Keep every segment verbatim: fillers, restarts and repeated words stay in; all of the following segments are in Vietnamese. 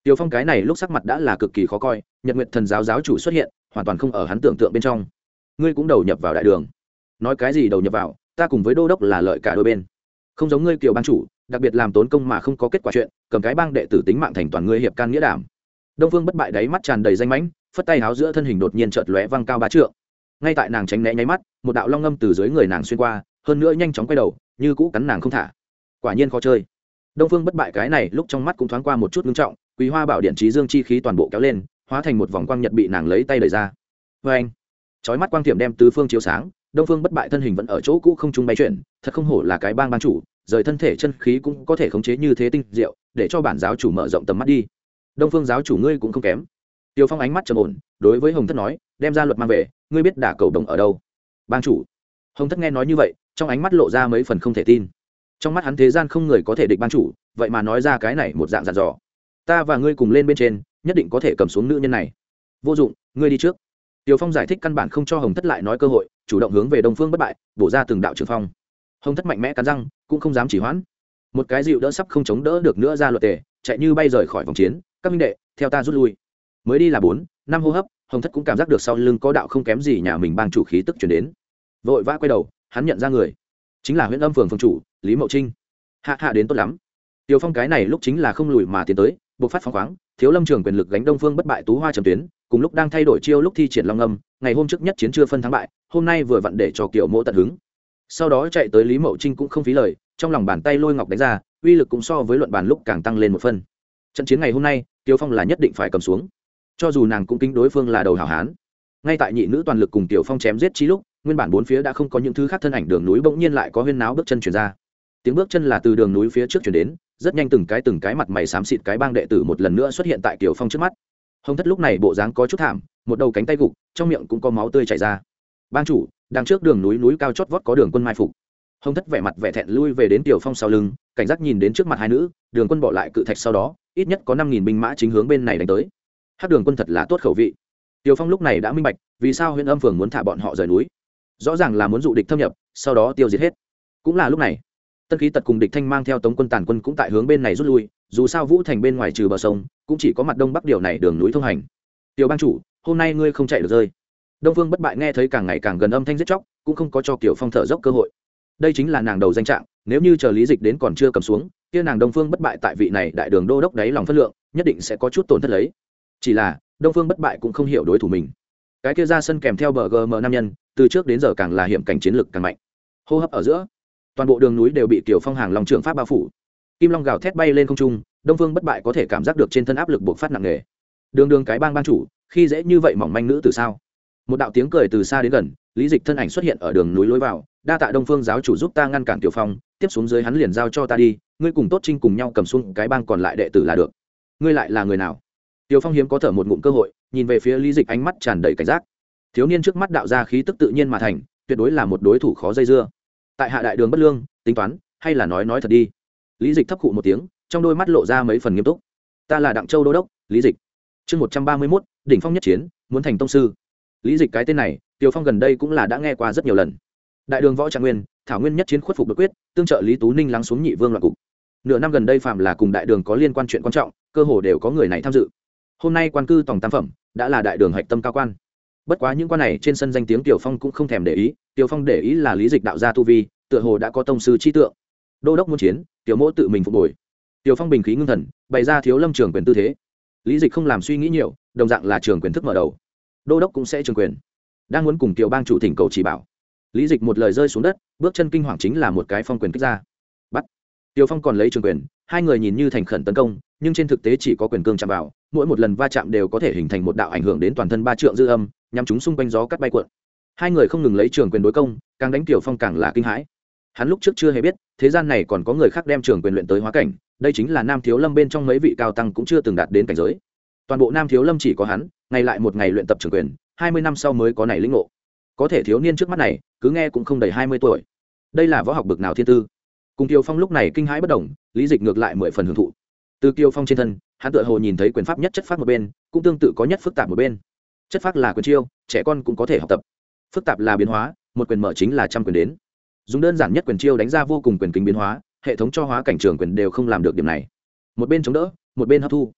Tiêu Phong cái này lúc sắc mặt đã là cực kỳ khó coi, Nhật Nguyệt Thần giáo giáo chủ xuất hiện, hoàn toàn không ở hắn tưởng tượng bên trong. Ngươi cũng đầu nhập vào đại đường. Nói cái gì đầu nhập vào, ta cùng với đô đốc là lợi cả đôi bên. Không giống ngươi Kiều bang chủ, đặc biệt làm tốn công mà không có kết quả chuyện, cầm cái bang đệ tử tính mạng thành toàn ngươi hiệp can nghĩa đảm. Đông Phương Bất Bại đáy mắt tràn đầy danh mãnh, phất tay háo giữa thân hình đột nhiên chợt lóe văng cao ba trượng. Ngay tại nàng tránh né nháy mắt, một đạo long ngâm từ dưới người nàng xuyên qua, hơn nữa nhanh chóng quay đầu, như cũ cắn nàng không thả. Quả nhiên khó chơi. Đông Phương Bất Bại cái này lúc trong mắt cũng thoáng qua một chút ngưng trọng, Quý Hoa Bảo Điện trí dương chi khí toàn bộ kéo lên, hóa thành một vòng quang nhật bị nàng lấy tay đẩy ra. Oeng! Chói mắt quang tiệm đem tứ phương chiếu sáng, Đông Phương Bất Bại thân hình vẫn ở chỗ cũ không trung bay chuyển, thật không hổ là cái bang bang chủ, rời thân thể chân khí cũng có thể khống chế như thế tinh diệu, để cho bản giáo chủ mở rộng tầm mắt đi. Đông Phương giáo chủ ngươi cũng không kém. Tiêu Phong ánh mắt trầm ổn, đối với Hồng Thất nói, đem ra luật mang về, ngươi biết đả cầu đồng ở đâu? Bang chủ. Hồng Thất nghe nói như vậy, trong ánh mắt lộ ra mấy phần không thể tin. Trong mắt hắn thế gian không người có thể địch bang chủ, vậy mà nói ra cái này một dạng dặn dò. Ta và ngươi cùng lên bên trên, nhất định có thể cầm xuống nữ nhân này. Vô dụng, ngươi đi trước. Tiêu Phong giải thích căn bản không cho Hồng Thất lại nói cơ hội, chủ động hướng về Đông Phương Bất Bại, bổ ra từng đạo trường phong. Hồng Thất mạnh mẽ cắn răng, cũng không dám chỉ hoãn. Một cái dịu đỡ sắp không chống đỡ được nữa ra luật tề, chạy như bay rời khỏi vòng chiến, các minh đệ, theo ta rút lui. Mới đi là bốn, năm hô hấp, Hồng Thất cũng cảm giác được sau lưng có đạo không kém gì nhà mình bang chủ khí tức truyền đến. Vội vã quay đầu, hắn nhận ra người, chính là Huyễn Âm Phường phường chủ, Lý Mậu Trinh. Hạ hạ đến tốt lắm. Tiêu Phong cái này lúc chính là không lùi mà tiến tới, bộc phát phóng khoáng, Thiếu Lâm Trường quyền lực gánh Đông Phương Bất Bại tú hoa trầm tuyến, cùng lúc đang thay đổi chiêu lúc thi triển long âm, ngày hôm trước nhất chiến chưa phân thắng bại, hôm nay vừa vặn để cho Kiều Mộ tận hứng. Sau đó chạy tới Lý Mậu Trinh cũng không phí lời, trong lòng bàn tay lôi ngọc đánh ra, uy lực cũng so với luận bàn lúc càng tăng lên một phân. Trận chiến ngày hôm nay, Tiêu Phong là nhất định phải cầm xuống. Cho dù nàng cũng kính đối phương là đầu hảo hán. Ngay tại nhị nữ toàn lực cùng Tiêu Phong chém giết chí lúc, nguyên bản bốn phía đã không có những thứ khác thân ảnh đường núi bỗng nhiên lại có huyên náo bước chân truyền ra. Tiếng bước chân là từ đường núi phía trước truyền đến, rất nhanh từng cái từng cái mặt mày xám xịt cái bang đệ tử một lần nữa xuất hiện tại Kiều Phong trước mắt. Hồng Thất lúc này bộ dáng có chút thảm, một đầu cánh tay gục, trong miệng cũng có máu tươi chảy ra. Bang chủ, đằng trước đường núi núi cao chót vót có Đường Quân mai phục. Hồng Thất vẻ mặt vẻ thẹn lui về đến Kiều Phong sau lưng, cảnh giác nhìn đến trước mặt hai nữ, Đường Quân bỏ lại cự thạch sau đó, ít nhất có năm nghìn binh mã chính hướng bên này đánh tới. Hắc Đường Quân thật là tốt khẩu vị. Kiều Phong lúc này đã minh bạch, vì sao Huyễn Âm Phường muốn thả bọn họ rời núi. Rõ ràng là muốn dụ địch thâm nhập, sau đó tiêu diệt hết. Cũng là lúc này, Tân Khí Tật cùng địch thanh mang theo Tống quân tàn quân cũng tại hướng bên này rút lui, dù sao Vũ Thành bên ngoài trừ bờ sông, cũng chỉ có mặt đông bắc điều này đường núi thông hành. Tiểu bang chủ, hôm nay ngươi không chạy được rơi. Đông Phương Bất Bại nghe thấy càng ngày càng gần âm thanh giết chóc, cũng không có cho Kiều Phong thở dốc cơ hội. Đây chính là nàng đầu danh trạng, nếu như chờ Lý Dịch đến còn chưa cầm xuống, kia nàng Đông Phương Bất Bại tại vị này đại đường đô đốc đáy lòng phân lượng, nhất định sẽ có chút tổn thất lấy. Chỉ là, Đông Phương Bất Bại cũng không hiểu đối thủ mình. Cái kia ra sân kèm theo bờ gm nam nhân, từ trước đến giờ càng là hiểm cảnh chiến lực càng mạnh. Hô hấp ở giữa, toàn bộ đường núi đều bị Kiều Phong hàng long trưởng pháp bao phủ. Kim long gào thét bay lên không trung, Đông Phương Bất Bại có thể cảm giác được trên thân áp lực buộc phát nặng nề. Đường đường cái bang bang chủ, khi dễ như vậy mỏng manh nữ từ sao? Một đạo tiếng cười từ xa đến gần, Lý Dịch thân ảnh xuất hiện ở đường núi lối vào, đa tạ Đông Phương giáo chủ giúp ta ngăn cản Kiều Phong, tiếp xuống dưới hắn liền giao cho ta đi, ngươi cùng Tốt Trinh cùng nhau cầm xuống cái bang còn lại đệ tử là được. Ngươi lại là người nào? Kiều Phong hiếm có thở một ngụm cơ hội, nhìn về phía Lý Dịch ánh mắt tràn đầy cảnh giác. Thiếu niên trước mắt đạo ra khí tức tự nhiên mà thành, tuyệt đối là một đối thủ khó dây dưa. Tại hạ đại đường bất lương, tính toán, hay là nói nói thật đi. Lý Dịch thấp khụ một tiếng, trong đôi mắt lộ ra mấy phần nghiêm túc. Ta là Đặng Châu đô đốc, Lý Dịch. Chương một trăm ba mươi mốt, đỉnh phong nhất chiến, muốn thành tông sư. Lý Dịch cái tên này, Tiêu Phong gần đây cũng là đã nghe qua rất nhiều lần. Đại đường võ trạng nguyên, thảo nguyên nhất chiến khuất phục đột quyết, tương trợ Lý Tú Ninh lắng xuống nhị vương loạn cục. Nửa năm gần đây phạm là cùng đại đường có liên quan chuyện quan trọng, cơ hồ đều có người này tham dự. Hôm nay quan cư tổng tam phẩm, đã là đại đường hạch tâm cao quan. Bất quá những quan này trên sân danh tiếng Tiêu Phong cũng không thèm để ý, Tiêu Phong để ý là Lý Dịch đạo gia tu vi, tựa hồ đã có tông sư chi tượng. Đô đốc muốn chiến, Tiểu Mỗ tự mình phục bồi. Tiêu Phong bình khí ngưng thần, bày ra Thiếu Lâm trường quyền tư thế. Lý Dịch không làm suy nghĩ nhiều, đồng dạng là trường quyền thức mở đầu. Đô đốc cũng sẽ trường quyền. Đang muốn cùng Kiều bang chủ thỉnh cầu chỉ bảo. Lý Dịch một lời rơi xuống đất, bước chân kinh hoàng chính là một cái phong quyền kích ra. Bắt. Tiêu Phong còn lấy trường quyền, hai người nhìn như thành khẩn tấn công, nhưng trên thực tế chỉ có quyền cương chạm vào, mỗi một lần va chạm đều có thể hình thành một đạo ảnh hưởng đến toàn thân ba trượng dư âm, nhắm chúng xung quanh gió cắt bay cuộn. Hai người không ngừng lấy trường quyền đối công, càng đánh Tiêu Phong càng là kinh hãi. Hắn lúc trước chưa hề biết, thế gian này còn có người khác đem trường quyền luyện tới hóa cảnh, đây chính là Nam Thiếu Lâm bên trong mấy vị cao tăng cũng chưa từng đạt đến cảnh giới. Toàn bộ Nam Thiếu Lâm chỉ có hắn, ngày lại một ngày luyện tập trường quyền, hai mươi năm sau mới có này lĩnh ngộ. Có thể thiếu niên trước mắt này, cứ nghe cũng không đầy hai mươi tuổi. Đây là võ học bực nào thiên tư. Cùng Tiêu Phong lúc này kinh hãi bất động, Lý Dịch ngược lại mười phần hưởng thụ. Từ Tiêu Phong trên thân, hắn tựa hồ nhìn thấy quyền pháp nhất chất phác một bên, cũng tương tự có nhất phức tạp một bên. Chất phác là quyền chiêu, trẻ con cũng có thể học tập. Phức tạp là biến hóa, một quyền mở chính là trăm quyền đến. Dùng đơn giản nhất quyền chiêu đánh ra vô cùng quyền kính biến hóa, hệ thống cho hóa cảnh trường quyền đều không làm được điểm này. Một bên chống đỡ, một bên hấp thu.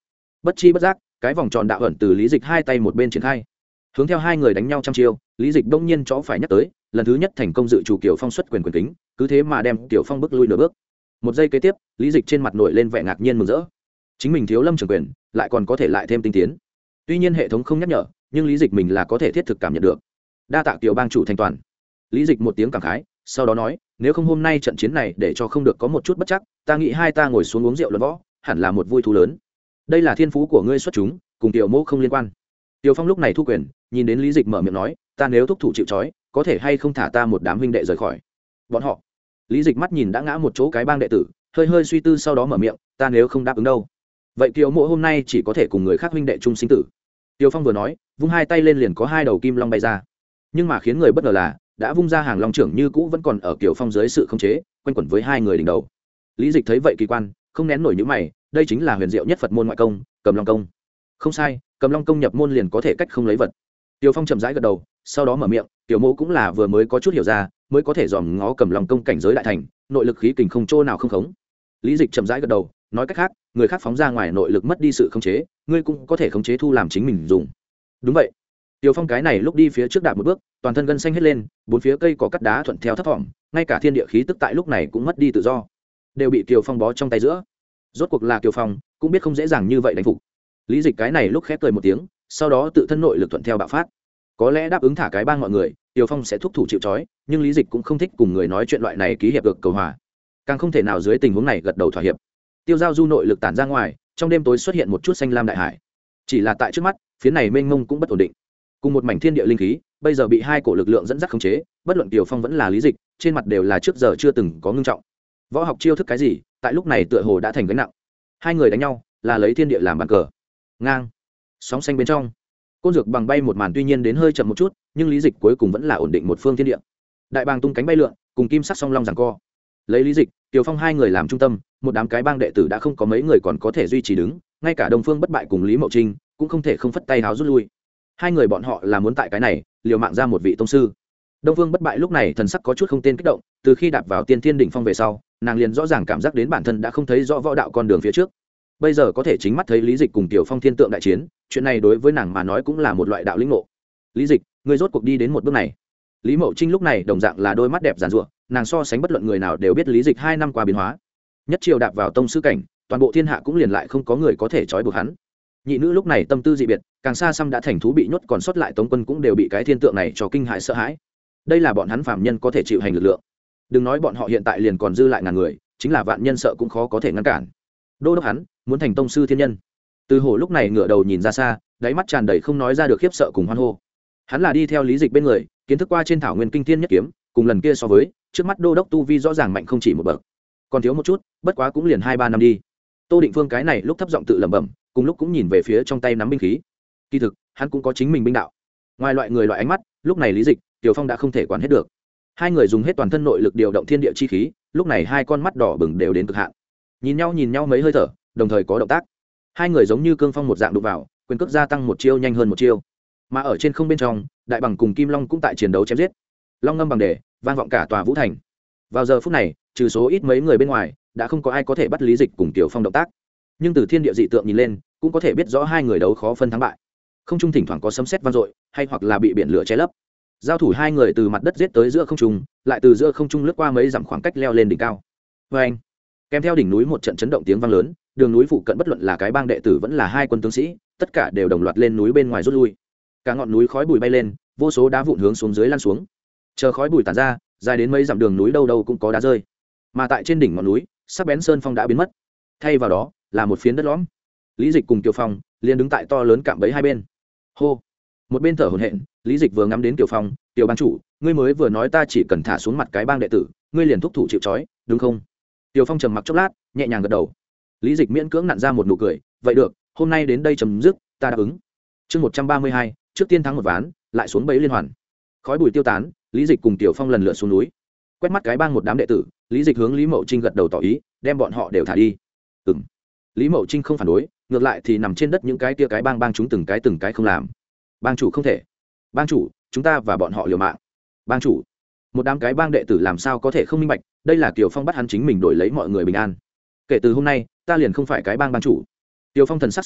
bất chi bất giác cái vòng tròn đạo ẩn từ lý dịch hai tay một bên triển khai, hướng theo hai người đánh nhau trăm chiêu. Lý dịch đông nhiên chó phải nhắc tới, lần thứ nhất thành công dự chủ Kiều Phong xuất quyền quyền kính, cứ thế mà đem Kiều Phong bước lui nửa bước. Một giây kế tiếp, lý dịch trên mặt nổi lên vẻ ngạc nhiên mừng rỡ, chính mình thiếu lâm trường quyền lại còn có thể lại thêm tinh tiến. Tuy nhiên hệ thống không nhắc nhở, nhưng lý dịch mình là có thể thiết thực cảm nhận được. Đa tạ Kiều bang chủ thành toàn. Lý dịch một tiếng cảm khái, sau đó nói, nếu không hôm nay trận chiến này để cho không được có một chút bất chắc, ta nghĩ hai ta ngồi xuống uống rượu luận võ hẳn là một vui thú lớn. Đây là thiên phú của ngươi xuất chúng, cùng Tiểu Mỗ không liên quan. Tiểu Phong lúc này thu quyền, nhìn đến lý dịch mở miệng nói, ta nếu thúc thủ chịu trói, có thể hay không thả ta một đám huynh đệ rời khỏi bọn họ. Lý dịch mắt nhìn đã ngã một chỗ cái bang đệ tử, hơi hơi suy tư sau đó mở miệng, ta nếu không đáp ứng đâu, vậy Tiểu Mỗ hôm nay chỉ có thể cùng người khác huynh đệ chung sinh tử. Tiểu Phong vừa nói, vung hai tay lên liền có hai đầu kim long bay ra, nhưng mà khiến người bất ngờ là đã vung ra hàng long trưởng như cũ vẫn còn ở Tiểu Phong dưới sự khống chế, quanh quẩn với hai người đỉnh đầu. Lý dịch thấy vậy kỳ quan, không nén nổi những mày, đây chính là huyền diệu nhất Phật môn ngoại công, Cầm Long công. Không sai, Cầm Long công nhập môn liền có thể cách không lấy vật. Tiểu Phong chậm rãi gật đầu, sau đó mở miệng, Tiểu Mỗ cũng là vừa mới có chút hiểu ra, mới có thể dòm ngó Cầm Long công cảnh giới đại thành, nội lực khí kình không chỗ nào không khống. Lý dịch chậm rãi gật đầu, nói cách khác, người khác phóng ra ngoài nội lực mất đi sự khống chế, ngươi cũng có thể khống chế thu làm chính mình dùng. Đúng vậy. Tiểu Phong cái này lúc đi phía trước đạp một bước, toàn thân gân xanh hết lên, bốn phía cây cỏ cắt đá thuận theo thấp thỏm, ngay cả thiên địa khí tức tại lúc này cũng mất đi tự do, đều bị Tiểu Phong bó trong tay giữa. Rốt cuộc là Tiểu Phong, cũng biết không dễ dàng như vậy đánh phục. Lý dịch cái này lúc khép cười một tiếng, sau đó tự thân nội lực thuận theo bạo phát. Có lẽ đáp ứng thả cái bang mọi người, Tiểu Phong sẽ thúc thủ chịu trói, nhưng lý dịch cũng không thích cùng người nói chuyện loại này ký hiệp được cầu hòa, càng không thể nào dưới tình huống này gật đầu thỏa hiệp. Tiêu giao du nội lực tản ra ngoài, trong đêm tối xuất hiện một chút xanh lam đại hải, chỉ là tại trước mắt phía này mênh mông cũng bất ổn định, cùng một mảnh thiên địa linh khí bây giờ bị hai cổ lực lượng dẫn dắt khống chế, bất luận Tiểu Phong vẫn là lý dịch, trên mặt đều là trước giờ chưa từng có ngưng trọng. Võ học chiêu thức cái gì tại lúc này tựa hồ đã thành gánh nặng. Hai người đánh nhau là lấy thiên địa làm bàn cờ, ngang sóng xanh bên trong côn dược bằng bay một màn, tuy nhiên đến hơi chậm một chút, nhưng lý dịch cuối cùng vẫn là ổn định một phương thiên địa. Đại bàng tung cánh bay lượn, cùng kim sắc song long giằng co, lấy lý dịch Tiểu Phong hai người làm trung tâm, một đám cái bang đệ tử đã không có mấy người còn có thể duy trì đứng, ngay cả Đông Phương Bất Bại cùng Lý Mậu Trinh cũng không thể không phất tay háo rút lui. Hai người bọn họ là muốn tại cái này liều mạng ra một vị tông sư. Đông Phương Bất Bại lúc này thần sắc có chút không tên kích động, từ khi đạp vào tiên thiên đỉnh phong về sau, nàng liền rõ ràng cảm giác đến bản thân đã không thấy rõ võ đạo con đường phía trước. Bây giờ có thể chính mắt thấy lý dịch cùng Tiểu Phong thiên tượng đại chiến, chuyện này đối với nàng mà nói cũng là một loại đạo lĩnh ngộ. Lý dịch, ngươi rốt cuộc đi đến một bước này. Lý Mậu Trinh lúc này đồng dạng là đôi mắt đẹp giàn giụa, nàng so sánh bất luận người nào đều biết lý dịch hai năm qua biến hóa, nhất triều đạp vào tông sư cảnh, toàn bộ thiên hạ cũng liền lại không có người có thể trói buộc hắn. Nhị nữ lúc này tâm tư dị biệt, càng xa xăm đã thành thú bị nhốt, còn sót lại Tống quân cũng đều bị cái thiên tượng này cho kinh hại sợ hãi. Đây là bọn hắn phàm nhân có thể chịu hành lực lượng, đừng nói bọn họ hiện tại liền còn dư lại ngàn người, chính là vạn nhân sợ cũng khó có thể ngăn cản. Đô đốc hắn muốn thành tông sư thiên nhân. Từ Hổ lúc này ngửa đầu nhìn ra xa, đáy mắt tràn đầy không nói ra được khiếp sợ cùng hoan hô. Hắn là đi theo lý dịch bên người, kiến thức qua trên thảo nguyên kinh thiên nhất kiếm, cùng lần kia so với, trước mắt đô đốc tu vi rõ ràng mạnh không chỉ một bậc, còn thiếu một chút, bất quá cũng liền hai ba năm đi. Tô Định Phương cái này lúc thấp giọng tự lẩm bẩm, cùng lúc cũng nhìn về phía trong tay nắm binh khí. Kỳ thực hắn cũng có chính mình binh đạo, ngoài loại người loại ánh mắt, lúc này lý dịch Tiểu Phong đã không thể quản hết được. Hai người dùng hết toàn thân nội lực điều động thiên địa chi khí, lúc này hai con mắt đỏ bừng đều đến cực hạn, nhìn nhau nhìn nhau mấy hơi thở, đồng thời có động tác. Hai người giống như cương phong một dạng đụng vào, quyền cước gia tăng một chiêu nhanh hơn một chiêu. Mà ở trên không bên trong, đại bằng cùng kim long cũng tại chiến đấu chém giết, long ngâm bằng đề vang vọng cả tòa vũ thành. Vào giờ phút này, trừ số ít mấy người bên ngoài, đã không có ai có thể bắt lý dịch cùng Tiểu Phong động tác. Nhưng từ thiên địa dị tượng nhìn lên, cũng có thể biết rõ hai người đấu khó phân thắng bại. Không trung thỉnh thoảng có sấm sét vang dội, hay hoặc là bị biển lửa che lấp. Giao thủ hai người từ mặt đất giết tới giữa không trung, lại từ giữa không trung lướt qua mấy dặm khoảng cách leo lên đỉnh cao. Và anh, kèm theo đỉnh núi một trận chấn động tiếng vang lớn, đường núi phụ cận bất luận là cái bang đệ tử vẫn là hai quân tướng sĩ, tất cả đều đồng loạt lên núi bên ngoài rút lui. Cả ngọn núi khói bụi bay lên, vô số đá vụn hướng xuống dưới lăn xuống. Chờ khói bụi tản ra, dài đến mấy dặm đường núi đâu đâu cũng có đá rơi. Mà tại trên đỉnh ngọn núi, sắc bén sơn phong đã biến mất, thay vào đó là một phiến đất lõm. Lý dịch cùng Tiểu Phong liền đứng tại to lớn cạm bẫy hai bên. Hô, một bên thở hổn hển, Lý dịch vừa ngắm đến Tiểu Phong, Tiểu ban chủ, ngươi mới vừa nói ta chỉ cần thả xuống mặt cái bang đệ tử, ngươi liền thúc thủ chịu trói, đúng không? Tiểu Phong trầm mặc chốc lát, nhẹ nhàng gật đầu. Lý dịch miễn cưỡng nặn ra một nụ cười, vậy được, hôm nay đến đây chấm dứt, ta đáp ứng. Chương một trăm ba mươi hai, trước tiên thắng một ván, lại xuống bẫy liên hoàn. Khói bụi tiêu tán, Lý dịch cùng Tiểu Phong lần lượt xuống núi. Quét mắt cái bang một đám đệ tử, Lý dịch hướng Lý Mậu Trinh gật đầu tỏ ý, đem bọn họ đều thả đi. Ừm. Lý Mậu Trinh không phản đối, ngược lại thì nằm trên đất những cái kia cái bang bang chúng từng cái từng cái không làm. Bang chủ không thể. Bang chủ, chúng ta và bọn họ liều mạng. Bang chủ. Một đám cái bang đệ tử làm sao có thể không minh bạch, đây là Kiều Phong bắt hắn chính mình đổi lấy mọi người bình an. Kể từ hôm nay, ta liền không phải cái bang bang chủ. Kiều Phong thần sắc xấu hổ,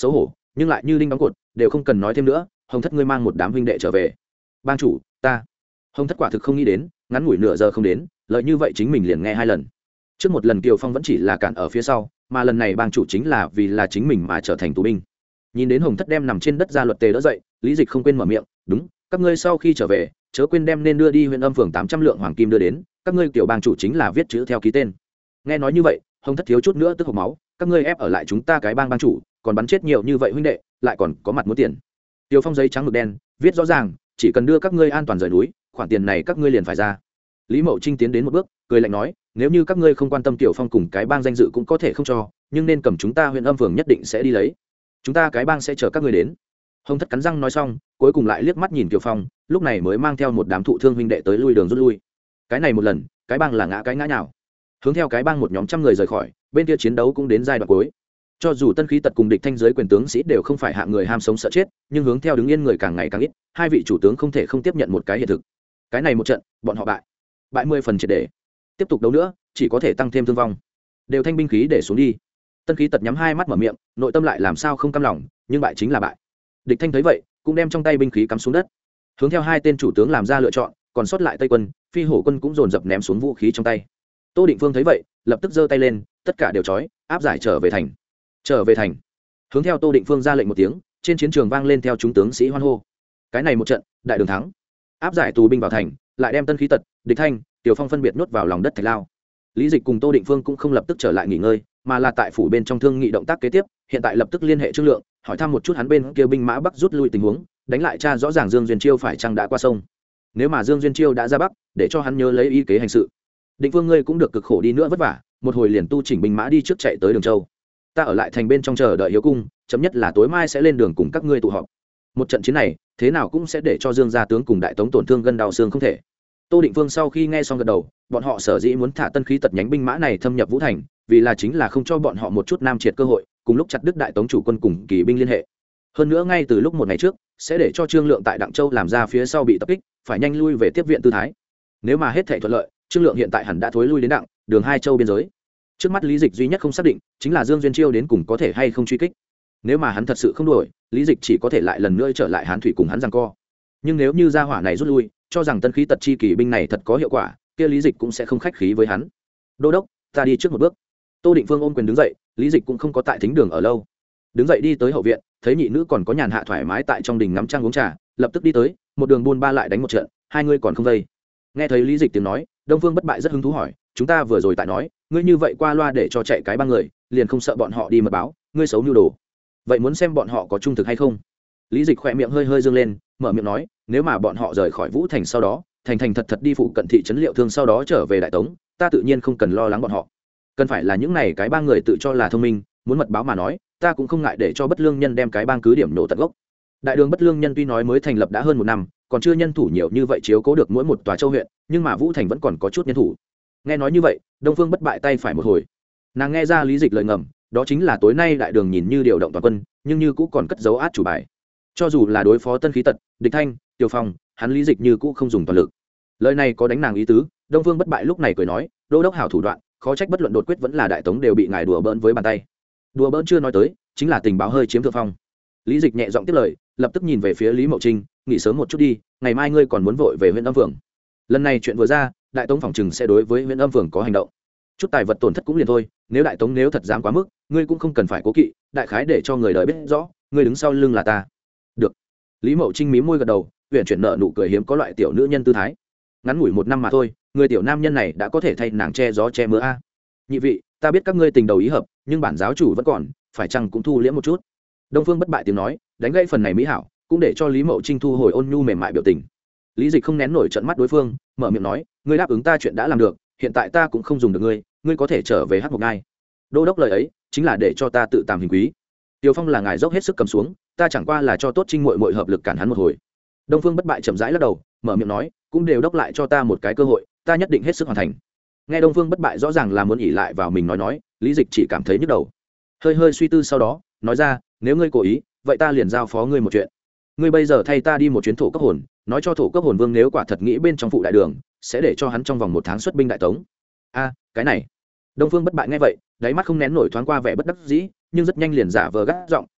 nhưng lại như đinh đóng cột, đều không cần nói thêm nữa. Hồng thất ngươi mang một đám huynh đệ trở về. Bang chủ, ta. Hồng thất quả thực không nghĩ đến, ngắn ngủi nửa giờ không đến, lợi như vậy chính mình liền nghe hai lần. Trước một lần Kiều Phong vẫn chỉ là cản ở phía sau, mà lần này bang chủ chính là vì là chính mình mà trở thành tù binh. Nhìn đến Hồng thất đem nằm trên đất ra luật tề đỡ dậy, Lý Dịch không quên mở miệng, đúng, các ngươi sau khi trở về, chớ quên đem nên đưa đi huyện âm phường tám trăm lượng hoàng kim đưa đến, các ngươi tiểu bang chủ chính là viết chữ theo ký tên. Nghe nói như vậy, Hồng thất thiếu chút nữa tức hộc máu, các ngươi ép ở lại chúng ta cái bang bang chủ, còn bắn chết nhiều như vậy huynh đệ, lại còn có mặt muốn tiền. Tiêu Phong giấy trắng mực đen, viết rõ ràng, chỉ cần đưa các ngươi an toàn rời núi, khoản tiền này các ngươi liền phải ra. Lý Mậu Trinh tiến đến một bước, cười lạnh nói, nếu như các ngươi không quan tâm Tiểu Phong cùng cái bang danh dự cũng có thể không cho, nhưng nên cầm chúng ta huyện âm phường nhất định sẽ đi lấy. Chúng ta cái bang sẽ chờ các ngươi đến. Hồng thất cắn răng nói xong, cuối cùng lại liếc mắt nhìn Tiểu Phong, lúc này mới mang theo một đám thụ thương huynh đệ tới lui đường rút lui. Cái này một lần, cái bang là ngã cái ngã nào. Hướng theo cái bang một nhóm trăm người rời khỏi, bên kia chiến đấu cũng đến giai đoạn cuối. Cho dù Tân Khí Tật cùng địch thanh giới quyền tướng sĩ đều không phải hạng người ham sống sợ chết, nhưng hướng theo đứng yên người càng ngày càng ít, hai vị chủ tướng không thể không tiếp nhận một cái hiện thực. Cái này một trận, bọn họ bại. Bại mười phần triệt để. Tiếp tục đấu nữa, chỉ có thể tăng thêm thương vong. Đều thanh binh khí để xuống đi. Tân Khí Tật nhắm hai mắt mở miệng, nội tâm lại làm sao không cam lòng, nhưng bại chính là bại. Địch thanh thấy vậy, cũng đem trong tay binh khí cắm xuống đất. Hướng theo hai tên chủ tướng làm ra lựa chọn, còn sót lại Tây quân, Phi Hổ quân cũng dồn dập ném xuống vũ khí trong tay. Tô Định Phương thấy vậy, lập tức giơ tay lên, tất cả đều trói, áp giải trở về thành. Trở về thành. Hướng theo Tô Định Phương ra lệnh một tiếng, trên chiến trường vang lên theo chúng tướng sĩ hoan hô. Cái này một trận, đại đường thắng. Áp giải tù binh vào thành, lại đem Tân Khí Tật, Địch Thanh, Tiểu Phong phân biệt nhốt vào lòng đất thạch lao. Lý Dịch cùng Tô Định Phương cũng không lập tức trở lại nghỉ ngơi, mà là tại phủ bên trong thương nghị động tác kế tiếp, hiện tại lập tức liên hệ Trương Lượng, hỏi thăm một chút hắn bên kia binh mã Bắc rút lui tình huống, đánh lại tra rõ ràng Dương Duyên Chiêu phải chăng đã qua sông. Nếu mà Dương Duyên Chiêu đã ra Bắc, để cho hắn nhớ lấy ý kế hành sự. Định Phương ngươi cũng được cực khổ đi nữa vất vả, một hồi liền tu chỉnh binh mã đi trước chạy tới Đường Châu. Ta ở lại thành bên trong chờ đợi Hiếu cung, chấm nhất là tối mai sẽ lên đường cùng các ngươi tụ họp. Một trận chiến này, thế nào cũng sẽ để cho Dương gia tướng cùng đại tống tổn thương gân đau xương không thể. Tô Định Phương sau khi nghe xong gật đầu, bọn họ sở dĩ muốn thả Tân Khí Tật nhánh binh mã này thâm nhập Vũ Thành, vì là chính là không cho bọn họ một chút nam triệt cơ hội, cùng lúc chặt đứt đại tống chủ quân cùng kỳ binh liên hệ. Hơn nữa ngay từ lúc một ngày trước, sẽ để cho Trương Lượng tại Đặng Châu làm ra phía sau bị tập kích, phải nhanh lui về tiếp viện tư thái. Nếu mà hết thảy thuận lợi, Trương Lượng hiện tại hẳn đã thối lui đến Đặng, Đường hai châu biên giới. Trước mắt Lý Dịch duy nhất không xác định, chính là Dương Duyên Chiêu đến cùng có thể hay không truy kích. Nếu mà hắn thật sự không đuổi, Lý Dịch chỉ có thể lại lần nữa trở lại Hán thủy cùng hắn giằng co. Nhưng nếu như gia hỏa này rút lui, cho rằng Tân Khí Tật chi kỳ binh này thật có hiệu quả, kia Lý Dịch cũng sẽ không khách khí với hắn. Đô đốc, ta đi trước một bước. Tô Định Phương ôm quyền đứng dậy, Lý Dịch cũng không có tại thính đường ở lâu. Đứng dậy đi tới hậu viện, thấy nhị nữ còn có nhàn hạ thoải mái tại trong đình ngắm trăng uống trà, lập tức đi tới, một đường buôn ba lại đánh một trận, hai ngươi còn không vây. Nghe thấy Lý Dịch tiếng nói, Đông Phương Bất Bại rất hứng thú hỏi, chúng ta vừa rồi tại nói, ngươi như vậy qua loa để cho chạy cái ba người, liền không sợ bọn họ đi mật báo, ngươi xấu nhu đồ. Vậy muốn xem bọn họ có trung thực hay không? Lý Dịch khỏe miệng hơi hơi dương lên, mở miệng nói, nếu mà bọn họ rời khỏi Vũ Thành sau đó, thành thành thật thật đi phụ cận thị trấn Liệu Thương sau đó trở về Đại Tống, ta tự nhiên không cần lo lắng bọn họ. Cần phải là những này cái ba người tự cho là thông minh, muốn mật báo mà nói, ta cũng không ngại để cho Bất Lương Nhân đem cái bang cứ điểm nổ tận gốc. Đại Đường Bất Lương Nhân tuy nói mới thành lập đã hơn một năm, còn chưa nhân thủ nhiều như vậy chiếu cố được mỗi một tòa châu huyện, nhưng mà Vũ Thành vẫn còn có chút nhân thủ. Nghe nói như vậy, Đông Phương Bất Bại tay phải một hồi. Nàng nghe ra Lý Dịch lời ngầm, đó chính là tối nay Đại Đường nhìn như điều động toàn quân, nhưng như cũ còn cất giấu át chủ bài. Cho dù là đối phó Tân Khí Tật, Địch Thanh, Tiêu Phong, hắn Lý Dịch như cũ không dùng toàn lực. Lời này có đánh nàng ý tứ, Đông Phương Bất Bại lúc này cười nói, đô đốc hảo thủ đoạn, khó trách bất luận đột quyết vẫn là đại tống đều bị ngài đùa bỡn với bàn tay. Đùa bỡn chưa nói tới, chính là tình báo hơi chiếm thượng phong. Lý Dịch nhẹ giọng tiếp lời, lập tức nhìn về phía Lý Mậu Trinh, nghỉ sớm một chút đi, ngày mai ngươi còn muốn vội về huyện Âm Phường. Lần này chuyện vừa ra, đại tống phòng trừng sẽ đối với huyện Âm Phường có hành động. Chút tài vật tổn thất cũng liền thôi, nếu đại tống nếu thật dám quá mức, ngươi cũng không cần phải cố kỵ, đại khái để cho người đời biết rõ, ngươi đứng sau lưng là ta. Được. Lý Mậu Trinh mím môi gật đầu, huyền chuyển nợ nụ cười hiếm có loại tiểu nữ nhân tư thái. Ngắn ngủi một năm mà thôi, người tiểu nam nhân này đã có thể thay nàng che gió che mưa a. Nhị vị, ta biết các ngươi tình đầu ý hợp, nhưng bản giáo chủ vẫn còn, phải chăng cũng thu liễm một chút. Đông Phương Bất Bại tiếng nói, đánh gãy phần này mỹ hảo, cũng để cho Lý Mậu Trinh thu hồi ôn nhu mềm mại biểu tình. Lý Dịch không nén nổi trận mắt đối phương, mở miệng nói, ngươi đáp ứng ta chuyện đã làm được, hiện tại ta cũng không dùng được ngươi, ngươi có thể trở về Hắc Mộc Ngai. Đô đốc lời ấy, chính là để cho ta tự tàm hình quý. Tiêu Phong là ngài dốc hết sức cầm xuống, ta chẳng qua là cho tốt Trinh muội muội hợp lực cản hắn một hồi. Đông Phương Bất Bại chậm rãi lắc đầu, mở miệng nói, cũng đều đốc lại cho ta một cái cơ hội, ta nhất định hết sức hoàn thành. Nghe Đông Phương Bất Bại rõ ràng là muốn ỉ lại vào mình nói nói, Lý Dịch chỉ cảm thấy nhức đầu. Hơi hơi suy tư sau đó, nói ra, nếu ngươi cố ý, vậy ta liền giao phó ngươi một chuyện. Ngươi bây giờ thay ta đi một chuyến thổ cấp hồn, nói cho thổ cấp hồn vương nếu quả thật nghĩ bên trong phụ đại đường, sẽ để cho hắn trong vòng một tháng xuất binh đại tống. A, cái này. Đông Phương Bất Bại nghe vậy, đáy mắt không nén nổi thoáng qua vẻ bất đắc dĩ, nhưng rất nhanh liền giả vờ gắt giọng,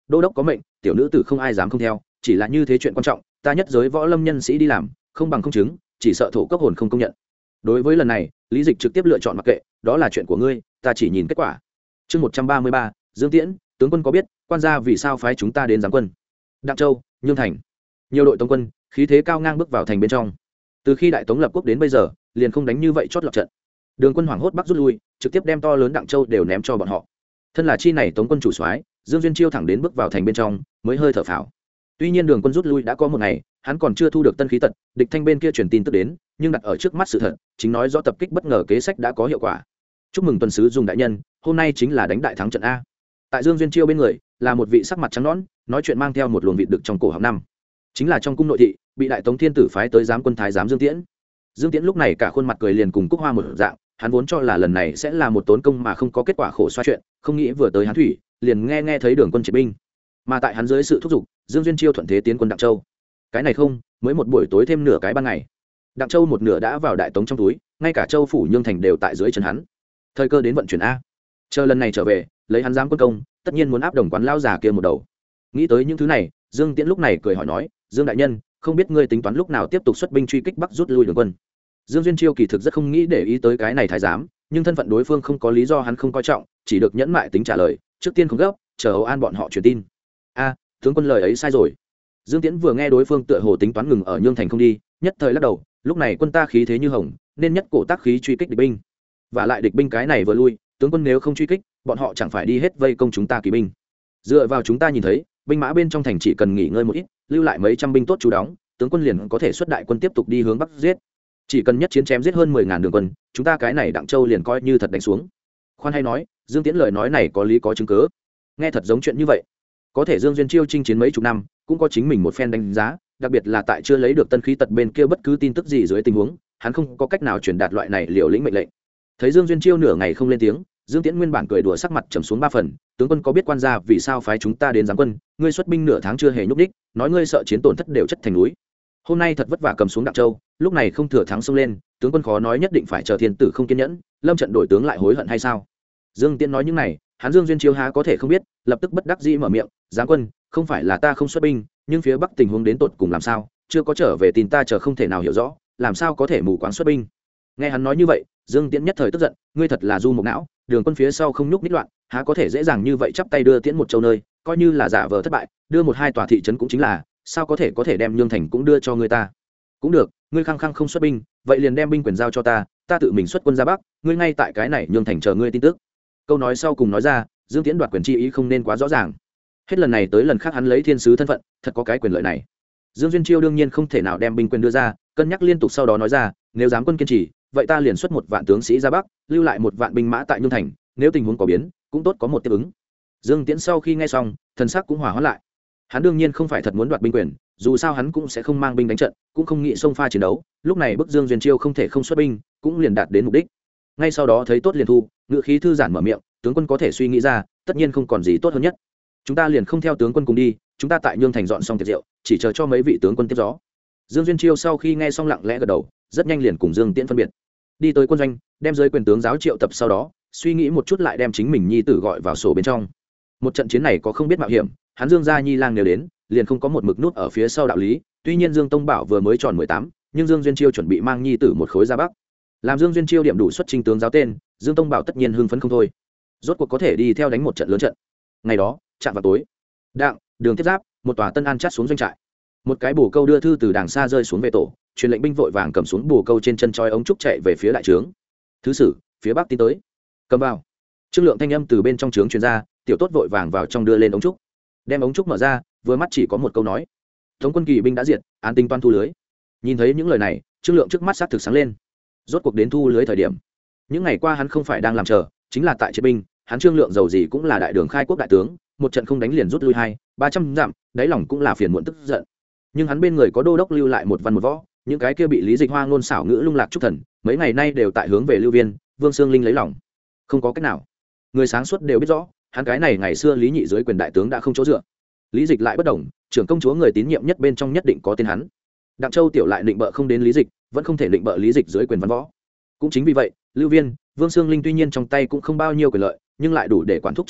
đô đốc có mệnh, tiểu nữ tử không ai dám không theo, chỉ là như thế chuyện quan trọng, ta nhất giới võ lâm nhân sĩ đi làm, không bằng không chứng, chỉ sợ thổ cấp hồn không công nhận. Đối với lần này, Lý Dịch trực tiếp lựa chọn mặc kệ, đó là chuyện của ngươi, ta chỉ nhìn kết quả. Chương một trăm ba mươi ba, Dương Tiễn, tướng quân có biết, quan gia vì sao phái chúng ta đến giáng quân? Đặng Châu, Nhương Thành. Nhiều đội tống quân, khí thế cao ngang bước vào thành bên trong. Từ khi Đại Tống lập quốc đến bây giờ, liền không đánh như vậy chót lọt trận. Đường quân hoảng hốt bắc rút lui, trực tiếp đem to lớn Đặng Châu đều ném cho bọn họ. Thân là chi này Tống quân chủ soái, Dương Duyên Chiêu thẳng đến bước vào thành bên trong, mới hơi thở phào. Tuy nhiên Đường quân rút lui đã có một ngày, hắn còn chưa thu được tân khí tật, địch thanh bên kia truyền tin tức đến, nhưng đặt ở trước mắt sự thật, chính nói rõ tập kích bất ngờ kế sách đã có hiệu quả. Chúc mừng tuần sứ Dùng đại nhân, hôm nay chính là đánh đại thắng trận a. Tại Dương Duyên Chiêu bên người, là một vị sắc mặt trắng nõn, nói chuyện mang theo một luồng vị đực trong cổ họng năm. Chính là trong cung nội thị, bị Đại Tống Thiên tử phái tới giám quân thái giám Dương Tiễn. Dương Tiễn lúc này cả khuôn mặt cười liền cùng cúc hoa một dạng, hắn vốn cho là lần này sẽ là một tốn công mà không có kết quả khổ xoa chuyện, không nghĩ vừa tới hắn thủy, liền nghe nghe thấy Đường quân triệt binh. Mà tại hắn dưới sự thúc giục, Dương Duyên Chiêu thuận thế tiến quân Đặng Châu. Cái này không, mới một buổi tối thêm nửa cái ban ngày. Đặng Châu một nửa đã vào Đại Tống trong túi, ngay cả Châu phủ Nhương Thành đều tại dưới chân hắn. Thời cơ đến vận chuyển a. Chờ lần này trở về, lấy hắn giám quân công, tất nhiên muốn áp đồng quán lao già kia một đầu. Nghĩ tới những thứ này, Dương Tiễn lúc này cười hỏi nói, Dương đại nhân, không biết ngươi tính toán lúc nào tiếp tục xuất binh truy kích Bắc rút lui Đường quân? Dương Duyên Chiêu kỳ thực rất không nghĩ để ý tới cái này thái giám, nhưng thân phận đối phương không có lý do hắn không coi trọng, chỉ được nhẫn mại tính trả lời, trước tiên không gấp, chờ Hầu An bọn họ truyền tin. A, tướng quân lời ấy sai rồi. Dương Tiễn vừa nghe đối phương tựa hồ tính toán ngừng ở Nhương Thành không đi, nhất thời lắc đầu, lúc này quân ta khí thế như hồng, nên nhất cổ tác khí truy kích địch binh. Và lại địch binh cái này vừa lui, tướng quân nếu không truy kích, bọn họ chẳng phải đi hết vây công chúng ta kỳ binh. Dựa vào chúng ta nhìn thấy, binh mã bên trong thành chỉ cần nghỉ ngơi một ít, lưu lại mấy trăm binh tốt chú đóng, tướng quân liền có thể xuất đại quân tiếp tục đi hướng bắc giết. Chỉ cần nhất chiến chém giết hơn mười ngàn đường quân, chúng ta cái này Đặng Châu liền coi như thật đánh xuống. Khoan hay nói, Dương Tiễn lời nói này có lý có chứng cứ. Nghe thật giống chuyện như vậy. Có thể Dương Duyên Chiêu chinh chiến mấy chục năm, cũng có chính mình một phen đánh giá, đặc biệt là tại chưa lấy được tân khí tật bên kia bất cứ tin tức gì dưới tình huống, hắn không có cách nào truyền đạt loại này liều lĩnh mệnh lệnh. Thấy Dương Duyên Chiêu nửa ngày không lên tiếng, Dương Tiễn nguyên bản cười đùa sắc mặt trầm xuống ba phần, tướng quân có biết quan gia vì sao phái chúng ta đến giáng quân, ngươi xuất binh nửa tháng chưa hề nhúc đích, nói ngươi sợ chiến tổn thất đều chất thành núi. Hôm nay thật vất vả cầm xuống Đặng Châu, lúc này không thừa thắng xông lên, tướng quân khó nói nhất định phải chờ thiên tử không kiên nhẫn, lâm trận đổi tướng lại hối hận hay sao? Dương Tiễn nói những này, hắn Dương Duyên Chiêu há có thể không biết, lập tức bất đắc dĩ mở miệng, giáng quân, không phải là ta không xuất binh, nhưng phía bắc tình huống đến tột cùng làm sao, chưa có trở về tin ta chờ không thể nào hiểu rõ, làm sao có thể mù quáng xuất binh? Nghe hắn nói như vậy, Dương Tiễn nhất thời tức giận, ngươi thật là du mục não, đường quân phía sau không nhúc nhích loạn, há có thể dễ dàng như vậy chắp tay đưa Tiễn một châu nơi, coi như là giả vờ thất bại, đưa một hai tòa thị trấn cũng chính là, sao có thể có thể đem Nhương Thành cũng đưa cho ngươi ta? Cũng được, ngươi khăng khăng không xuất binh, vậy liền đem binh quyền giao cho ta, ta tự mình xuất quân ra bắc, ngươi ngay tại cái này Nhương Thành chờ ngươi tin tức. Câu nói sau cùng nói ra, Dương Tiễn đoạt quyền chi ý không nên quá rõ ràng. Hết lần này tới lần khác hắn lấy thiên sứ thân phận, thật có cái quyền lợi này. Dương Duyên Chiêu đương nhiên không thể nào đem binh quyền đưa ra, cân nhắc liên tục sau đó nói ra, nếu dám quân kiên trì, vậy ta liền xuất một vạn tướng sĩ ra bắc, lưu lại một vạn binh mã tại Nhương Thành, nếu tình huống có biến, cũng tốt có một tiếp ứng. Dương Tiễn sau khi nghe xong, thần sắc cũng hòa hoãn lại. Hắn đương nhiên không phải thật muốn đoạt binh quyền, dù sao hắn cũng sẽ không mang binh đánh trận, cũng không nghĩ xông pha chiến đấu, lúc này bức Dương Duyên Chiêu không thể không xuất binh, cũng liền đạt đến mục đích. Ngay sau đó thấy tốt liền thu, ngự khí thư giãn mở miệng, tướng quân có thể suy nghĩ ra, tất nhiên không còn gì tốt hơn nhất. Chúng ta liền không theo tướng quân cùng đi, chúng ta tại Nhương Thành dọn xong tiệc rượu, chỉ chờ cho mấy vị tướng quân tiếp gió. Dương Duyên Chiêu sau khi nghe xong lặng lẽ gật đầu, rất nhanh liền cùng Dương Tiễn phân biệt. Đi tới quân doanh, đem giới quyền tướng giáo triệu tập sau đó, suy nghĩ một chút lại đem chính mình nhi tử gọi vào sổ bên trong. Một trận chiến này có không biết mạo hiểm, hắn Dương gia nhi lang nếu đến, liền không có một mực nút ở phía sau đạo lý, tuy nhiên Dương Tông Bảo vừa mới tròn mười tám, nhưng Dương Duyên Chiêu chuẩn bị mang nhi tử một khối ra bắc. Làm Dương Duyên Chiêu điểm đủ xuất trình tướng giáo tên, Dương Tông Bảo tất nhiên hưng phấn không thôi. Rốt cuộc có thể đi theo đánh một trận lớn trận. Ngày đó, chạm vào tối, Đặng, Đường tiếp giáp, một tòa tân an chát xuống doanh trại. Một cái bổ câu đưa thư từ đàng xa rơi xuống về tổ, truyền lệnh binh vội vàng cầm xuống bổ câu trên chân trói ống trúc chạy về phía đại trướng. Thứ sử, phía bắc tin tới. Cầm vào. Trương Lượng thanh âm từ bên trong trướng truyền ra, tiểu tốt vội vàng vào trong đưa lên ống trúc. Đem ống trúc mở ra, vừa mắt chỉ có một câu nói: Tống quân kỳ binh đã diệt, an tinh toan thu lưới. Nhìn thấy những lời này, Trương Lượng trước mắt sát thực sáng lên. Rốt cuộc đến thu lưới thời điểm. Những ngày qua hắn không phải đang làm chờ, chính là tại chế binh, hắn Trương Lượng giàu gì cũng là đại đường khai quốc đại tướng, một trận không đánh liền rút lui hai ba trăm dặm, đáy lòng cũng là phiền muộn tức giận. Nhưng hắn bên người có đô đốc lưu lại một văn một võ, những cái kia bị Lý Dịch Hoa ngôn xảo ngữ lung lạc trúc thần, mấy ngày nay đều tại hướng về Lưu Viên, Vương Sương Linh lấy lòng. Không có cách nào, người sáng suốt đều biết rõ, hắn cái này ngày xưa Lý Nhị dưới quyền đại tướng đã không chỗ dựa. Lý Dịch lại bất đồng, trưởng công chúa người tín nhiệm nhất bên trong nhất định có tên hắn. Đặng Châu tiểu lại định bợ không đến Lý Dịch, vẫn không thể định bợ Lý Dịch dưới quyền văn võ. Cũng chính vì vậy, Lưu Viên, Vương Sương Linh tuy nhiên trong tay cũng không bao nhiêu quyền lợi, nhưng lại đủ để quản thúc Trương Lượng,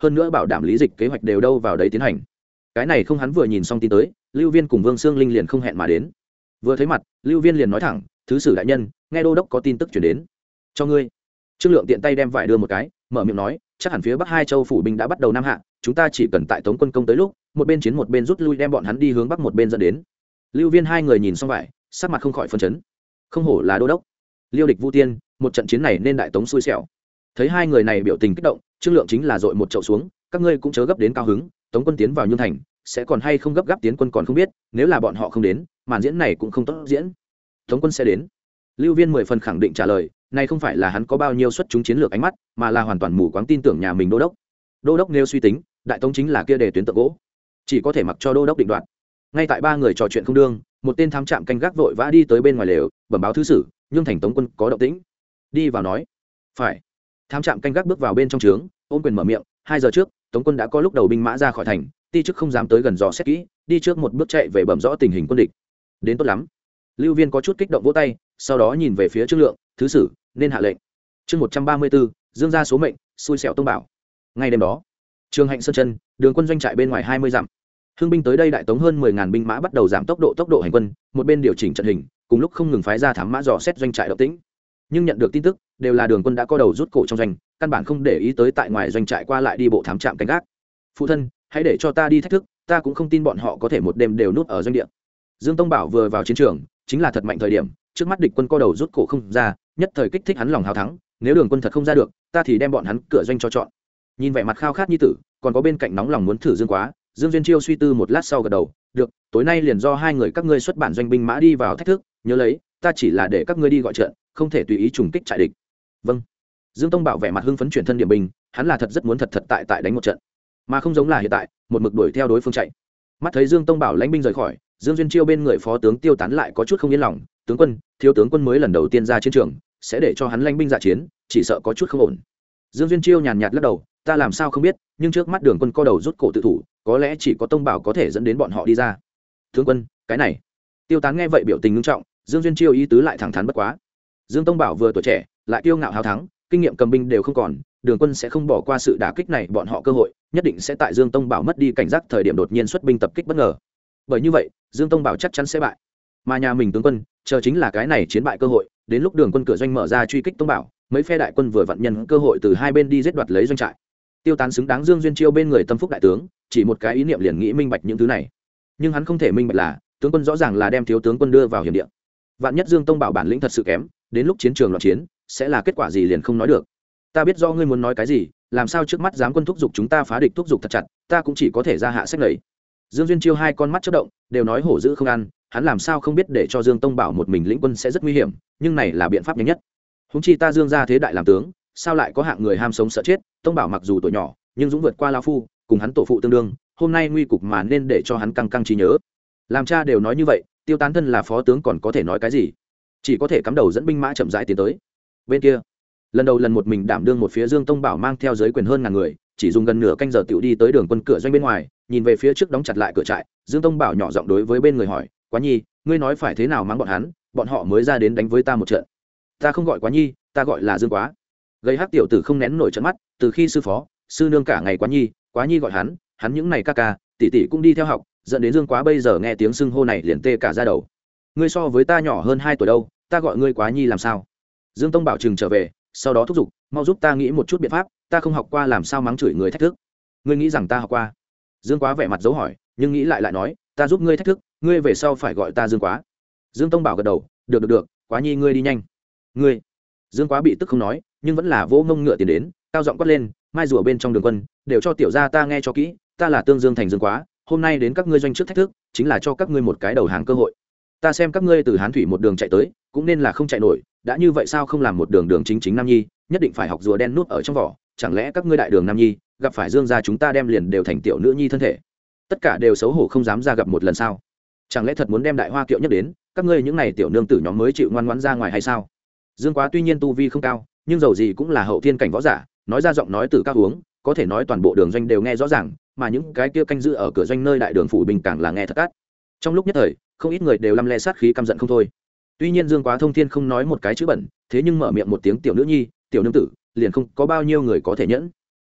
hơn nữa bảo đảm lý dịch kế hoạch đều đâu vào đấy tiến hành. Cái này không hắn vừa nhìn xong tin tới, Lưu Viên cùng Vương Sương Linh liền không hẹn mà đến. Vừa thấy mặt, Lưu Viên liền nói thẳng, thứ sử đại nhân, nghe đô đốc có tin tức chuyển đến cho ngươi. Trương Lượng tiện tay đem vải đưa một cái, mở miệng nói, chắc hẳn phía Bắc hai châu phủ binh đã bắt đầu nam hạ, chúng ta chỉ cần tại Tống quân công tới lúc, một bên chiến một bên rút lui đem bọn hắn đi hướng Bắc một bên dẫn đến. Lưu Viên hai người nhìn xong vải, sắc mặt không khỏi phấn chấn. Không hổ là đô đốc. Liêu địch Vu Tiên, một trận chiến này nên đại tống xui xẻo. Thấy hai người này biểu tình kích động, Trương Lượng chính là dội một chậu xuống, các ngươi cũng chớ gấp đến cao hứng, Tống quân tiến vào Nhung thành, sẽ còn hay không gấp gáp tiến quân còn không biết, nếu là bọn họ không đến, màn diễn này cũng không tốt diễn. Tống quân sẽ đến. Lưu Viên mười phần khẳng định trả lời, này không phải là hắn có bao nhiêu xuất chúng chiến lược ánh mắt, mà là hoàn toàn mù quáng tin tưởng nhà mình đô đốc. Đô đốc nếu suy tính, đại tống chính là kia đề tuyến tượng gỗ, chỉ có thể mặc cho đô đốc định đoạt. Ngay tại ba người trò chuyện không đương, một tên thám trạm canh gác vội vã đi tới bên ngoài lều, bẩm báo thứ sử, Nhung thành Tống quân có động tĩnh. Đi vào nói, phải. Thám trạm canh gác bước vào bên trong trướng, ôn quyền mở miệng, hai giờ trước, Tống quân đã có lúc đầu binh mã ra khỏi thành, ti chức không dám tới gần dò xét kỹ, đi trước một bước chạy về bẩm rõ tình hình quân địch. Đến tốt lắm. Lưu Viên có chút kích động vỗ tay, sau đó nhìn về phía Trương Lượng, thứ sử, nên hạ lệnh. Chương một trăm ba mươi bốn, dương gia số mệnh, xui xẻo tông bảo. Ngay đêm đó, Trường Hạnh Sơn chân, đường quân doanh trại bên ngoài hai mươi dặm. Hưng binh tới đây đại tống hơn mười ngàn binh mã bắt đầu giảm tốc độ tốc độ hành quân, một bên điều chỉnh trận hình, cùng lúc không ngừng phái ra thám mã dò xét doanh trại động tĩnh. Nhưng nhận được tin tức, đều là đường quân đã có đầu rút cổ trong doanh, căn bản không để ý tới tại ngoài doanh trại qua lại đi bộ thám trạm canh gác. Phụ thân, hãy để cho ta đi thách thức, ta cũng không tin bọn họ có thể một đêm đều núp ở doanh địa. Dương Tông Bảo vừa vào chiến trường, chính là thật mạnh thời điểm, trước mắt địch quân co đầu rút cổ không ra, nhất thời kích thích hắn lòng hào thắng, nếu đường quân thật không ra được, ta thì đem bọn hắn cửa doanh cho chọn. Nhìn vẻ mặt khao khát như tử, còn có bên cạnh nóng lòng muốn thử Dương Quá, Dương Duyên Chiêu suy tư một lát sau gật đầu, được, tối nay liền do hai người các ngươi xuất bản doanh binh mã đi vào thách thức, nhớ lấy, ta chỉ là để các ngươi đi gọi trận, không thể tùy ý trùng kích trại địch. Vâng. Dương Tông Bảo vẻ mặt hưng phấn chuyển thân điểm binh, hắn là thật rất muốn thật thật tại tại đánh một trận, mà không giống là hiện tại, một mực đuổi theo đối phương chạy. Mắt thấy Dương Tông Bảo lãnh binh rời khỏi, Dương Duyên Chiêu bên người phó tướng Tiêu Tán lại có chút không yên lòng, tướng quân, thiếu tướng quân mới lần đầu tiên ra chiến trường, sẽ để cho hắn lãnh binh dạ chiến, chỉ sợ có chút không ổn. Dương Duyên Chiêu nhàn nhạt lắc đầu, ta làm sao không biết, nhưng trước mắt đường quân co đầu rút cổ tự thủ, có lẽ chỉ có Tông Bảo có thể dẫn đến bọn họ đi ra. Tướng quân, cái này. Tiêu Tán nghe vậy biểu tình nghiêm trọng, Dương Duyên Chiêu ý tứ lại thẳng thắn bất quá. Dương Tông Bảo vừa tuổi trẻ, lại kiêu ngạo hào thắng, kinh nghiệm cầm binh đều không còn, đường quân sẽ không bỏ qua sự đả kích này bọn họ cơ hội, nhất định sẽ tại Dương Tông Bảo mất đi cảnh giác thời điểm đột nhiên xuất binh tập kích bất ngờ. Bởi như vậy, Dương Tông Bảo chắc chắn sẽ bại. Mà nhà mình tướng quân, chờ chính là cái này chiến bại cơ hội, đến lúc đường quân cửa doanh mở ra truy kích Tông Bảo, mấy phe đại quân vừa vặn nhân cơ hội từ hai bên đi giết đoạt lấy doanh trại. Tiêu Tán xứng đáng Dương Duyên Chiêu bên người tâm phúc đại tướng, chỉ một cái ý niệm liền nghĩ minh bạch những thứ này. Nhưng hắn không thể minh bạch là, tướng quân rõ ràng là đem thiếu tướng quân đưa vào hiểm địa. Vạn nhất Dương Tông Bảo bản lĩnh thật sự kém, đến lúc chiến trường loạn chiến, sẽ là kết quả gì liền không nói được. Ta biết do ngươi muốn nói cái gì, làm sao trước mắt giám quân thúc giục chúng ta phá địch thúc giục thật chặt, ta cũng chỉ có thể ra hạ sách lầy. Dương Duyên Chiêu hai con mắt chớp động, đều nói hổ dữ không ăn, hắn làm sao không biết để cho Dương Tông Bảo một mình lĩnh quân sẽ rất nguy hiểm, nhưng này là biện pháp nhanh nhất. Huống chi ta Dương gia thế đại làm tướng, sao lại có hạng người ham sống sợ chết, Tông Bảo mặc dù tuổi nhỏ, nhưng dũng vượt qua lão phu, cùng hắn tổ phụ tương đương, hôm nay nguy cục mà nên để cho hắn căng căng trí nhớ. Làm cha đều nói như vậy, Tiêu Tán thân là phó tướng còn có thể nói cái gì? Chỉ có thể cắm đầu dẫn binh mã chậm rãi tiến tới. Bên kia, lần đầu lần một mình đảm đương một phía Dương Tông Bảo mang theo giới quyền hơn ngàn người, chỉ dùng gần nửa canh giờ tiểu đi tới đường quân cửa doanh bên ngoài, nhìn về phía trước đóng chặt lại cửa trại, Dương Tông Bảo nhỏ giọng đối với bên người hỏi, Quá Nhi, ngươi nói phải thế nào mắng bọn hắn, bọn họ mới ra đến đánh với ta một trận. Ta không gọi Quá Nhi, ta gọi là Dương Quá. Gây hắc tiểu tử không nén nổi trận mắt, từ khi sư phó, sư nương cả ngày Quá Nhi, Quá Nhi gọi hắn, hắn những này ca ca, tỷ tỷ cũng đi theo học, dẫn đến Dương Quá bây giờ nghe tiếng xưng hô này liền tê cả da đầu. Ngươi so với ta nhỏ hơn hai tuổi đâu, ta gọi ngươi Quá Nhi làm sao? Dương Tông Bảo chừng trở về, sau đó thúc giục, mau giúp ta nghĩ một chút biện pháp, ta không học qua làm sao mắng chửi người thách thức. Ngươi nghĩ rằng ta học qua? Dương Quá vẻ mặt dấu hỏi, nhưng nghĩ lại lại nói, ta giúp ngươi thách thức, ngươi về sau phải gọi ta Dương Quá. Dương Tông Bảo gật đầu, được được được, Quá Nhi ngươi đi nhanh. Ngươi. Dương Quá bị tức không nói, nhưng vẫn là vỗ ngông ngựa tiến đến, cao giọng quát lên, mai rùa bên trong đường quân, đều cho tiểu gia ta nghe cho kỹ, ta là Tương Dương thành Dương Quá, hôm nay đến các ngươi doanh trước thách thức, chính là cho các ngươi một cái đầu hàng cơ hội. Ta xem các ngươi từ Hán thủy một đường chạy tới, cũng nên là không chạy nổi, đã như vậy sao không làm một đường đường chính chính nam nhi, nhất định phải học rùa đen nút ở trong vỏ, chẳng lẽ các ngươi đại đường nam nhi gặp phải Dương gia chúng ta đem liền đều thành tiểu nữ nhi thân thể, tất cả đều xấu hổ không dám ra gặp một lần sao? Chẳng lẽ thật muốn đem đại hoa kiệu nhất đến, các ngươi những này tiểu nương tử nhóm mới chịu ngoan ngoãn ra ngoài hay sao? Dương Quá tuy nhiên tu vi không cao, nhưng dầu gì cũng là hậu thiên cảnh võ giả, nói ra giọng nói từ cao uống, có thể nói toàn bộ đường doanh đều nghe rõ ràng, mà những cái kia canh giữ ở cửa doanh nơi đại đường phủ bình càng là nghe thật cát. Trong lúc nhất thời, không ít người đều lăm le sát khí căm giận không thôi. Tuy nhiên Dương Quá thông thiên không nói một cái chữ bẩn, thế nhưng mở miệng một tiếng tiểu nữ nhi, tiểu nương tử, liền không có bao nhiêu người có thể nhẫn.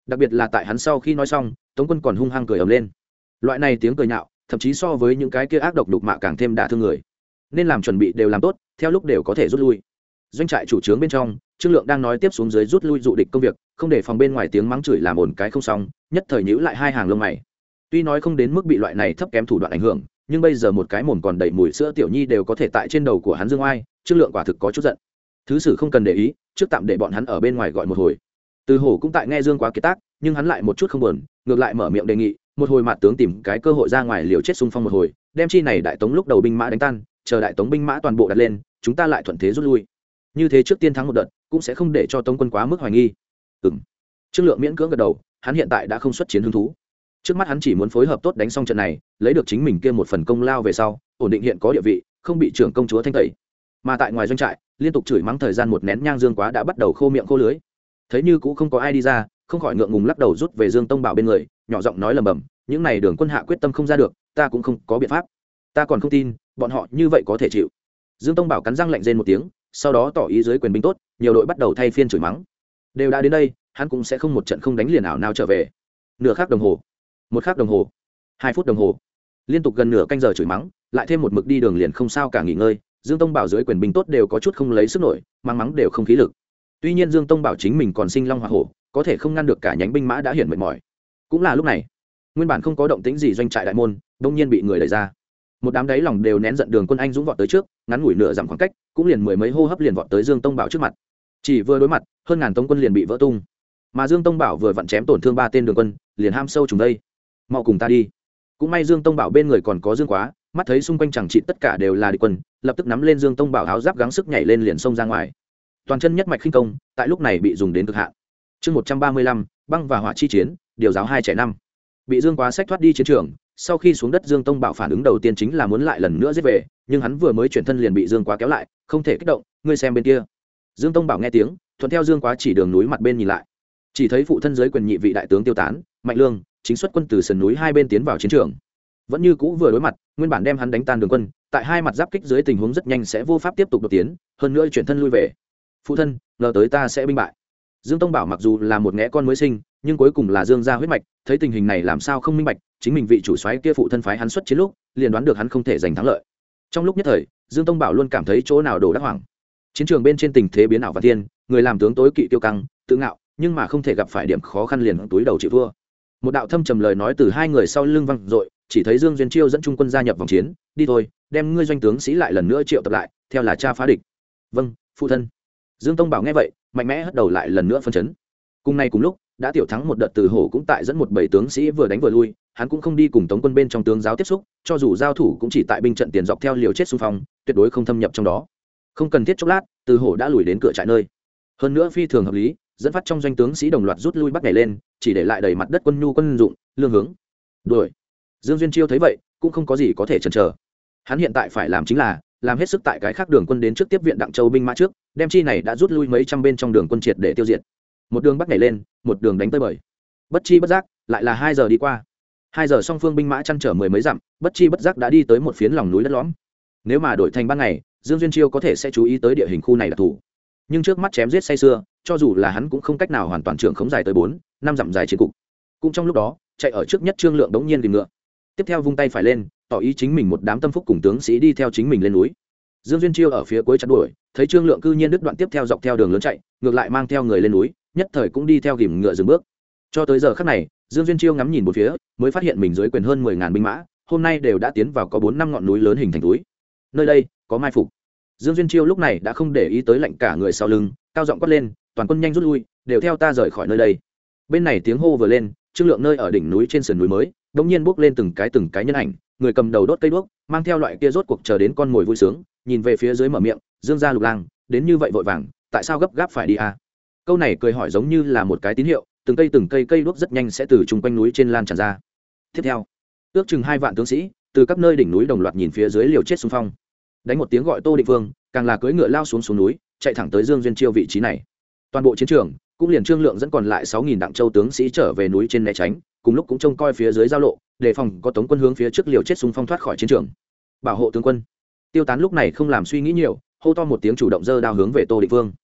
đặc biệt là tại hắn sau khi nói xong tống quân còn hung hăng cười ầm lên. Loại này tiếng cười nhạo thậm chí so với những cái kia ác độc đục mạ càng thêm đả thương người. Nên làm chuẩn bị đều làm tốt, theo lúc đều có thể rút lui. Doanh trại chủ trướng bên trong, Trương Lượng đang nói tiếp xuống dưới rút lui dụ địch công việc, không để phòng bên ngoài tiếng mắng chửi làm ồn cái không xong, nhất thời nhíu lại hai hàng lông mày. Tuy nói không đến mức bị loại này thấp kém thủ đoạn ảnh hưởng, nhưng bây giờ một cái mồm còn đầy mùi sữa tiểu nhi đều có thể tại trên đầu của hắn dương oai, Trương Lượng quả thực có chút giận. Thứ sử không cần để ý, trước tạm để bọn hắn ở bên ngoài gọi một hồi. Từ Hổ cũng tại nghe Dương Quá kiệt tác, nhưng hắn lại một chút không buồn, ngược lại mở miệng đề nghị, một hồi mặt tướng tìm cái cơ hội ra ngoài liều chết xung phong một hồi, đem chi này đại tống lúc đầu binh mã đánh tan, chờ đại tống binh mã toàn bộ đặt lên, chúng ta lại thuận thế rút lui. Như thế trước tiên thắng một đợt, cũng sẽ không để cho tống quân quá mức hoài nghi. Ừm. Trương Lượng miễn cưỡng gật đầu, hắn hiện tại đã không xuất chiến hứng thú. Trước mắt hắn chỉ muốn phối hợp tốt đánh xong trận này, lấy được chính mình kia một phần công lao về sau, ổn định hiện có địa vị, không bị trưởng công chúa thanh tẩy. Mà tại ngoài doanh trại, liên tục chửi mắng thời gian một nén nhang Dương Quá đã bắt đầu khô miệng khô lưới. Thấy như cũng không có ai đi ra, không khỏi ngượng ngùng lắc đầu rút về Dương Tông Bảo bên người, nhỏ giọng nói lầm bầm, những này đường quân hạ quyết tâm không ra được, ta cũng không có biện pháp. Ta còn không tin, bọn họ như vậy có thể chịu. Dương Tông Bảo cắn răng lạnh rên một tiếng, sau đó tỏ ý dưới quyền binh tốt, nhiều đội bắt đầu thay phiên chửi mắng. Đều đã đến đây, hắn cũng sẽ không một trận không đánh liền ảo nào trở về. Nửa khắc đồng hồ, một khắc đồng hồ, hai phút đồng hồ, liên tục gần nửa canh giờ chửi mắng, lại thêm một mực đi đường liền không sao cả nghỉ ngơi. Dương Tông Bảo dưới quyền binh tốt đều có chút không lấy sức nổi, mắng mắng đều không khí lực. Tuy nhiên Dương Tông Bảo chính mình còn sinh long hỏa hổ, có thể không ngăn được cả nhánh binh mã đã hiển mệt mỏi. Cũng là lúc này, nguyên bản không có động tĩnh gì doanh trại đại môn, đột nhiên bị người đẩy ra. Một đám đáy lòng đều nén giận đường quân anh dũng vọt tới trước, ngắn ngủi nửa dặm khoảng cách, cũng liền mười mấy hô hấp liền vọt tới Dương Tông Bảo trước mặt. Chỉ vừa đối mặt, hơn ngàn tống quân liền bị vỡ tung. Mà Dương Tông Bảo vừa vặn chém tổn thương ba tên đường quân, liền ham sâu trùng đây. Mau cùng ta đi. Cũng may Dương Tông Bảo bên người còn có Dương Quá, mắt thấy xung quanh chẳng trị tất cả đều là địch quân, lập tức nắm lên Dương Tông Bảo áo giáp gắng sức nhảy lên liền xông ra ngoài. Toàn chân nhất mạch khinh công, tại lúc này bị dùng đến cực hạn. Chương một trăm ba mươi lăm, băng và hỏa chi chiến, điều giáo hai trẻ năm. Bị Dương Quá sách thoát đi chiến trường, sau khi xuống đất Dương Tông Bảo phản ứng đầu tiên chính là muốn lại lần nữa giết về, nhưng hắn vừa mới chuyển thân liền bị Dương Quá kéo lại, không thể kích động, ngươi xem bên kia. Dương Tông Bảo nghe tiếng, thuận theo Dương Quá chỉ đường núi mặt bên nhìn lại, chỉ thấy phụ thân dưới quyền nhị vị đại tướng Tiêu Tán, Mạnh Lương, chính xuất quân từ sườn núi hai bên tiến vào chiến trường. Vẫn như cũ vừa đối mặt, nguyên bản đem hắn đánh tan đường quân, tại hai mặt giáp kích dưới tình huống rất nhanh sẽ vô pháp tiếp tục đột tiến, hơn nữa chuyển thân lui về. Phụ thân, ngờ tới ta sẽ binh bại. Dương Tông Bảo mặc dù là một ngẽ con mới sinh, nhưng cuối cùng là Dương gia huyết mạch, thấy tình hình này làm sao không minh bạch, chính mình vị chủ soái kia phụ thân phái hắn xuất chiến lúc, liền đoán được hắn không thể giành thắng lợi. Trong lúc nhất thời, Dương Tông Bảo luôn cảm thấy chỗ nào đổ đắc hoảng. Chiến trường bên trên tình thế biến ảo và thiên, người làm tướng tối kỵ tiêu căng, tự ngạo, nhưng mà không thể gặp phải điểm khó khăn liền túi đầu chịu thua. Một đạo thâm trầm lời nói từ hai người sau lưng vang dội, chỉ thấy Dương Duyên Chiêu dẫn trung quân gia nhập vòng chiến, đi thôi, đem ngươi doanh tướng sĩ lại lần nữa triệu tập lại, theo là cha phá địch. Vâng, phụ thân. Dương Tông Bảo nghe vậy, mạnh mẽ hất đầu lại lần nữa phân chấn. Cùng nay cùng lúc, đã tiểu thắng một đợt Từ Hổ cũng tại dẫn một bảy tướng sĩ vừa đánh vừa lui, hắn cũng không đi cùng Tống quân bên trong tướng giáo tiếp xúc, cho dù giao thủ cũng chỉ tại binh trận tiền dọc theo liều chết xung phong, tuyệt đối không thâm nhập trong đó. Không cần thiết chốc lát, Từ Hổ đã lùi đến cửa trại nơi. Hơn nữa phi thường hợp lý, dẫn phát trong doanh tướng sĩ đồng loạt rút lui bắt nhảy lên, chỉ để lại đầy mặt đất quân nhu quân dụng, lương hướng. Đuổi. Dương Duyên Chiêu thấy vậy, cũng không có gì có thể chần chờ. Hắn hiện tại phải làm chính là làm hết sức tại cái khác đường quân đến trước tiếp viện Đặng Châu binh mã trước, đem chi này đã rút lui mấy trăm bên trong đường quân triệt để tiêu diệt. Một đường bắt nhảy lên, một đường đánh tới bời. Bất chi bất giác, lại là hai giờ đi qua. Hai giờ song phương binh mã chăn trở mười mấy dặm, bất chi bất giác đã đi tới một phiến lòng núi đất lõm. Nếu mà đổi thành ban ngày, Dương Duyên Chiêu có thể sẽ chú ý tới địa hình khu này đặc thù. Nhưng trước mắt chém giết say sưa, cho dù là hắn cũng không cách nào hoàn toàn trưởng khống dài tới bốn, năm dặm dài chiến cục. Cũng trong lúc đó, chạy ở trước nhất Trương Lượng đống nhiên tìm ngựa. Tiếp theo vung tay phải lên, tỏ ý chính mình một đám tâm phúc cùng tướng sĩ đi theo chính mình lên núi. Dương Duyên Chiêu ở phía cuối chặn đuổi, thấy Trương Lượng cư nhiên đứt đoạn tiếp theo dọc theo đường lớn chạy, ngược lại mang theo người lên núi, nhất thời cũng đi theo gìm ngựa dừng bước. Cho tới giờ khắc này, Dương Duyên Chiêu ngắm nhìn một phía, mới phát hiện mình dưới quyền hơn mười ngàn binh mã, hôm nay đều đã tiến vào có bốn năm ngọn núi lớn hình thành túi. Nơi đây có mai phục. Dương Duyên Chiêu lúc này đã không để ý tới lệnh cả người sau lưng, cao giọng quát lên, toàn quân nhanh rút lui, đều theo ta rời khỏi nơi đây. Bên này tiếng hô vừa lên, Trương Lượng nơi ở đỉnh núi trên sườn núi mới, đột nhiên bước lên từng cái từng cái nhân ảnh, người cầm đầu đốt cây đuốc, mang theo loại kia rốt cuộc chờ đến con mồi vui sướng, nhìn về phía dưới mở miệng, Dương gia Lục Lang, đến như vậy vội vàng, tại sao gấp gáp phải đi à? Câu này cười hỏi giống như là một cái tín hiệu, từng cây từng cây cây đuốc rất nhanh sẽ từ chung quanh núi trên lan tràn ra. Tiếp theo, ước chừng hai vạn tướng sĩ từ các nơi đỉnh núi đồng loạt nhìn phía dưới liều chết xung phong. Đánh một tiếng gọi Tô Định Vương, càng là cưỡi ngựa lao xuống xuống núi, chạy thẳng tới Dương Duyên Chiêu vị trí này. Toàn bộ chiến trường cũng liền Trương Lượng dẫn còn lại sáu nghìn Đặng Châu tướng sĩ trở về núi trên né tránh, cùng lúc cũng trông coi phía dưới giao lộ, đề phòng có Tống quân hướng phía trước liều chết xung phong thoát khỏi chiến trường. Bảo hộ tướng quân. Tiêu Tán lúc này không làm suy nghĩ nhiều, hô to một tiếng chủ động giơ đao hướng về Tô Định Vương.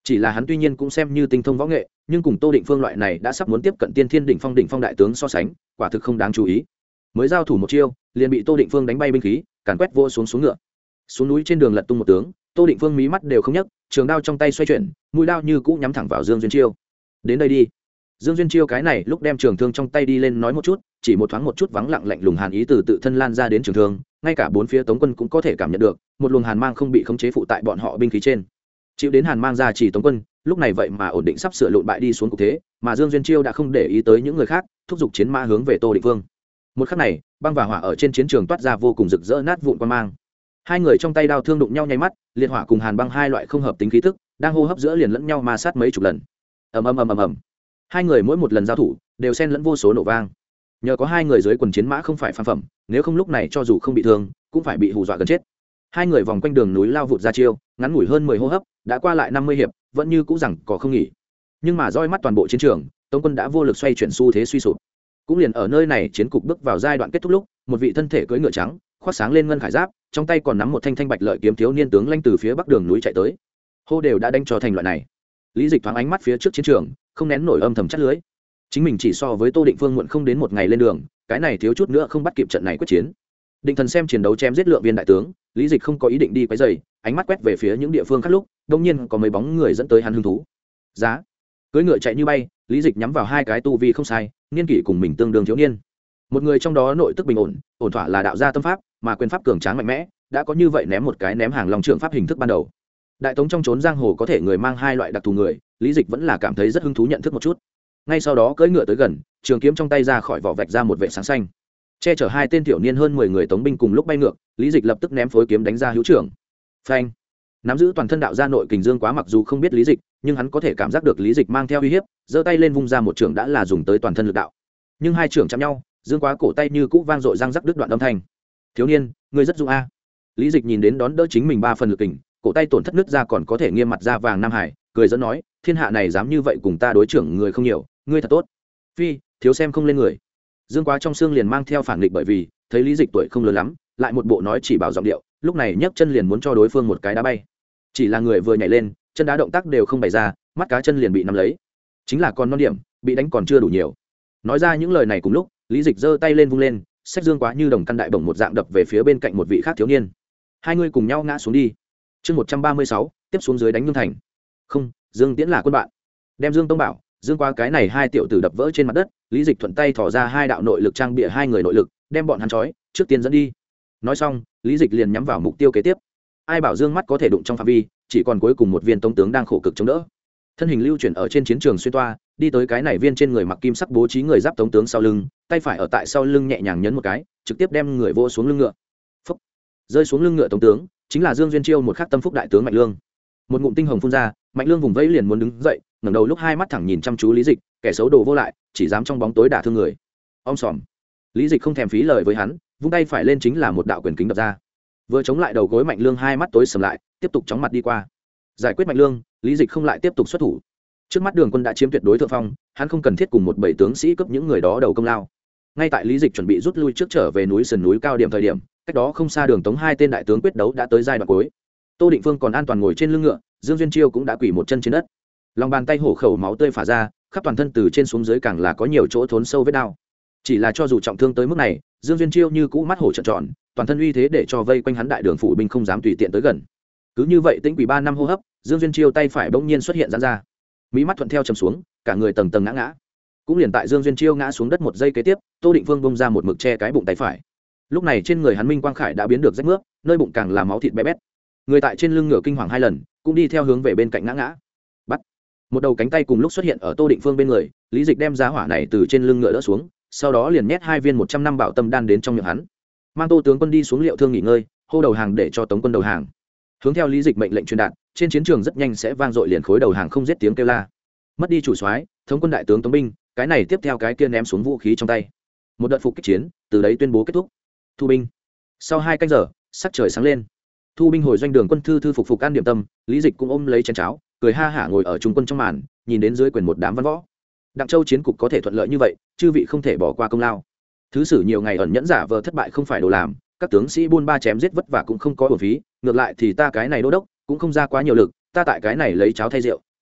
chỉ là hắn tuy nhiên cũng xem như tinh thông võ nghệ, nhưng cùng Tô Định Phương loại này đã sắp muốn tiếp cận tiên thiên đỉnh phong đỉnh phong đại tướng so sánh, quả thực không đáng chú ý. Mới giao thủ một chiêu, liền bị Tô Định Phương đánh bay binh khí, càn quét vô xuống xuống ngựa. Xuống núi trên đường lật tung một tướng, Tô Định Phương mí mắt đều không nhấc, trường đao trong tay xoay chuyển, mũi đao như cũ nhắm thẳng vào Dương Duyên Chiêu. Đến đây đi. Dương Duyên Chiêu cái này lúc đem trường thương trong tay đi lên nói một chút, chỉ một thoáng một chút vắng lặng lạnh lùng hàn ý từ tự thân lan ra đến trường thương, ngay cả bốn phía Tống quân cũng có thể cảm nhận được, một luồng hàn mang không bị khống chế phụ tại bọn họ binh khí trên. Chịu đến hàn mang ra chỉ Tống quân, lúc này vậy mà ổn định sắp sửa lộn bại đi xuống cục thế, mà Dương Duyên Chiêu đã không để ý tới những người khác, thúc giục chiến mã hướng về Tô Định Phương. Một khắc này, băng và hỏa ở trên chiến trường toát ra vô cùng rực rỡ nát vụn quang mang. Hai người trong tay đao thương đụng nhau nháy mắt, liệt hỏa cùng hàn băng hai loại không hợp tính khí tức, đang hô hấp giữa liền lẫn nhau ma sát mấy chục lần. Ầm ầm ầm ầm ầm. Hai người mỗi một lần giao thủ đều xen lẫn vô số nổ vang. Nhờ có hai người dưới quần chiến mã không phải phàm phẩm, nếu không lúc này cho dù không bị thương, cũng phải bị hù dọa gần chết. Hai người vòng quanh đường núi lao vụt ra chiêu, ngắn ngủi hơn mười hô hấp, đã qua lại năm mươi hiệp, vẫn như cũ rằng có không nghỉ. Nhưng mà roi mắt toàn bộ chiến trường, Tống quân đã vô lực xoay chuyển xu thế suy sụp. Cũng liền ở nơi này chiến cục bước vào giai đoạn kết thúc lúc, một vị thân thể cưỡi ngựa trắng, khoác sáng lên ngân khải giáp, trong tay còn nắm một thanh thanh bạch lợi kiếm thiếu niên tướng lãnh từ phía bắc đường núi chạy tới. Hô đều đã đánh cho thành loại này. Lý Dịch thoáng ánh mắt phía trước chiến trường, không nén nổi âm thầm chắt lưới. Chính mình chỉ so với Tô Định Phương muộn không đến một ngày lên đường, cái này thiếu chút nữa không bắt kịp trận này quyết chiến. Định thần xem chiến đấu chém giết lượng viên đại tướng, Lý Dịch không có ý định đi quấy rầy, ánh mắt quét về phía những địa phương khác lúc, đột nhiên có mấy bóng người dẫn tới hắn hứng thú. Giá, cưỡi ngựa chạy như bay, Lý Dịch nhắm vào hai cái tu vi không sai, niên kỷ cùng mình tương đương thiếu niên. Một người trong đó nội tức bình ổn, ổn thỏa là đạo gia tâm pháp, mà quyền pháp cường tráng mạnh mẽ, đã có như vậy ném một cái ném hàng long trưởng pháp hình thức ban đầu. Đại Tống trong trốn giang hồ có thể người mang hai loại đặc thù người, Lý Dịch vẫn là cảm thấy rất hứng thú nhận thức một chút. Ngay sau đó cưỡi ngựa tới gần, trường kiếm trong tay ra khỏi vỏ vạch ra một vệt sáng xanh, che chở hai tên tiểu niên hơn mười người Tống binh cùng lúc bay ngược, Lý Dịch lập tức ném phối kiếm đánh ra hữu trưởng. Phanh! Nắm giữ toàn thân đạo gia nội kình Dương Quá mặc dù không biết Lý Dịch, nhưng hắn có thể cảm giác được Lý Dịch mang theo uy hiếp, giơ tay lên vung ra một trưởng đã là dùng tới toàn thân lực đạo. Nhưng hai trưởng chạm nhau, Dương Quá cổ tay như cũ vang dội răng rắc đứt đoạn âm thanh. Thiếu niên, ngươi rất dũng a. Lý Dịch nhìn đến đón đỡ chính mình ba phần lực kình, cổ tay tổn thất nứt ra còn có thể nghiêm mặt da vàng Nam Hải, cười dẫn nói, thiên hạ này dám như vậy cùng ta đối trưởng người không nhiều, ngươi thật tốt. Phi, thiếu xem không lên người. Dương Quá trong xương liền mang theo phản nghịch bởi vì thấy Lý Dịch tuổi không lớn lắm, lại một bộ nói chỉ bảo giọng điệu, lúc này nhấc chân liền muốn cho đối phương một cái đá bay. Chỉ là người vừa nhảy lên, chân đá động tác đều không bày ra, mắt cá chân liền bị nắm lấy. Chính là còn non điểm, bị đánh còn chưa đủ nhiều. Nói ra những lời này cùng lúc, Lý Dịch giơ tay lên vung lên, xách Dương Quá như đồng căn đại bổng một dạng đập về phía bên cạnh một vị khác thiếu niên. Hai người cùng nhau ngã xuống đi. Chương một trăm ba mươi sáu, tiếp xuống dưới đánh Nhung Thành. Không, Dương Tiễn là quân bạn. Đem Dương Tông Bảo, Dương Quá cái này hai tiểu tử đập vỡ trên mặt đất, Lý Dịch thuận tay thò ra hai đạo nội lực trang bịa hai người nội lực, đem bọn hắn trói, trước tiên dẫn đi. Nói xong, Lý Dịch liền nhắm vào mục tiêu kế tiếp. Ai bảo Dương mắt có thể đụng trong phạm vi, chỉ còn cuối cùng một viên tông tướng đang khổ cực chống đỡ. Thân hình lưu chuyển ở trên chiến trường xuyên toa, đi tới cái này viên trên người mặc kim sắc bố trí người giáp tống tướng sau lưng, tay phải ở tại sau lưng nhẹ nhàng nhấn một cái, trực tiếp đem người vô xuống lưng ngựa. Phúc. Rơi xuống lưng ngựa tống tướng, chính là Dương Duyên Chiêu một khắc tâm phúc đại tướng Mạnh Lương. Một ngụm tinh hồng phun ra, Mạnh Lương vùng vẫy liền muốn đứng dậy, ngẩng đầu lúc hai mắt thẳng nhìn chăm chú Lý Dịch, kẻ xấu đồ vô lại, chỉ dám trong bóng tối đả thương người. Om sòm. Lý Dịch không thèm phí lời với hắn, vung tay phải lên chính là một đạo quyền kính đập ra. Vừa chống lại đầu gối Mạnh Lương hai mắt tối sầm lại, tiếp tục chóng mặt đi qua. Giải quyết Mạnh Lương, Lý Dịch không lại tiếp tục xuất thủ. Trước mắt Đường Quân đã chiếm tuyệt đối thượng phong, hắn không cần thiết cùng một bảy tướng sĩ cướp những người đó đầu công lao. Ngay tại Lý Dịch chuẩn bị rút lui trước trở về núi sườn núi cao điểm thời điểm, cách đó không xa Đường Tống hai tên đại tướng quyết đấu đã tới giai đoạn cuối. Tô Định Phương còn an toàn ngồi trên lưng ngựa, Dương Duyên Chiêu cũng đã quỳ một chân trên đất. Lòng bàn tay hổ khẩu máu tươi phả ra, khắp toàn thân từ trên xuống dưới càng là có nhiều chỗ thốn sâu vết đao. Chỉ là cho dù trọng thương tới mức này, Dương Duyên Chiêu như cũ mắt hổ trợn tròn, toàn thân uy thế để cho vây quanh hắn đại đường phủ binh không dám tùy tiện tới gần. Cứ như vậy tĩnh quỷ ba năm hô hấp, Dương Duyên Chiêu tay phải bỗng nhiên xuất hiện giãn ra, mí mắt thuận theo trầm xuống, cả người tầng tầng ngã ngã. Cũng liền tại Dương Duyên Chiêu ngã xuống đất một giây kế tiếp, Tô Định Phương bung ra một mực che cái bụng tay phải. Lúc này trên người hắn minh quang khải đã biến được rách mướp, nơi bụng càng là máu thịt bé bét. Người tại trên lưng ngựa kinh hoàng hai lần, cũng đi theo hướng về bên cạnh ngã ngã. Bắt. Một đầu cánh tay cùng lúc xuất hiện ở Tô Định Phương bên người, Lý Dịch đem giá hỏa này từ trên lưng ngựa đỡ xuống, sau đó liền nhét hai viên một trăm năm bảo tâm đan đến trong miệng hắn. Mang Tô tướng quân đi xuống liệu thương nghỉ ngơi, hô đầu hàng để cho Tống quân đầu hàng. Hướng theo Lý Dịch mệnh lệnh truyền đạt, trên chiến trường rất nhanh sẽ vang dội liền khối đầu hàng không giết tiếng kêu la. Mất đi chủ soái, thống quân đại tướng Tống binh, cái này tiếp theo cái kia ném xuống vũ khí trong tay. Một đợt phục kích chiến, từ đấy tuyên bố kết thúc. Thu binh. Sau hai canh giờ, sắc trời sáng lên. Thu binh hồi doanh Đường Quân thư thư phục phục ăn điểm tâm, Lý Dịch cũng ôm lấy chén cháo, cười ha hả ngồi ở trung quân trong màn, nhìn đến dưới quyền một đám văn võ. Đặng Châu chiến cục có thể thuận lợi như vậy, chư vị không thể bỏ qua công lao. Thứ sử nhiều ngày ẩn nhẫn giả vờ thất bại không phải đồ làm, các tướng sĩ buôn ba chém giết vất vả cũng không có uổng phí, ngược lại thì ta cái này đô đốc cũng không ra quá nhiều lực, ta tại cái này lấy cháo thay rượu,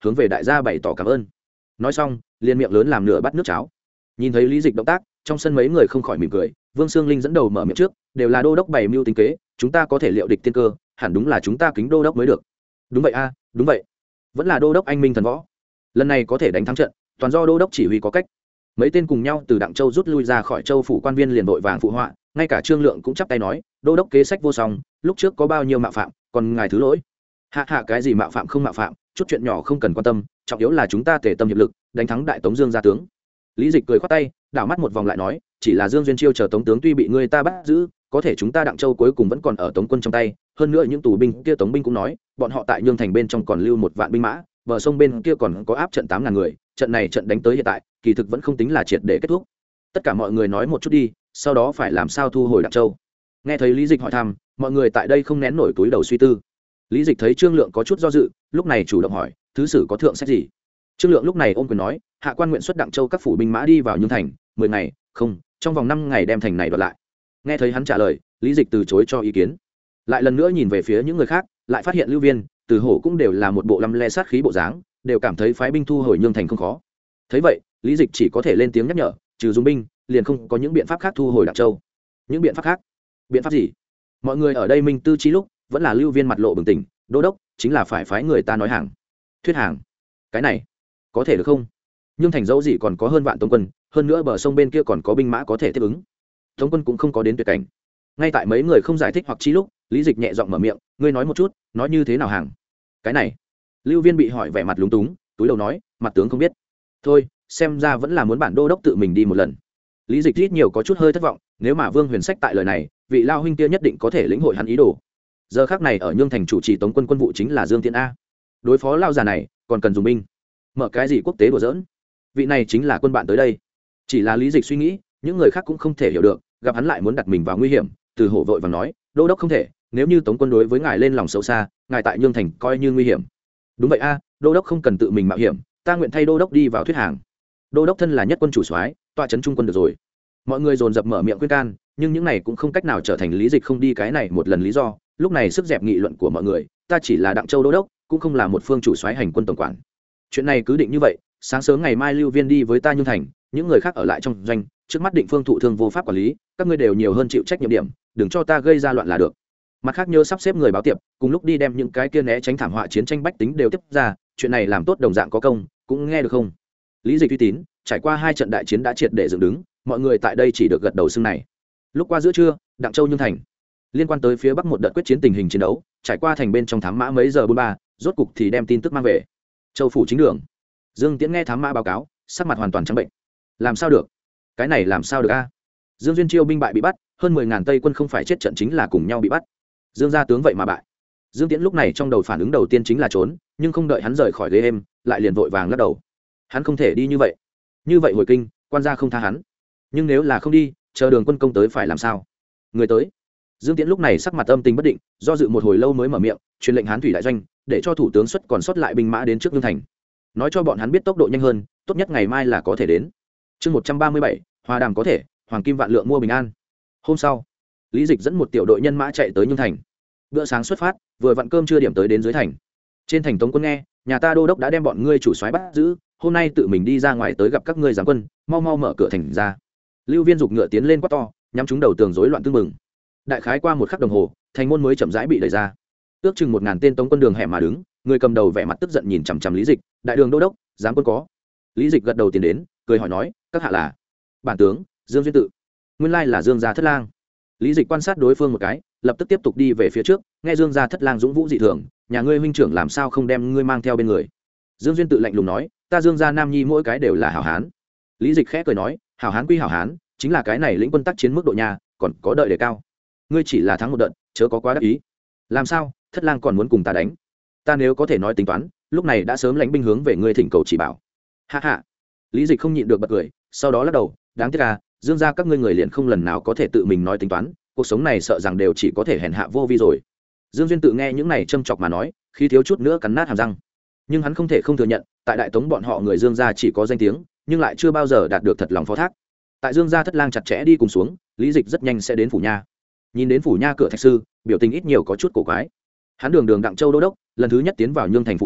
hướng về đại gia bày tỏ cảm ơn. Nói xong liền miệng lớn làm nửa bát nước cháo. Nhìn thấy Lý Dịch động tác, trong sân mấy người không khỏi mỉm cười. Vương Sương Linh dẫn đầu mở miệng trước, đều là đô đốc bày mưu tính kế, chúng ta có thể liệu địch tiên cơ, hẳn đúng là chúng ta kính đô đốc mới được. Đúng vậy a, đúng vậy, vẫn là đô đốc anh minh thần võ, lần này có thể đánh thắng trận toàn do đô đốc chỉ huy có cách. Mấy tên cùng nhau từ Đặng Châu rút lui ra khỏi châu phủ quan viên liền vội vàng phụ họa, ngay cả Trương Lượng cũng chắp tay nói, đô đốc kế sách vô song, lúc trước có bao nhiêu mạo phạm, còn ngài thứ lỗi. Hạ hạ cái gì mạo phạm không mạo phạm, chút chuyện nhỏ không cần quan tâm, trọng yếu là chúng ta tề tâm hiệp lực, đánh thắng đại tống Dương gia tướng. Lý Dịch cười khoát tay, đảo mắt một vòng lại nói, chỉ là Dương Duyên Chiêu chờ tống tướng tuy bị người ta bắt giữ, có thể chúng ta Đặng Châu cuối cùng vẫn còn ở tống quân trong tay, hơn nữa những tù binh kia tống binh cũng nói, bọn họ tại Nhương thành bên trong còn lưu một vạn binh mã, bờ sông bên kia còn có áp trận tám ngàn người, trận này trận đánh tới hiện tại, kỳ thực vẫn không tính là triệt để kết thúc. Tất cả mọi người nói một chút đi, sau đó phải làm sao thu hồi Đặng Châu. Nghe thấy Lý Dịch hỏi thăm, mọi người tại đây không nén nổi túi đầu suy tư. Lý Dịch thấy Trương Lượng có chút do dự, lúc này chủ động hỏi, thứ sử có thượng sách gì? Trương Lượng lúc này ôm quyền nói, hạ quan nguyện xuất Đặng Châu các phủ binh mã đi vào Nhương thành, mười ngày, không, trong vòng năm ngày đem thành này đoạt lại. Nghe thấy hắn trả lời, Lý Dịch từ chối cho ý kiến. Lại lần nữa nhìn về phía những người khác, lại phát hiện Lưu Viên, Từ Hổ cũng đều là một bộ lăm le sát khí bộ dáng, đều cảm thấy phái binh thu hồi Nhương thành không khó. Thấy vậy, Lý Dịch chỉ có thể lên tiếng nhắc nhở, trừ dùng binh, liền không có những biện pháp khác thu hồi Đặng Châu. Những biện pháp khác? Biện pháp gì? Mọi người ở đây minh tư trí lúc, vẫn là Lưu Viên mặt lộ bừng tỉnh, đô đốc, chính là phải phái người ta nói hàng. Thuyết hàng? Cái này, có thể được không? Nhưng thành dẫu gì còn có hơn vạn tống quân, hơn nữa bờ sông bên kia còn có binh mã có thể tiếp ứng. Tống quân cũng không có đến tuyệt cảnh. Ngay tại mấy người không giải thích hoặc chi lúc, Lý Dịch nhẹ giọng mở miệng, ngươi nói một chút, nói như thế nào hàng? Cái này, Lưu Viên bị hỏi vẻ mặt lúng túng, túi đầu nói, mặt tướng không biết. Thôi, xem ra vẫn là muốn bản đô đốc tự mình đi một lần. Lý Dịch ít nhiều có chút hơi thất vọng, nếu mà Vương Huyền Sách tại lời này, vị lao huynh kia nhất định có thể lĩnh hội hắn ý đồ. Giờ khắc này ở Nhương thành chủ trì tống quân quân vụ chính là Dương Tiễn a. Đối phó lao già này, còn cần dùng binh. Mở cái gì quốc tế đùa giỡn? Vị này chính là quân bạn tới đây. Chỉ là Lý Dịch suy nghĩ, những người khác cũng không thể hiểu được, gặp hắn lại muốn đặt mình vào nguy hiểm, Từ Hổ vội vàng nói, đô đốc không thể, nếu như tống quân đối với ngài lên lòng xấu xa, ngài tại Nhương thành coi như nguy hiểm. Đúng vậy a, đô đốc không cần tự mình mạo hiểm, ta nguyện thay đô đốc đi vào thuyết hàng. Đô đốc thân là nhất quân chủ soái, tọa trấn trung quân được rồi. Mọi người dồn dập mở miệng khuyên can, nhưng những này cũng không cách nào trở thành Lý Dịch không đi cái này một lần lý do. Lúc này sức dẹp nghị luận của mọi người, ta chỉ là Đặng Châu đô đốc, cũng không là một phương chủ soái hành quân tổng quản. Chuyện này cứ định như vậy, sáng sớm ngày mai Lưu Viên đi với ta Nhương thành, những người khác ở lại trong doanh, trước mắt định phương thụ thương vô pháp quản lý, các ngươi đều nhiều hơn chịu trách nhiệm điểm, đừng cho ta gây ra loạn là được. Mặt khác nhớ sắp xếp người báo tiệp, cùng lúc đi đem những cái kia né tránh thảm họa chiến tranh bách tính đều tiếp ra, chuyện này làm tốt đồng dạng có công, cũng nghe được không? Lý Dịch uy tín, trải qua hai trận đại chiến đã triệt để dựng đứng, mọi người tại đây chỉ được gật đầu xưng này. Lúc qua giữa trưa, Đặng Châu Nhương thành, liên quan tới phía bắc một đợt quyết chiến tình hình chiến đấu, trải qua thành bên trong thám mã mấy giờ bốn ba, rốt cục thì đem tin tức mang về. Châu phủ chính đường, Dương Tiễn nghe thám mã báo cáo, sắc mặt hoàn toàn trắng bệnh. Làm sao được? Cái này làm sao được a? Dương Duyên Chiêu binh bại bị bắt, hơn mười ngàn Tây quân không phải chết trận chính là cùng nhau bị bắt. Dương gia tướng vậy mà bại. Dương Tiễn lúc này trong đầu phản ứng đầu tiên chính là trốn, nhưng không đợi hắn rời khỏi ghế êm, lại liền vội vàng lắc đầu. Hắn không thể đi như vậy. Như vậy hồi kinh, quan gia không tha hắn. Nhưng nếu là không đi, chờ Đường Quân công tới phải làm sao? Người tới. Dương Tiễn lúc này sắc mặt âm tình bất định, do dự một hồi lâu mới mở miệng, truyền lệnh Hán thủy đại doanh, để cho thủ tướng xuất còn sót lại binh mã đến trước Nhương thành. Nói cho bọn hắn biết tốc độ nhanh hơn, tốt nhất ngày mai là có thể đến. Chương một trăm ba mươi bảy, hòa đàm có thể, hoàng kim vạn lượng mua bình an. Hôm sau, Lý Dịch dẫn một tiểu đội nhân mã chạy tới Nhương thành. Bữa sáng xuất phát, vừa vặn cơm chưa điểm tới đến dưới thành. Trên thành Tống quân nghe, nhà ta đô đốc đã đem bọn ngươi chủ soái bắt giữ, hôm nay tự mình đi ra ngoài tới gặp các ngươi giáng quân, mau mau mở cửa thành ra. Lưu Viên giục ngựa tiến lên quát to, nhắm chúng đầu tường rối loạn tương mừng. Đại khái qua một khắc đồng hồ, thành môn mới chậm rãi bị đẩy ra. Ước chừng một ngàn tên Tống quân đường hẻm mà đứng, người cầm đầu vẻ mặt tức giận nhìn chằm chằm Lý Dịch, đại đường đô đốc, giáng quân có. Lý Dịch gật đầu tiến đến, cười hỏi nói, các hạ là? Bản tướng Dương Duyên Tự. Nguyên lai là Dương gia thất lang. Lý Dịch quan sát đối phương một cái, lập tức tiếp tục đi về phía trước, nghe Dương gia thất lang dũng vũ dị thường, nhà ngươi huynh trưởng làm sao không đem ngươi mang theo bên người? Dương Duyên Tự lạnh lùng nói, ta Dương gia nam nhi mỗi cái đều là hảo hán. Lý Dịch khẽ cười nói, hảo hán quy hảo hán, chính là cái này lĩnh quân tác chiến mức độ nhà, còn có đợi đề cao. Ngươi chỉ là thắng một đợt, chớ có quá đắc ý. Làm sao? Thất lang còn muốn cùng ta đánh? Ta nếu có thể nói tính toán, lúc này đã sớm lãnh binh hướng về ngươi thỉnh cầu chỉ bảo. Ha ha. Lý Dịch không nhịn được bật cười, sau đó lắc đầu, đáng tiếc à, Dương gia các ngươi người liền không lần nào có thể tự mình nói tính toán, cuộc sống này sợ rằng đều chỉ có thể hèn hạ vô vi rồi. Dương Duyên Tự nghe những này châm chọc mà nói, khi thiếu chút nữa cắn nát hàm răng. Nhưng hắn không thể không thừa nhận, tại Đại Tống bọn họ người Dương gia chỉ có danh tiếng, nhưng lại chưa bao giờ đạt được thật lòng phó thác. Tại Dương gia thất lang chặt chẽ đi cùng xuống, Lý Dịch rất nhanh sẽ đến phủ nha. Nhìn đến phủ nha cửa thạch sư, biểu tình ít nhiều có chút cổ quái. Hắn đường đường Đặng Châu đô đốc, lần thứ nhất tiến vào Nhương thành phủ nha,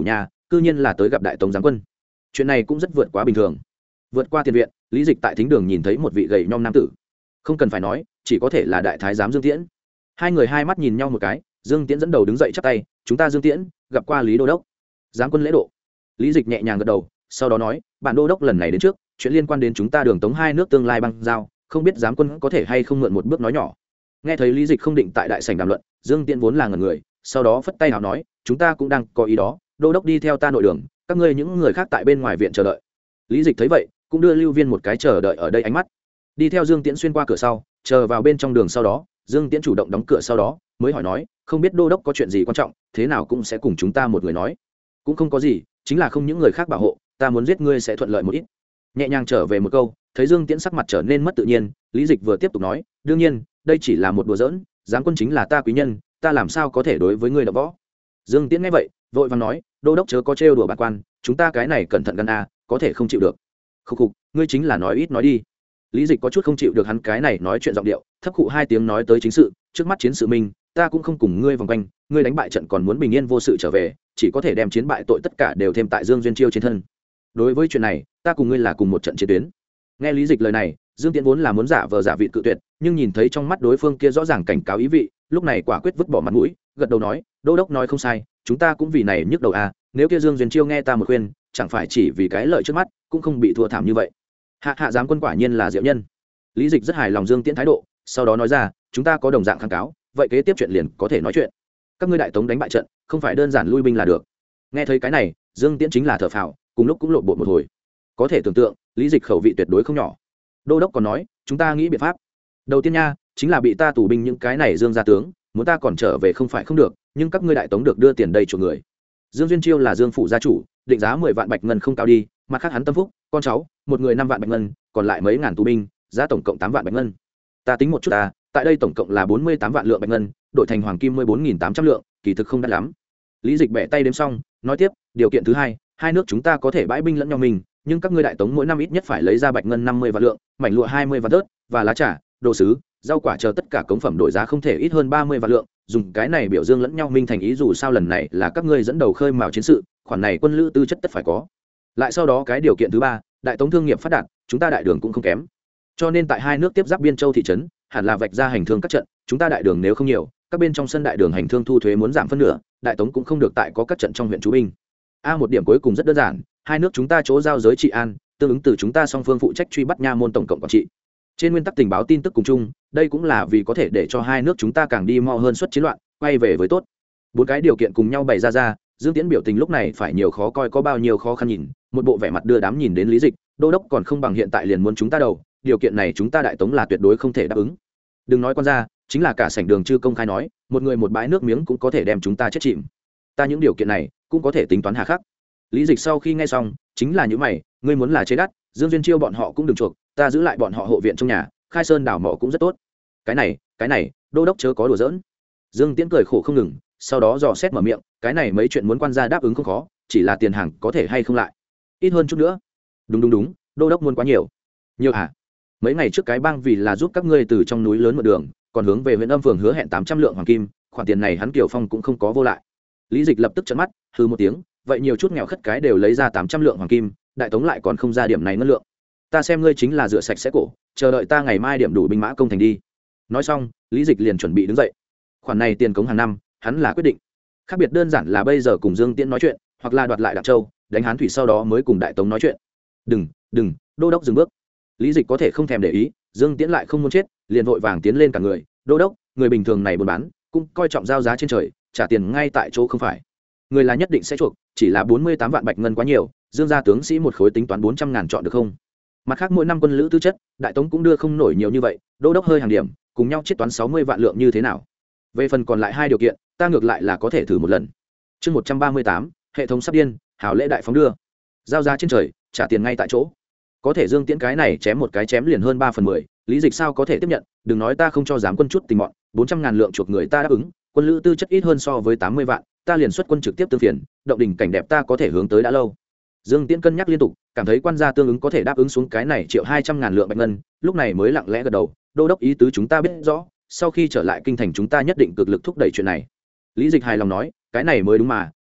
cư nhiên là tới gặp đại tống giáng quân. Chuyện này cũng rất vượt quá bình thường. Vượt qua tiền viện, lý dịch tại thính đường nhìn thấy một vị gầy nhom nam tử, không cần phải nói, chỉ có thể là đại thái giám Dương Tiễn. Hai người hai mắt nhìn nhau một cái, Dương Tiễn dẫn đầu đứng dậy chắp tay, chúng ta Dương Tiễn gặp qua Lý đô đốc. Giáng quân lễ độ. Lý dịch nhẹ nhàng gật đầu, sau đó nói, bản đô đốc lần này đến trước, chuyện liên quan đến chúng ta đường tống hai nước tương lai băng giao, không biết giám quân có thể hay không mượn một bước nói nhỏ. Nghe thấy Lý dịch không định tại đại sảnh đàm luận, Dương Tiễn vốn là ngẩn người, sau đó phất tay hào nói, chúng ta cũng đang có ý đó, đô đốc đi theo ta nội đường, các ngươi những người khác tại bên ngoài viện chờ đợi. Lý dịch thấy vậy, cũng đưa lưu viên một cái chờ đợi ở đây ánh mắt, đi theo Dương Tiễn xuyên qua cửa sau, chờ vào bên trong đường. Sau đó Dương Tiễn chủ động đóng cửa, sau đó mới hỏi nói, không biết đô đốc có chuyện gì quan trọng, thế nào cũng sẽ cùng chúng ta một người nói. Cũng không có gì, chính là không những người khác bảo hộ, ta muốn giết ngươi sẽ thuận lợi một ít. Nhẹ nhàng trở về một câu, thấy Dương Tiễn sắc mặt trở nên mất tự nhiên, Lý dịch vừa tiếp tục nói, đương nhiên đây chỉ là một đùa giỡn, giáng quân chính là ta quý nhân, ta làm sao có thể đối với ngươi đập võ. Dương Tiễn nghe vậy vội vàng nói, đô đốc chớ có trêu đùa bản quan, chúng ta cái này cẩn thận gan a, có thể không chịu được. Khục khục, ngươi chính là nói ít nói đi. Lý dịch có chút không chịu được hắn cái này nói chuyện giọng điệu, thấp khụ hai tiếng nói tới chính sự, trước mắt chiến sự minh, ta cũng không cùng ngươi vòng quanh, ngươi đánh bại trận còn muốn bình yên vô sự trở về, chỉ có thể đem chiến bại tội tất cả đều thêm tại Dương Duyên Chiêu trên thân. Đối với chuyện này, ta cùng ngươi là cùng một trận chiến tuyến. Nghe Lý dịch lời này, Dương Tiễn vốn là muốn giả vờ giả vị cự tuyệt, nhưng nhìn thấy trong mắt đối phương kia rõ ràng cảnh cáo ý vị, lúc này quả quyết vứt bỏ mặt mũi, gật đầu nói, đô đốc nói không sai, chúng ta cũng vì này nhức đầu à, nếu kia Dương Duyên Chiêu nghe ta một khuyên, chẳng phải chỉ vì cái lợi trước mắt, cũng không bị thua thảm như vậy. Hạ hạ giám quân quả nhiên là diệu nhân. Lý dịch rất hài lòng Dương Tiễn thái độ, sau đó nói ra, chúng ta có đồng dạng kháng cáo, vậy kế tiếp chuyện liền có thể nói chuyện. Các ngươi đại tống đánh bại trận, không phải đơn giản lui binh là được. Nghe thấy cái này, Dương Tiễn chính là thở phào, cùng lúc cũng lộn bộ một hồi. Có thể tưởng tượng, Lý dịch khẩu vị tuyệt đối không nhỏ. Đô đốc còn nói, chúng ta nghĩ biện pháp. Đầu tiên nha, chính là bị ta tù binh những cái này Dương gia tướng, muốn ta còn trở về không phải không được, nhưng các ngươi đại tống được đưa tiền đây chuộc người. Dương Duyên Chiêu là Dương phủ gia chủ, định giá mười vạn bạch ngân không cao đi, mặt khác hắn tâm phúc, con cháu, một người năm vạn bạch ngân, còn lại mấy ngàn tù binh, giá tổng cộng tám vạn bạch ngân. Ta tính một chút ta, tại đây tổng cộng là bốn mươi tám vạn lượng bạch ngân, đổi thành hoàng kim mười bốn nghìn tám trăm lượng, kỳ thực không đắt lắm. Lý dịch bẻ tay đếm xong, nói tiếp, điều kiện thứ hai, hai nước chúng ta có thể bãi binh lẫn nhau mình, nhưng các ngươi đại tống mỗi năm ít nhất phải lấy ra bạch ngân năm mươi vạn lượng, mảnh lụa hai mươi vạn tớt, và lá trà, đồ sứ, rau quả chờ tất cả cống phẩm đổi giá không thể ít hơn ba mươi vạn lượng, dùng cái này biểu dương lẫn nhau minh thành ý, dù sao lần này là các ngươi dẫn đầu khơi mào chiến sự, khoản này quân lữ tư chất tất phải có. Lại sau đó cái điều kiện thứ ba, đại tống thương nghiệp phát đạt, chúng ta đại đường cũng không kém, cho nên tại hai nước tiếp giáp biên châu thị trấn, hẳn là vạch ra hành thương các trận, chúng ta đại đường nếu không nhiều, các bên trong sân đại đường hành thương thu thuế muốn giảm phân nửa, đại tống cũng không được tại có các trận trong huyện trú binh. A một điểm cuối cùng rất đơn giản, hai nước chúng ta chỗ giao giới trị an, tương ứng từ chúng ta song phương phụ trách truy bắt nha môn tổng cộng quản trị. Trên nguyên tắc tình báo tin tức cùng chung, đây cũng là vì có thể để cho hai nước chúng ta càng đi mo hơn suất chiến loạn, quay về với tốt. Bốn cái điều kiện cùng nhau bày ra ra, Dương Tiễn biểu tình lúc này phải nhiều khó coi có bao nhiêu khó khăn nhìn, một bộ vẻ mặt đưa đám nhìn đến Lý dịch, đô đốc còn không bằng hiện tại liền muốn chúng ta đầu, điều kiện này chúng ta đại tống là tuyệt đối không thể đáp ứng. Đừng nói quan ra, chính là cả sảnh đường chư công khai nói, một người một bãi nước miếng cũng có thể đem chúng ta chết chìm. Ta những điều kiện này cũng có thể tính toán hà khắc. Lý dịch sau khi nghe xong, chính là những mày, ngươi muốn là chế đắt, Dương Duyên Chiêu bọn họ cũng đừng chuộc, ta giữ lại bọn họ hộ viện trong nhà, khai sơn đào mỏ cũng rất tốt. Cái này, cái này, đô đốc chớ có đùa giỡn. Dương Tiễn cười khổ không ngừng, sau đó dò xét mở miệng, cái này mấy chuyện muốn quan gia đáp ứng không khó, chỉ là tiền hàng có thể hay không lại ít hơn chút nữa. Đúng đúng đúng, đô đốc muốn quá nhiều. Nhiều hả? Mấy ngày trước cái bang vì là giúp các ngươi từ trong núi lớn mượn đường, còn hướng về huyện Âm phường hứa hẹn tám trăm lượng hoàng kim, khoản tiền này hắn Kiều Phong cũng không có vô lại. Lý dịch lập tức trợn mắt, hừ một tiếng, vậy nhiều chút nghèo khất cái đều lấy ra tám trăm lượng hoàng kim, đại tống lại còn không ra điểm này ngân lượng. Ta xem ngươi chính là rửa sạch sẽ cổ, chờ đợi ta ngày mai điểm đủ binh mã công thành đi. Nói xong, Lý dịch liền chuẩn bị đứng dậy. Khoản này tiền cống hàng năm, hắn là quyết định. Khác biệt đơn giản là bây giờ cùng Dương Tiễn nói chuyện, hoặc là đoạt lại Đặng Châu, đánh Hán thủy sau đó mới cùng đại tống nói chuyện. Đừng, đừng, đô đốc dừng bước. Lý dịch có thể không thèm để ý, Dương Tiễn lại không muốn chết, liền vội vàng tiến lên cả người, đô đốc, người bình thường này buôn bán, cũng coi trọng giao giá trên trời, trả tiền ngay tại chỗ không phải. Người là nhất định sẽ chuộc, chỉ là bốn mươi tám vạn bạch ngân quá nhiều, Dương gia tướng sĩ một khối tính toán bốn trăm ngàn chọn được không? Mặt khác mỗi năm quân lữ tư chất, đại tống cũng đưa không nổi nhiều như vậy, đô đốc hơi hàng điểm, cùng nhau chiết toán sáu mươi vạn lượng như thế nào? Về phần còn lại hai điều kiện, ta ngược lại là có thể thử một lần. Chương một trăm ba mươi tám, hệ thống sắp điên, hảo lễ đại phóng đưa. Giao giá trên trời, trả tiền ngay tại chỗ. Có thể Dương Tiễn cái này chém một cái chém liền hơn ba phần mười, Lý dịch sao có thể tiếp nhận, đừng nói ta không cho giám quân chút tình mọn, bốn trăm ngàn lượng chuộc người ta đáp ứng, quân lữ tư chất ít hơn so với tám mươi vạn, ta liền xuất quân trực tiếp tương phiền, động đình cảnh đẹp ta có thể hướng tới đã lâu. Dương Tiễn cân nhắc liên tục, cảm thấy quan gia tương ứng có thể đáp ứng xuống cái này triệu hai trăm ngàn lượng bạch ngân, lúc này mới lặng lẽ gật đầu, đô đốc ý tứ chúng ta biết rõ, sau khi trở lại kinh thành chúng ta nhất định cực lực thúc đẩy chuyện này. Lý dịch hài lòng nói, cái này mới đúng mà,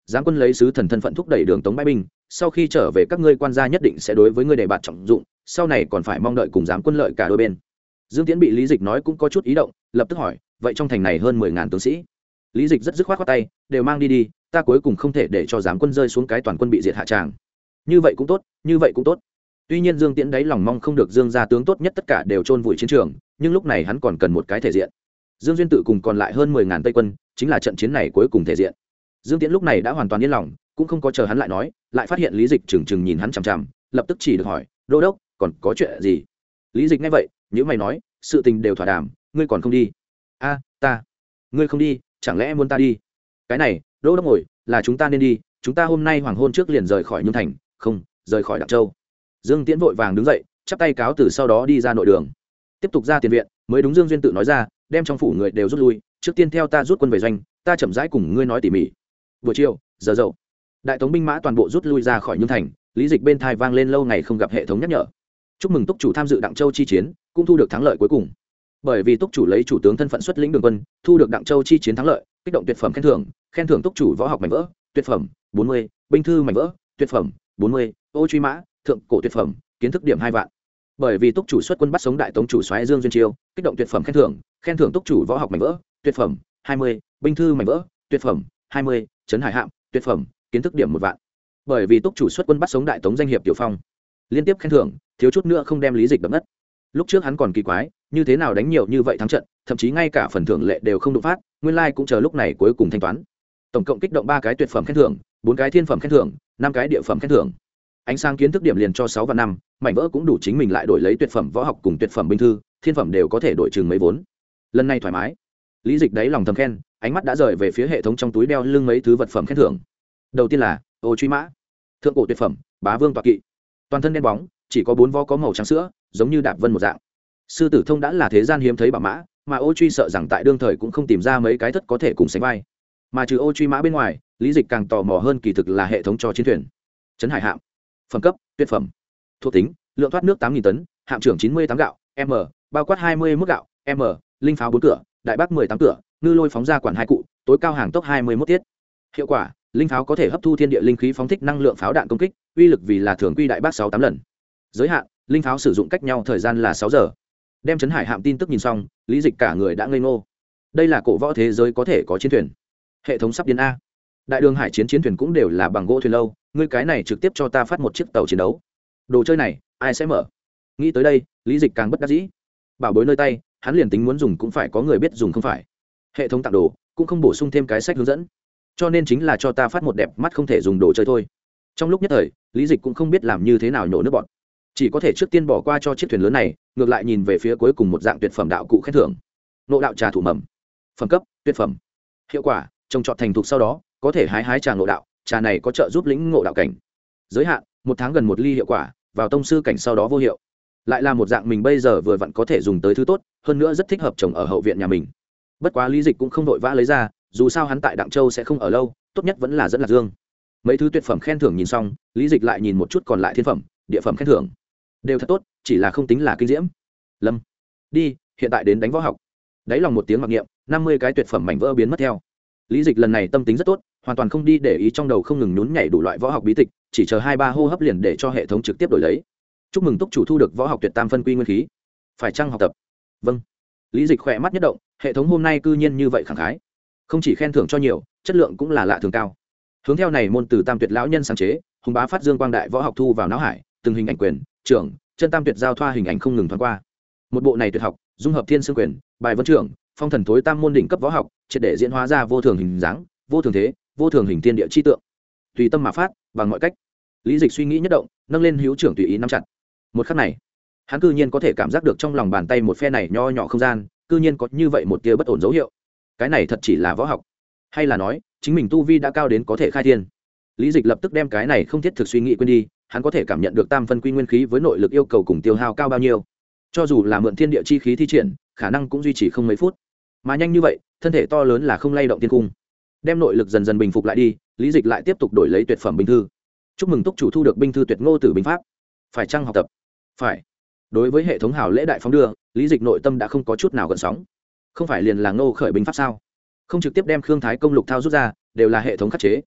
giáng quân lấy sứ thần thân phận thúc đẩy đường tống bãi binh, sau khi trở về các ngươi quan gia nhất định sẽ đối với ngươi đề bạt trọng dụng, sau này còn phải mong đợi cùng giáng quân lợi cả đôi bên. Dương Tiễn bị Lý Dịch nói cũng có chút ý động, lập tức hỏi, vậy trong thành này hơn mười ngàn tướng sĩ? Lý Dịch rất dứt khoát khoát tay, đều mang đi đi, ta cuối cùng không thể để cho giáng quân rơi xuống cái toàn quân bị diệt hạ tràng. Như vậy cũng tốt, như vậy cũng tốt. Tuy nhiên Dương Tiễn đáy lòng mong không được Dương gia tướng tốt nhất tất cả đều chôn vùi chiến trường, nhưng lúc này hắn còn cần một cái thể diện. Dương Duyên tự cùng còn lại hơn mười ngàn Tây quân, chính là trận chiến này cuối cùng thể diện. Dương Tiễn lúc này đã hoàn toàn yên lòng, cũng không có chờ hắn lại nói, lại phát hiện Lý Dịch chừng chừng nhìn hắn chằm chằm, lập tức chỉ được hỏi, đô đốc, còn có chuyện gì? Lý Dịch nghe vậy, nhíu mày nói, sự tình đều thỏa đàm, ngươi còn không đi? A, ta, ngươi không đi, chẳng lẽ muốn ta đi? Cái này, đô đốc ngồi, là chúng ta nên đi, chúng ta hôm nay hoàng hôn trước liền rời khỏi Nhung thành, không, rời khỏi Đặng Châu. Dương Tiễn vội vàng đứng dậy, chắp tay cáo từ, sau đó đi ra nội đường, tiếp tục ra tiền viện, mới đúng Dương Duyên tự nói ra, đem trong phủ người đều rút lui, trước tiên theo ta rút quân về doanh, ta chậm rãi cùng ngươi nói tỉ mỉ. Buổi chiều, giờ dậu, đại tống binh mã toàn bộ rút lui ra khỏi Nhung thành. Lý Dịch bên thai vang lên lâu ngày không gặp hệ thống nhắc nhở, chúc mừng túc chủ tham dự Đặng Châu chi chiến, cũng thu được thắng lợi cuối cùng. Bởi vì túc chủ lấy chủ tướng thân phận xuất lĩnh đường quân, thu được Đặng Châu chi chiến thắng lợi, kích động tuyệt phẩm khen thưởng, khen thưởng túc chủ võ học mảnh vỡ, tuyệt phẩm bốn mươi, binh thư mảnh vỡ, tuyệt phẩm bốn mươi, ô truy mã, thượng cổ tuyệt phẩm, kiến thức điểm hai vạn. Bởi vì túc chủ xuất quân bắt sống đại tống chủ soái Dương Duyên Chiêu, kích động tuyệt phẩm khen thưởng, khen thưởng túc chủ võ học mảnh vỡ, tuyệt phẩm hai mươi, binh thư mảnh vỡ, tuyệt phẩm hai mươi, trấn hải hạm, tuyệt phẩm kiến thức điểm một vạn. Bởi vì túc chủ xuất quân bắt sống đại tống danh hiệp Tiểu Phong, liên tiếp khen thưởng, thiếu chút nữa không đem Lý Dịch đập ngất. Lúc trước hắn còn kỳ quái, như thế nào đánh nhiều như vậy thắng trận, thậm chí ngay cả phần thưởng lệ đều không đụng phát, nguyên lai like cũng chờ lúc này cuối cùng thanh toán. Tổng cộng kích động ba cái tuyệt phẩm khen thưởng, bốn cái thiên phẩm khen thưởng, năm cái địa phẩm khen thưởng. Ánh sáng kiến thức điểm liền cho sáu và năm, mảnh vỡ cũng đủ chính mình lại đổi lấy tuyệt phẩm võ học cùng tuyệt phẩm binh thư, thiên phẩm đều có thể đổi chừng mấy vốn. Lần này thoải mái. Lý Dịch đáy lòng thầm khen, ánh mắt đã rời về phía hệ thống trong túi đeo lưng mấy thứ vật phẩm khen thưởng. Đầu tiên là ô truy mã, thượng cổ tuyệt phẩm, bá vương tọa kỵ, toàn thân đen bóng, chỉ có bốn vó có màu trắng sữa, giống như đạp vân một dạng. Sư tử thông đã là thế gian hiếm thấy bảo mã, mà ô truy sợ rằng tại đương thời cũng không tìm ra mấy cái thất có thể cùng sánh vai. Mà trừ ô truy mã bên ngoài, Lý Dịch càng tò mò hơn kỳ thực là hệ thống cho chiến thuyền. Trấn hải hạm, phẩm cấp tuyệt phẩm, thuộc tính lượng thoát nước tám nghìn tấn, hạm trưởng chín mươi tám gạo m, bao quát hai mươi mốt gạo m, linh pháo bốn cửa, đại bác mười tám cửa, ngư lôi phóng ra quản hai cụ, tối cao hàng tốc hai mươi mốt tiết. Hiệu quả linh pháo có thể hấp thu thiên địa linh khí phóng thích năng lượng pháo đạn công kích, uy lực vì là thường quy đại bác sáu tám lần. Giới hạn linh pháo sử dụng cách nhau thời gian là sáu giờ. Đem trấn hải hạm tin tức nhìn xong, Lý Dịch cả người đã ngây ngô. Đây là cổ võ thế giới có thể có chiến thuyền. Hệ thống sắp điên a. Đại đường hải chiến chiến thuyền cũng đều là bằng gỗ thuyền lâu, ngươi cái này trực tiếp cho ta phát một chiếc tàu chiến đấu. Đồ chơi này ai sẽ mở? Nghĩ tới đây, Lý Dịch càng bất đắc dĩ. Bảo bối nơi tay, hắn liền tính muốn dùng cũng phải có người biết dùng không phải. Hệ thống tặng đồ cũng không bổ sung thêm cái sách hướng dẫn, cho nên chính là cho ta phát một đẹp mắt không thể dùng đồ chơi thôi. Trong lúc nhất thời, Lý Dịch cũng không biết làm như thế nào nhổ nước bọt, chỉ có thể trước tiên bỏ qua cho chiếc thuyền lớn này, ngược lại nhìn về phía cuối cùng một dạng tuyệt phẩm đạo cụ khen thưởng. Nộ đạo trà thủ mầm, phẩm cấp tuyệt phẩm, hiệu quả trồng trọt thành thục sau đó có thể hái hái trà ngộ đạo, trà này có trợ giúp lĩnh ngộ đạo cảnh. Giới hạn một tháng gần một ly, hiệu quả vào tông sư cảnh sau đó vô hiệu. Lại là một dạng mình bây giờ vừa vặn có thể dùng tới thứ tốt, hơn nữa rất thích hợp trồng ở hậu viện nhà mình. Bất quá Lý Dịch cũng không vội vã lấy ra, dù sao hắn tại Đặng Châu sẽ không ở lâu, tốt nhất vẫn là dẫn Lạc Dương. Mấy thứ tuyệt phẩm khen thưởng nhìn xong, Lý Dịch lại nhìn một chút còn lại thiên phẩm, địa phẩm khen thưởng, đều thật tốt, chỉ là không tính là kinh diễm. Lâm, đi, hiện tại đến đánh võ học. Đáy lòng một tiếng mặc niệm, năm mươi cái tuyệt phẩm mảnh vỡ biến mất theo. Lý Dịch lần này tâm tính rất tốt, hoàn toàn không đi để ý trong đầu không ngừng nhún nhảy đủ loại võ học bí tịch, chỉ chờ hai ba hô hấp liền để cho hệ thống trực tiếp đổi lấy. Chúc mừng túc chủ thu được võ học tuyệt tam phân quy nguyên khí, phải chăng học tập? Vâng. Lý Dịch khỏe mắt nhất động, hệ thống hôm nay cư nhiên như vậy khẳng khái, không chỉ khen thưởng cho nhiều, chất lượng cũng là lạ thường cao. Hướng theo này môn từ tam tuyệt lão nhân sáng chế, hùng bá phát dương quang đại võ học thu vào não hải, từng hình ảnh quyền trưởng chân tam tuyệt giao thoa hình ảnh không ngừng thoáng qua. Một bộ này tuyệt học dung hợp thiên xương quyền, bài vân trưởng, phong thần thối tam môn đỉnh cấp võ học, triệt để diễn hóa ra vô thường hình dáng, vô thường thế, vô thường hình thiên địa chi tượng, tùy tâm mà phát, bằng mọi cách. Lý Dịch suy nghĩ nhất động, nâng lên hữu trưởng tùy ý nắm chặt. Một khắc này, hắn cư nhiên có thể cảm giác được trong lòng bàn tay một phe này nho nhỏ không gian, cư nhiên có như vậy một tia bất ổn dấu hiệu. Cái này thật chỉ là võ học, hay là nói chính mình tu vi đã cao đến có thể khai thiên? Lý Dịch lập tức đem cái này không thiết thực suy nghĩ quên đi, hắn có thể cảm nhận được tam phân quy nguyên khí với nội lực yêu cầu cùng tiêu hao cao bao nhiêu. Cho dù là mượn thiên địa chi khí thi triển, khả năng cũng duy trì không mấy phút. Mà nhanh như vậy, thân thể to lớn là không lay động thiên cung. Đem nội lực dần dần bình phục lại đi, Lý Dịch lại tiếp tục đổi lấy tuyệt phẩm binh thư. Chúc mừng túc chủ thu được binh thư tuyệt ngô tử binh pháp. Phải chăng học tập? Phải. Đối với hệ thống hào lễ đại phóng đưa, Lý Dịch nội tâm đã không có chút nào gợn sóng. Không phải liền là ngô khởi binh pháp sao? Không trực tiếp đem Khương Thái công lục thao rút ra, đều là hệ thống khắc chế.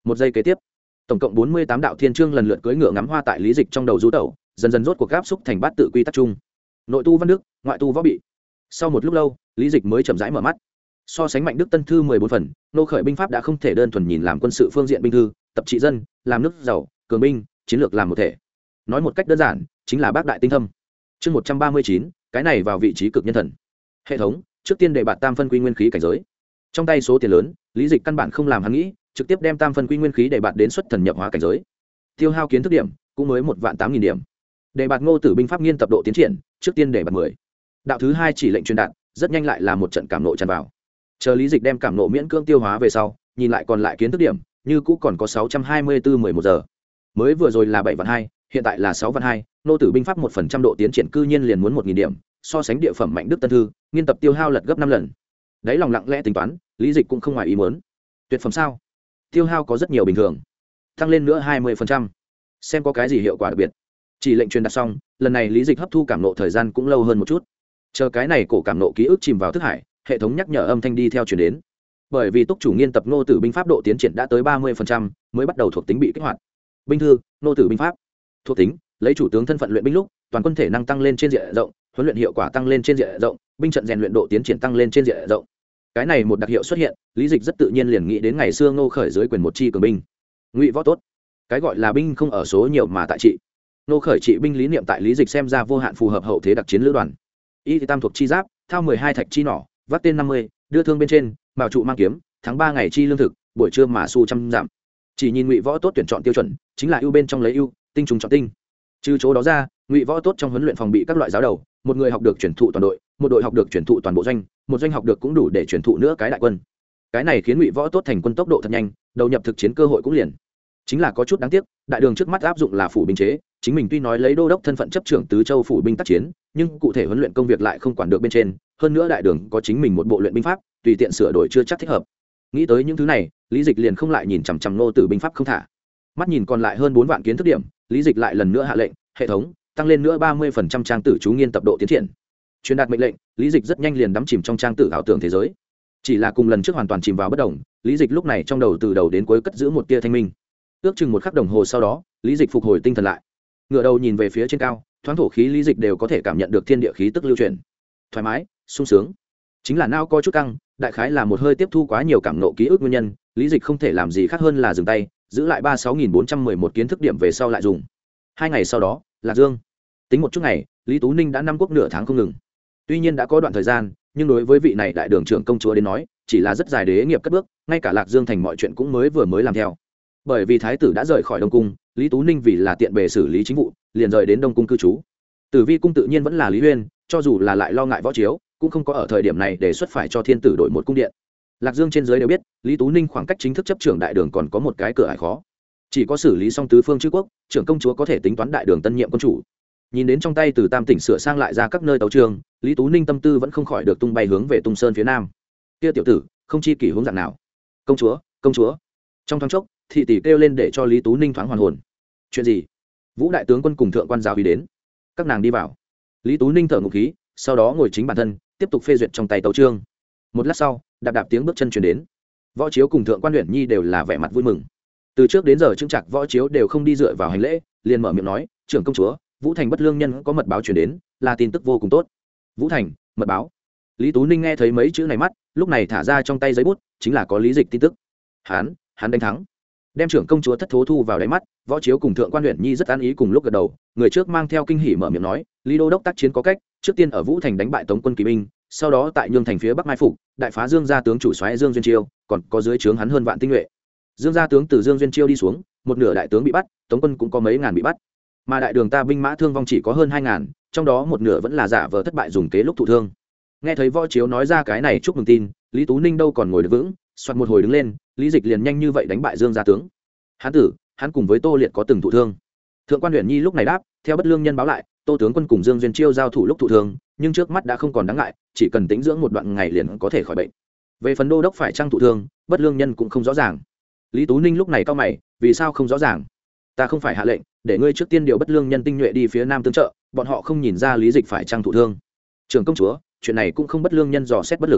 Một giây kế tiếp, tổng cộng bốn mươi tám đạo thiên chương lần lượt cưỡi ngựa ngắm hoa tại lý dịch trong đầu du tẩu, dần dần rốt cuộc áp xúc thành bát tự quy tắc chung. Nội tu văn đức, ngoại tu võ bị. Sau một lúc lâu, lý dịch mới chậm rãi mở mắt. So sánh mạnh đức tân thư mười bốn phần, nô khởi binh pháp đã không thể đơn thuần nhìn làm quân sự phương diện binh thư, tập trị dân, làm nước giàu, cường binh, chiến lược làm một thể. Nói một cách đơn giản, chính là bác đại tinh thâm. Chương một trăm ba mươi chín, cái này vào vị trí cực nhân thần. Hệ thống, trước tiên đề bạt tam phân quy nguyên khí cảnh giới. Trong tay số tiền lớn, lý dịch căn bản không làm hắn nghĩ, trực tiếp đem tam phân quy nguyên khí đề bạt đến xuất thần nhập hóa cảnh giới. Tiêu hao kiến thức điểm cũng mới một vạn tám nghìn điểm. Đề bạt ngô tử binh pháp nghiên tập độ tiến triển, trước tiên đề bạt mười. Đạo thứ hai chỉ lệnh truyền đạt, rất nhanh lại là một trận cảm nộ tràn vào. Chờ lý dịch đem cảm nộ miễn cưỡng tiêu hóa về sau, nhìn lại còn lại kiến thức điểm, như cũ còn có sáu trăm hai mươi tư mười một giờ. Mới vừa rồi là bảy vạn hai, hiện tại là sáu vạn hai, nô tử binh pháp một phần trăm độ tiến triển cư nhiên liền muốn một nghìn điểm, so sánh địa phẩm mạnh đức tân thư, nghiên tập tiêu hao lật gấp năm lần. Đấy lòng lặng lẽ tính toán, lý dịch cũng không ngoài ý muốn. Tuyệt phẩm sao? Tiêu hao có rất nhiều bình thường, tăng lên nữa hai mươi phần trăm. Xem có cái gì hiệu quả đặc biệt. Chỉ lệnh truyền đạt xong, lần này lý dịch hấp thu cảm nộ thời gian cũng lâu hơn một chút. Chờ cái này cổ cảm nộ ký ức chìm vào thức hải, hệ thống nhắc nhở âm thanh đi theo truyền đến. Bởi vì túc chủ nghiên tập ngô tử binh pháp độ tiến triển đã tới ba mươi phần trăm, mới bắt đầu thuộc tính bị kích hoạt. Binh thư, ngô tử binh pháp. Thuộc tính, lấy chủ tướng thân phận luyện binh lúc, toàn quân thể năng tăng lên trên diện rộng, huấn luyện hiệu quả tăng lên trên diện rộng, binh trận rèn luyện độ tiến triển tăng lên trên diện rộng. Cái này một đặc hiệu xuất hiện, lý dịch rất tự nhiên liền nghĩ đến ngày xưa ngô khởi dưới quyền một chi cường binh. Ngụy võ tốt. Cái gọi là binh không ở số nhiều mà tại trị. Ngô khởi trị binh lý niệm tại lý dịch xem ra vô hạn phù hợp hậu thế đặc chiến lữ đoàn. Y tam thuộc chi giáp, thao mười hai thạch chi nỏ, vác tên năm mươi, đưa thương bên trên, bảo trụ mang kiếm, tháng ba ngày chi lương thực, buổi trưa mà su trăm giảm. Chỉ nhìn ngụy võ tốt tuyển chọn tiêu chuẩn, chính là ưu bên trong lấy ưu, tinh trùng chọn tinh. Trừ chỗ đó ra, ngụy võ tốt trong huấn luyện phòng bị các loại giáo đầu, một người học được chuyển thụ toàn đội, một đội học được chuyển thụ toàn bộ doanh, một doanh học được cũng đủ để chuyển thụ nữa cái đại quân. Cái này khiến ngụy võ tốt thành quân tốc độ thật nhanh, đầu nhập thực chiến cơ hội cũng liền. Chính là có chút đáng tiếc, đại đường trước mắt áp dụng là phủ binh chế, chính mình tuy nói lấy đô đốc thân phận chấp trưởng tứ châu phủ binh tác chiến, nhưng cụ thể huấn luyện công việc lại không quản được bên trên, hơn nữa đại đường có chính mình một bộ luyện binh pháp, tùy tiện sửa đổi chưa chắc thích hợp. Nghĩ tới những thứ này, lý dịch liền không lại nhìn chằm chằm nô tử binh pháp không thả. Mắt nhìn còn lại hơn bốn vạn kiến thức điểm, lý dịch lại lần nữa hạ lệnh, hệ thống tăng lên nữa ba mươi phần trăm trang tử chú nghiên tập độ tiến triển. Truyền đạt mệnh lệnh, lý dịch rất nhanh liền đắm chìm trong trang tử ảo tưởng thế giới. Chỉ là cùng lần trước hoàn toàn chìm vào bất động, lý dịch lúc này trong đầu từ đầu đến cuối cất giữ một tia thanh minh. Ước chừng một khắc đồng hồ sau đó, lý dịch phục hồi tinh thần lại, ngửa đầu nhìn về phía trên cao, thoáng thổ khí lý dịch đều có thể cảm nhận được thiên địa khí tức lưu truyền, thoải mái, sung sướng. Chính là não có chút căng, đại khái là một hơi tiếp thu quá nhiều cảm nộ ký ức nguyên nhân, lý dịch không thể làm gì khác hơn là dừng tay, giữ lại ba mươi sáu nghìn bốn trăm mười một kiến thức điểm về sau lại dùng. Hai ngày sau đó, Lạc Dương. Tính một chút ngày, Lý Tú Ninh đã năm quốc nửa tháng không ngừng. Tuy nhiên đã có đoạn thời gian, nhưng đối với vị này đại đường trưởng công chúa đến nói, chỉ là rất dài đế nghiệp cất bước, ngay cả Lạc Dương thành mọi chuyện cũng mới vừa mới làm theo. Bởi vì thái tử đã rời khỏi Đông cung, Lý Tú Ninh vì là tiện bề xử lý chính vụ, liền rời đến Đông cung cư trú. Tử Vi cung tự nhiên vẫn là Lý Huyên, cho dù là lại lo ngại võ chiếu, cũng không có ở thời điểm này đề xuất phải cho thiên tử đổi một cung điện. Lạc Dương trên dưới đều biết, Lý Tú Ninh khoảng cách chính thức chấp trưởng đại đường còn có một cái cửa ải khó. Chỉ có xử lý xong tứ phương chư quốc, trưởng công chúa có thể tính toán đại đường tân nhiệm quân chủ. Nhìn đến trong tay từ tam tỉnh sửa sang lại ra các nơi tấu trường, Lý Tú Ninh tâm tư vẫn không khỏi được tung bay hướng về Tung Sơn phía nam. Kia tiểu tử, không chi kỷ hướng dạng nào? Công chúa, công chúa. Trong thoáng chốc, thị tỷ kêu lên để cho Lý Tú Ninh thoáng hoàn hồn. Chuyện gì? Vũ đại tướng quân cùng thượng quan giáo uy đến. Các nàng đi vào. Lý Tú Ninh thở ngụm khí, sau đó ngồi chính bản thân, tiếp tục phê duyệt trong tay tấu chương. Một lát sau, đạp đạp tiếng bước chân truyền đến. Võ Chiếu cùng thượng quan Uyển Nhi đều là vẻ mặt vui mừng. Từ trước đến giờ chứng chặt Võ Chiếu đều không đi dựa vào hành lễ, liền mở miệng nói, trưởng công chúa, Vũ Thành bất lương nhân có mật báo truyền đến, là tin tức vô cùng tốt. Vũ Thành, mật báo. Lý Tú Ninh nghe thấy mấy chữ này mắt, lúc này thả ra trong tay giấy bút, chính là có Lý Dịch tin tức. Hán, hắn đánh thắng. Đem trưởng công chúa thất thố thu vào đáy mắt, Võ Chiếu cùng thượng quan Uyển Nhi rất an ý cùng lúc gật đầu, người trước mang theo kinh hỉ mở miệng nói, Lý đô đốc tác chiến có cách, trước tiên ở Vũ Thành đánh bại Tống quân kỳ binh, sau đó tại Nhương Thành phía Bắc mai phục, đại phá Dương gia tướng chủ soái Dương Duyên Chiêu, còn có dưới trướng hắn hơn vạn tinh nhuệ. Dương gia tướng từ Dương Duyên Chiêu đi xuống, một nửa đại tướng bị bắt, Tống quân cũng có mấy ngàn bị bắt. Mà đại đường ta binh mã thương vong chỉ có hơn hai ngàn, trong đó một nửa vẫn là giả vờ thất bại dùng kế lúc thụ thương. Nghe thấy Võ Chiếu nói ra cái này chúc mừng tin, Lý Tú Ninh đâu còn ngồi được vững, xoạt một hồi đứng lên, Lý Dịch liền nhanh như vậy đánh bại Dương gia tướng. Hán tử, hắn cùng với Tô Liệt có từng thụ thương. Thượng quan Uyển Nhi lúc này đáp, theo bất lương nhân báo lại, Tô tướng quân cùng Dương Duyên Chiêu giao thủ lúc thụ thương, nhưng trước mắt đã không còn đáng ngại, chỉ cần tĩnh dưỡng một đoạn ngày liền có thể khỏi bệnh. Về phần đô đốc phải trang thụ thương, bất lương nhân cũng không rõ ràng. Lý Tú Ninh lúc này cau mày, vì sao không rõ ràng? Ta không phải hạ lệnh để ngươi trước tiên điều bất lương nhân tinh nhuệ đi phía nam tương trợ, bọn họ không nhìn ra Lý Dịch phải trang thụ thương. Trưởng công chúa, chuyện này cũng không bất lương nhân dò xét bất lực.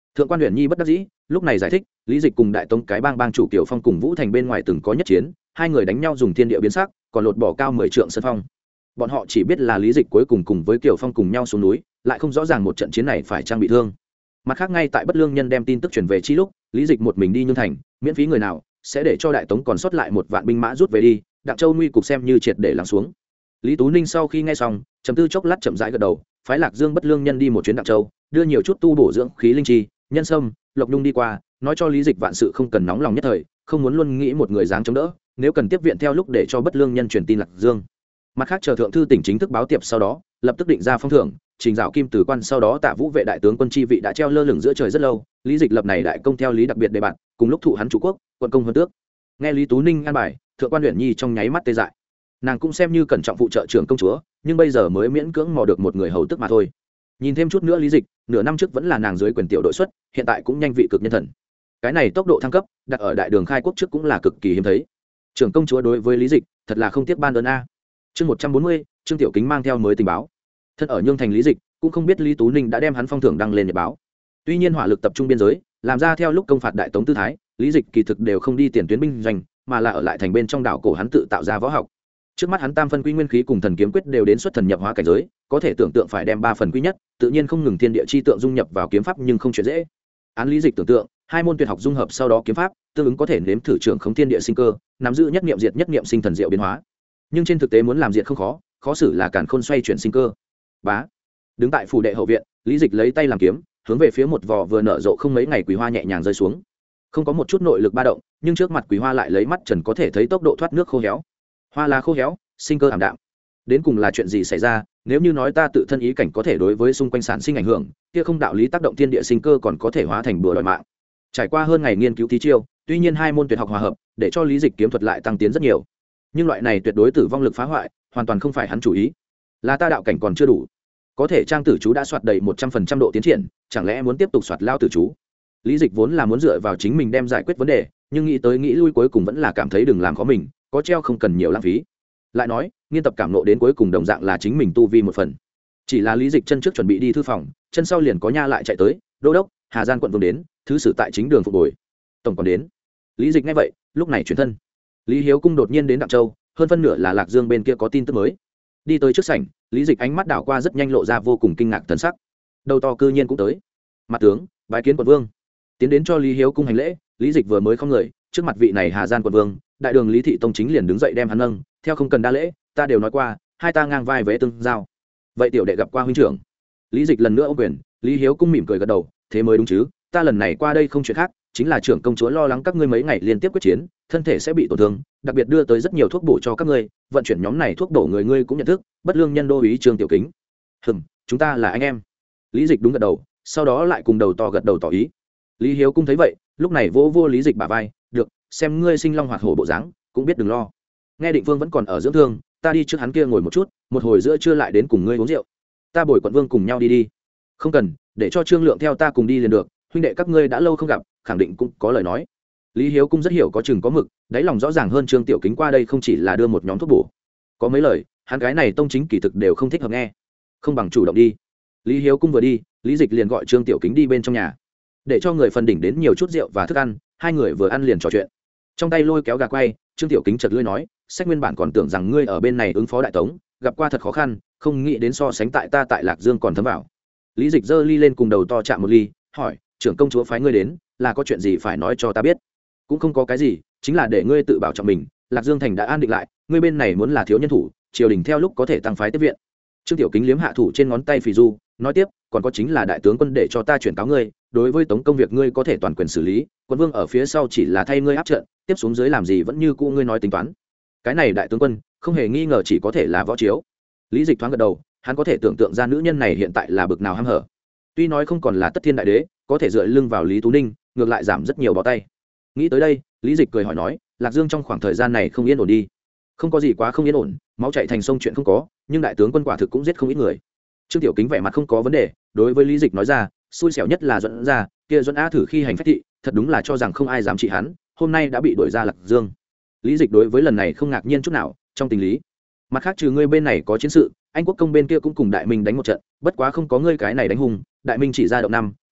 Thượng quan Huyền Nhi bất đắc dĩ, lúc này giải thích, Lý Dịch cùng Đại Tống cái bang bang chủ Kiều Phong cùng Vũ Thành bên ngoài từng có nhất chiến, hai người đánh nhau dùng thiên địa biến sắc, còn lột bỏ cao mười trượng sân phong. Bọn họ chỉ biết là Lý Dịch cuối cùng cùng với Kiều Phong cùng nhau xuống núi, lại không rõ ràng một trận chiến này phải trang bị thương. Mặt khác ngay tại Bất Lương Nhân đem tin tức truyền về chi lúc, Lý Dịch một mình đi Nhung Thành, miễn phí người nào sẽ để cho Đại Tống còn sót lại một vạn binh mã rút về đi, Đặng Châu nguy cục xem như triệt để lắng xuống. Lý Tú Ninh sau khi nghe xong, trầm tư chốc lát chậm rãi gật đầu, phái Lạc Dương Bất Lương Nhân đi một chuyến Đặng Châu, đưa nhiều chút tu bổ dưỡng khí linh chi, nhân sâm, lộc nhung đi qua, nói cho Lý Dịch vạn sự không cần nóng lòng nhất thời, không muốn luôn nghĩ một người dáng chống đỡ, nếu cần tiếp viện theo lúc để cho Bất Lương Nhân truyền tin Lạc Dương. Mặt khác chờ thượng thư tỉnh chính thức báo tiệp sau đó, lập tức định ra phong thưởng, trình dạo kim từ quan sau đó Tạ Vũ vệ đại tướng quân chi vị đã treo lơ lửng giữa trời rất lâu, Lý Dịch lập này đại công theo lý đặc biệt đề bạt, cùng lúc thụ hắn chủ quốc, quận công hơn tước. Nghe Lý Tú Ninh an bài, thượng quan Uyển Nhi trong nháy mắt tê dại. Nàng cũng xem như cẩn trọng phụ trợ trưởng công chúa, nhưng bây giờ mới miễn cưỡng mò được một người hầu tức mà thôi. Nhìn thêm chút nữa Lý Dịch, nửa năm trước vẫn là nàng dưới quyền tiểu đội xuất, hiện tại cũng nhanh vị cực nhân thần. Cái này tốc độ thăng cấp, đặt ở đại đường khai quốc trước cũng là cực kỳ hiếm thấy. Trưởng công chúa đối với Lý Dịch, thật là không tiếc ban ơn a. Chương một trăm bốn mươi, Trương Tiểu Kính mang theo mới tình báo. Thân ở Nhung Thành Lý Dịch, cũng không biết Lý Tú Ninh đã đem hắn phong thưởng đăng lên nhật báo. Tuy nhiên hỏa lực tập trung biên giới, làm ra theo lúc công phạt đại tống tư thái, Lý Dịch kỳ thực đều không đi tiền tuyến binh doanh, mà là ở lại thành bên trong đảo cổ hắn tự tạo ra võ học. Trước mắt hắn tam phân quy nguyên khí cùng thần kiếm quyết đều đến xuất thần nhập hóa cảnh giới, có thể tưởng tượng phải đem ba phần quy nhất, tự nhiên không ngừng thiên địa chi tượng dung nhập vào kiếm pháp nhưng không chuyện dễ. Án Lý Dịch tưởng tượng, hai môn tuyệt học dung hợp sau đó kiếm pháp, tương ứng có thể nếm thử trưởng khống thiên địa sinh cơ, nắm giữ nhất niệm diệt nhất niệm sinh thần diệu biến hóa. Nhưng trên thực tế muốn làm diệt không khó, khó xử là càn khôn xoay chuyển sinh cơ. Bá. Đứng tại phủ đệ hậu viện, Lý Dịch lấy tay làm kiếm, hướng về phía một vò vừa nở rộ không mấy ngày quý hoa nhẹ nhàng rơi xuống. Không có một chút nội lực ba động, nhưng trước mặt quý hoa lại lấy mắt trần có thể thấy tốc độ thoát nước khô héo. Hoa lá khô héo, sinh cơ ảm đạm. Đến cùng là chuyện gì xảy ra? Nếu như nói ta tự thân ý cảnh có thể đối với xung quanh sản sinh ảnh hưởng, kia không đạo lý tác động thiên địa sinh cơ còn có thể hóa thành bừa đòi mạng. Trải qua hơn ngày nghiên cứu thí chiêu, tuy nhiên hai môn tuyệt học hòa hợp, để cho Lý Dịch kiếm thuật lại tăng tiến rất nhiều. Nhưng loại này tuyệt đối tử vong lực phá hoại, hoàn toàn không phải hắn chủ ý. Là ta đạo cảnh còn chưa đủ. Có thể trang tử chú đã soạt đầy một trăm phần trăm độ tiến triển, chẳng lẽ muốn tiếp tục soạt lao tử chú? Lý Dịch vốn là muốn dựa vào chính mình đem giải quyết vấn đề, nhưng nghĩ tới nghĩ lui cuối cùng vẫn là cảm thấy đừng làm khó mình, có treo không cần nhiều lãng phí. Lại nói, nghiên tập cảm nộ đến cuối cùng đồng dạng là chính mình tu vi một phần. Chỉ là Lý Dịch chân trước chuẩn bị đi thư phòng, chân sau liền có nha lại chạy tới, đô đốc, Hà Giang quận vương đến, thứ sử tại chính đường phục bồi. Tổng còn đến. Lý Dịch nghe vậy, lúc này chuyển thân. Lý Hiếu cung đột nhiên đến Đặng Châu, hơn phân nửa là Lạc Dương bên kia có tin tức mới. Đi tới trước sảnh, Lý Dịch ánh mắt đảo qua rất nhanh lộ ra vô cùng kinh ngạc thần sắc. Đầu to cư nhiên cũng tới. Mặt tướng, bái kiến quận vương. Tiến đến cho Lý Hiếu cung hành lễ, Lý Dịch vừa mới không người, trước mặt vị này Hà Giang quận vương, đại đường Lý thị tông chính liền đứng dậy đem hắn nâng, theo không cần đa lễ, ta đều nói qua, hai ta ngang vai vế tương giao. Vậy tiểu đệ gặp qua huynh trưởng. Lý Dịch lần nữa ôm quyền, Lý Hiếu cung mỉm cười gật đầu, thế mới đúng chứ, ta lần này qua đây không chuyện khác, chính là trưởng công chúa lo lắng các ngươi mấy ngày liên tiếp quyết chiến, thân thể sẽ bị tổn thương, đặc biệt đưa tới rất nhiều thuốc bổ cho các ngươi, vận chuyển nhóm này thuốc bổ người ngươi cũng nhận thức, Bất Lương Nhân đô úy Trương Tiểu Kính. Hừm, chúng ta là anh em. Lý Dịch đúng gật đầu, sau đó lại cùng đầu to gật đầu tỏ ý. Lý Hiếu cung thấy vậy, lúc này vỗ vô Lý Dịch bả vai, được, xem ngươi sinh long hoạt hổ bộ dáng, cũng biết đừng lo. Nghe Định Vương vẫn còn ở dưỡng thương, ta đi trước hắn kia ngồi một chút, một hồi giữa trưa lại đến cùng ngươi uống rượu. Ta bồi quận vương cùng nhau đi đi. Không cần, để cho Trương Lượng theo ta cùng đi liền được, huynh đệ các ngươi đã lâu không gặp, khẳng định cũng có lời nói. Lý Hiếu cung rất hiểu có chừng có mực, đáy lòng rõ ràng hơn Trương Tiểu Kính qua đây không chỉ là đưa một nhóm thuốc bổ. Có mấy lời, hắn gái này tông chính kỳ thực đều không thích hợp nghe. Không bằng chủ động đi. Lý Hiếu cung vừa đi, Lý Dịch liền gọi Trương Tiểu Kính đi bên trong nhà, để cho người phần đỉnh đến nhiều chút rượu và thức ăn, hai người vừa ăn liền trò chuyện. Trong tay lôi kéo gà quay, Trương Tiểu Kính chợt lưỡi nói, sách nguyên bản còn tưởng rằng ngươi ở bên này ứng phó đại tống, gặp qua thật khó khăn, không nghĩ đến so sánh tại ta tại Lạc Dương còn thấm vào. Lý Dịch giơ ly lên cùng đầu to chạm một ly, hỏi, trưởng công chúa phái ngươi đến, là có chuyện gì phải nói cho ta biết? Cũng không có cái gì, chính là để ngươi tự bảo trọng mình, Lạc Dương thành đã an định lại, ngươi bên này muốn là thiếu nhân thủ, triều đình theo lúc có thể tăng phái tiếp viện. Trương Tiểu Kính liếm hạ thủ trên ngón tay phì du, nói tiếp, còn có chính là đại tướng quân để cho ta chuyển cáo ngươi, đối với tống công việc ngươi có thể toàn quyền xử lý, quân vương ở phía sau chỉ là thay ngươi áp trận, tiếp xuống dưới làm gì vẫn như cũ ngươi nói tính toán. Cái này đại tướng quân, không hề nghi ngờ chỉ có thể là võ chiếu. Lý Dịch thoáng gật đầu, hắn có thể tưởng tượng ra nữ nhân này hiện tại là bực nào hăm hở. Tuy nói không còn là tất thiên đại đế, có thể dựa lưng vào Lý Tú Ninh, ngược lại giảm rất nhiều bó tay. Nghĩ tới đây, Lý Dịch cười hỏi nói, Lạc Dương trong khoảng thời gian này không yên ổn đi? Không có gì quá không yên ổn, máu chảy thành sông chuyện không có, nhưng đại tướng quân quả thực cũng giết không ít người. Trương Tiểu Kính vẻ mặt không có vấn đề, đối với Lý Dịch nói ra, xui xẻo nhất là Duẫn gia, kia Duẫn A thử khi hành phách thị, thật đúng là cho rằng không ai dám trị hắn, hôm nay đã bị đuổi ra Lạc Dương. Lý Dịch đối với lần này không ngạc nhiên chút nào, trong tình lý. Mặt khác trừ ngươi bên này có chiến sự, Anh quốc công bên kia cũng cùng Đại Minh đánh một trận, bất quá không có ngươi cái này đánh hùng, Đại Minh chỉ ra động năm,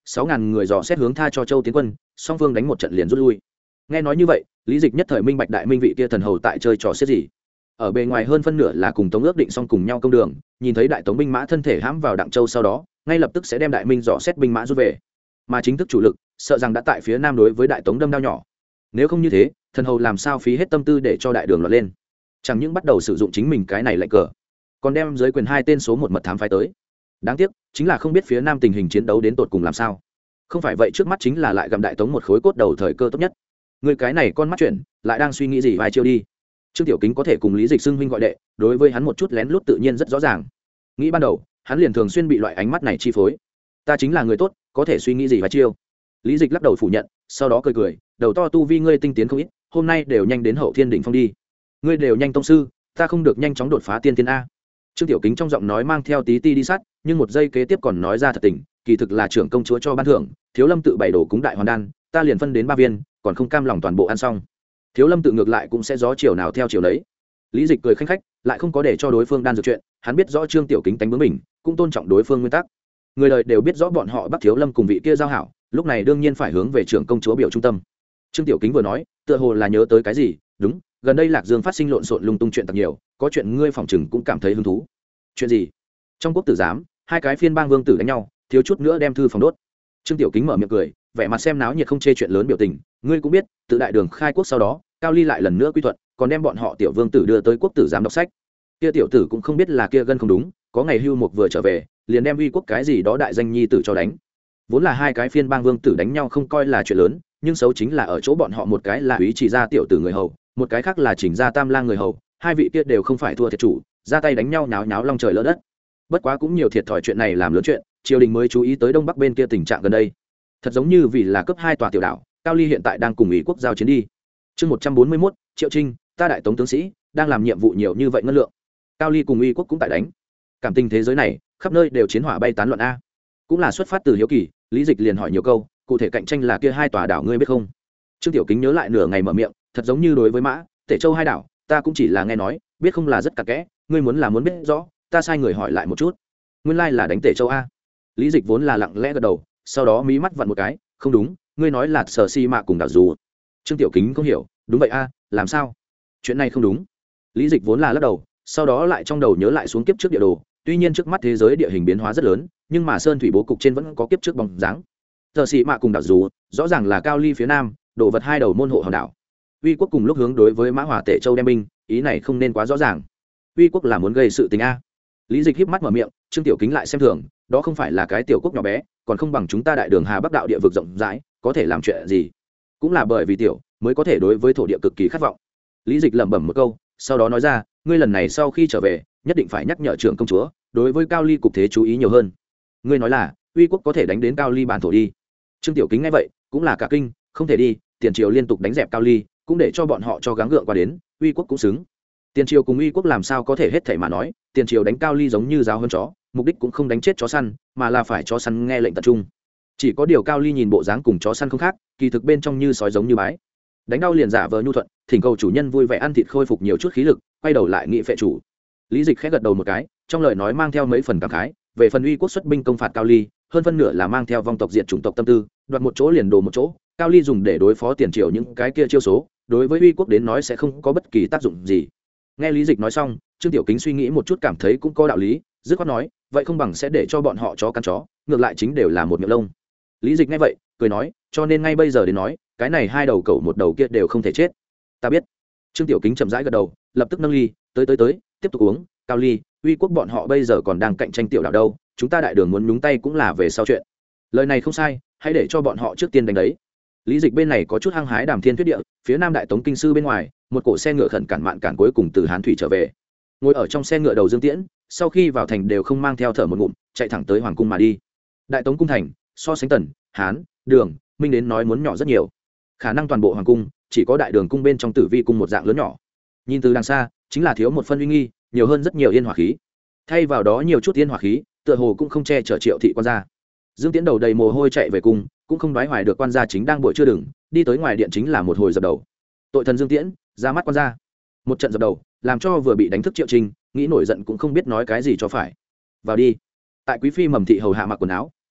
sáu ngàn người dò xét hướng tha cho châu tiến quân, song phương đánh một trận liền rút lui. Nghe nói như vậy, Lý Dịch nhất thời minh bạch đại minh vị kia thần hầu tại chơi trò xiết gì. Ở bề ngoài hơn phân nửa là cùng Tống ước định xong cùng nhau công đường, nhìn thấy đại Tống binh mã thân thể hãm vào Đặng Châu sau đó, ngay lập tức sẽ đem đại minh dò xét binh mã rút về. Mà chính thức chủ lực, sợ rằng đã tại phía nam đối với đại Tống đâm đao nhỏ. Nếu không như thế, thần hầu làm sao phí hết tâm tư để cho đại đường lọt lên? Chẳng những bắt đầu sử dụng chính mình cái này lệnh cờ, còn đem giới quyền hai tên số một mật thám phái tới. Đáng tiếc chính là không biết phía nam tình hình chiến đấu đến tột cùng làm sao. Không phải vậy trước mắt chính là lại gặm đại Tống một khối cốt đầu thời cơ tốt nhất. Người cái này con mắt chuyển, lại đang suy nghĩ gì vài chiêu đi. Trương Tiểu Kính có thể cùng Lý Dịch xưng huynh gọi đệ, đối với hắn một chút lén lút tự nhiên rất rõ ràng. Nghĩ ban đầu, hắn liền thường xuyên bị loại ánh mắt này chi phối. Ta chính là người tốt, có thể suy nghĩ gì vài chiêu. Lý Dịch lắc đầu phủ nhận, sau đó cười cười, đầu to tu vi ngươi tinh tiến không ít, hôm nay đều nhanh đến hậu thiên đỉnh phong đi. Ngươi đều nhanh tông sư, ta không được nhanh chóng đột phá tiên tiên a. Trương Tiểu Kính trong giọng nói mang theo tí ti đi sát, nhưng một giây kế tiếp còn nói ra thật tình, kỳ thực là trưởng công chúa cho ban thưởng, Thiếu Lâm tự bày đồ cúng đại hoàn đan, ta liền phân đến ba viên, còn không cam lòng toàn bộ ăn xong. Thiếu Lâm tự ngược lại cũng sẽ gió chiều nào theo chiều đấy. Lý Dịch cười khanh khách, lại không có để cho đối phương đan dược chuyện, hắn biết rõ Trương Tiểu Kính tánh bướng mình, cũng tôn trọng đối phương nguyên tắc. Người đời đều biết rõ bọn họ Bắc Thiếu Lâm cùng vị kia giao hảo, lúc này đương nhiên phải hướng về trưởng công chúa biểu trung tâm. Trương Tiểu Kính vừa nói, tựa hồ là nhớ tới cái gì, đúng, gần đây Lạc Dương phát sinh lộn xộn lung tung chuyện thật nhiều, có chuyện ngươi phỏng chừng cũng cảm thấy hứng thú. Chuyện gì? Trong quốc tử giám, hai cái phiên bang vương tử đánh nhau, thiếu chút nữa đem thư phòng đốt. Trương Tiểu Kính mở miệng cười, vẻ mặt xem náo nhiệt không chê chuyện lớn biểu tình, ngươi cũng biết, tự đại đường khai quốc sau đó, Cao Ly lại lần nữa quy thuận, còn đem bọn họ tiểu vương tử đưa tới quốc tử giám đọc sách. Kia tiểu tử cũng không biết là kia gân không đúng, có ngày hưu mục vừa trở về, liền đem uy quốc cái gì đó đại danh nhi tử cho đánh. Vốn là hai cái phiên bang vương tử đánh nhau không coi là chuyện lớn, nhưng xấu chính là ở chỗ bọn họ một cái là úy chỉ gia tiểu tử người hầu, một cái khác là chỉnh gia tam lang người hầu, hai vị kia đều không phải thua thiệt chủ, ra tay đánh nhau nháo nháo long trời lỡ đất. Bất quá cũng nhiều thiệt thòi chuyện này làm lớn chuyện, triều đình mới chú ý tới đông bắc bên kia tình trạng gần đây. Thật giống như vì là cấp hai tòa tiểu đảo, Cao Ly hiện tại đang cùng ý quốc giao chiến đi. Chương một trăm bốn mươi mốt, Triệu Trinh, ta đại tống tướng sĩ, đang làm nhiệm vụ nhiều như vậy ngân lượng. Cao Ly cùng ý quốc cũng tại đánh. Cảm tình thế giới này, khắp nơi đều chiến hỏa bay tán loạn a. Cũng là xuất phát từ hiếu kỳ, Lý Dịch liền hỏi nhiều câu, cụ thể cạnh tranh là kia hai tòa đảo ngươi biết không? Trương Tiểu Kính nhớ lại nửa ngày mở miệng, thật giống như đối với Mã, Tể Châu hai đảo, ta cũng chỉ là nghe nói, biết không là rất cặn kẽ, ngươi muốn là muốn biết rõ, ta sai người hỏi lại một chút. Nguyên lai là đánh Tể Châu a. Lý Dịch vốn là lặng lẽ gật đầu, sau đó mí mắt vặn một cái, không đúng, ngươi nói là Sở Si Mạ cùng đảo dù. Trương Tiểu Kính không hiểu, đúng vậy a, làm sao? Chuyện này không đúng. Lý Dịch vốn là lắc đầu, sau đó lại trong đầu nhớ lại xuống kiếp trước địa đồ, tuy nhiên trước mắt thế giới địa hình biến hóa rất lớn, nhưng mà sơn thủy bố cục trên vẫn có kiếp trước bóng dáng. Sở Si Mạ cùng đảo dù, rõ ràng là Cao Ly phía nam, đổ vật hai đầu môn hộ hòn đảo. Uy quốc cùng lúc hướng đối với Mã Hòa Tể Châu đem binh, ý này không nên quá rõ ràng. Uy quốc là muốn gây sự tình a. Lý Dịch híp mắt mở miệng, Trương Tiểu Kính lại xem thường, đó không phải là cái tiểu quốc nhỏ bé, còn không bằng chúng ta đại đường Hà Bắc đạo địa vực rộng rãi, có thể làm chuyện gì? Cũng là bởi vì tiểu, mới có thể đối với thổ địa cực kỳ khát vọng. Lý Dịch lẩm bẩm một câu, sau đó nói ra, ngươi lần này sau khi trở về, nhất định phải nhắc nhở trưởng công chúa, đối với Cao Ly cục thế chú ý nhiều hơn. Ngươi nói là, Uy quốc có thể đánh đến Cao Ly bản thổ đi. Trương Tiểu Kính nghe vậy, cũng là cả kinh, không thể đi, tiền triều liên tục đánh dẹp Cao Ly, cũng để cho bọn họ cho gắng gượng qua đến, Uy quốc cũng xứng. Tiền triều cùng Uy quốc làm sao có thể hết thảy mà nói, tiền triều đánh Cao Ly giống như giáo hơn chó, mục đích cũng không đánh chết chó săn, mà là phải chó săn nghe lệnh tập trung. Chỉ có điều Cao Ly nhìn bộ dáng cùng chó săn không khác, kỳ thực bên trong như sói giống như bái. Đánh đau liền giả vờ nhu thuận, thỉnh cầu chủ nhân vui vẻ ăn thịt khôi phục nhiều chút khí lực, quay đầu lại nghị phệ chủ. Lý Dịch khẽ gật đầu một cái, trong lời nói mang theo mấy phần cảm khái, về phần Uy quốc xuất binh công phạt Cao Ly, hơn phân nửa là mang theo vong tộc diện chủng tộc tâm tư, đoạt một chỗ liền đồ một chỗ, Cao Ly dùng để đối phó tiền triều những cái kia chiêu số, đối với Uy quốc đến nói sẽ không có bất kỳ tác dụng gì. Nghe Lý Dịch nói xong, Trương Tiểu Kính suy nghĩ một chút cảm thấy cũng có đạo lý, dứt khoát nói, vậy không bằng sẽ để cho bọn họ chó cắn chó, ngược lại chính đều là một miệng lông. Lý Dịch nghe vậy, cười nói, cho nên ngay bây giờ đến nói, cái này hai đầu cẩu một đầu kia đều không thể chết. Ta biết. Trương Tiểu Kính chậm rãi gật đầu, lập tức nâng ly, tới tới tới, tiếp tục uống, Cao Ly, Uy quốc bọn họ bây giờ còn đang cạnh tranh tiểu đảo đâu, chúng ta đại đường muốn nhúng tay cũng là về sau chuyện. Lời này không sai, hãy để cho bọn họ trước tiên đánh đấy. Lý Dịch bên này có chút hăng hái đàm thiên thuyết địa, phía nam đại tống kinh sư bên ngoài, một cổ xe ngựa khẩn cản mạn cản cuối cùng từ Hán thủy trở về. Ngồi ở trong xe ngựa đầu Dương Tiễn, sau khi vào thành đều không mang theo thở một ngụm, chạy thẳng tới hoàng cung mà đi. Đại tống cung thành, so sánh Tần, Hán, Đường, Minh đến nói muốn nhỏ rất nhiều. Khả năng toàn bộ hoàng cung, chỉ có đại đường cung bên trong Tử Vi cung một dạng lớn nhỏ. Nhìn từ đằng xa, chính là thiếu một phân uy nghi, nhiều hơn rất nhiều yên hỏa khí. Thay vào đó nhiều chút yên hỏa khí, tựa hồ cũng không che chở Triệu thị quan gia. Dương Tiễn đầu đầy mồ hôi chạy về cung, cũng không đoái hoài được quan gia chính đang buổi chưa đừng, đi tới ngoài điện chính là một hồi dập đầu. Tội thần Dương Tiễn, ra mắt quan gia. Một trận dập đầu, làm cho vừa bị đánh thức Triệu Trinh, nghĩ nổi giận cũng không biết nói cái gì cho phải. Vào đi. Tại quý phi mầm thị hầu hạ mặc quần áo,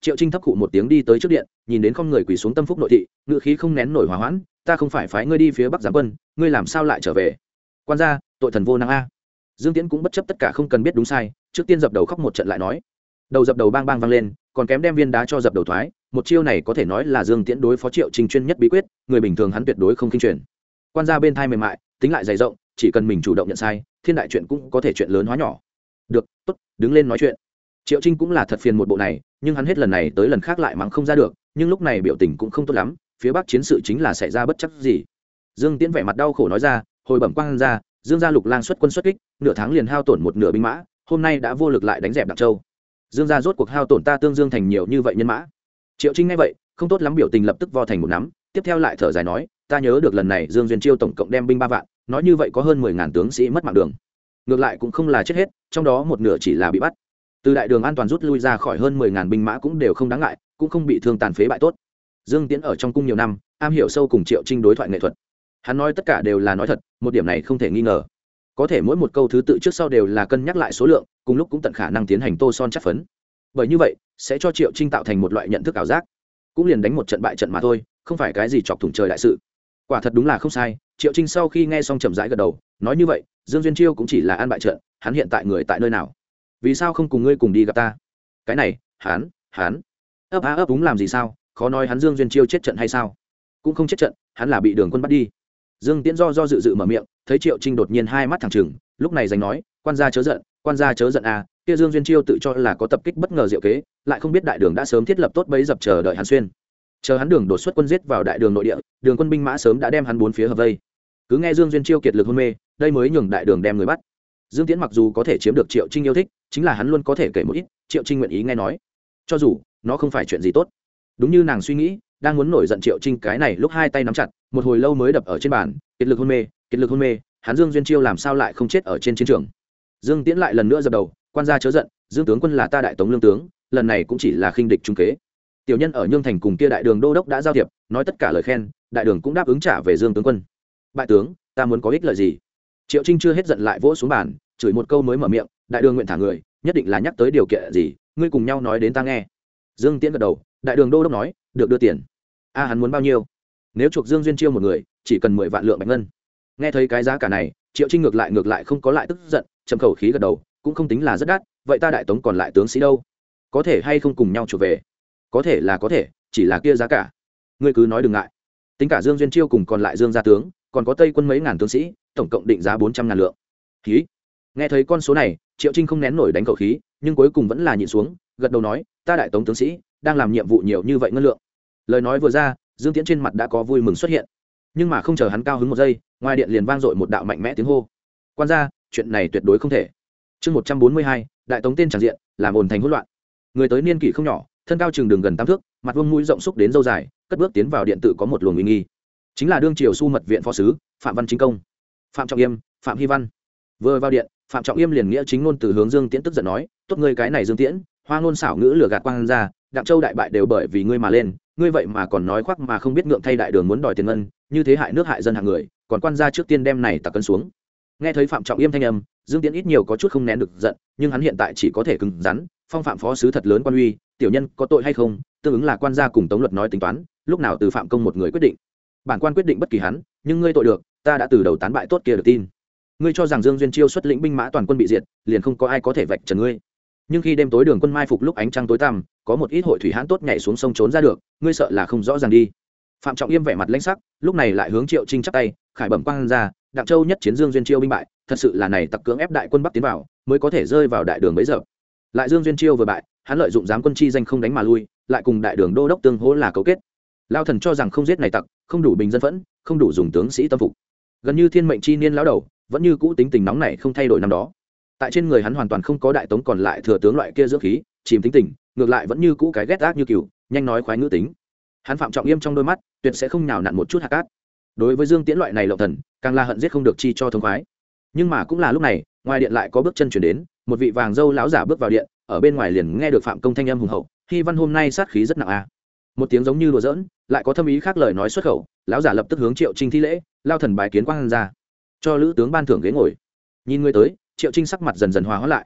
Triệu Trinh thấp khụ một tiếng đi tới trước điện, nhìn đến con người quỳ xuống tâm phúc nội thị, ngự khí không nén nổi hòa hoãn, ta không phải phái ngươi đi phía bắc giám quân, ngươi làm sao lại trở về? Quan gia, tội thần vô năng a. Dương Tiễn cũng bất chấp tất cả không cần biết đúng sai, trước tiên dập đầu khóc một trận lại nói, đầu dập đầu bang bang vang lên, còn kém đem viên đá cho dập đầu thoái, một chiêu này có thể nói là Dương Tiễn đối phó Triệu Trinh chuyên nhất bí quyết, người bình thường hắn tuyệt đối không kinh truyền. Quan gia bên thai mềm mại, tính lại dày rộng, chỉ cần mình chủ động nhận sai, thiên đại chuyện cũng có thể chuyện lớn hóa nhỏ. Được, tốt, đứng lên nói chuyện. Triệu Trinh cũng là thật phiền một bộ này, nhưng hắn hết lần này tới lần khác lại mắng không ra được, nhưng lúc này biểu tình cũng không tốt lắm, phía bắc chiến sự chính là xảy ra bất chấp gì. Dương Tiễn vẻ mặt đau khổ nói ra, hồi bẩm quan gia, Dương gia Lục Lang xuất quân xuất kích, nửa tháng liền hao tổn một nửa binh mã, hôm nay đã vô lực lại đánh dẹp Đặng Châu. Dương gia rốt cuộc hao tổn ta Tương Dương thành nhiều như vậy nhân mã. Triệu Trinh nghe vậy, không tốt lắm, biểu tình lập tức vo thành một nắm, tiếp theo lại thở dài nói, ta nhớ được lần này Dương Duyên Chiêu tổng cộng đem binh ba vạn, nói như vậy có hơn mười ngàn tướng sĩ mất mạng đường. Ngược lại cũng không là chết hết, trong đó một nửa chỉ là bị bắt. Từ đại đường an toàn rút lui ra khỏi hơn mười ngàn binh mã cũng đều không đáng ngại, cũng không bị thương tàn phế bại tốt. Dương Tiễn ở trong cung nhiều năm, am hiểu sâu cùng Triệu Trinh đối thoại nghệ thuật. Hắn nói tất cả đều là nói thật, một điểm này không thể nghi ngờ. Có thể mỗi một câu thứ tự trước sau đều là cân nhắc lại số lượng, cùng lúc cũng tận khả năng tiến hành tô son chắc phấn. Bởi như vậy, sẽ cho Triệu Trinh tạo thành một loại nhận thức ảo giác, cũng liền đánh một trận bại trận mà thôi, không phải cái gì chọc thủng trời đại sự. Quả thật đúng là không sai. Triệu Trinh sau khi nghe xong chậm rãi gật đầu, nói như vậy, Dương Duyên Chiêu cũng chỉ là an bại trận, hắn hiện tại người tại nơi nào? Vì sao không cùng ngươi cùng đi gặp ta? Cái này, hắn, hắn ấp á ấp úng làm gì sao? Khó nói hắn Dương Duyên Chiêu chết trận hay sao? Cũng không chết trận, hắn là bị Đường Quân bắt đi. Dương Tiễn do do dự dự mở miệng, thấy Triệu Trinh đột nhiên hai mắt thẳng trừng, lúc này giành nói, quan gia chớ giận, quan gia chớ giận à, kia Dương Duyên Chiêu tự cho là có tập kích bất ngờ diệu kế, lại không biết đại đường đã sớm thiết lập tốt bẫy dập chờ đợi hắn xuyên. Chờ hắn đường đột xuất quân giết vào đại đường nội địa, đường quân binh mã sớm đã đem hắn bốn phía hợp vây. Cứ nghe Dương Duyên Chiêu kiệt lực hôn mê, đây mới nhường đại đường đem người bắt. Dương Tiễn mặc dù có thể chiếm được Triệu Trinh yêu thích, chính là hắn luôn có thể kể một ít, Triệu Trinh nguyện ý nghe nói, cho dù nó không phải chuyện gì tốt. Đúng như nàng suy nghĩ, đang muốn nổi giận Triệu Trinh cái này lúc hai tay nắm chặt, một hồi lâu mới đập ở trên bàn, kiệt lực hôn mê, kiệt lực hôn mê, hắn Dương Duyên Chiêu làm sao lại không chết ở trên chiến trường? Dương Tiễn lại lần nữa dập đầu, quan gia chớ giận, Dương tướng quân là ta đại tống lương tướng, lần này cũng chỉ là khinh địch trung kế. Tiểu nhân ở Nhương thành cùng kia đại đường đô đốc đã giao thiệp, nói tất cả lời khen, đại đường cũng đáp ứng trả về Dương tướng quân. Bại tướng, ta muốn có ích lợi gì? Triệu Trinh chưa hết giận lại vỗ xuống bàn, chửi một câu mới mở miệng, đại đường nguyện thả người, nhất định là nhắc tới điều kiện gì, ngươi cùng nhau nói đến ta nghe. Dương Tiễn gật đầu, đại đường đô đốc nói, được đưa tiền. A hắn muốn bao nhiêu? Nếu chuộc Dương Duyên Chiêu một người, chỉ cần mười vạn lượng bạch ngân. Nghe thấy cái giá cả này, Triệu Trinh ngược lại ngược lại không có lại tức giận, trầm khẩu khí gật đầu, cũng không tính là rất đắt, vậy ta đại tống còn lại tướng sĩ đâu? Có thể hay không cùng nhau chuộc về? Có thể là có thể, chỉ là kia giá cả. Ngươi cứ nói đừng ngại. Tính cả Dương Duyên Chiêu cùng còn lại Dương gia tướng, còn có Tây quân mấy ngàn tướng sĩ, tổng cộng định giá bốn trăm ngàn lượng. Khí. Nghe thấy con số này, Triệu Trinh không nén nổi đánh khẩu khí, nhưng cuối cùng vẫn là nhịn xuống, gật đầu nói, ta đại tống tướng sĩ đang làm nhiệm vụ nhiều như vậy ngân lượng. Lời nói vừa ra, Dương Tiễn trên mặt đã có vui mừng xuất hiện, nhưng mà không chờ hắn cao hứng một giây, ngoài điện liền vang dội một đạo mạnh mẽ tiếng hô, quan gia, chuyện này tuyệt đối không thể. Chương một trăm bốn mươi hai, đại tống tên tràn diện, làm ồn thành hỗn loạn. Người tới niên kỷ không nhỏ, thân cao chừng đường gần tám thước, mặt vuông mũi rộng xúc đến râu dài, cất bước tiến vào điện tự có một luồng uy nghi, chính là đương triều su mật viện phó sứ Phạm Văn Chính Công, Phạm Trọng Yêm, Phạm Hy Văn. Vừa vào điện, Phạm Trọng Yêm liền nghĩa chính ngôn từ hướng Dương Tiễn tức giận nói, tốt ngươi cái này Dương Tiễn, hoa ngôn xảo ngữ lừa gạt quan gia, Đặng Châu đại bại đều bởi vì ngươi mà lên, ngươi vậy mà còn nói khoác mà không biết ngượng thay đại đường muốn đòi tiền ngân, như thế hại nước hại dân hạng người, còn quan gia trước tiên đem này tặc cân xuống. Nghe thấy Phạm Trọng Yêm thanh âm, Dương Tiễn ít nhiều có chút không nén được giận, nhưng hắn hiện tại chỉ có thể cứng rắn, phong phạm phó sứ thật lớn quan uy, tiểu nhân có tội hay không, tương ứng là quan gia cùng tống luật nói tính toán, lúc nào từ Phạm công một người quyết định. Bản quan quyết định bất kỳ hắn, nhưng ngươi tội được, ta đã từ đầu tán bại tốt kia được tin. Ngươi cho rằng Dương Duyên Chiêu xuất lĩnh binh mã toàn quân bị diệt, liền không có ai có thể vạch trần ngươi. Nhưng khi đêm tối đường quân mai phục lúc ánh trăng tối tăm, có một ít hội thủy hãn tốt nhảy xuống sông trốn ra được, ngươi sợ là không rõ ràng đi. Phạm Trọng Yêm vẻ mặt lãnh sắc, lúc này lại hướng Triệu Trinh chắp tay, khải bẩm quan ra, Đặng Châu nhất chiến Dương Duyên Chiêu binh bại, thật sự là này tặc cưỡng ép đại quân Bắc tiến vào, mới có thể rơi vào đại đường bấy giờ. Lại Dương Duyên Chiêu vừa bại, hắn lợi dụng giám quân chi danh không đánh mà lui, lại cùng đại đường đô đốc tương hỗ là cấu kết. Lao thần cho rằng không giết này tặc, không đủ bình dân phẫn, không đủ dùng tướng sĩ tâm phục. Gần như thiên mệnh chi niên lão đầu, vẫn như cũ tính tình nóng này không thay đổi năm đó. Tại trên người hắn hoàn toàn không có đại tống còn lại thừa tướng loại kia dưỡng khí, chìm tính tình, ngược lại vẫn như cũ cái ghét ác như cừu, nhanh nói khoái ngữ tính. Hắn Phạm Trọng Yêm trong đôi mắt, tuyệt sẽ không nhào nặn một chút hạt cát. Đối với Dương Tiễn loại này lộng thần, càng là hận giết không được chi cho thông khoái. Nhưng mà cũng là lúc này, ngoài điện lại có bước chân chuyển đến, một vị vàng dâu lão giả bước vào điện, ở bên ngoài liền nghe được Phạm công thanh âm hùng hậu, Hy Văn hôm nay sát khí rất nặng a. À. Một tiếng giống như đùa giỡn, lại có thâm ý khác lời nói xuất khẩu, lão giả lập tức hướng Triệu Trinh thi lễ, lao thần bái kiến quan ra, cho lữ tướng ban thưởng ghế ngồi. Nhìn người tới, Triệu Trinh sắc mặt dần dần hòa hóa lại.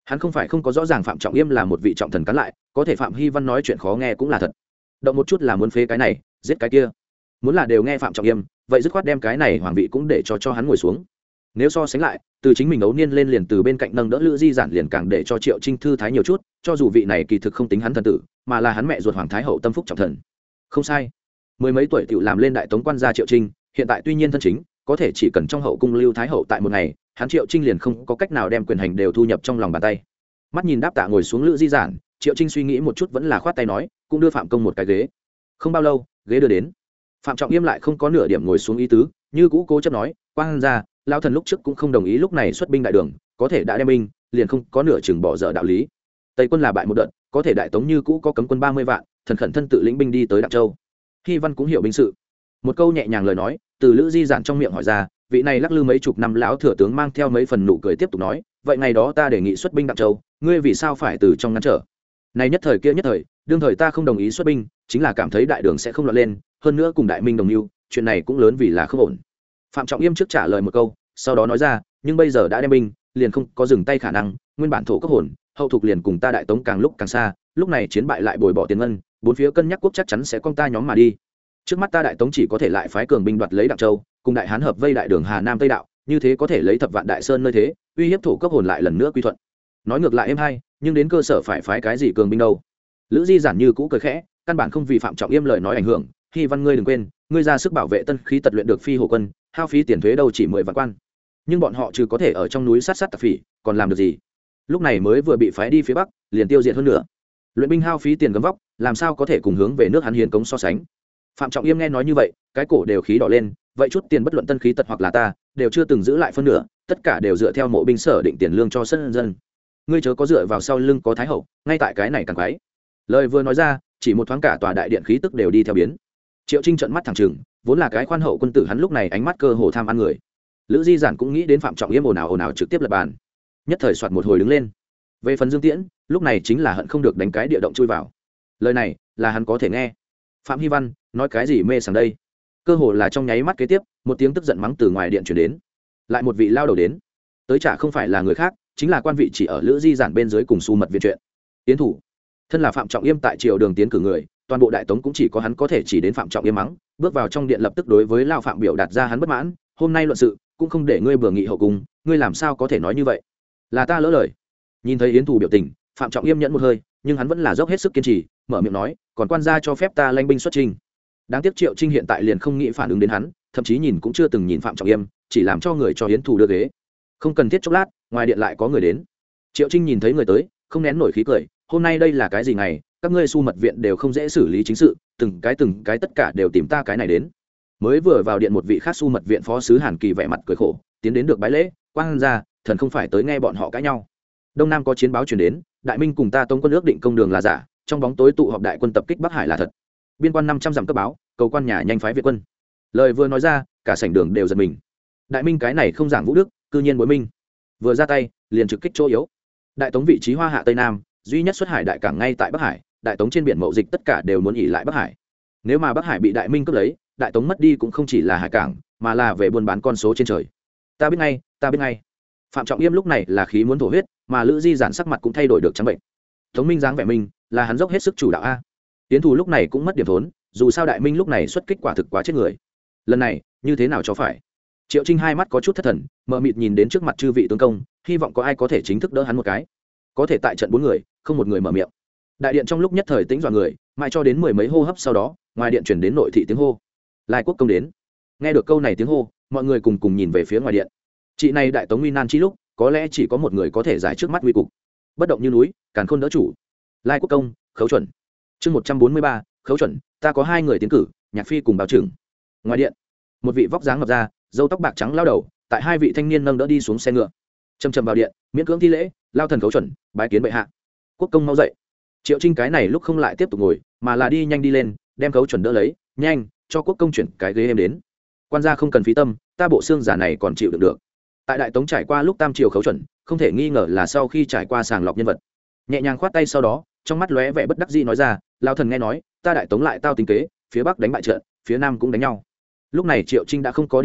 hắn không phải không có rõ ràng phạm trọng yêm là một vị trọng thần cán lại, có thể phạm hy văn nói chuyện khó nghe cũng là thật. Động một chút là muốn phế cái này giết cái kia, muốn là đều nghe phạm trọng yêm, vậy dứt khoát đem cái này hoàng vị cũng để cho cho hắn ngồi xuống. Nếu so sánh lại, từ chính mình ấu niên lên liền từ bên cạnh nâng đỡ Lữ Di Giản liền càng để cho Triệu Trinh thư thái nhiều chút, cho dù vị này kỳ thực không tính hắn thần tử, mà là hắn mẹ ruột hoàng thái hậu tâm phúc trọng thần. Không sai, mười mấy tuổi tiểu làm lên đại tống quan gia Triệu Trinh, hiện tại tuy nhiên thân chính, có thể chỉ cần trong hậu cung lưu thái hậu tại một ngày, hắn Triệu Trinh liền không có cách nào đem quyền hành đều thu nhập trong lòng bàn tay. Mắt nhìn đáp tạ ngồi xuống Lữ Di Giản, Triệu Trinh suy nghĩ một chút vẫn là khoát tay nói, cũng đưa Phạm công một cái ghế. Không bao lâu, ghế đưa đến. Phạm Trọng Yêm lại không có nửa điểm ngồi xuống ý tứ, như cũ cố chấp nói, quan gia, lão thần lúc trước cũng không đồng ý lúc này xuất binh đại đường, có thể đã đem binh, liền không có nửa chừng bỏ dở đạo lý. Tây quân là bại một đợt, có thể đại tống như cũ có cấm quân ba mươi vạn, thần khẩn thân tự lĩnh binh đi tới Đặng Châu. Hy Văn cũng hiểu binh sự. Một câu nhẹ nhàng lời nói, từ Lữ Di Giản trong miệng hỏi ra, vị này lắc lư mấy chục năm lão thừa tướng mang theo mấy phần nụ cười tiếp tục nói, vậy ngày đó ta đề nghị xuất binh Đặng Châu, ngươi vì sao phải từ trong ngăn trở? Này nhất thời kia nhất thời, đương thời ta không đồng ý xuất binh, chính là cảm thấy đại đường sẽ không loạn lên, hơn nữa cùng đại minh đồng mưu, chuyện này cũng lớn vì là không ổn. Phạm Trọng Yêm trước trả lời một câu, sau đó nói ra, nhưng bây giờ đã đem binh, liền không có dừng tay khả năng, nguyên bản thổ cấp hồn, hậu thuộc liền cùng ta đại tống càng lúc càng xa, lúc này chiến bại lại bồi bỏ tiền ngân, bốn phía cân nhắc quốc chắc chắn sẽ con ta nhóm mà đi. Trước mắt ta đại tống chỉ có thể lại phái cường binh đoạt lấy Đặng Châu, cùng đại hán hợp vây đại đường Hà Nam Tây đạo, như thế có thể lấy thập vạn đại sơn nơi thế, uy hiếp thổ cấp hồn lại lần nữa quy thuận. Nói ngược lại em hay, nhưng đến cơ sở phải phái cái gì cường binh đâu? Lữ Di Giản như cũ cười khẽ, căn bản không vì Phạm Trọng Yêm lời nói ảnh hưởng, Hy Văn ngươi đừng quên, ngươi ra sức bảo vệ tân khí tật luyện được phi hổ quân, hao phí tiền thuế đâu chỉ mười vạn quan, nhưng bọn họ trừ có thể ở trong núi sát sát tạp phỉ, còn làm được gì? Lúc này mới vừa bị phái đi phía bắc, liền tiêu diệt hơn nữa. Luyện binh hao phí tiền gấm vóc, làm sao có thể cùng hướng về nước hắn hiến cống so sánh? Phạm Trọng Yêm nghe nói như vậy, cái cổ đều khí đỏ lên, vậy chút tiền bất luận tân khí tật hoặc là ta, đều chưa từng giữ lại phân nửa, tất cả đều dựa theo mộ binh sở định tiền lương cho sân dân. Ngươi chớ có dựa vào sau lưng có thái hậu, ngay tại cái này càng quái. Lời vừa nói ra, chỉ một thoáng cả tòa đại điện khí tức đều đi theo biến. Triệu Trinh trợn mắt thẳng trừng, vốn là cái khoan hậu quân tử hắn lúc này ánh mắt cơ hồ tham ăn người. Lữ Di Giản cũng nghĩ đến Phạm Trọng Yêm ồn ào ồn ào trực tiếp lập bàn, nhất thời soạt một hồi đứng lên. Về phần Dương Tiễn, lúc này chính là hận không được đánh cái địa động chui vào. Lời này là hắn có thể nghe. Phạm Hy Văn nói cái gì mê sảng đây? Cơ hồ là trong nháy mắt kế tiếp, một tiếng tức giận mắng từ ngoài điện truyền đến. Lại một vị lao đầu đến, tới trả không phải là người khác, chính là quan vị chỉ ở Lữ Di Giản bên dưới cùng su mật viện chuyện. Tiến thủ, thân là Phạm Trọng Yêm tại triều đường tiến cử người, toàn bộ đại tống cũng chỉ có hắn có thể chỉ đến Phạm Trọng Yêm mắng. Bước vào trong điện lập tức đối với lao Phạm biểu đạt ra hắn bất mãn, hôm nay luận sự cũng không để ngươi bừa nghị hậu cung, ngươi làm sao có thể nói như vậy? Là ta lỡ lời. Nhìn thấy Yến Thủ biểu tình, Phạm Trọng Yêm nhẫn một hơi, nhưng hắn vẫn là dốc hết sức kiên trì, mở miệng nói, còn quan gia cho phép ta lãnh binh xuất chinh. Đáng tiếc Triệu Trinh hiện tại liền không nghĩ phản ứng đến hắn, thậm chí nhìn cũng chưa từng nhìn Phạm Trọng Yêm, chỉ làm cho người cho Yến Thủ đưa ghế. Không cần thiết chốc lát, ngoài điện lại có người đến. Triệu Trinh nhìn thấy người tới, không nén nổi khí cười, hôm nay đây là cái gì ngày, các ngươi su mật viện đều không dễ xử lý chính sự, từng cái từng cái tất cả đều tìm ta cái này đến. Mới vừa vào điện một vị khác su mật viện phó sứ Hàn Kỳ vẻ mặt cười khổ, tiến đến được bái lễ, quang ra, thần không phải tới nghe bọn họ cãi nhau. Đông Nam có chiến báo truyền đến, đại minh cùng ta tống quân ước định công đường là giả, trong bóng tối tụ họp đại quân tập kích Bắc Hải là thật. Biên quan năm trăm dặm cấp báo, cầu quan nhà nhanh phái Việt quân. Lời vừa nói ra, cả sảnh đường đều giật mình. Đại minh cái này không giảng vũ đức, cư nhiên bối minh. Vừa ra tay, liền trực kích chỗ yếu. Đại tống vị trí Hoa Hạ Tây Nam, duy nhất xuất hải đại cảng ngay tại Bắc Hải, đại tống trên biển mậu dịch tất cả đều muốn ỉ lại Bắc Hải. Nếu mà Bắc Hải bị đại minh cướp lấy, đại tống mất đi cũng không chỉ là hải cảng, mà là về buôn bán con số trên trời. Ta biết ngay, ta biết ngay. Phạm Trọng Yêm lúc này là khí muốn thổ huyết, mà Lữ Di Giản sắc mặt cũng thay đổi được trắng bệnh. Tống Minh dáng vẻ mình, là hắn dốc hết sức chủ đạo a. Tiến thủ lúc này cũng mất điểm thốn, dù sao đại minh lúc này xuất kích quả thực quá chết người. Lần này, như thế nào cho phải? Triệu Trinh hai mắt có chút thất thần, mờ mịt nhìn đến trước mặt chư vị tướng công, hy vọng có ai có thể chính thức đỡ hắn một cái. Có thể tại trận bốn người, không một người mở miệng. Đại điện trong lúc nhất thời tĩnh dọa người, mãi cho đến mười mấy hô hấp sau đó, ngoài điện truyền đến nội thị tiếng hô. Lai Quốc công đến. Nghe được câu này tiếng hô, mọi người cùng cùng nhìn về phía ngoài điện. Chị này đại tống nguy nan chi lúc, có lẽ chỉ có một người có thể giải trước mắt nguy cục. Bất động như núi, càn khôn đỡ chủ. Lai Quốc công, khấu chuẩn. Chương một trăm bốn mươi ba, khấu chuẩn, ta có hai người tiến cử, Nhạc Phi cùng báo trưởng. Ngoài điện, một vị vóc dáng ngập ra, râu tóc bạc trắng lao đầu, tại hai vị thanh niên nâng đỡ đi xuống xe ngựa. Chầm chầm vào điện, miễn cưỡng thi lễ, lao thần khấu chuẩn, bái kiến bệ hạ. Quốc công mau dậy. Triệu Trinh cái này lúc không lại tiếp tục ngồi, mà là đi nhanh đi lên, đem khấu chuẩn đỡ lấy, nhanh, cho quốc công chuyển cái ghế em đến. Quan gia không cần phí tâm, ta bộ xương giả này còn chịu đựng được. Tại đại tống trải qua lúc tam triều khấu chuẩn, không thể nghi ngờ là sau khi trải qua sàng lọc nhân vật. Nhẹ nhàng khoát tay sau đó, trong mắt lóe vẻ bất đắc dĩ nói ra, lao thần nghe nói, ta đại tống lại tao tính kế, phía bắc đánh bại trận, phía nam cũng đánh nhau. Lúc này Triệu Trinh đã không có đi nghĩ,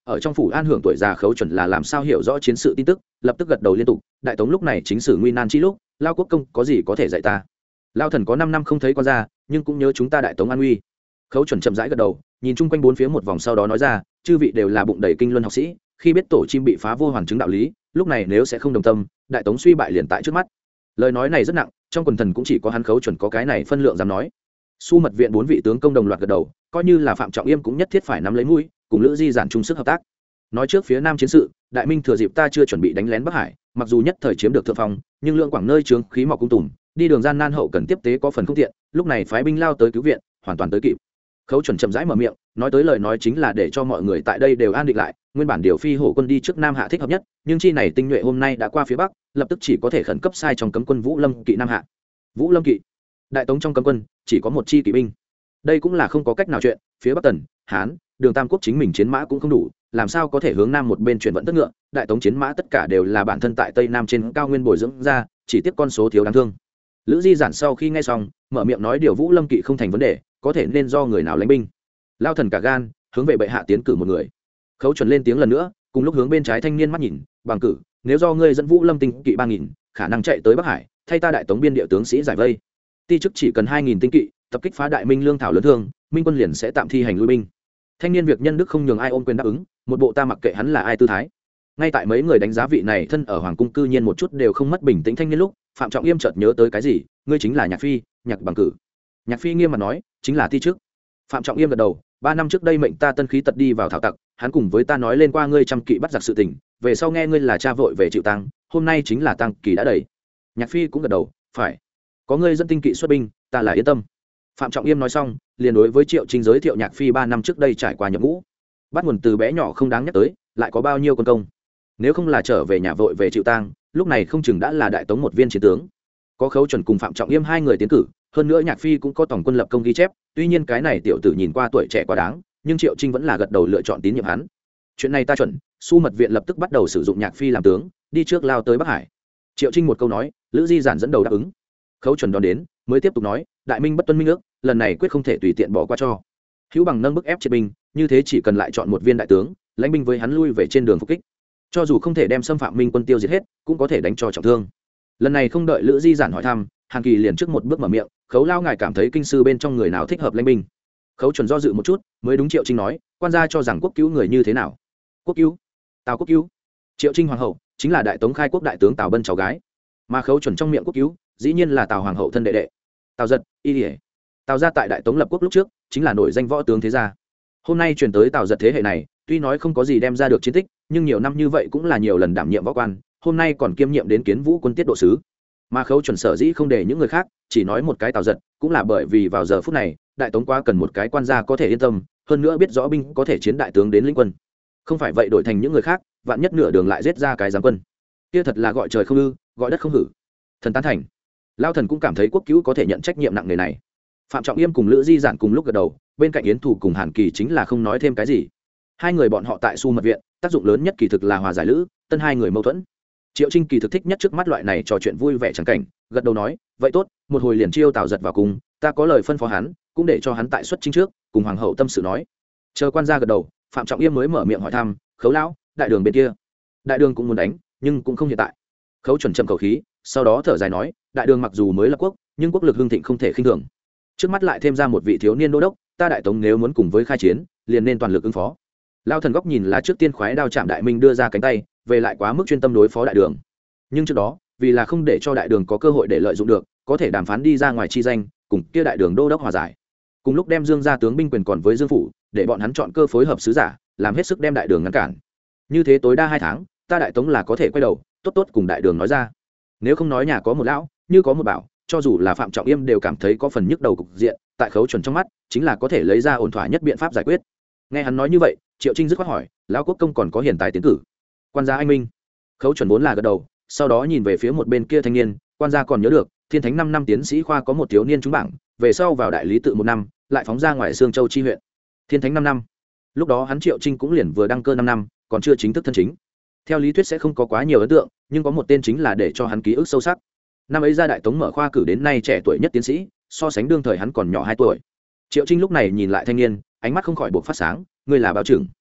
ở trong phủ an hưởng tuổi già Khấu Chuẩn là làm sao hiểu rõ chiến sự tin tức, lập tức gật đầu liên tục. Đại tống lúc này chính sử nguy nan chi lúc, lao quốc công có gì có thể dạy ta? Lao thần có năm năm không thấy con ra, nhưng cũng nhớ chúng ta đại tống an uy. Khấu Chuẩn chậm rãi gật đầu, nhìn chung quanh bốn phía một vòng sau đó nói ra, chư vị đều là bụng đầy kinh luân học sĩ, khi biết tổ chim bị phá vô hoàn chứng đạo lý, lúc này nếu sẽ không đồng tâm, đại tống suy bại liền tại trước mắt. Lời nói này rất nặng, trong quần thần cũng chỉ có hắn Khấu Chuẩn có cái này phân lượng dám nói. Su mật viện bốn vị tướng công đồng loạt gật đầu, coi như là Phạm Trọng Yêm cũng nhất thiết phải nắm lấy mũi, cùng Lữ Di giản chung sức hợp tác. Nói trước phía Nam chiến sự, Đại Minh thừa dịp ta chưa chuẩn bị đánh lén Bắc Hải, mặc dù nhất thời chiếm được thượng phong, nhưng lượng quảng nơi trướng khí mọc cung tùm, đi đường gian nan hậu cần tiếp tế có phần không tiện, lúc này phái binh lao tới cứu viện, hoàn toàn tới kịp. Khấu Chuẩn chậm rãi mở miệng, nói tới lời nói chính là để cho mọi người tại đây đều an định lại, nguyên bản điều phi hổ quân đi trước Nam Hạ thích hợp nhất, nhưng chi này tinh nhuệ hôm nay đã qua phía Bắc, lập tức chỉ có thể khẩn cấp sai trong cấm quân Vũ Lâm kỵ Nam Hạ. Vũ Lâm kỵ, đại tống trong cấm quân chỉ có một chi kỵ binh, đây cũng là không có cách nào chuyện, phía Bắc Tần, Hán, Đường Tam quốc chính mình chiến mã cũng không đủ, làm sao có thể hướng Nam một bên chuyển vận tất ngựa, đại tống chiến mã tất cả đều là bản thân tại Tây Nam trên cao nguyên bồi dưỡng ra, chỉ tiếc con số thiếu đáng thương. Lữ Di giản sau khi nghe xong, mở miệng nói điều Vũ Lâm kỵ không thành vấn đề, có thể nên do người nào lãnh binh. Lao thần cả gan hướng về bệ hạ tiến cử một người. Khấu Chuẩn lên tiếng lần nữa, cùng lúc hướng bên trái thanh niên mắt nhìn, bằng cử, nếu do ngươi dẫn Vũ Lâm tinh kỵ ba nghìn, khả năng chạy tới Bắc Hải, thay ta đại tống biên địa tướng sĩ giải vây. Ti chức chỉ cần hai nghìn tinh kỵ, tập kích phá đại minh lương thảo lớn thương, minh quân liền sẽ tạm thi hành lui binh. Thanh niên việc nhân đức không nhường ai ôm quyền đáp ứng, một bộ ta mặc kệ hắn là ai tư thái. Ngay tại mấy người đánh giá vị này thân ở hoàng cung cư nhiên một chút đều không mất bình tĩnh thanh niên lúc, Phạm Trọng Yêm chợt nhớ tới cái gì, ngươi chính là Nhạc Phi, Nhạc bằng cử. Nhạc Phi nghiêm mặt nói, chính là ti chức. Phạm Trọng Yêm gật đầu, ba năm trước đây mệnh ta tân khí tật đi vào thảo tặc, hắn cùng với ta nói lên qua ngươi trăm kỵ bắt giặc sự tình, về sau nghe ngươi là cha vội về chịu tăng, hôm nay chính là tăng kỳ đã đầy. Nhạc Phi cũng gật đầu, phải, có ngươi dẫn tinh kỵ xuất binh, ta là yên tâm. Phạm Trọng Yêm nói xong, liền đối với Triệu Trinh giới thiệu Nhạc Phi ba năm trước đây trải qua nhập ngũ, bắt nguồn từ bé nhỏ không đáng nhắc tới, lại có bao nhiêu quân công, nếu không là trở về nhà vội về chịu tang, lúc này không chừng đã là đại tống một viên chiến tướng. Có Khấu Chuẩn cùng Phạm Trọng Yêm hai người tiến cử, hơn nữa Nhạc Phi cũng có tổng quân lập công ghi chép, tuy nhiên cái này tiểu tử nhìn qua tuổi trẻ quá đáng, nhưng Triệu Trinh vẫn là gật đầu lựa chọn tín nhiệm hắn. Chuyện này ta chuẩn, Su mật viện lập tức bắt đầu sử dụng Nhạc Phi làm tướng, đi trước lao tới Bắc Hải. Triệu Trinh một câu nói, Lữ Di giản dẫn đầu đáp ứng. Khấu Chuẩn đón đến, mới tiếp tục nói, đại minh bất tuân minh ước, lần này quyết không thể tùy tiện bỏ qua cho. Hữu bằng nâng bức ép triệt binh, như thế chỉ cần lại chọn một viên đại tướng, lãnh binh với hắn lui về trên đường phục kích, cho dù không thể đem xâm phạm minh quân tiêu diệt hết, cũng có thể đánh cho trọng thương. Lần này không đợi Lữ Di giản hỏi thăm, Hàn Kỳ liền trước một bước mở miệng, Khấu lao ngài cảm thấy kinh sư bên trong người nào thích hợp lãnh binh? Khấu Chuẩn do dự một chút, mới đúng Triệu Trinh nói, quan gia cho rằng quốc cứu người như thế nào? Quốc cứu? Tào quốc cứu? Triệu Trinh hoàng hậu chính là đại tống khai quốc đại tướng Tào Bân cháu gái, mà Khấu Chuẩn trong miệng quốc cứu dĩ nhiên là Tào hoàng hậu thân đệ đệ Tào Giật. Y Lìa. Tào gia tại đại tống lập quốc lúc trước chính là nổi danh võ tướng thế gia, hôm nay truyền tới Tào Giật thế hệ này, tuy nói không có gì đem ra được chiến tích, nhưng nhiều năm như vậy cũng là nhiều lần đảm nhiệm võ quan, hôm nay còn kiêm nhiệm đến Kiến Vũ quân tiết độ sứ. Mà Khấu Chuẩn sở dĩ không để những người khác, chỉ nói một cái Tào Giật, cũng là bởi vì vào giờ phút này đại tống quá cần một cái quan gia có thể yên tâm, hơn nữa biết rõ binh có thể chiến đại tướng đến lĩnh quân, không phải vậy đổi thành những người khác, vạn nhất nửa đường lại giết ra cái giáng quân, kia thật là gọi trời không ư, gọi đất không hử. Thần tán thành. Lao thần cũng cảm thấy quốc cứu có thể nhận trách nhiệm nặng nề này. Phạm Trọng Yêm cùng Lữ Di giản cùng lúc gật đầu, bên cạnh Yến Thủ cùng Hàn Kỳ chính là không nói thêm cái gì. Hai người bọn họ tại Su mật viện, tác dụng lớn nhất kỳ thực là hòa giải Lữ Tân hai người mâu thuẫn. Triệu Trinh kỳ thực thích nhất trước mắt loại này trò chuyện vui vẻ chẳng cảnh, gật đầu nói, vậy tốt, một hồi liền chiêu Tào Giật vào cùng, ta có lời phân phó hắn, cũng để cho hắn tại xuất chinh trước, cùng hoàng hậu tâm sự nói. Chờ quan gia gật đầu, Phạm Trọng Yêm mới mở miệng hỏi thăm, Khấu lão, đại đường bên kia. Đại đường cũng muốn đánh, nhưng cũng không hiện tại. Khấu Chuẩn trầm khẩu khí, sau đó thở dài nói, đại đường mặc dù mới lập quốc, nhưng quốc lực hưng thịnh không thể khinh thường. Trước mắt lại thêm ra một vị thiếu niên đô đốc, ta đại tống nếu muốn cùng với khai chiến, liền nên toàn lực ứng phó. Lao thần góc nhìn là trước tiên khoái đao chạm đại minh đưa ra cánh tay, về lại quá mức chuyên tâm đối phó đại đường. Nhưng trước đó, vì là không để cho đại đường có cơ hội để lợi dụng được, có thể đàm phán đi ra ngoài chi danh, cùng kia đại đường đô đốc hòa giải. Cùng lúc đem Dương gia tướng binh quyền còn với Dương phủ, để bọn hắn chọn cơ phối hợp sứ giả, làm hết sức đem đại đường ngăn cản. Như thế tối đa hai tháng, ta đại tống là có thể quay đầu, tốt tốt cùng đại đường nói ra. Nếu không nói nhà có một lão, như có một bảo, cho dù là Phạm Trọng Yêm đều cảm thấy có phần nhức đầu cục diện, tại Khấu Chuẩn trong mắt, chính là có thể lấy ra ổn thỏa nhất biện pháp giải quyết. Nghe hắn nói như vậy, Triệu Trinh dứt khoát hỏi, lão quốc công còn có hiện tại tiến cử? Quan gia anh minh. Khấu Chuẩn vốn là gật đầu, sau đó nhìn về phía một bên kia thanh niên, quan gia còn nhớ được, Thiên Thánh năm năm tiến sĩ khoa có một thiếu niên trúng bảng, về sau vào đại lý tự một năm, lại phóng ra ngoài Sương Châu chi huyện. Thiên Thánh năm năm. Lúc đó hắn Triệu Trinh cũng liền vừa đăng cơ năm năm, còn chưa chính thức thân chính. Theo lý thuyết sẽ không có quá nhiều ấn tượng, nhưng có một tên chính là để cho hắn ký ức sâu sắc. Năm ấy ra đại tống mở khoa cử đến nay trẻ tuổi nhất tiến sĩ, so sánh đương thời hắn còn nhỏ hai tuổi. Triệu Trinh lúc này nhìn lại thanh niên, ánh mắt không khỏi buộc phát sáng, ngươi là báo trưởng.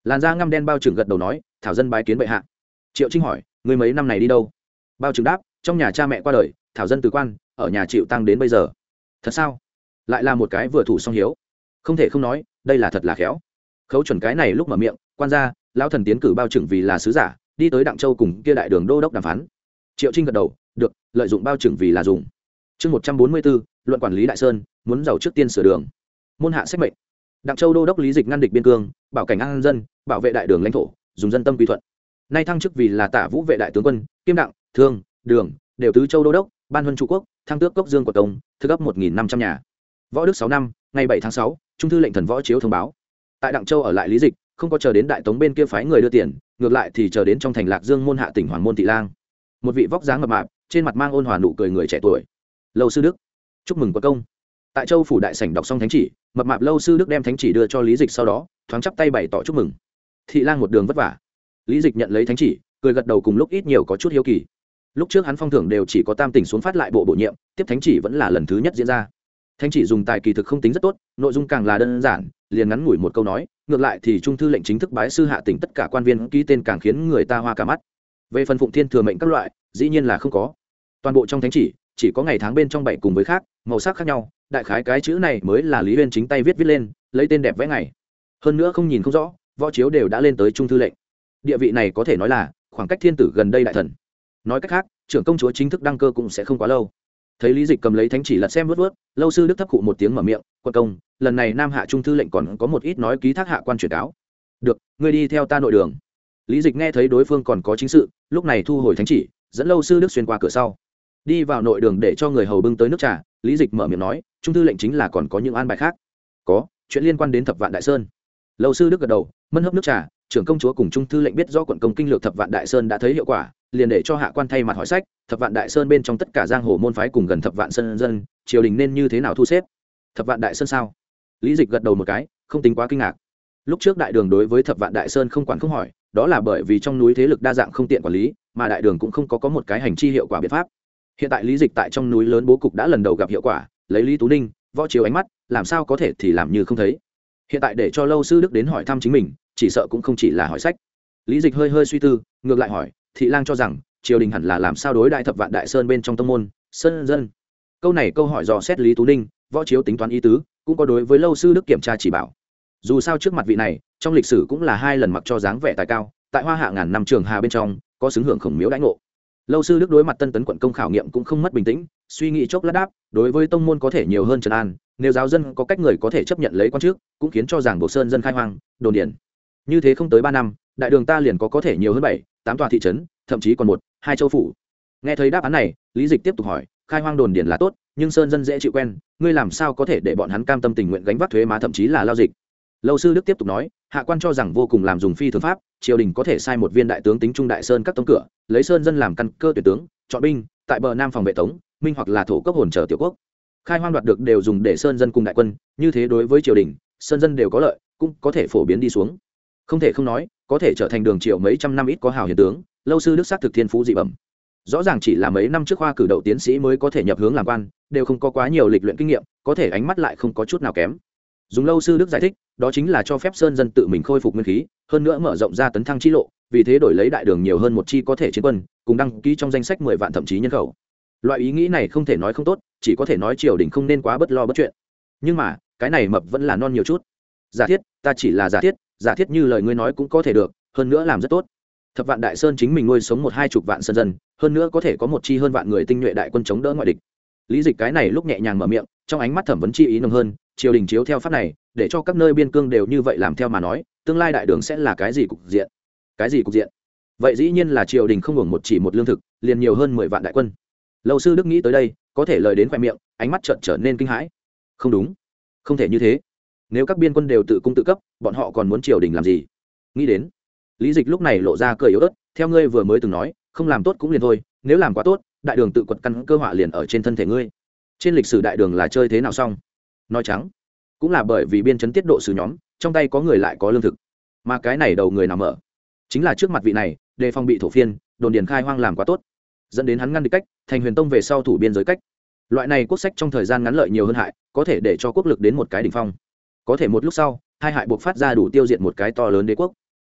làn da ngăm đen bao trừng gật đầu nói thảo dân bái kiến bệ hạ. Triệu Trinh hỏi người mấy năm này đi đâu? Bao trừng đáp trong nhà cha mẹ qua đời, thảo dân từ quan ở nhà chịu tăng đến bây giờ. Thật sao? Lại là một cái vừa thủ song hiếu. Không thể không nói đây là thật là khéo. Khấu chuẩn cái này lúc mở miệng quan gia lão thần tiến cử bao trừng vì là sứ giả đi tới Đặng Châu cùng kia đại đường đô đốc đàm phán. Triệu Trinh gật đầu được, lợi dụng bao trừng vì là dùng. Chương một trăm bốn mươi bốn luận quản lý Đại Sơn, muốn giàu trước tiên sửa đường. Môn hạ sách mệnh. Đặng Châu đô đốc Lý Dịch ngăn địch biên cương, bảo cảnh an dân, bảo vệ đại đường lãnh thổ, dùng dân tâm quy thuận. Nay thăng chức vì là Tả Vũ vệ đại tướng quân, kiêm đặng, thương, đường, đều tứ châu đô đốc, ban huân trụ quốc, thăng tước cốc dương của công, thức ấp một nghìn năm trăm nhà. Võ đức sáu năm, ngày bảy tháng sáu, trung thư lệnh thần võ chiếu thông báo. Tại Đặng Châu ở lại Lý Dịch, không có chờ đến đại tống bên kia phái người đưa tiền, ngược lại thì chờ đến trong thành Lạc Dương môn hạ tỉnh Hoàng môn thị lang. Một vị vóc dáng mập mạp, trên mặt mang ôn hòa nụ cười người trẻ tuổi. Lâu sư Đức, chúc mừng quốc công. Tại Châu phủ đại sảnh đọc xong thánh chỉ, mập mạp Lâu sư Đức đem thánh chỉ đưa cho Lý Dịch sau đó, thoáng chắp tay bày tỏ chúc mừng. Thị lang một đường vất vả. Lý Dịch nhận lấy thánh chỉ, cười gật đầu cùng lúc ít nhiều có chút hiếu kỳ. Lúc trước hắn phong thưởng đều chỉ có tam tỉnh xuống phát lại bộ bổ nhiệm, tiếp thánh chỉ vẫn là lần thứ nhất diễn ra. Thánh chỉ dùng tài kỳ thực không tính rất tốt, nội dung càng là đơn giản, liền ngắn ngủi một câu nói, ngược lại thì trung thư lệnh chính thức bái sư hạ tỉnh tất cả quan viên ký tên càng khiến người ta hoa cả mắt. Về phần phụng thiên thừa mệnh các loại, dĩ nhiên là không có. Toàn bộ trong thánh chỉ chỉ có ngày tháng bên trong bảy cùng với khác, màu sắc khác nhau, đại khái cái chữ này mới là Lý Uyên chính tay viết viết lên, lấy tên đẹp vẽ ngày. Hơn nữa không nhìn không rõ, võ chiếu đều đã lên tới trung thư lệnh. Địa vị này có thể nói là khoảng cách thiên tử gần đây đại thần. Nói cách khác, trưởng công chúa chính thức đăng cơ cũng sẽ không quá lâu. Thấy Lý Dịch cầm lấy thánh chỉ lật xem vớt vớt, Lâu sư Đức thấp cụ một tiếng mở miệng, "Quân công, lần này Nam hạ trung thư lệnh còn có một ít nói ký thác hạ quan truyền cáo." "Được, ngươi đi theo ta nội đường." Lý Dịch nghe thấy đối phương còn có chính sự, lúc này thu hồi thánh chỉ, dẫn Lâu sư Đức xuyên qua cửa sau, đi vào nội đường để cho người hầu bưng tới nước trà. Lý Dịch mở miệng nói, "Trung thư lệnh chính là còn có những an bài khác?" "Có, chuyện liên quan đến Thập Vạn Đại Sơn." Lâu sư Đức gật đầu, mân hấp nước trà. Trưởng công chúa cùng trung thư lệnh biết rõ quận công kinh lược Thập Vạn Đại Sơn đã thấy hiệu quả, liền để cho hạ quan thay mặt hỏi sách, Thập Vạn Đại Sơn bên trong tất cả giang hồ môn phái cùng gần Thập Vạn Sơn dân, triều đình nên như thế nào thu xếp? Thập Vạn Đại Sơn sao? Lý Dịch gật đầu một cái, không tính quá kinh ngạc. Lúc trước đại đường đối với Thập Vạn Đại Sơn không quản không hỏi, đó là bởi vì trong núi thế lực đa dạng không tiện quản lý, mà đại đường cũng không có có một cái hành chi hiệu quả biện pháp. Hiện tại Lý Dịch tại trong núi lớn bố cục đã lần đầu gặp hiệu quả, lấy Lý Tú Ninh, võ chiếu ánh mắt, làm sao có thể thì làm như không thấy. Hiện tại để cho Lâu sư Đức đến hỏi thăm chính mình, chỉ sợ cũng không chỉ là hỏi sách. Lý Dịch hơi hơi suy tư, ngược lại hỏi, thị lang cho rằng triều đình hẳn là làm sao đối đại Thập Vạn Đại Sơn bên trong tông môn sơn dân? Câu này câu hỏi dò xét Lý Tú Ninh, võ chiếu tính toán ý tứ, cũng có đối với Lâu sư Đức kiểm tra chỉ bảo. Dù sao trước mặt vị này, trong lịch sử cũng là hai lần mặc cho dáng vẻ tài cao, tại Hoa Hạ ngàn năm trường hà bên trong, có xứng hưởng khổng miếu đãi ngộ. Lâu sư Đức đối mặt Tân Tấn quận công khảo nghiệm cũng không mất bình tĩnh, suy nghĩ chốc lát đáp, đối với tông môn có thể nhiều hơn trấn an, nếu giáo dân có cách người có thể chấp nhận lấy quan trước, cũng khiến cho giảng buộc sơn dân khai hoang, đồn điền. Như thế không tới ba năm, đại đường ta liền có có thể nhiều hơn bảy, tám tòa thị trấn, thậm chí còn một, hai châu phủ. Nghe thấy đáp án này, Lý Dịch tiếp tục hỏi, khai hoang đồn điền là tốt, nhưng sơn dân dễ chịu quen, ngươi làm sao có thể để bọn hắn cam tâm tình nguyện gánh vác thuế má thậm chí là lao dịch? Lâu sư Đức tiếp tục nói, hạ quan cho rằng vô cùng làm dùng phi thường pháp, triều đình có thể sai một viên đại tướng tính trung đại sơn các tông cửa, lấy sơn dân làm căn cơ tuyển tướng, chọn binh, tại bờ nam phòng vệ tống, minh hoặc là thổ cốc hồn trở tiểu quốc. Khai hoang đoạt được đều dùng để sơn dân cùng đại quân, như thế đối với triều đình, sơn dân đều có lợi, cũng có thể phổ biến đi xuống. Không thể không nói, có thể trở thành đường triều mấy trăm năm ít có hào hiền tướng, Lâu sư Đức xác thực thiên phú dị bẩm. Rõ ràng chỉ là mấy năm trước khoa cử đậu tiến sĩ mới có thể nhập hướng làm quan, đều không có quá nhiều lịch luyện kinh nghiệm, có thể ánh mắt lại không có chút nào kém. Dùng Lâu sư Đức giải thích, đó chính là cho phép sơn dân tự mình khôi phục nguyên khí, hơn nữa mở rộng ra tấn thăng chi lộ, vì thế đổi lấy đại đường nhiều hơn một chi có thể chiến quân, cùng đăng ký trong danh sách mười vạn thậm chí nhân khẩu. Loại ý nghĩ này không thể nói không tốt, chỉ có thể nói triều đình không nên quá bất lo bất chuyện. Nhưng mà, cái này mập vẫn là non nhiều chút. Giả thiết, ta chỉ là giả thiết, giả thiết như lời ngươi nói cũng có thể được, hơn nữa làm rất tốt. Thập Vạn Đại Sơn chính mình nuôi sống một hai chục vạn sơn dân, hơn nữa có thể có một chi hơn vạn người tinh nhuệ đại quân chống đỡ ngoại địch. Lý Dịch cái này lúc nhẹ nhàng mở miệng, trong ánh mắt thẩm vấn chi ý nồng hơn, triều đình chiếu theo pháp này, để cho các nơi biên cương đều như vậy làm theo mà nói, tương lai đại đường sẽ là cái gì cục diện? Cái gì cục diện? Vậy dĩ nhiên là triều đình không hưởng một chỉ một lương thực, liền nhiều hơn mười vạn đại quân. Lâu sư Đức nghĩ tới đây, có thể lời đến khoe miệng, ánh mắt chợt trở nên kinh hãi. Không đúng, không thể như thế. Nếu các biên quân đều tự cung tự cấp, bọn họ còn muốn triều đình làm gì? Nghĩ đến, Lý Dịch lúc này lộ ra cười yếu ớt, theo ngươi vừa mới từng nói, không làm tốt cũng liền thôi, nếu làm quá tốt, đại đường tự quật căn cơ họa liền ở trên thân thể ngươi. Trên lịch sử đại đường là chơi thế nào xong? Nói trắng, cũng là bởi vì biên chấn tiết độ sứ nhóm, trong tay có người lại có lương thực. Mà cái này đầu người nào mở? Chính là trước mặt vị này, đề phòng bị thổ phiên, đồn điền khai hoang làm quá tốt, dẫn đến hắn ngăn địch cách, thành Huyền Tông về sau thủ biên giới cách. Loại này quốc sách trong thời gian ngắn lợi nhiều hơn hại, có thể để cho quốc lực đến một cái đỉnh phong. Có thể một lúc sau, hai hại buộc phát ra đủ tiêu diệt một cái to lớn đế quốc.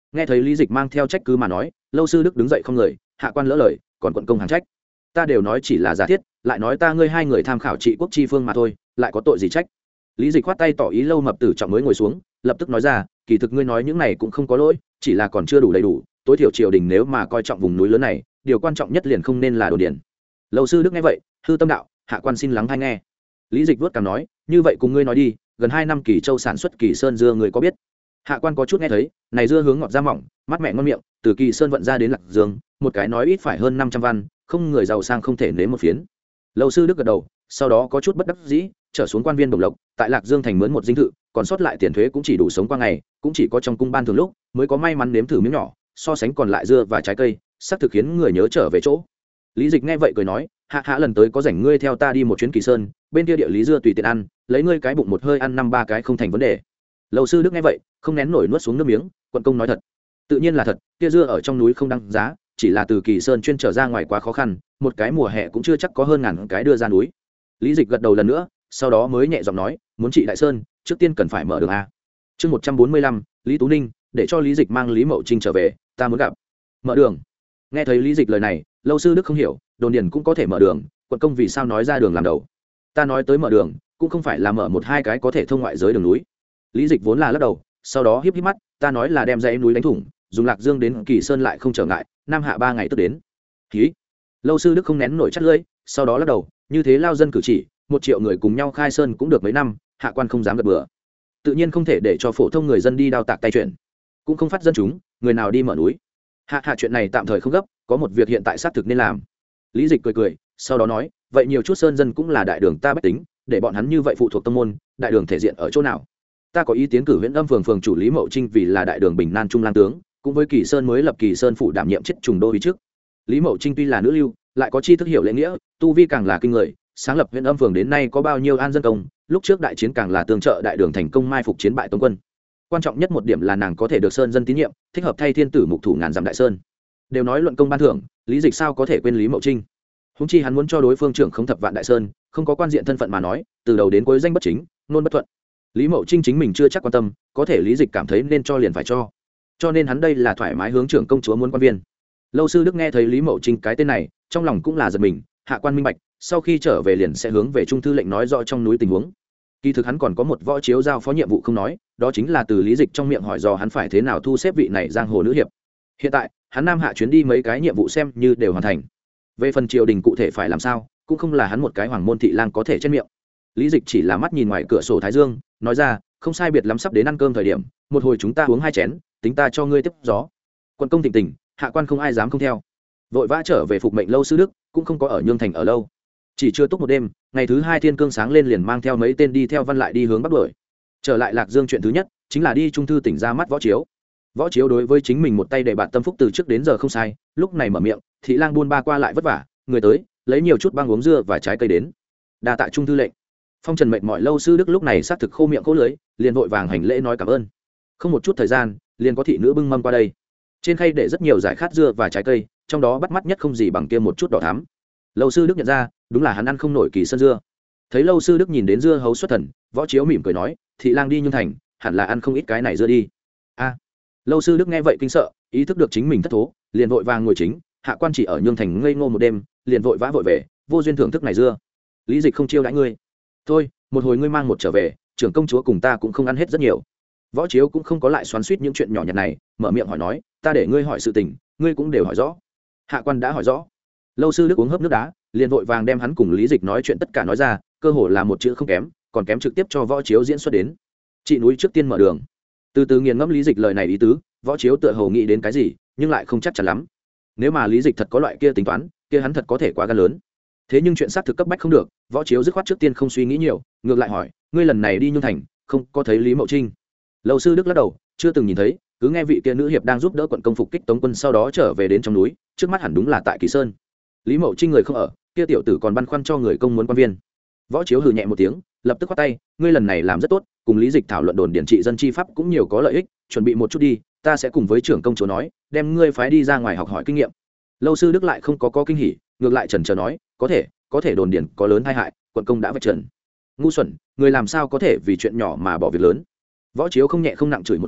Nghe thấy lý dịch mang theo trách cứ mà nói, Lâu sư đức đứng dậy không người. Hạ quan lỡ lời, còn quận công hàng trách, ta đều nói chỉ là giả thiết, lại nói ta ngươi hai người tham khảo trị quốc chi phương mà thôi, lại có tội gì trách. Lý dịch khoát tay tỏ ý Lâu mập tử trọng mới ngồi xuống, lập tức nói ra, kỳ thực ngươi nói những này cũng không có lỗi, chỉ là còn chưa đủ đầy đủ, tối thiểu triều đình nếu mà coi trọng vùng núi lớn này, điều quan trọng nhất liền không nên là đồn điền. Lâu sư đức nghe vậy, hư tâm đạo, hạ quan xin lắng hay nghe. Lý dịch vuốt cằm nói, như vậy cùng ngươi nói đi, gần hai năm Kỳ Châu sản xuất Kỳ Sơn dưa người có biết? Hạ quan có chút nghe thấy, này dưa hướng ngọt da mỏng, mắt mẹ ngon miệng, từ Kỳ Sơn vận ra đến Lạc Dương, một cái nói ít phải hơn năm trăm văn, không người giàu sang không thể nếm một phiến. Lâu sư đức gật đầu, sau đó có chút bất đắc dĩ, trở xuống quan viên đồng lộc, tại Lạc Dương thành mướn một dinh thự, còn sót lại tiền thuế cũng chỉ đủ sống qua ngày, cũng chỉ có trong cung ban thường lúc mới có may mắn nếm thử miếng nhỏ, so sánh còn lại dưa và trái cây, sắp thực khiến người nhớ trở về chỗ. Lý dịch nghe vậy cười nói, hạ hạ lần tới có rảnh ngươi theo ta đi một chuyến Kỳ Sơn, bên kia địa lý dưa tùy tiện ăn, lấy ngươi cái bụng một hơi ăn năm ba cái không thành vấn đề. Lâu sư đức nghe vậy không nén nổi nuốt xuống nước miếng, quận công nói thật. Tự nhiên là thật, kia dưa ở trong núi không đăng giá, chỉ là từ Kỳ Sơn chuyên trở ra ngoài quá khó khăn, một cái mùa hè cũng chưa chắc có hơn ngàn cái đưa ra núi. Lý dịch gật đầu lần nữa, sau đó mới nhẹ giọng nói, muốn trị đại sơn trước tiên cần phải mở đường a. Chương một trăm bốn mươi lăm, Lý Tú Ninh, để cho Lý dịch mang Lý Mậu Trinh trở về, ta muốn gặp. Mở đường. Nghe thấy Lý dịch lời này, Lâu sư đức không hiểu, đồn điền cũng có thể mở đường, quận công vì sao nói ra đường làm đầu? Ta nói tới mở đường, cũng không phải là mở một hai cái có thể thông ngoại giới đường núi. Lý dịch vốn là lắc đầu, sau đó híp híp mắt, ta nói là đem dãy núi đánh thủng, dùng Lạc Dương đến Kỳ Sơn lại không trở ngại, nam hạ ba ngày tức đến. Hí. Lâu sư đức không nén nổi chắt lưỡi, sau đó lắc đầu, như thế lao dân cử chỉ, một triệu người cùng nhau khai sơn cũng được mấy năm, hạ quan không dám gật bừa. Tự nhiên không thể để cho phổ thông người dân đi đao tạc tay chuyện, cũng không phát dân chúng, người nào đi mở núi. Hạ hạ chuyện này tạm thời không gấp, có một việc hiện tại xác thực nên làm. Lý dịch cười cười, sau đó nói, vậy nhiều chút sơn dân cũng là đại đường ta bách tính, để bọn hắn như vậy phụ thuộc tông môn, đại đường thể diện ở chỗ nào? Ta có ý tiến cử huyện âm phường phường chủ Lý Mậu Trinh vì là đại đường bình nan trung lang tướng, cũng với Kỳ Sơn mới lập Kỳ Sơn phủ đảm nhiệm chức trùng đô ý trước. Lý Mậu Trinh tuy là nữ lưu, lại có tri thức hiểu lễ nghĩa, tu vi càng là kinh người, sáng lập huyện âm phường đến nay có bao nhiêu an dân công, lúc trước đại chiến càng là tương trợ đại đường thành công mai phục chiến bại Tống quân. Quan trọng nhất một điểm là nàng có thể được sơn dân tín nhiệm, thích hợp thay thiên tử mục thủ ngàn dặm đại sơn. Đều nói luận công ban thưởng, Lý dịch sao có thể quên Lý Mậu Trinh? Húng chi hắn muốn cho đối phương trưởng không thập vạn đại sơn, không có quan diện thân phận mà nói, từ đầu đến cuối danh bất chính, nôn bất thuận. Lý Mậu Trinh chính mình chưa chắc quan tâm, có thể Lý dịch cảm thấy nên cho liền phải cho, cho nên hắn đây là thoải mái hướng trưởng công chúa muốn quan viên. Lâu sư đức nghe thấy Lý Mậu Trinh cái tên này, trong lòng cũng là giật mình, hạ quan minh bạch, sau khi trở về liền sẽ hướng về trung thư lệnh nói rõ trong núi tình huống. Kỳ thực hắn còn có một võ chiếu giao phó nhiệm vụ không nói, đó chính là từ Lý dịch trong miệng hỏi dò hắn phải thế nào thu xếp vị này giang hồ nữ hiệp. Hiện tại hắn nam hạ chuyến đi mấy cái nhiệm vụ xem như đều hoàn thành. Về phần triều đình cụ thể phải làm sao, cũng không là hắn một cái hoàng môn thị lang có thể trên miệng. Lý dịch chỉ là mắt nhìn ngoài cửa sổ thái dương, nói ra, không sai biệt lắm sắp đến ăn cơm thời điểm, một hồi chúng ta uống hai chén, tính ta cho ngươi tiếp gió. Quận công thịnh tình, hạ quan không ai dám không theo. Vội vã trở về phục mệnh Lâu sư đức, cũng không có ở Nhương thành ở lâu, chỉ chưa túc một đêm, ngày thứ hai thiên cương sáng lên liền mang theo mấy tên đi theo văn lại đi hướng bắc đuổi. Trở lại Lạc Dương chuyện thứ nhất chính là đi trung thư tỉnh ra mắt võ chiếu. Võ chiếu đối với chính mình một tay để bạn tâm phúc từ trước đến giờ không sai, lúc này mở miệng, thị lang buôn ba qua lại vất vả, người tới lấy nhiều chút băng uống dưa và trái cây đến. Đa tạ trung thư lệnh. Phong trần mệnh mọi Lâu sư đức lúc này xác thực khô miệng khô lưới, liền vội vàng hành lễ nói cảm ơn. Không một chút thời gian, liền có thị nữ bưng mâm qua đây, trên khay để rất nhiều giải khát dưa và trái cây, trong đó bắt mắt nhất không gì bằng kia một chút đỏ thắm. Lâu sư đức nhận ra, đúng là hắn ăn không nổi Kỳ Sơn dưa. Thấy Lâu sư đức nhìn đến dưa hấu xuất thần, võ chiếu mỉm cười nói, thị lang đi Nhung thành, hẳn là ăn không ít cái này dưa đi. A. Lâu sư đức nghe vậy kinh sợ, ý thức được chính mình thất thố, liền vội vàng ngồi chính, hạ quan chỉ ở Nhung thành ngây ngô một đêm, liền vội vã vội về, vô duyên thưởng thức này dưa. Lý dịch không chiêu đãi ngươi. Thôi, một hồi ngươi mang một trở về, trưởng công chúa cùng ta cũng không ăn hết rất nhiều. Võ chiếu cũng không có lại xoắn xuýt những chuyện nhỏ nhặt này, mở miệng hỏi nói, ta để ngươi hỏi sự tình, ngươi cũng đều hỏi rõ. Hạ quan đã hỏi rõ. Lâu sư đức uống hớp nước đá, liền vội vàng đem hắn cùng Lý dịch nói chuyện tất cả nói ra, cơ hồ là một chữ không kém, còn kém trực tiếp cho võ chiếu diễn xuất đến. Chị núi trước tiên mở đường. Từ từ nghiền ngẫm Lý dịch lời này ý tứ, võ chiếu tựa hồ nghĩ đến cái gì, nhưng lại không chắc chắn lắm. Nếu mà Lý dịch thật có loại kia tính toán, kia hắn thật có thể quá gan lớn. Thế nhưng chuyện xác thực cấp bách không được, võ chiếu dứt khoát trước tiên không suy nghĩ nhiều, ngược lại hỏi, ngươi lần này đi Nhung thành, không có thấy Lý Mậu Trinh? Lâu sư đức lắc đầu, chưa từng nhìn thấy, cứ nghe vị kia nữ hiệp đang giúp đỡ quận công phục kích Tống quân, sau đó trở về đến trong núi, trước mắt hẳn đúng là tại Kỳ Sơn. Lý Mậu Trinh người không ở, kia tiểu tử còn băn khoăn cho người công muốn quan viên. Võ chiếu hừ nhẹ một tiếng, lập tức khoát tay, ngươi lần này làm rất tốt, cùng Lý dịch thảo luận đồn điển trị dân chi pháp cũng nhiều có lợi ích, chuẩn bị một chút đi, ta sẽ cùng với trưởng công chúa nói, đem ngươi phái đi ra ngoài học hỏi kinh nghiệm. Lâu sư đức lại không có có kinh hỉ, ngược lại chần chờ nói, có thể, có thể đồn điển có lớn tai hại, quận công đã vạch trần. Ngu xuẩn, người làm sao có thể vì chuyện nhỏ mà bỏ việc lớn. Võ chiếu không nhẹ không nặng chửi một câu,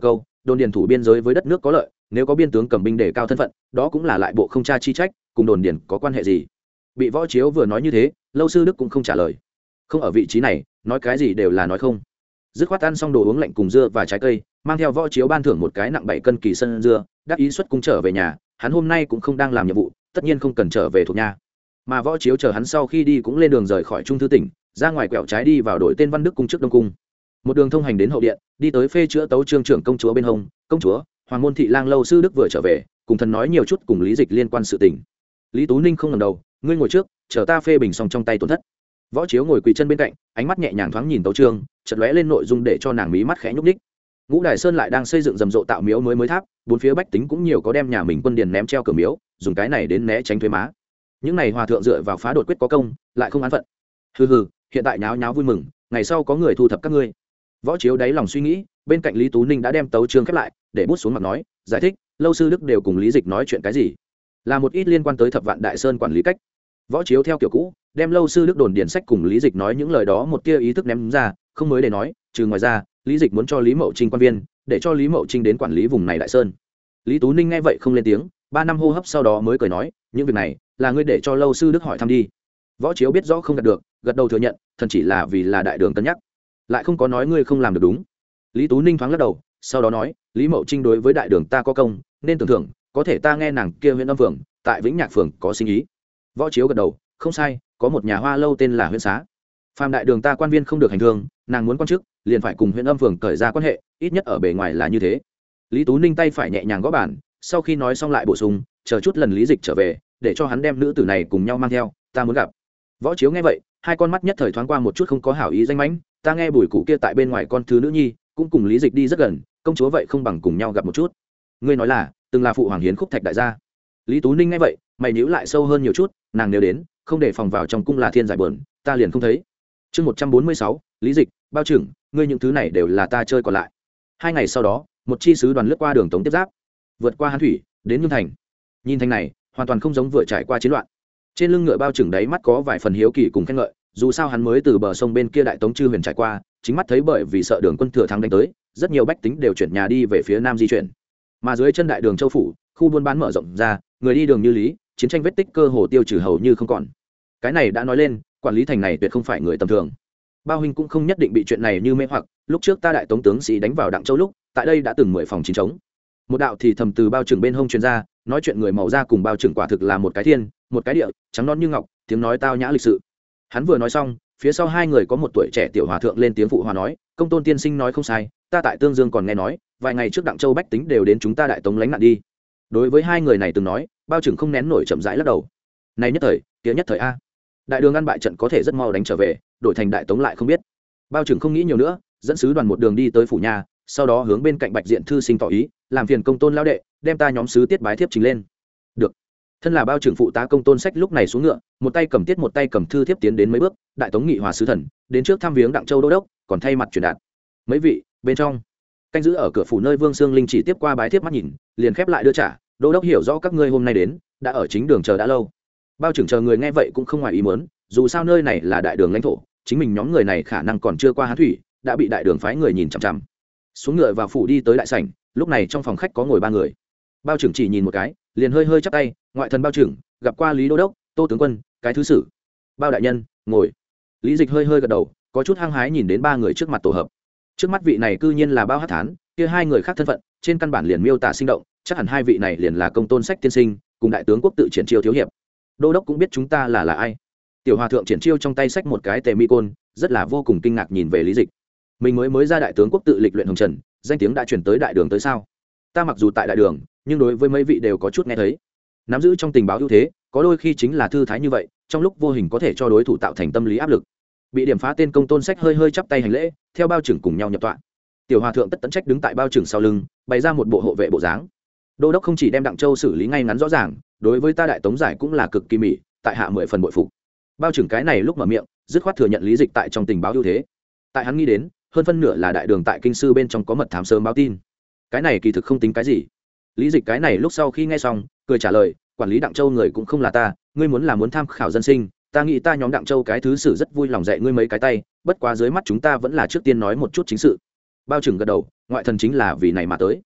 đồn điền thủ biên giới với đất nước có lợi, nếu có biên tướng cầm binh đề cao thân phận, đó cũng là lại bộ không tra chi trách, cùng đồn điền có quan hệ gì? Bị Võ Chiếu vừa nói như thế, Lâu Sư Đức cũng không trả lời. Không ở vị trí này, nói cái gì đều là nói không. Dứt khoát ăn xong đồ uống lạnh cùng dưa và trái cây, mang theo Võ Chiếu ban thưởng một cái nặng bảy cân kỳ sân dưa, đắc ý xuất cung trở về nhà. Hắn hôm nay cũng không đang làm nhiệm vụ, tất nhiên không cần trở về thuộc nhà. Mà Võ Chiếu chờ hắn sau khi đi cũng lên đường rời khỏi Trung thư tỉnh, ra ngoài quẹo trái đi vào đội tên Văn Đức cung trước Đông cung. Một đường thông hành đến hậu điện, đi tới phê chữa tấu trương trưởng công chúa bên hông. Công chúa, Hoàng môn thị lang Lâu Sư Đức vừa trở về, cùng thần nói nhiều chút cùng Lý Dịch liên quan sự tình. Lý Tú Ninh không ngẩng đầu, ngươi ngồi trước, chờ ta phê bình xong trong tay tổn thất. Võ Chiếu ngồi quỳ chân bên cạnh, ánh mắt nhẹ nhàng thoáng nhìn tấu trương, chợt lóe lên nội dung để cho nàng mí mắt khẽ nhúc nhích. Ngũ Đài Sơn lại đang xây dựng rầm rộ tạo miếu mới mới tháp, bốn phía bách tính cũng nhiều có đem nhà mình quân điền ném treo cửa miếu, dùng cái này đến né tránh thuế má. Những này hòa thượng dựa vào phá đột quyết có công, lại không án phận. Hừ hừ, hiện tại nháo nháo vui mừng, ngày sau có người thu thập các ngươi. Võ Chiếu đáy lòng suy nghĩ, bên cạnh Lý Tú Ninh đã đem tấu trương khép lại, để bút xuống mặt nói, giải thích, Lâu Sư Đức đều cùng Lý Dịch nói chuyện cái gì? Là một ít liên quan tới Thập Vạn Đại Sơn quản lý cách. Võ Chiếu theo kiểu cũ, đem Lâu Sư Đức đồn điền sách cùng Lý Dịch nói những lời đó một tia ý thức ném ra, không mới để nói, trừ ngoài ra, Lý Dịch muốn cho Lý Mậu Trinh quan viên, để cho Lý Mậu Trinh đến quản lý vùng này Đại Sơn. Lý Tú Ninh nghe vậy không lên tiếng, ba năm hô hấp sau đó mới cười nói, những việc này là ngươi để cho Lâu Sư Đức hỏi thăm đi. Võ Chiếu biết rõ không đạt được, gật đầu thừa nhận, thần chỉ là vì là đại đường cân nhắc, lại không có nói ngươi không làm được đúng. Lý Tú Ninh thoáng lắc đầu, sau đó nói, Lý Mậu Trinh đối với đại đường ta có công, nên tưởng thưởng, có thể ta nghe nàng kia huyện âm phường, tại Vĩnh Nhạc phường có sinh ý. Võ Chiếu gật đầu, không sai, có một nhà hoa lâu tên là huyện xá. Phàm đại đường ta quan viên không được hành thương, nàng muốn quan chức, liền phải cùng huyện âm phường cởi ra quan hệ, ít nhất ở bề ngoài là như thế. Lý Tú Ninh tay phải nhẹ nhàng gõ bàn, sau khi nói xong lại bổ sung, chờ chút lần Lý Dịch trở về, để cho hắn đem nữ tử này cùng nhau mang theo, ta muốn gặp. Võ Chiếu nghe vậy, hai con mắt nhất thời thoáng qua một chút không có hảo ý danh mãnh, ta nghe bùi cụ kia tại bên ngoài con thứ nữ nhi, cũng cùng Lý Dịch đi rất gần, công chúa vậy không bằng cùng nhau gặp một chút. Ngươi nói là, từng là phụ hoàng hiến khúc thạch đại gia. Lý Tú Ninh nghe vậy, mày nhíu lại sâu hơn nhiều chút, nàng nếu đến, không để phòng vào trong cung là thiên giải bờn, ta liền không thấy. Chương một trăm bốn mươi sáu, Lý Dịch, bao trưởng, ngươi những thứ này đều là ta chơi còn lại. Hai ngày sau đó, một chi sứ đoàn lướt qua đường Tống tiếp giáp, vượt qua Hán thủy, đến Nhung thành. Nhìn thành này, hoàn toàn không giống vừa trải qua chiến loạn. Trên lưng ngựa bao trưởng đáy mắt có vài phần hiếu kỳ cùng khen ngợi, dù sao hắn mới từ bờ sông bên kia đại Tống chư huyền trải qua, chính mắt thấy bởi vì sợ đường quân thừa thắng đánh tới, rất nhiều bách tính đều chuyển nhà đi về phía nam di chuyển. Mà dưới chân đại đường Châu phủ, khu buôn bán mở rộng ra, người đi đường như lý, chiến tranh vết tích cơ hồ tiêu trừ hầu như không còn. Cái này đã nói lên, quản lý thành này tuyệt không phải người tầm thường. Bao huynh cũng không nhất định bị chuyện này như mê hoặc, lúc trước ta đại Tống tướng sĩ đánh vào Đặng Châu lúc, tại đây đã từng mười phòng chiến trống. Một đạo thì thầm từ bao trưởng bên hông truyền ra, nói chuyện người màu da cùng bao trưởng quả thực là một cái thiên, một cái địa, trắng non như ngọc, tiếng nói tao nhã lịch sự. Hắn vừa nói xong, phía sau hai người có một tuổi trẻ tiểu hòa thượng lên tiếng phụ hòa nói, công tôn tiên sinh nói không sai, ta tại Tương Dương còn nghe nói, vài ngày trước Đặng Châu bách tính đều đến chúng ta đại Tống lánh nạn đi. Đối với hai người này từng nói, bao trưởng không nén nổi chậm rãi lắc đầu. Này nhất thời, kia nhất thời a. Đại đường ăn bại trận có thể rất mau đánh trở về, đổi thành đại Tống lại không biết. Bao trưởng không nghĩ nhiều nữa, dẫn sứ đoàn một đường đi tới phủ nhà, sau đó hướng bên cạnh Bạch Diện thư sinh tỏ ý, làm phiền công tôn lao đệ, đem ta nhóm sứ tiết bái thiếp trình lên. Được. Thân là bao trưởng phụ tá công tôn sách lúc này xuống ngựa, một tay cầm tiết một tay cầm thư thiếp tiến đến mấy bước, đại Tống nghị hòa sứ thần, đến trước thăm viếng Đặng Châu đô đốc, còn thay mặt truyền đạt. Mấy vị, bên trong. Canh giữ ở cửa phủ nơi Vương Sương Linh chỉ tiếp qua bái thiếp mắt nhìn, liền khép lại đưa trả, đô đốc hiểu rõ các ngươi hôm nay đến, đã ở chính đường chờ đã lâu. Bao trưởng chờ người nghe vậy cũng không ngoài ý muốn, dù sao nơi này là đại đường lãnh thổ, chính mình nhóm người này khả năng còn chưa qua Hán thủy, đã bị đại đường phái người nhìn chằm chằm. Xuống ngựa vào phủ đi tới đại sảnh, lúc này trong phòng khách có ngồi ba người. Bao trưởng chỉ nhìn một cái, liền hơi hơi chắp tay, ngoại thần bao trưởng, gặp qua Lý đô đốc, Tô tướng quân, cái thứ sử. Bao đại nhân, ngồi. Lý Dịch hơi hơi gật đầu, có chút hăng hái nhìn đến ba người trước mặt tổ hợp. Trước mắt vị này cư nhiên là Bao Hát Thán, kia hai người khác thân phận, trên căn bản liền miêu tả sinh động, chắc hẳn hai vị này liền là công tôn sách tiên sinh, cùng đại tướng quốc tự triển chiêu thiếu hiệp. Đô đốc cũng biết chúng ta là là ai. Tiểu hòa thượng triển chiêu trong tay sách một cái tề mi côn, rất là vô cùng kinh ngạc nhìn về Lý Dịch. Mình mới mới ra đại tướng quốc tự lịch luyện hồng trần, danh tiếng đã truyền tới đại đường tới sao? Ta mặc dù tại đại đường, nhưng đối với mấy vị đều có chút nghe thấy. Nắm giữ trong tình báo ưu thế, có đôi khi chính là thư thái như vậy, trong lúc vô hình có thể cho đối thủ tạo thành tâm lý áp lực. Bị điểm phá tên công tôn sách hơi hơi chắp tay hành lễ, theo bao trưởng cùng nhau nhập tọa. Tiểu hòa thượng tất tấn trách đứng tại bao trưởng sau lưng, bày ra một bộ hộ vệ bộ dáng. Đô đốc không chỉ đem Đặng Châu xử lý ngay ngắn rõ ràng, đối với ta đại Tống giải cũng là cực kỳ mỹ, tại hạ mười phần bội phục. Bao trưởng cái này lúc mở miệng, dứt khoát thừa nhận Lý Dịch tại trong tình báo ưu thế. Tại hắn nghĩ đến, hơn phân nửa là đại đường tại kinh sư bên trong có mật thám sớm báo tin. Cái này kỳ thực không tính cái gì. Lý Dịch cái này lúc sau khi nghe xong, cười trả lời, quản lý Đặng Châu người cũng không là ta, ngươi muốn là muốn tham khảo dân sinh, ta nghĩ ta nhóm Đặng Châu cái thứ sử rất vui lòng dạy ngươi mấy cái tay, bất quá dưới mắt chúng ta vẫn là trước tiên nói một chút chính sự. Bao trưởng gật đầu, ngoại thần chính là vì này mà tới.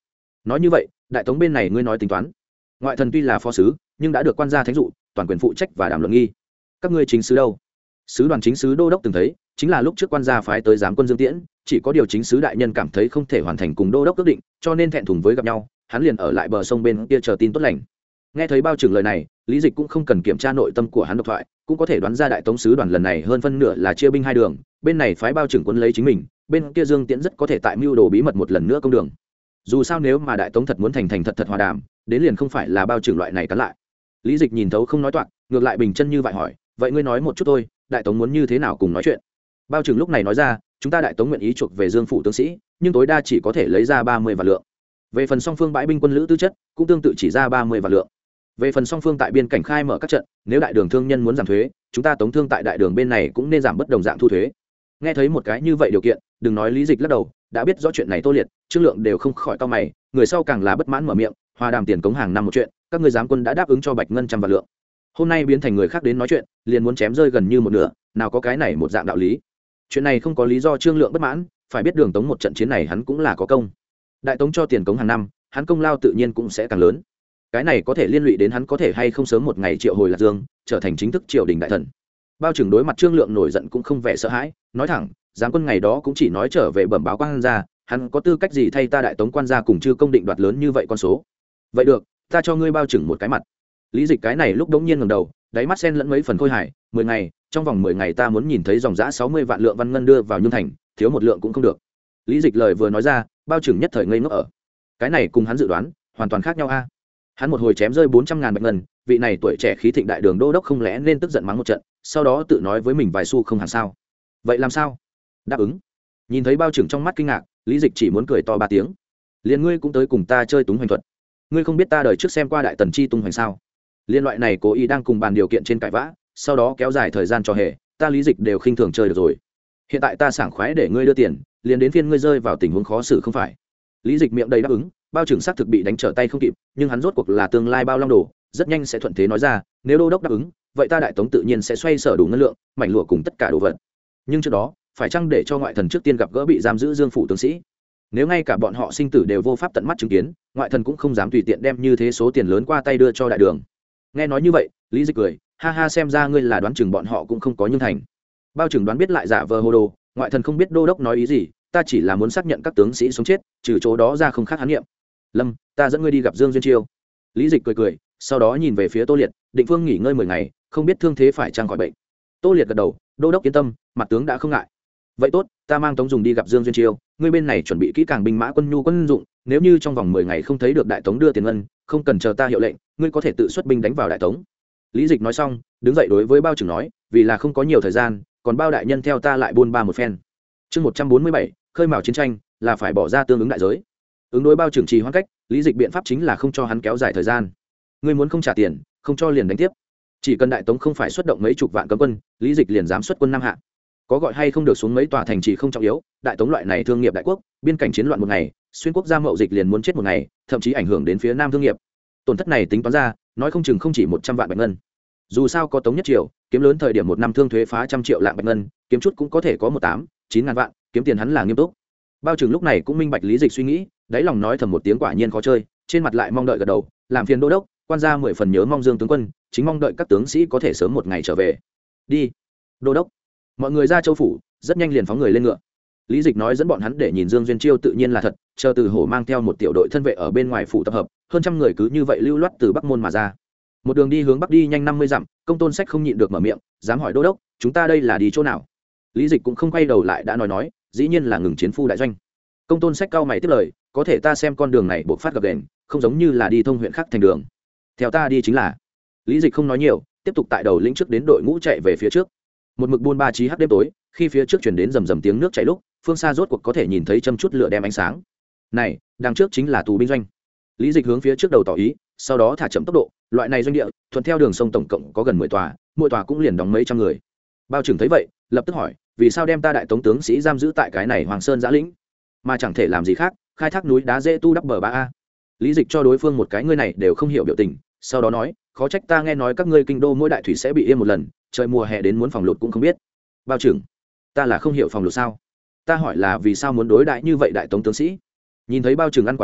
nói như vậy đại tống bên này ngươi nói tính toán. Ngoại thần tuy là phó sứ nhưng đã được quan gia thánh dụ toàn quyền phụ trách và đảm luận nghi. Các ngươi chính sứ đâu? Sứ đoàn chính sứ đô đốc từng thấy chính là lúc trước quan gia phái tới giám quân Dương Tiễn, chỉ có điều chính sứ đại nhân cảm thấy không thể hoàn thành cùng đô đốc ước định, cho nên thẹn thùng với gặp nhau, hắn liền ở lại bờ sông bên kia chờ tin tốt lành. Nghe thấy bao trưởng lời này, Lý Dịch cũng không cần kiểm tra nội tâm của hắn độc thoại, cũng có thể đoán ra đại tống sứ đoàn lần này hơn phân nửa là chia binh hai đường, bên này phái bao trưởng quân lấy chính mình, bên kia Dương Tiễn rất có thể tại mưu đồ bí mật một lần nữa công đường. Dù sao nếu mà đại tống thật muốn thành thành thật thật hòa đàm, đến liền không phải là bao trưởng loại này cắn lại. Lý Dịch nhìn thấu không nói toạc, ngược lại bình chân như vậy hỏi, vậy ngươi nói một chút thôi, đại tống muốn như thế nào cùng nói chuyện? Bao trưởng lúc này nói ra, chúng ta đại tống nguyện ý chuộc về Dương phủ tướng sĩ, nhưng tối đa chỉ có thể lấy ra ba mươi vạn lượng. Về phần song phương bãi binh quân lữ tư chất, cũng tương tự chỉ ra ba mươi vạn lượng. Về phần song phương tại biên cảnh khai mở các trận, nếu đại đường thương nhân muốn giảm thuế, chúng ta tống thương tại đại đường bên này cũng nên giảm bất đồng dạng thu thuế. Nghe thấy một cái như vậy điều kiện, đừng nói Lý Dịch lắc đầu, đã biết rõ chuyện này Tô Liệt, Trương Lượng đều không khỏi cau mày, người sau càng là bất mãn mở miệng, hòa đàm tiền cống hàng năm một chuyện, các ngươi giám quân đã đáp ứng cho bạch ngân trăm vạn lượng. Hôm nay biến thành người khác đến nói chuyện, liền muốn chém rơi gần như một nửa, nào có cái này một dạng đạo lý. Chuyện này không có lý do Trương Lượng bất mãn, phải biết đường tống một trận chiến này hắn cũng là có công. Đại tống cho tiền cống hàng năm, hắn công lao tự nhiên cũng sẽ càng lớn. Cái này có thể liên lụy đến hắn có thể hay không sớm một ngày triệu hồi Lạc Dương, trở thành chính thức triều đình đại thần. Bao trưởng đối mặt Trương Lượng nổi giận cũng không vẻ sợ hãi, nói thẳng, giám quân ngày đó cũng chỉ nói trở về bẩm báo quan gia, hắn có tư cách gì thay ta đại tống quan gia cùng chư công định đoạt lớn như vậy con số. Vậy được, ta cho ngươi bao trưởng một cái mặt. Lý Dịch cái này lúc đống nhiên ngẩng đầu, đáy mắt xen lẫn mấy phần khôi hài, mười ngày, trong vòng mười ngày ta muốn nhìn thấy dòng giá sáu mươi vạn lượng văn ngân đưa vào Nhung thành, thiếu một lượng cũng không được. Lý Dịch lời vừa nói ra, bao trưởng nhất thời ngây ngốc ở. Cái này cùng hắn dự đoán hoàn toàn khác nhau a. Hắn một hồi chém rơi bốn trăm ngàn bạch ngân, vị này tuổi trẻ khí thịnh đại đường đô đốc không lẽ nên tức giận mắng một trận, sau đó tự nói với mình vài xu không hẳn sao? Vậy làm sao? Đáp ứng. Nhìn thấy bao trưởng trong mắt kinh ngạc, Lý Dịch chỉ muốn cười to ba tiếng. Liên ngươi cũng tới cùng ta chơi túng hoành thuật. Ngươi không biết ta đời trước xem qua đại tần chi tung hoành sao? Liên loại này cố ý đang cùng bàn điều kiện trên cãi vã, sau đó kéo dài thời gian cho hề, ta Lý Dịch đều khinh thường chơi được rồi. Hiện tại ta sảng khoái để ngươi đưa tiền, liền đến phiên ngươi rơi vào tình huống khó xử không phải? Lý Dịch miệng đầy đáp ứng, bao trưởng xác thực bị đánh trở tay không kịp, nhưng hắn rốt cuộc là tương lai bao long đồ, rất nhanh sẽ thuận thế nói ra, nếu đô đốc đáp ứng, vậy ta đại tống tự nhiên sẽ xoay sở đủ ngân lượng, mảnh lụa cùng tất cả đồ vật. Nhưng trước đó, phải chăng để cho ngoại thần trước tiên gặp gỡ bị giam giữ Dương phủ tướng sĩ? Nếu ngay cả bọn họ sinh tử đều vô pháp tận mắt chứng kiến, ngoại thần cũng không dám tùy tiện đem như thế số tiền lớn qua tay đưa cho đại đường. Nghe nói như vậy, Lý Dịch cười, ha ha, xem ra ngươi là đoán chừng bọn họ cũng không có Nhung thành. Bao trưởng đoán biết lại giả vờ hồ đồ, ngoại thần không biết đô đốc nói ý gì, ta chỉ là muốn xác nhận các tướng sĩ sống chết, trừ chỗ đó ra không khác hắn nghiệm. Lâm, ta dẫn ngươi đi gặp Dương Duyên Chiêu. Lý Dịch cười cười, sau đó nhìn về phía Tô Liệt, định phương nghỉ ngơi mười ngày, không biết thương thế phải chăng khỏi bệnh. Tô Liệt gật đầu, đô đốc yên tâm, mặt tướng đã không ngại. Vậy tốt, ta mang tống dùng đi gặp Dương Duyên Chiêu, ngươi bên này chuẩn bị kỹ càng binh mã quân nhu quân dụng, nếu như trong vòng mười ngày không thấy được đại tống đưa tiền ngân, không cần chờ ta hiệu lệnh, ngươi có thể tự xuất binh đánh vào đại tống. Lý Dịch nói xong, đứng dậy đối với bao trưởng nói, vì là không có nhiều thời gian, còn bao đại nhân theo ta lại buôn ba một phen. Chương một trăm bốn mươi bảy, khơi mào chiến tranh, là phải bỏ ra tương ứng đại giới. Ứng đối bao trưởng trì hoãn cách, Lý Dịch biện pháp chính là không cho hắn kéo dài thời gian. Ngươi muốn không trả tiền, không cho liền đánh tiếp. Chỉ cần đại tống không phải xuất động mấy chục vạn cấm quân, Lý Dịch liền dám xuất quân Nam Hạ. Có gọi hay không được xuống mấy tòa thành trì không trọng yếu, đại tống loại này thương nghiệp đại quốc, biên cảnh chiến loạn một ngày, xuyên quốc gia mậu dịch liền muốn chết một ngày, thậm chí ảnh hưởng đến phía Nam thương nghiệp. Tổn thất này tính toán ra, nói không chừng không chỉ một trăm vạn bạch ngân. Dù sao có tống nhất triều, kiếm lớn thời điểm một năm thương thuế phá trăm triệu lạng bạch ngân, kiếm chút cũng có thể có một tám, chín ngàn vạn, kiếm tiền hắn là nghiêm túc. Bao trưởng lúc này cũng minh bạch Lý Dịch suy nghĩ, đáy lòng nói thầm một tiếng quả nhiên khó chơi, trên mặt lại mong đợi gật đầu, làm phiền đô đốc, quan gia mười phần nhớ mong Dương tướng quân, chính mong đợi các tướng sĩ có thể sớm một ngày trở về. Đi, đô đốc. Mọi người ra châu phủ, rất nhanh liền phóng người lên ngựa. Lý Dịch nói dẫn bọn hắn để nhìn Dương Duyên Chiêu tự nhiên là thật, chờ Từ Hổ mang theo một tiểu đội thân vệ ở bên ngoài phủ tập hợp, hơn trăm người cứ như vậy lưu loát từ Bắc môn mà ra. Một đường đi hướng bắc đi nhanh năm mươi dặm, Công Tôn Sách không nhịn được mở miệng, dám hỏi đô đốc, chúng ta đây là đi chỗ nào? Lý Dịch cũng không quay đầu lại đã nói nói, dĩ nhiên là ngừng chiến phu đại doanh. Công Tôn Sách cao mày tiếp lời, có thể ta xem con đường này buộc phát gập ghềnh, không giống như là đi thông huyện khác thành đường. Theo ta đi chính là. Lý Dịch không nói nhiều, tiếp tục tại đầu lĩnh trước đến đội ngũ chạy về phía trước. Một mực buôn ba chí hắc đêm tối, khi phía trước truyền đến rầm rầm tiếng nước chảy lúc, phương xa rốt cuộc có thể nhìn thấy châm chút lửa đem ánh sáng. Này, đằng trước chính là tù binh doanh. Lý Dịch hướng phía trước đầu tỏ ý, sau đó thả chậm tốc độ, loại này doanh địa, thuận theo đường sông tổng cộng có gần mười tòa, mỗi tòa cũng liền đóng mấy trăm người. Bao trưởng thấy vậy, lập tức hỏi, vì sao đem ta đại tống tướng sĩ giam giữ tại cái này Hoàng Sơn giã lĩnh, mà chẳng thể làm gì khác, khai thác núi đá dễ tu đắp bờ ba a. Lý Dịch cho đối phương một cái ngươi này đều không hiểu biểu tình, sau đó nói, khó trách ta nghe nói các ngươi kinh đô mỗi đại thủy sẽ bị yên một lần, trời mùa hè đến muốn phòng lụt cũng không biết. Bao trưởng, ta là không hiểu phòng lụt sao? Ta hỏi là vì sao muốn đối đãi như vậy đại tống tướng sĩ? Nhìn thấy bao trưởng ăn quả đắng,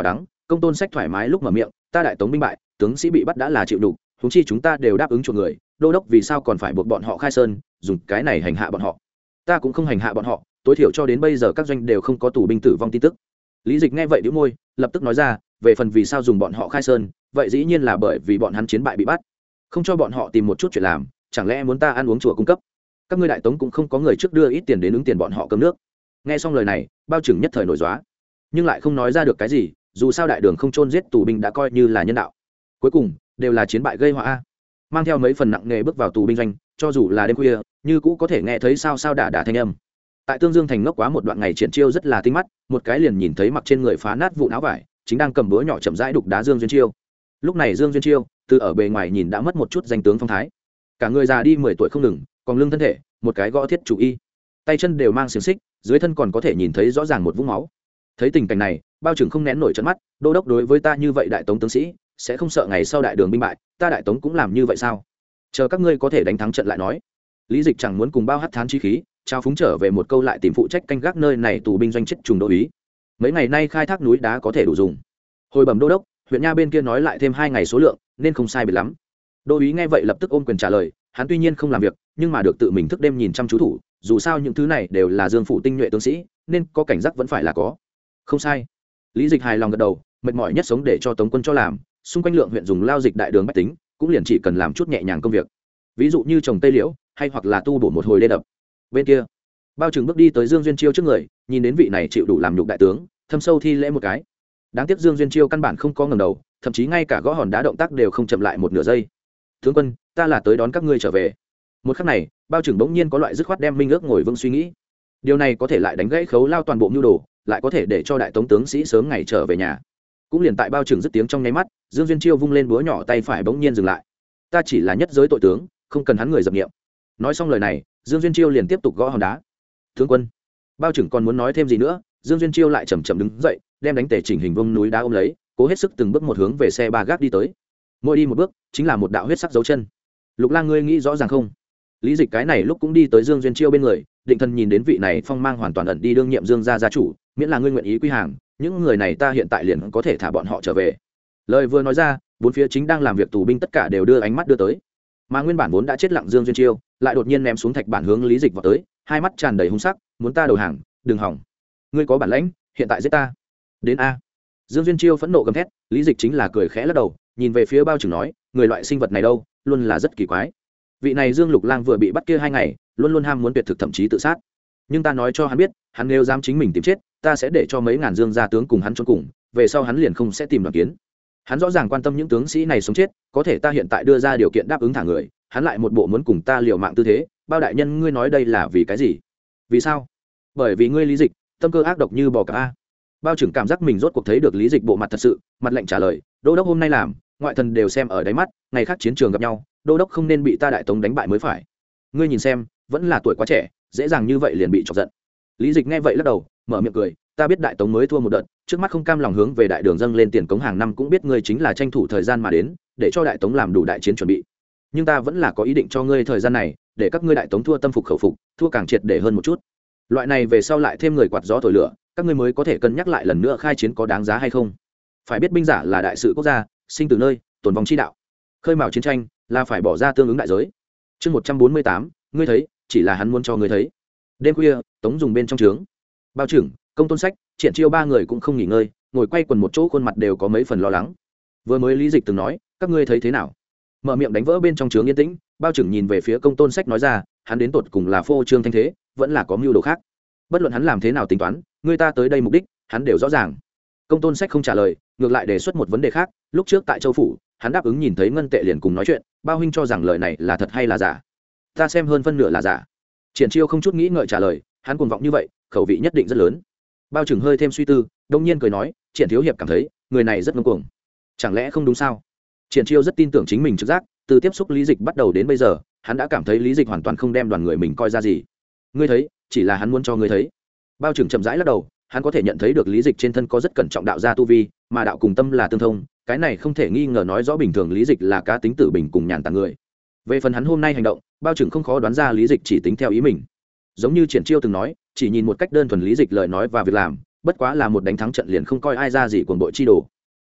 Công Tôn Sách thoải mái lúc mở miệng, ta đại tống binh bại, tướng sĩ bị bắt đã là chịu đủ, huống chi chúng ta đều đáp ứng chuộc người, đô đốc vì sao còn phải buộc bọn họ khai sơn, dùng cái này hành hạ bọn họ? Ta cũng không hành hạ bọn họ, tối thiểu cho đến bây giờ các doanh đều không có tù binh tử vong tin tức. Lý Dịch nghe vậy nhíu môi, lập tức nói ra, về phần vì sao dùng bọn họ khai sơn, vậy dĩ nhiên là bởi vì bọn hắn chiến bại bị bắt, không cho bọn họ tìm một chút chuyện làm, chẳng lẽ muốn ta ăn uống chùa cung cấp? Các ngươi đại tống cũng không có người trước đưa ít tiền đến ứng tiền bọn họ cơm nước. Nghe xong lời này, Bao Trừng nhất thời nổi gióa, nhưng lại không nói ra được cái gì, dù sao đại đường không chôn giết tù binh đã coi như là nhân đạo, cuối cùng đều là chiến bại gây họa a. Mang theo mấy phần nặng nề bước vào tù binh doanh, cho dù là đêm khuya, như cũ có thể nghe thấy sao sao đả đả thanh âm. Tại Tương Dương thành ngốc quá một đoạn ngày, Triển Chiêu rất là tinh mắt, một cái liền nhìn thấy mặc trên người phá nát vụ áo vải, chính đang cầm búa nhỏ chậm rãi đục đá Dương Duyên Chiêu. Lúc này Dương Duyên Chiêu từ ở bề ngoài nhìn đã mất một chút danh tướng phong thái, cả người già đi mười tuổi không ngừng, còn lưng thân thể một cái gõ thiết chủ y, tay chân đều mang xiềng xích, dưới thân còn có thể nhìn thấy rõ ràng một vũng máu. Thấy tình cảnh này, Bao Trừng không nén nổi trợn mắt, đô đốc đối với ta như vậy đại tống tướng sĩ, sẽ không sợ ngày sau đại đường binh bại, ta đại tống cũng làm như vậy sao? Chờ các ngươi có thể đánh thắng trận lại nói. Lý Dịch chẳng muốn cùng Bao Hắc thán chi khí, trao phúng trở về một câu lại tìm phụ trách canh gác nơi này tù binh doanh chết trùng đô úy. Mấy ngày nay khai thác núi đá có thể đủ dùng. Hồi bẩm đô đốc, huyện nha bên kia nói lại thêm hai ngày số lượng, nên không sai biệt lắm. Đô úy nghe vậy lập tức ôm quyền trả lời, hắn tuy nhiên không làm việc, nhưng mà được tự mình thức đêm nhìn chăm chú thủ, dù sao những thứ này đều là Dương phủ tinh nhuệ tướng sĩ, nên có cảnh giác vẫn phải là có. Không sai. Lý Dịch hài lòng gật đầu, mệt mỏi nhất sống để cho Tống quân cho làm, xung quanh lượng huyện dùng lao dịch đại đường bách tính, cũng liền chỉ cần làm chút nhẹ nhàng công việc, ví dụ như trồng tây liễu, hay hoặc là tu bổ một hồi đê đập. Bên kia, Bao Trừng bước đi tới Dương Duyên Chiêu trước người, nhìn đến vị này chịu đủ làm nhục đại tướng, thâm sâu thi lễ một cái. Đáng tiếc Dương Duyên Chiêu căn bản không có ngẩng đầu, thậm chí ngay cả gõ hòn đá động tác đều không chậm lại một nửa giây. Tướng quân, ta là tới đón các ngươi trở về. Một khắc này, Bao Trừng bỗng nhiên có loại dứt khoát đem minh ước ngồi vững suy nghĩ. Điều này có thể lại đánh gãy khấu lao toàn bộ mưu đồ, lại có thể để cho đại tống tướng sĩ sớm ngày trở về nhà. Cũng liền tại Bao Trừng dứt tiếng trong nháy mắt, Dương Duyên Chiêu vung lên búa nhỏ tay phải bỗng nhiên dừng lại. Ta chỉ là nhất giới tội tướng, không cần hắn người dập nghiệm. Nói xong lời này, Dương Duyên Chiêu liền tiếp tục gõ hòn đá. Tướng quân, Bao Trừng còn muốn nói thêm gì nữa, Dương Duyên Chiêu lại chậm chậm đứng dậy, đem đánh tề chỉnh hình vông núi đá ôm lấy, cố hết sức từng bước một hướng về xe ba gác đi tới. Mỗi đi một bước, chính là một đạo huyết sắc dấu chân. Lục Lang, ngươi nghĩ rõ ràng không? Lý Dịch cái này lúc cũng đi tới Dương Duyên Chiêu bên người, định thần nhìn đến vị này phong mang hoàn toàn ẩn đi đương nhiệm Dương gia gia chủ, miễn là ngươi nguyện ý quy hàng, những người này ta hiện tại liền có thể thả bọn họ trở về. Lời vừa nói ra, bốn phía chính đang làm việc tù binh tất cả đều đưa ánh mắt đưa tới, mà nguyên bản vốn đã chết lặng Dương Duyên Chiêu lại đột nhiên ném xuống thạch bản hướng Lý Dịch vào tới, hai mắt tràn đầy hung sắc, muốn ta đầu hàng, đừng hỏng, ngươi có bản lãnh, hiện tại giết ta. Đến a. Dương Duyên Chiêu phẫn nộ gầm thét, Lý Dịch chính là cười khẽ lắc đầu, nhìn về phía Bao Trừng nói, người loại sinh vật này đâu, luôn là rất kỳ quái. Vị này Dương Lục Lang vừa bị bắt kia hai ngày, luôn luôn ham muốn tuyệt thực thậm chí tự sát. Nhưng ta nói cho hắn biết, hắn nếu dám chính mình tìm chết, ta sẽ để cho mấy ngàn Dương gia tướng cùng hắn chôn cùng, về sau hắn liền không sẽ tìm Đoàn Kiến. Hắn rõ ràng quan tâm những tướng sĩ này sống chết, có thể ta hiện tại đưa ra điều kiện đáp ứng thả người, hắn lại một bộ muốn cùng ta liều mạng tư thế. Bao đại nhân, ngươi nói đây là vì cái gì? Vì sao? Bởi vì ngươi Lý Dịch tâm cơ ác độc như bò cạp a. Bao Trừng cảm giác mình rốt cuộc thấy được Lý Dịch bộ mặt thật sự, mặt lạnh trả lời, đô đốc hôm nay làm, ngoại thần đều xem ở đáy mắt, ngày khác chiến trường gặp nhau, đô đốc không nên bị ta đại tống đánh bại mới phải. Ngươi nhìn xem, vẫn là tuổi quá trẻ, dễ dàng như vậy liền bị chọc giận. Lý Dịch nghe vậy lắc đầu, mở miệng cười, ta biết đại tống mới thua một đợt, trước mắt không cam lòng hướng về đại đường dâng lên tiền cống hàng năm, cũng biết ngươi chính là tranh thủ thời gian mà đến, để cho đại tống làm đủ đại chiến chuẩn bị. Nhưng ta vẫn là có ý định cho ngươi thời gian này, để các ngươi đại tống thua tâm phục khẩu phục, thua càng triệt để hơn một chút. Loại này về sau lại thêm người quạt gió thổi lửa, các ngươi mới có thể cân nhắc lại lần nữa khai chiến có đáng giá hay không. Phải biết binh giả là đại sự quốc gia, sinh từ nơi, tồn vong chi đạo. Khơi mào chiến tranh là phải bỏ ra tương ứng đại giới. Chương một trăm bốn mươi tám, ngươi thấy, chỉ là hắn muốn cho ngươi thấy. Đêm khuya, Tống dùng bên trong trướng. Bao Trừng, Công Tôn Sách, Triển Chiêu ba người cũng không nghỉ ngơi, ngồi quay quần một chỗ, khuôn mặt đều có mấy phần lo lắng. Vừa mới Lý Dịch từng nói, các ngươi thấy thế nào? Mở miệng đánh vỡ bên trong trướng yên tĩnh, Bao Trừng nhìn về phía Công Tôn Sách nói ra, hắn đến tột cùng là phô trương thanh thế, vẫn là có mưu đồ khác. Bất luận hắn làm thế nào tính toán, người ta tới đây mục đích, hắn đều rõ ràng. Công Tôn Sách không trả lời, ngược lại đề xuất một vấn đề khác, lúc trước tại Châu phủ, hắn đáp ứng nhìn thấy ngân tệ liền cùng nói chuyện, Bao huynh cho rằng lời này là thật hay là giả? Ta xem hơn phân nửa là giả. Triển Chiêu không chút nghĩ ngợi trả lời, hắn cuồng vọng như vậy, khẩu vị nhất định rất lớn. Bao Trừng hơi thêm suy tư, đông nhiên cười nói, Triển thiếu hiệp cảm thấy người này rất ngông cuồng, chẳng lẽ không đúng sao? Triển Chiêu rất tin tưởng chính mình trực giác, từ tiếp xúc Lý Dịch bắt đầu đến bây giờ, hắn đã cảm thấy Lý Dịch hoàn toàn không đem đoàn người mình coi ra gì. Ngươi thấy, chỉ là hắn muốn cho ngươi thấy. Bao Trừng chậm rãi lắc đầu, hắn có thể nhận thấy được Lý Dịch trên thân có rất cẩn trọng đạo gia tu vi, mà đạo cùng tâm là tương thông, cái này không thể nghi ngờ nói rõ bình thường Lý Dịch là cá tính tử bình cùng nhàn tản người. Về phần hắn hôm nay hành động, Bao Trừng không khó đoán ra Lý Dịch chỉ tính theo ý mình. Giống như Triển Chiêu từng nói, chỉ nhìn một cách đơn thuần Lý Dịch lời nói và việc làm, bất quá là một đánh thắng trận liền không coi ai ra gì cuồng bội chi đồ.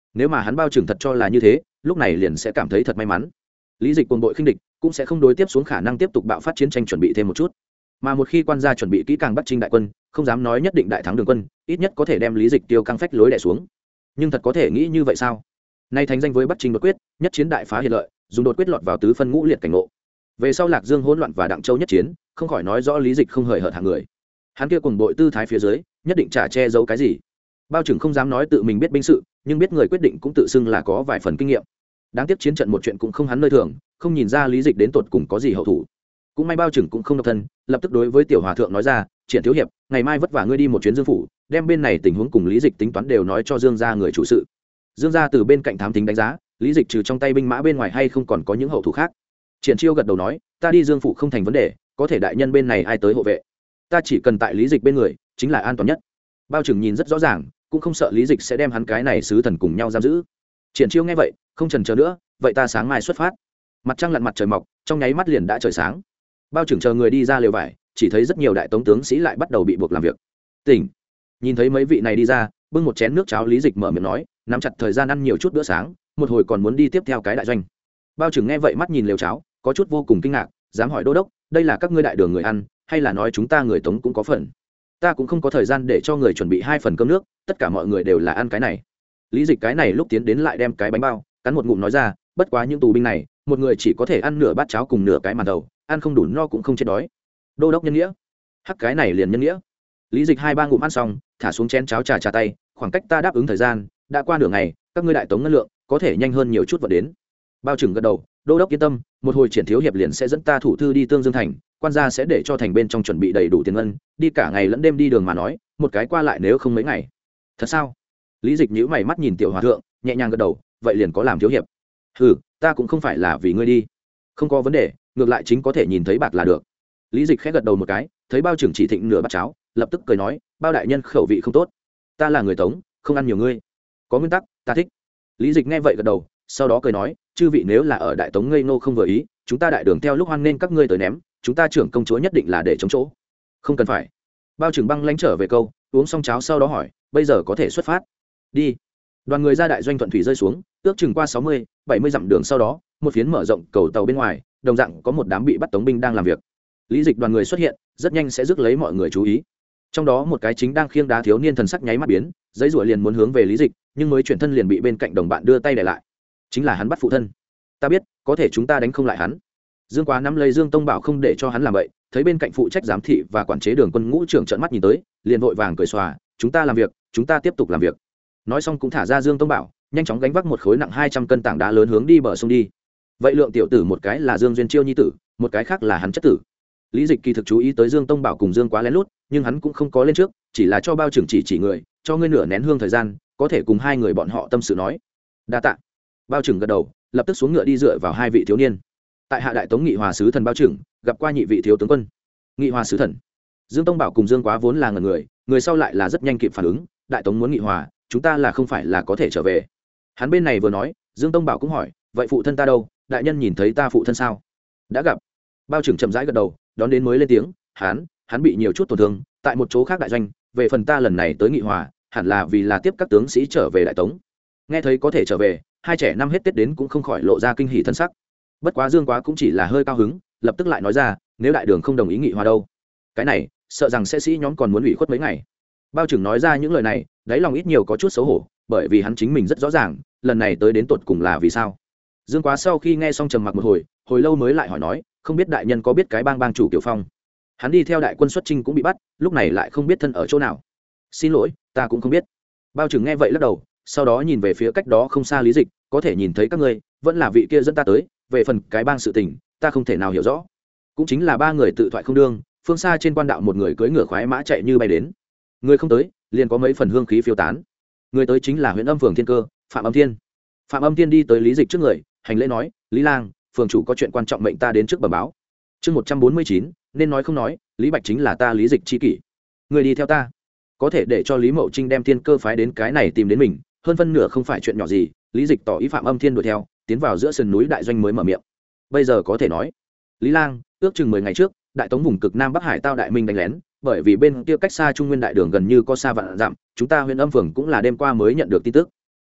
nếu mà hắn bao trưởng thật cho là như thế lúc này liền sẽ cảm thấy thật may mắn. Lý Dịch cuồng bội khinh địch cũng sẽ không đối tiếp xuống khả năng tiếp tục bạo phát chiến tranh chuẩn bị thêm một chút, mà một khi quan gia chuẩn bị kỹ càng bắt chinh đại quân, không dám nói nhất định đại thắng đường quân, ít nhất có thể đem Lý Dịch tiêu căng phách lối đè xuống. Nhưng thật có thể nghĩ như vậy sao? Nay thành danh với bắt chinh đột quyết, nhất chiến đại phá hiện lợi, dùng đột quyết lọt vào tứ phân ngũ liệt cảnh ngộ. Về sau Lạc Dương hỗn loạn và Đặng Châu nhất chiến, không khỏi nói rõ Lý Dịch không hời hợt hạng người. Hắn kia cuồng bội tư thái phía dưới, nhất định trả che giấu cái gì. Bao trưởng không dám nói tự mình biết binh sự, nhưng biết người quyết định cũng tự xưng là có vài phần kinh nghiệm. Đáng tiếc chiến trận một chuyện cũng không hắn nơi thường, không nhìn ra Lý Dịch đến tột cùng có gì hậu thủ. Cũng may Bao trưởng cũng không độc thân, lập tức đối với tiểu hòa thượng nói ra, triển thiếu hiệp, ngày mai vất vả ngươi đi một chuyến Dương phủ, đem bên này tình huống cùng Lý Dịch tính toán đều nói cho Dương gia người chủ sự. Dương gia từ bên cạnh thám tính đánh giá, Lý Dịch trừ trong tay binh mã bên ngoài hay không còn có những hậu thủ khác. Triển Chiêu gật đầu nói, ta đi Dương phủ không thành vấn đề, có thể đại nhân bên này ai tới hộ vệ, ta chỉ cần tại Lý Dịch bên người chính là an toàn nhất. Bao trưởng nhìn rất rõ ràng, cũng không sợ Lý Dịch sẽ đem hắn cái này sứ thần cùng nhau giam giữ. Triển Chiêu nghe vậy không chần chờ nữa, vậy ta sáng mai xuất phát. Mặt trăng lặn mặt trời mọc, trong nháy mắt liền đã trời sáng. Bao trưởng chờ người đi ra lều vải, chỉ thấy rất nhiều đại tống tướng sĩ lại bắt đầu bị buộc làm việc. Tỉnh. Nhìn thấy mấy vị này đi ra, bưng một chén nước cháo, Lý Dịch mở miệng nói, nắm chặt thời gian ăn nhiều chút bữa sáng, một hồi còn muốn đi tiếp theo cái đại doanh. Bao trưởng nghe vậy mắt nhìn lều cháo, có chút vô cùng kinh ngạc, dám hỏi đô đốc, đây là các ngươi đại đường người ăn, hay là nói chúng ta người tống cũng có phần? Ta cũng không có thời gian để cho người chuẩn bị hai phần cơm nước, tất cả mọi người đều là ăn cái này. Lý Dịch cái này lúc tiến đến lại đem cái bánh bao cắn một ngụm nói ra, bất quá những tù binh này một người chỉ có thể ăn nửa bát cháo cùng nửa cái màn đầu, ăn không đủ no cũng không chết đói. Đô đốc nhân nghĩa, hắc cái này liền nhân nghĩa. Lý Dịch hai ba ngụm ăn xong, thả xuống chén cháo trà trà tay, khoảng cách ta đáp ứng thời gian đã qua nửa ngày, các ngươi đại tống ngân lượng có thể nhanh hơn nhiều chút vận đến. Bao trưởng gật đầu, đô đốc yên tâm, một hồi Triển thiếu hiệp liền sẽ dẫn ta thủ thư đi Tương Dương thành, quan gia sẽ để cho thành bên trong chuẩn bị đầy đủ tiền ngân, đi cả ngày lẫn đêm đi đường mà nói, một cái qua lại nếu không mấy ngày. Thật sao? Lý Dịch nhíu mày mắt nhìn tiểu hòa thượng, nhẹ nhàng gật đầu, vậy liền có làm thiếu hiệp. Ừ, ta cũng không phải là vì ngươi đi, không có vấn đề, ngược lại chính có thể nhìn thấy bạc là được. Lý Dịch khẽ gật đầu một cái, thấy Bao trưởng chỉ thịnh nửa bát cháo, lập tức cười nói, Bao đại nhân khẩu vị không tốt, ta là người tống, không ăn nhiều ngươi, có nguyên tắc, ta thích. Lý Dịch nghe vậy gật đầu, sau đó cười nói, chư vị nếu là ở đại tống ngây nô không vừa ý, chúng ta đại đường theo lúc hoan nên các ngươi tới ném, chúng ta trưởng công chúa nhất định là để chống chỗ. Không cần phải. Bao trưởng băng lãnh trở về câu, uống xong cháo sau đó hỏi, bây giờ có thể xuất phát? Đi. Đoàn người ra đại doanh thuận thủy rơi xuống, ước chừng qua sáu mươi, bảy mươi dặm đường sau đó, một phiến mở rộng cầu tàu bên ngoài, đồng dạng có một đám bị bắt tống binh đang làm việc. Lý Dịch đoàn người xuất hiện, rất nhanh sẽ rước lấy mọi người chú ý. Trong đó một cái chính đang khiêng đá thiếu niên thần sắc nháy mắt biến, giấy rủa liền muốn hướng về Lý Dịch, nhưng mới chuyển thân liền bị bên cạnh đồng bạn đưa tay để lại. Chính là hắn bắt phụ thân. Ta biết, có thể chúng ta đánh không lại hắn. Dương Quá nắm lấy Dương Tông Bảo không để cho hắn làm vậy, thấy bên cạnh phụ trách giám thị và quản chế đường quân ngũ trưởng trợn mắt nhìn tới, liền vội vàng cười xòa, chúng ta làm việc, chúng ta tiếp tục làm việc. Nói xong cũng thả ra Dương Tông Bảo, nhanh chóng gánh vác một khối nặng hai trăm cân tảng đá lớn hướng đi bờ sông đi. Vậy lượng tiểu tử một cái là Dương Duyên Chiêu nhi tử, một cái khác là hắn chất tử. Lý Dịch kỳ thực chú ý tới Dương Tông Bảo cùng Dương Quá lén lút, nhưng hắn cũng không có lên trước, chỉ là cho Bao trưởng chỉ chỉ người, cho ngươi nửa nén hương thời gian, có thể cùng hai người bọn họ tâm sự nói. Đa tạ. Bao trưởng gật đầu, lập tức xuống ngựa đi dựa vào hai vị thiếu niên. Tại hạ đại tống Nghị Hòa sứ thần Bao trưởng, gặp qua nhị vị thiếu tướng quân. Nghị Hòa sứ thần. Dương Tông Bảo cùng Dương Quá vốn là ngẩn người, người sau lại là rất nhanh kịp phản ứng, đại tống muốn nghị hòa, chúng ta là không phải là có thể trở về? Hắn bên này vừa nói, Dương Tông Bảo cũng hỏi, vậy phụ thân ta đâu? Đại nhân nhìn thấy ta phụ thân sao? Đã gặp. Bao trưởng chậm rãi gật đầu, đón đến mới lên tiếng, hắn, hắn bị nhiều chút tổn thương, tại một chỗ khác đại doanh, về phần ta lần này tới nghị hòa, hẳn là vì là tiếp các tướng sĩ trở về đại tống. Nghe thấy có thể trở về, hai trẻ năm hết Tết đến cũng không khỏi lộ ra kinh hỉ thân sắc. Bất quá Dương Quá cũng chỉ là hơi cao hứng, lập tức lại nói ra, nếu đại đường không đồng ý nghị hòa đâu? Cái này, sợ rằng sẽ sĩ nhóm còn muốn ủy khuất mấy ngày. Bao trưởng nói ra những lời này, đáy lòng ít nhiều có chút xấu hổ, bởi vì hắn chính mình rất rõ ràng, lần này tới đến tột cùng là vì sao. Dương Quá sau khi nghe xong trầm mặc một hồi, hồi lâu mới lại hỏi nói, không biết đại nhân có biết cái bang bang chủ Kiều Phong? Hắn đi theo đại quân xuất chinh cũng bị bắt, lúc này lại không biết thân ở chỗ nào. Xin lỗi, ta cũng không biết. Bao trưởng nghe vậy lắc đầu, sau đó nhìn về phía cách đó không xa Lý Dịch, có thể nhìn thấy các ngươi, vẫn là vị kia dẫn ta tới, về phần cái bang sự tình, ta không thể nào hiểu rõ. Cũng chính là ba người tự thoại không đương, phương xa trên quan đạo một người cưỡi ngựa khoái mã chạy như bay đến. Người không tới, liền có mấy phần hương khí phiêu tán. Người tới chính là huyện Âm phường Thiên Cơ, Phạm Âm Thiên. Phạm Âm Thiên đi tới Lý Dịch trước người, hành lễ nói, Lý lang, phường chủ có chuyện quan trọng mệnh ta đến trước bẩm báo. Chương một trăm bốn mươi chín, nên nói không nói, Lý Bạch chính là ta Lý Dịch chi kỷ. Người đi theo ta, có thể để cho Lý Mậu Trinh đem Thiên Cơ phái đến cái này tìm đến mình, hơn phân nửa không phải chuyện nhỏ gì. Lý Dịch tỏ ý Phạm Âm Thiên đuổi theo, tiến vào giữa sườn núi đại doanh mới mở miệng. Bây giờ có thể nói, Lý lang, ước chừng mười ngày trước, đại tống vùng cực nam Bắc Hải tao đại minh đánh lén, bởi vì bên kia cách xa Trung Nguyên đại đường gần như có xa vạn dặm, chúng ta huyện Âm phường cũng là đêm qua mới nhận được tin tức.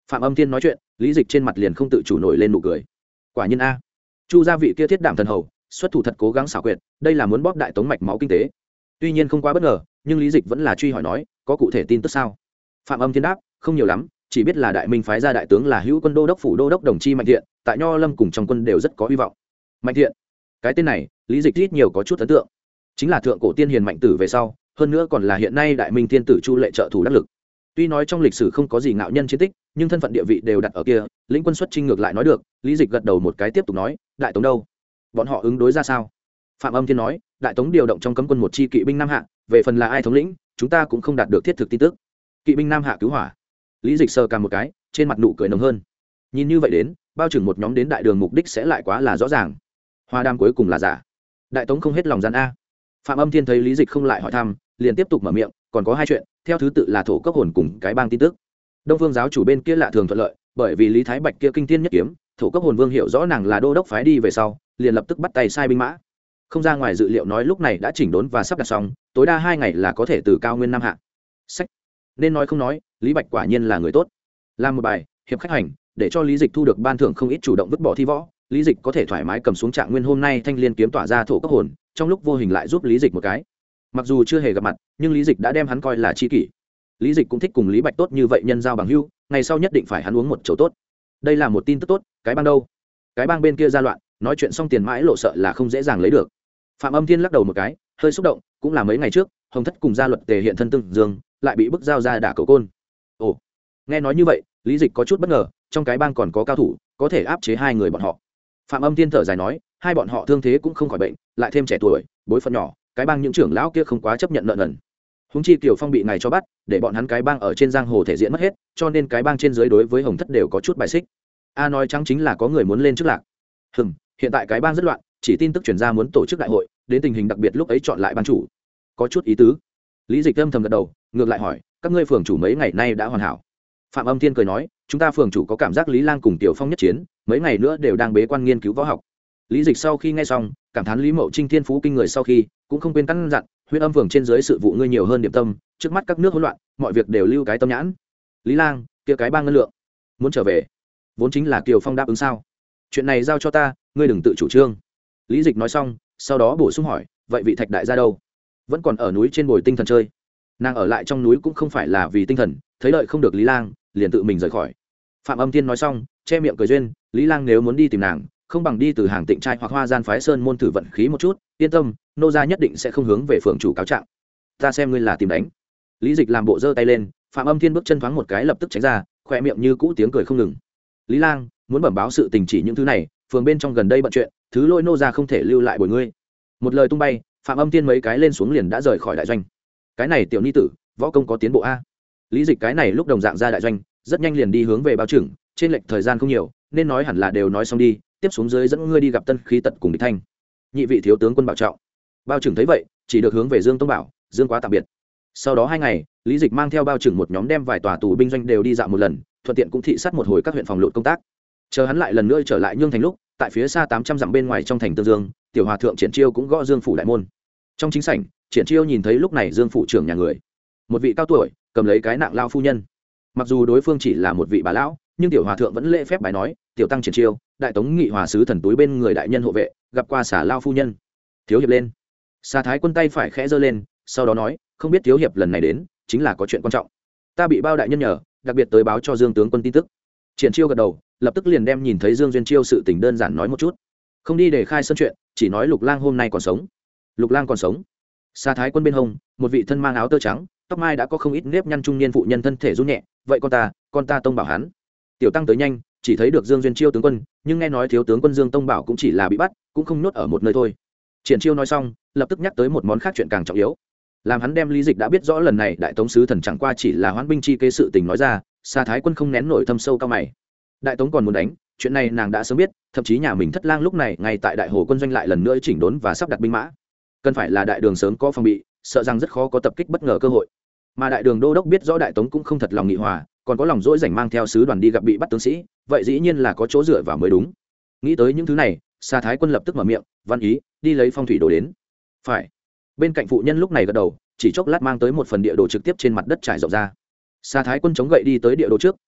Phạm Âm Thiên nói chuyện, Lý Dịch trên mặt liền không tự chủ nổi lên nụ cười. Quả nhiên a, Chu gia vị kia thiết đảm thần hầu, xuất thủ thật cố gắng xảo quyệt, đây là muốn bóp đại tống mạch máu kinh tế. Tuy nhiên không quá bất ngờ, nhưng Lý Dịch vẫn là truy hỏi nói, có cụ thể tin tức sao? Phạm Âm Thiên đáp, không nhiều lắm, chỉ biết là đại minh phái ra đại tướng là hữu quân đô đốc phủ đô đốc đồng chi Mạnh Thiện, tại Nho Lâm cùng trong quân đều rất có hy vọng. Mạnh Thiện, cái tên này, Lý Dịch ít nhiều có chút ấn tượng. Chính là thượng cổ tiên hiền mạnh tử về sau, hơn nữa còn là hiện nay đại minh thiên tử Chu Lệ trợ thủ đắc lực. Tuy nói trong lịch sử không có gì ngạo nhân chiến tích, nhưng thân phận địa vị đều đặt ở kia, lĩnh quân xuất chinh ngược lại nói được. Lý Dịch gật đầu một cái tiếp tục nói, đại tống đâu? Bọn họ ứng đối ra sao? Phạm Âm Thiên nói, đại tống điều động trong cấm quân một chi kỵ binh Nam Hạ, về phần là ai thống lĩnh, chúng ta cũng không đạt được thiết thực tin tức. Kỵ binh Nam Hạ cứu hỏa. Lý Dịch sờ cằm một cái, trên mặt nụ cười nồng hơn. Nhìn như vậy đến, bao trưởng một nhóm đến đại đường mục đích sẽ lại quá là rõ ràng. Hoa đam cuối cùng là giả. Đại tống không hết lòng gian a. Phạm Âm Thiên thấy Lý Dịch không lại hỏi thăm, liền tiếp tục mở miệng, còn có hai chuyện, theo thứ tự là thổ cốc hồn cùng cái bang tin tức. Đông Vương giáo chủ bên kia lạ thường thuận lợi, bởi vì Lý Thái Bạch kia kinh thiên nhất kiếm, thổ cốc hồn vương hiểu rõ nàng là đô đốc phái đi về sau, liền lập tức bắt tay sai binh mã. Không ra ngoài dự liệu nói lúc này đã chỉnh đốn và sắp đặt xong, tối đa hai ngày là có thể từ cao nguyên Nam Hạ. Sách. Nên nói không nói, Lý Bạch quả nhiên là người tốt. Làm một bài hiệp khách hành, để cho Lý Dịch thu được ban thưởng không ít, chủ động vứt bỏ thi võ, Lý Dịch có thể thoải mái cầm xuống Trạng Nguyên hôm nay thanh liên kiếm tỏa ra thổ cốc hồn, trong lúc vô hình lại giúp Lý Dịch một cái. Mặc dù chưa hề gặp mặt, nhưng Lý Dịch đã đem hắn coi là tri kỷ. Lý Dịch cũng thích cùng Lý Bạch tốt như vậy nhân giao bằng hữu, ngày sau nhất định phải hắn uống một chỗ tốt. Đây là một tin tức tốt, cái bang đâu? Cái bang bên kia ra loạn, nói chuyện xong tiền mãi lộ sợ là không dễ dàng lấy được. Phạm Âm Thiên lắc đầu một cái, hơi xúc động, cũng là mấy ngày trước, Hồng Thất cùng gia luật tề hiện thân tương dương, lại bị bức giao ra đả cầu côn. Ồ, nghe nói như vậy, Lý Dịch có chút bất ngờ, trong cái bang còn có cao thủ, có thể áp chế hai người bọn họ. Phạm Âm Thiên thở dài nói, hai bọn họ thương thế cũng không khỏi bệnh, lại thêm trẻ tuổi, bối phận nhỏ, cái bang những trưởng lão kia không quá chấp nhận nợ nần. Húng chi Kiều Phong bị này cho bắt, để bọn hắn cái bang ở trên giang hồ thể diện mất hết, cho nên cái bang trên dưới đối với Hồng Thất đều có chút bài xích. A nói trắng chính là có người muốn lên trước lạc. Hừm, hiện tại cái bang rất loạn, chỉ tin tức truyền ra muốn tổ chức đại hội, đến tình hình đặc biệt lúc ấy chọn lại ban chủ, có chút ý tứ. Lý Dịch âm thầm gật đầu, ngược lại hỏi, các ngươi phường chủ mấy ngày nay đã hoàn hảo? Phạm Âm Thiên cười nói, chúng ta phường chủ có cảm giác Lý Lang cùng Tiểu Phong nhất chiến, mấy ngày nữa đều đang bế quan nghiên cứu võ học. Lý Dịch sau khi nghe xong, cảm thán Lý Mậu Trinh thiên phú kinh người, sau khi cũng không quên căn dặn, huyện âm phường trên dưới sự vụ ngươi nhiều hơn điểm tâm, trước mắt các nước hỗn loạn, mọi việc đều lưu cái tâm nhãn. Lý Lang, kia cái bang ngân lượng, muốn trở về, vốn chính là Kiều Phong đáp ứng sao? Chuyện này giao cho ta, ngươi đừng tự chủ trương. Lý Dịch nói xong, sau đó bổ sung hỏi, vậy vị Thạch đại gia đâu? Vẫn còn ở núi trên bồi tinh thần chơi. Nàng ở lại trong núi cũng không phải là vì tinh thần, thấy đợi không được Lý Lang, liền tự mình rời khỏi. Phạm Âm Thiên nói xong, che miệng cười duyên, Lý Lang nếu muốn đi tìm nàng, không bằng đi từ hàng Tịnh trai hoặc Hoa Gian phái sơn môn thử vận khí một chút, yên tâm, nô gia nhất định sẽ không hướng về phường chủ cáo trạng. Ta xem ngươi là tìm đánh. Lý Dịch làm bộ giơ tay lên, Phạm Âm Thiên bước chân thoáng một cái lập tức tránh ra, khỏe miệng như cũ tiếng cười không ngừng. Lý Lang, muốn bẩm báo sự tình chỉ những thứ này, phường bên trong gần đây bận chuyện, thứ lỗi nô gia không thể lưu lại bồi ngươi. Một lời tung bay, Phạm Âm Thiên mấy cái lên xuống liền đã rời khỏi đại doanh. Cái này tiểu ni tử, võ công có tiến bộ a. Lý Dịch cái này lúc đồng dạng ra đại doanh, rất nhanh liền đi hướng về báo trưởng, trên lệch thời gian không nhiều, nên nói hẳn là đều nói xong đi, tiếp xuống dưới dẫn ngươi đi gặp Tân Khí Tật cùng Địch Thanh. Nhị vị thiếu tướng quân bảo trọng. Bao trưởng thấy vậy, chỉ được hướng về Dương Tông bảo, Dương quá tạm biệt. Sau đó hai ngày, Lý Dịch mang theo bao trưởng một nhóm đem vài tòa tù binh doanh đều đi dạo một lần, thuận tiện cũng thị sát một hồi các huyện phòng lụt công tác. Chờ hắn lại lần nữa trở lại Nhương thành lúc, tại phía xa tám trăm dặm bên ngoài trong thành Tương Dương, tiểu hòa thượng Triển Chiêu cũng gõ Dương phủ đại môn. Trong chính sảnh, Triển Chiêu nhìn thấy lúc này Dương phủ trưởng nhà người, một vị cao tuổi, cầm lấy cái nạng lao phu nhân. Mặc dù đối phương chỉ là một vị bà lão, nhưng tiểu hòa thượng vẫn lễ phép bài nói, tiểu tăng Triển Chiêu, đại tống nghị hòa sứ thần túi bên người đại nhân hộ vệ, gặp qua xả lao phu nhân. Thiếu hiệp lên. Xà Thái Quân tay phải khẽ giơ lên, sau đó nói, không biết thiếu hiệp lần này đến chính là có chuyện quan trọng. Ta bị bao đại nhân nhờ, đặc biệt tới báo cho Dương tướng quân tin tức. Triển Chiêu gật đầu, lập tức liền đem nhìn thấy Dương Duyên Chiêu sự tình đơn giản nói một chút, không đi để khai sân chuyện, chỉ nói Lục Lang hôm nay còn sống. Lục Lang còn sống. Xà Thái Quân bên hông, một vị thân mang áo tơ trắng, tóc mai đã có không ít nếp nhăn trung niên phụ nhân thân thể run nhẹ, vậy con ta, con ta tông bảo hắn. Tiểu tăng tới nhanh, chỉ thấy được Dương Duyên Chiêu tướng quân, nhưng nghe nói thiếu tướng quân Dương Tông bảo cũng chỉ là bị bắt, cũng không nhốt ở một nơi thôi. Triển Chiêu nói xong, lập tức nhắc tới một món khác chuyện càng trọng yếu, làm hắn đem Lý Dịch đã biết rõ lần này đại tống sứ thần chẳng qua chỉ là hoãn binh chi kế sự tình nói ra. Xà Thái Quân không nén nổi thâm sâu cao mày. Đại tống còn muốn đánh, chuyện này nàng đã sớm biết, thậm chí nhà mình Thất Lang lúc này ngay tại đại hồ quân doanh lại lần nữa chỉnh đốn và sắp đặt binh mã, cần phải là đại đường sớm có phòng bị, sợ rằng rất khó có tập kích bất ngờ cơ hội. Mà đại đường đô đốc biết rõ đại tống cũng không thật lòng nghị hòa, còn có lòng dỗi rảnh mang theo sứ đoàn đi gặp bị bắt tướng sĩ, vậy dĩ nhiên là có chỗ dựa vào mới đúng. Nghĩ tới những thứ này, Xà Thái Quân lập tức mở miệng, văn ý đi lấy phong thủy đồ đến. Phải. Bên cạnh phụ nhân lúc này gật đầu, chỉ chốc lát mang tới một phần địa đồ trực tiếp trên mặt đất trải rộng ra. Xà Thái Quân chống gậy đi tới địa đồ trước,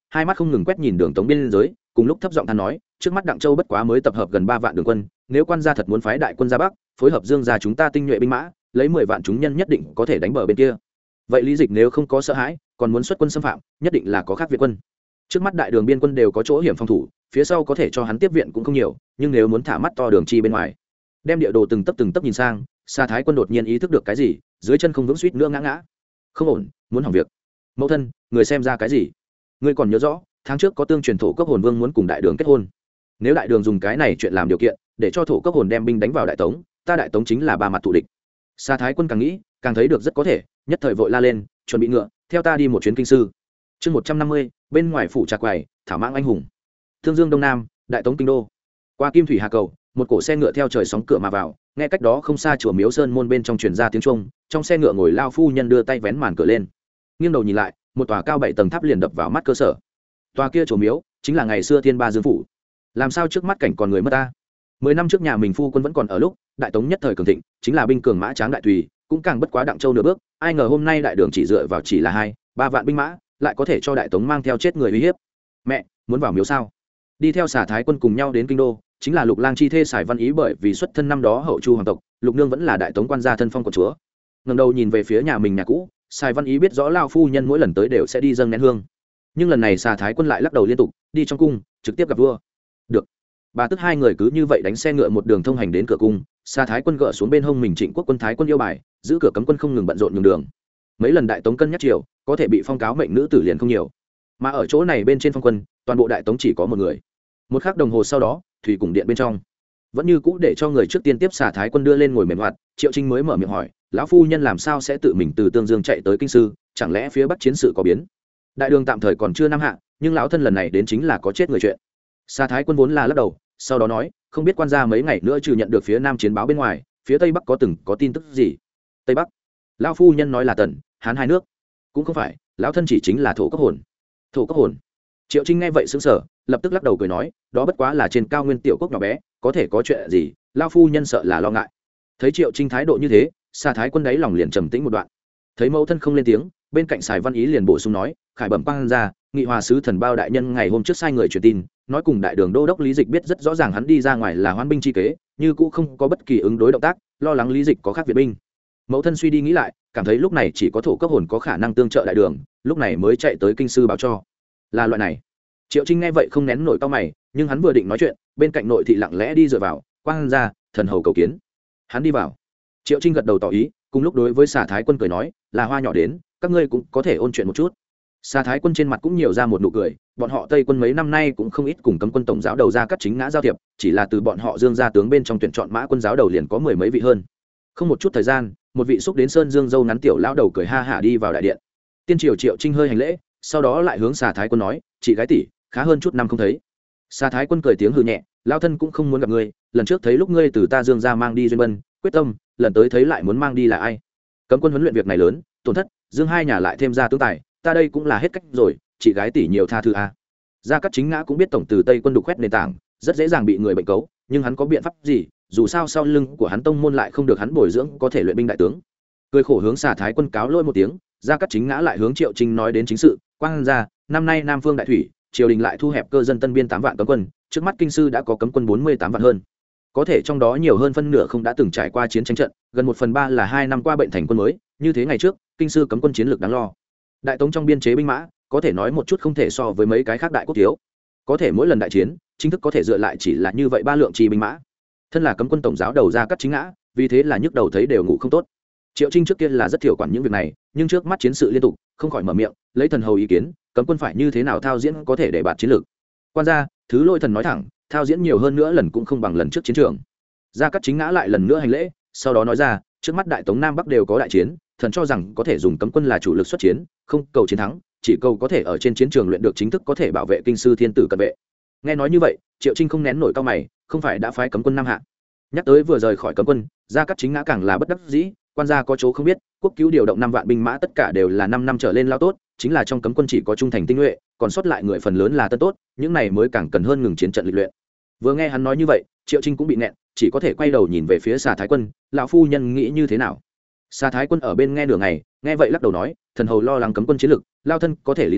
hai mắt không ngừng quét nhìn đường tống biên giới, cùng lúc thấp giọng than nói, trước mắt Đặng Châu bất quá mới tập hợp gần ba vạn đường quân, nếu quan gia thật muốn phái đại quân ra bắc, phối hợp Dương gia chúng ta tinh nhuệ binh mã, lấy mười vạn chúng nhân nhất định có thể đánh bờ bên kia. Vậy Lý Dịch nếu không có sợ hãi, còn muốn xuất quân xâm phạm, nhất định là có khác Việt quân. Trước mắt đại đường biên quân đều có chỗ hiểm phòng thủ, phía sau có thể cho hắn tiếp viện cũng không nhiều, nhưng nếu muốn thả mắt to đường chi bên ngoài, đem địa đồ từng tấp từng tấp nhìn sang, Sa Thái quân đột nhiên ý thức được cái gì, dưới chân không vững suýt nữa ngã ngã. Không ổn, muốn hỏng việc. Mẫu thân, người xem ra cái gì? Ngươi còn nhớ rõ, tháng trước có tương truyền thổ cấp hồn vương muốn cùng đại đường kết hôn. Nếu đại đường dùng cái này chuyện làm điều kiện, để cho thổ cấp hồn đem binh đánh vào đại tống, ta đại tống chính là ba mặt thù địch. Sa Thái quân càng nghĩ, càng thấy được rất có thể, nhất thời vội la lên, chuẩn bị ngựa, theo ta đi một chuyến kinh sư. Chương một trăm năm mươi, bên ngoài phủ trà quầy, thảo mãng anh hùng. Thương Dương Đông Nam, đại tống kinh đô. Qua Kim Thủy Hà cầu, một cổ xe ngựa theo trời sóng cửa mà vào, nghe cách đó không xa chùa Miếu Sơn môn bên trong truyền ra tiếng chuông, trong xe ngựa ngồi lao phu nhân đưa tay vén màn cửa lên. Nghiêng đầu nhìn lại, một tòa cao bảy tầng tháp liền đập vào mắt cơ sở. Tòa kia chùa miếu chính là ngày xưa Thiên Ba Dương phủ. Làm sao trước mắt cảnh còn người mất ta? Mười năm trước nhà mình phu quân vẫn còn ở lúc, đại tống nhất thời cường thịnh, chính là binh cường mã tráng đại tùy, cũng càng bất quá Đặng Châu nửa bước, ai ngờ hôm nay đại đường chỉ dựa vào chỉ là hai, ba vạn binh mã, lại có thể cho đại tống mang theo chết người uy hiếp. Mẹ, muốn vào miếu sao? Đi theo Xà Thái quân cùng nhau đến kinh đô, chính là Lục Lang chi thê Sài Văn Ý, bởi vì xuất thân năm đó hậu chu hoàng tộc, Lục nương vẫn là đại tống quan gia thân phong của chúa. Ngẩng đầu nhìn về phía nhà mình nhà cũ, Sài Văn Ý biết rõ lao phu nhân mỗi lần tới đều sẽ đi dâng nén hương, nhưng lần này Xà Thái quân lại lắc đầu liên tục, đi trong cung trực tiếp gặp vua. Được. Bà tức hai người cứ như vậy đánh xe ngựa một đường thông hành đến cửa cung, Xà Thái quân gỡ xuống bên hông mình Trịnh Quốc quân Thái quân yêu bài, giữ cửa cấm quân không ngừng bận rộn nhường đường. Mấy lần đại tống cân nhắc chiều, có thể bị phong cáo mệnh nữ tử liền không nhiều, mà ở chỗ này bên trên phong quân, toàn bộ đại tống chỉ có một người. Một khắc đồng hồ sau đó, thủy cung điện bên trong vẫn như cũ để cho người trước tiên tiếp Xà Thái quân đưa lên ngồi mềm hoạt. Triệu Trinh mới mở miệng hỏi, lão phu nhân làm sao sẽ tự mình từ Tương Dương chạy tới kinh sư, chẳng lẽ phía bắc chiến sự có biến? Đại đường tạm thời còn chưa nam hạ, nhưng lão thân lần này đến chính là có chết người chuyện. Xà Thái quân vốn là lắc đầu, sau đó nói, không biết quan gia mấy ngày nữa trừ nhận được phía nam chiến báo bên ngoài, phía tây bắc có từng có tin tức gì? Tây bắc? Lão phu nhân nói là Tần, Hán hai nước. Cũng không phải, lão thân chỉ chính là thổ cấp hồn. Thổ cấp hồn? Triệu Trinh nghe vậy sững sờ, lập tức lắc đầu cười nói, đó bất quá là trên cao nguyên tiểu quốc nhỏ bé, có thể có chuyện gì, lão phu nhân sợ là lo ngại. Thấy Triệu Trinh thái độ như thế, Xà Thái quân đáy lòng liền trầm tĩnh một đoạn. Thấy mẫu thân không lên tiếng, bên cạnh Sài Văn Ý liền bổ sung nói, khải bẩm quan ra, nghị hòa sứ thần bao đại nhân ngày hôm trước sai người truyền tin, nói cùng đại đường đô đốc Lý Dịch biết rất rõ ràng hắn đi ra ngoài là hoán binh chi kế, như cũ không có bất kỳ ứng đối động tác, lo lắng Lý Dịch có khác việt binh. Mẫu thân suy đi nghĩ lại, cảm thấy lúc này chỉ có thổ cấp hồn có khả năng tương trợ đại đường, lúc này mới chạy tới kinh sư báo cho. Là loại này. Triệu Trinh nghe vậy không nén nổi cau mày, nhưng hắn vừa định nói chuyện, bên cạnh nội thị lặng lẽ đi dựa vào, quan ra, thần hầu cầu kiến. Hắn đi vào. Triệu Trinh gật đầu tỏ ý, cùng lúc đối với Xà Thái quân cười nói, là hoa nhỏ đến, các ngươi cũng có thể ôn chuyện một chút. Xà Thái quân trên mặt cũng nhiều ra một nụ cười, bọn họ Tây quân mấy năm nay cũng không ít cùng cấm quân tổng giáo đầu ra cắt chính ngã giao thiệp, chỉ là từ bọn họ Dương gia tướng bên trong tuyển chọn mã quân giáo đầu liền có mười mấy vị hơn. Không một chút thời gian, một vị xúc đến sơn dương dâu ngắn tiểu lão đầu cười ha hả đi vào đại điện. Tiên triều Triệu Trinh hơi hành lễ, sau đó lại hướng Xà Thái quân nói, chị gái tỷ, khá hơn chút năm không thấy. Xà Thái quân cười tiếng hừ nhẹ, lão thân cũng không muốn gặp ngươi, lần trước thấy lúc ngươi từ ta Dương gia mang đi duyên bân, quyết tâm, lần tới thấy lại muốn mang đi là ai? Cấm quân huấn luyện việc này lớn, tổn thất, Dương hai nhà lại thêm ra tướng tài, ta đây cũng là hết cách rồi, chị gái tỷ nhiều tha thứ a. Gia Cát Chính Ngã cũng biết tổng từ Tây quân đục khoét nền tảng, rất dễ dàng bị người bệnh cấu, nhưng hắn có biện pháp gì, dù sao sau lưng của hắn tông môn lại không được hắn bồi dưỡng có thể luyện binh đại tướng. Cười khổ hướng Xà Thái quân cáo lỗi một tiếng, Gia Cát Chính Ngã lại hướng Triệu Trinh nói đến chính sự, quang ra, năm nay Nam Phương đại thủy, triều đình lại thu hẹp cơ dân tân biên tám vạn cấm quân, trước mắt kinh sư đã có cấm quân bốn mươi tám vạn hơn. Có thể trong đó nhiều hơn phân nửa không đã từng trải qua chiến tranh trận, gần một phần ba là hai năm qua bệnh thành quân mới, như thế ngày trước, kinh sư cấm quân chiến lược đáng lo. Đại tống trong biên chế binh mã, có thể nói một chút không thể so với mấy cái khác đại quốc thiếu. Có thể mỗi lần đại chiến, chính thức có thể dựa lại chỉ là như vậy ba lượng chi binh mã. Thân là cấm quân tổng giáo đầu Ra Cắt Chính Ngã, vì thế là nhức đầu thấy đều ngủ không tốt. Triệu Trinh trước kia là rất thiểu quản những việc này, nhưng trước mắt chiến sự liên tục, không khỏi mở miệng, lấy thần hầu ý kiến, cấm quân phải như thế nào thao diễn có thể để bạt chiến lược. Quan gia, thứ lôi thần nói thẳng, thao diễn nhiều hơn nữa lần cũng không bằng lần trước chiến trường. Ra Cắt Chính Ngã lại lần nữa hành lễ, sau đó nói ra, trước mắt đại tống nam bắc đều có đại chiến, thần cho rằng có thể dùng cấm quân là chủ lực xuất chiến, không cầu chiến thắng, chỉ cầu có thể ở trên chiến trường luyện được chính thức có thể bảo vệ kinh sư thiên tử cận vệ. Nghe nói như vậy, Triệu Trinh không nén nổi cao mày, không phải đã phái cấm quân nam hạ? Nhắc tới vừa rời khỏi cấm quân, Ra Cắt Chính Ngã càng là bất đắc dĩ, quan gia có chỗ không biết, quốc cứu điều động năm vạn binh mã tất cả đều là năm năm trở lên lao tốt, chính là trong cấm quân chỉ có trung thành tinh nhuệ, còn sót lại người phần lớn là tân tốt, những này mới càng cần hơn ngừng chiến trận lịch luyện. Vừa nghe hắn nói như vậy, Triệu Trinh cũng bị nẹn, chỉ có thể quay đầu nhìn về phía Xà Thái quân, lão phu nhân nghĩ như thế nào? Xà Thái quân ở bên nghe nửa ngày, nghe vậy lắc đầu nói, thần hầu lo lắng cấm quân chiến lực, lao thân có thể lý giải,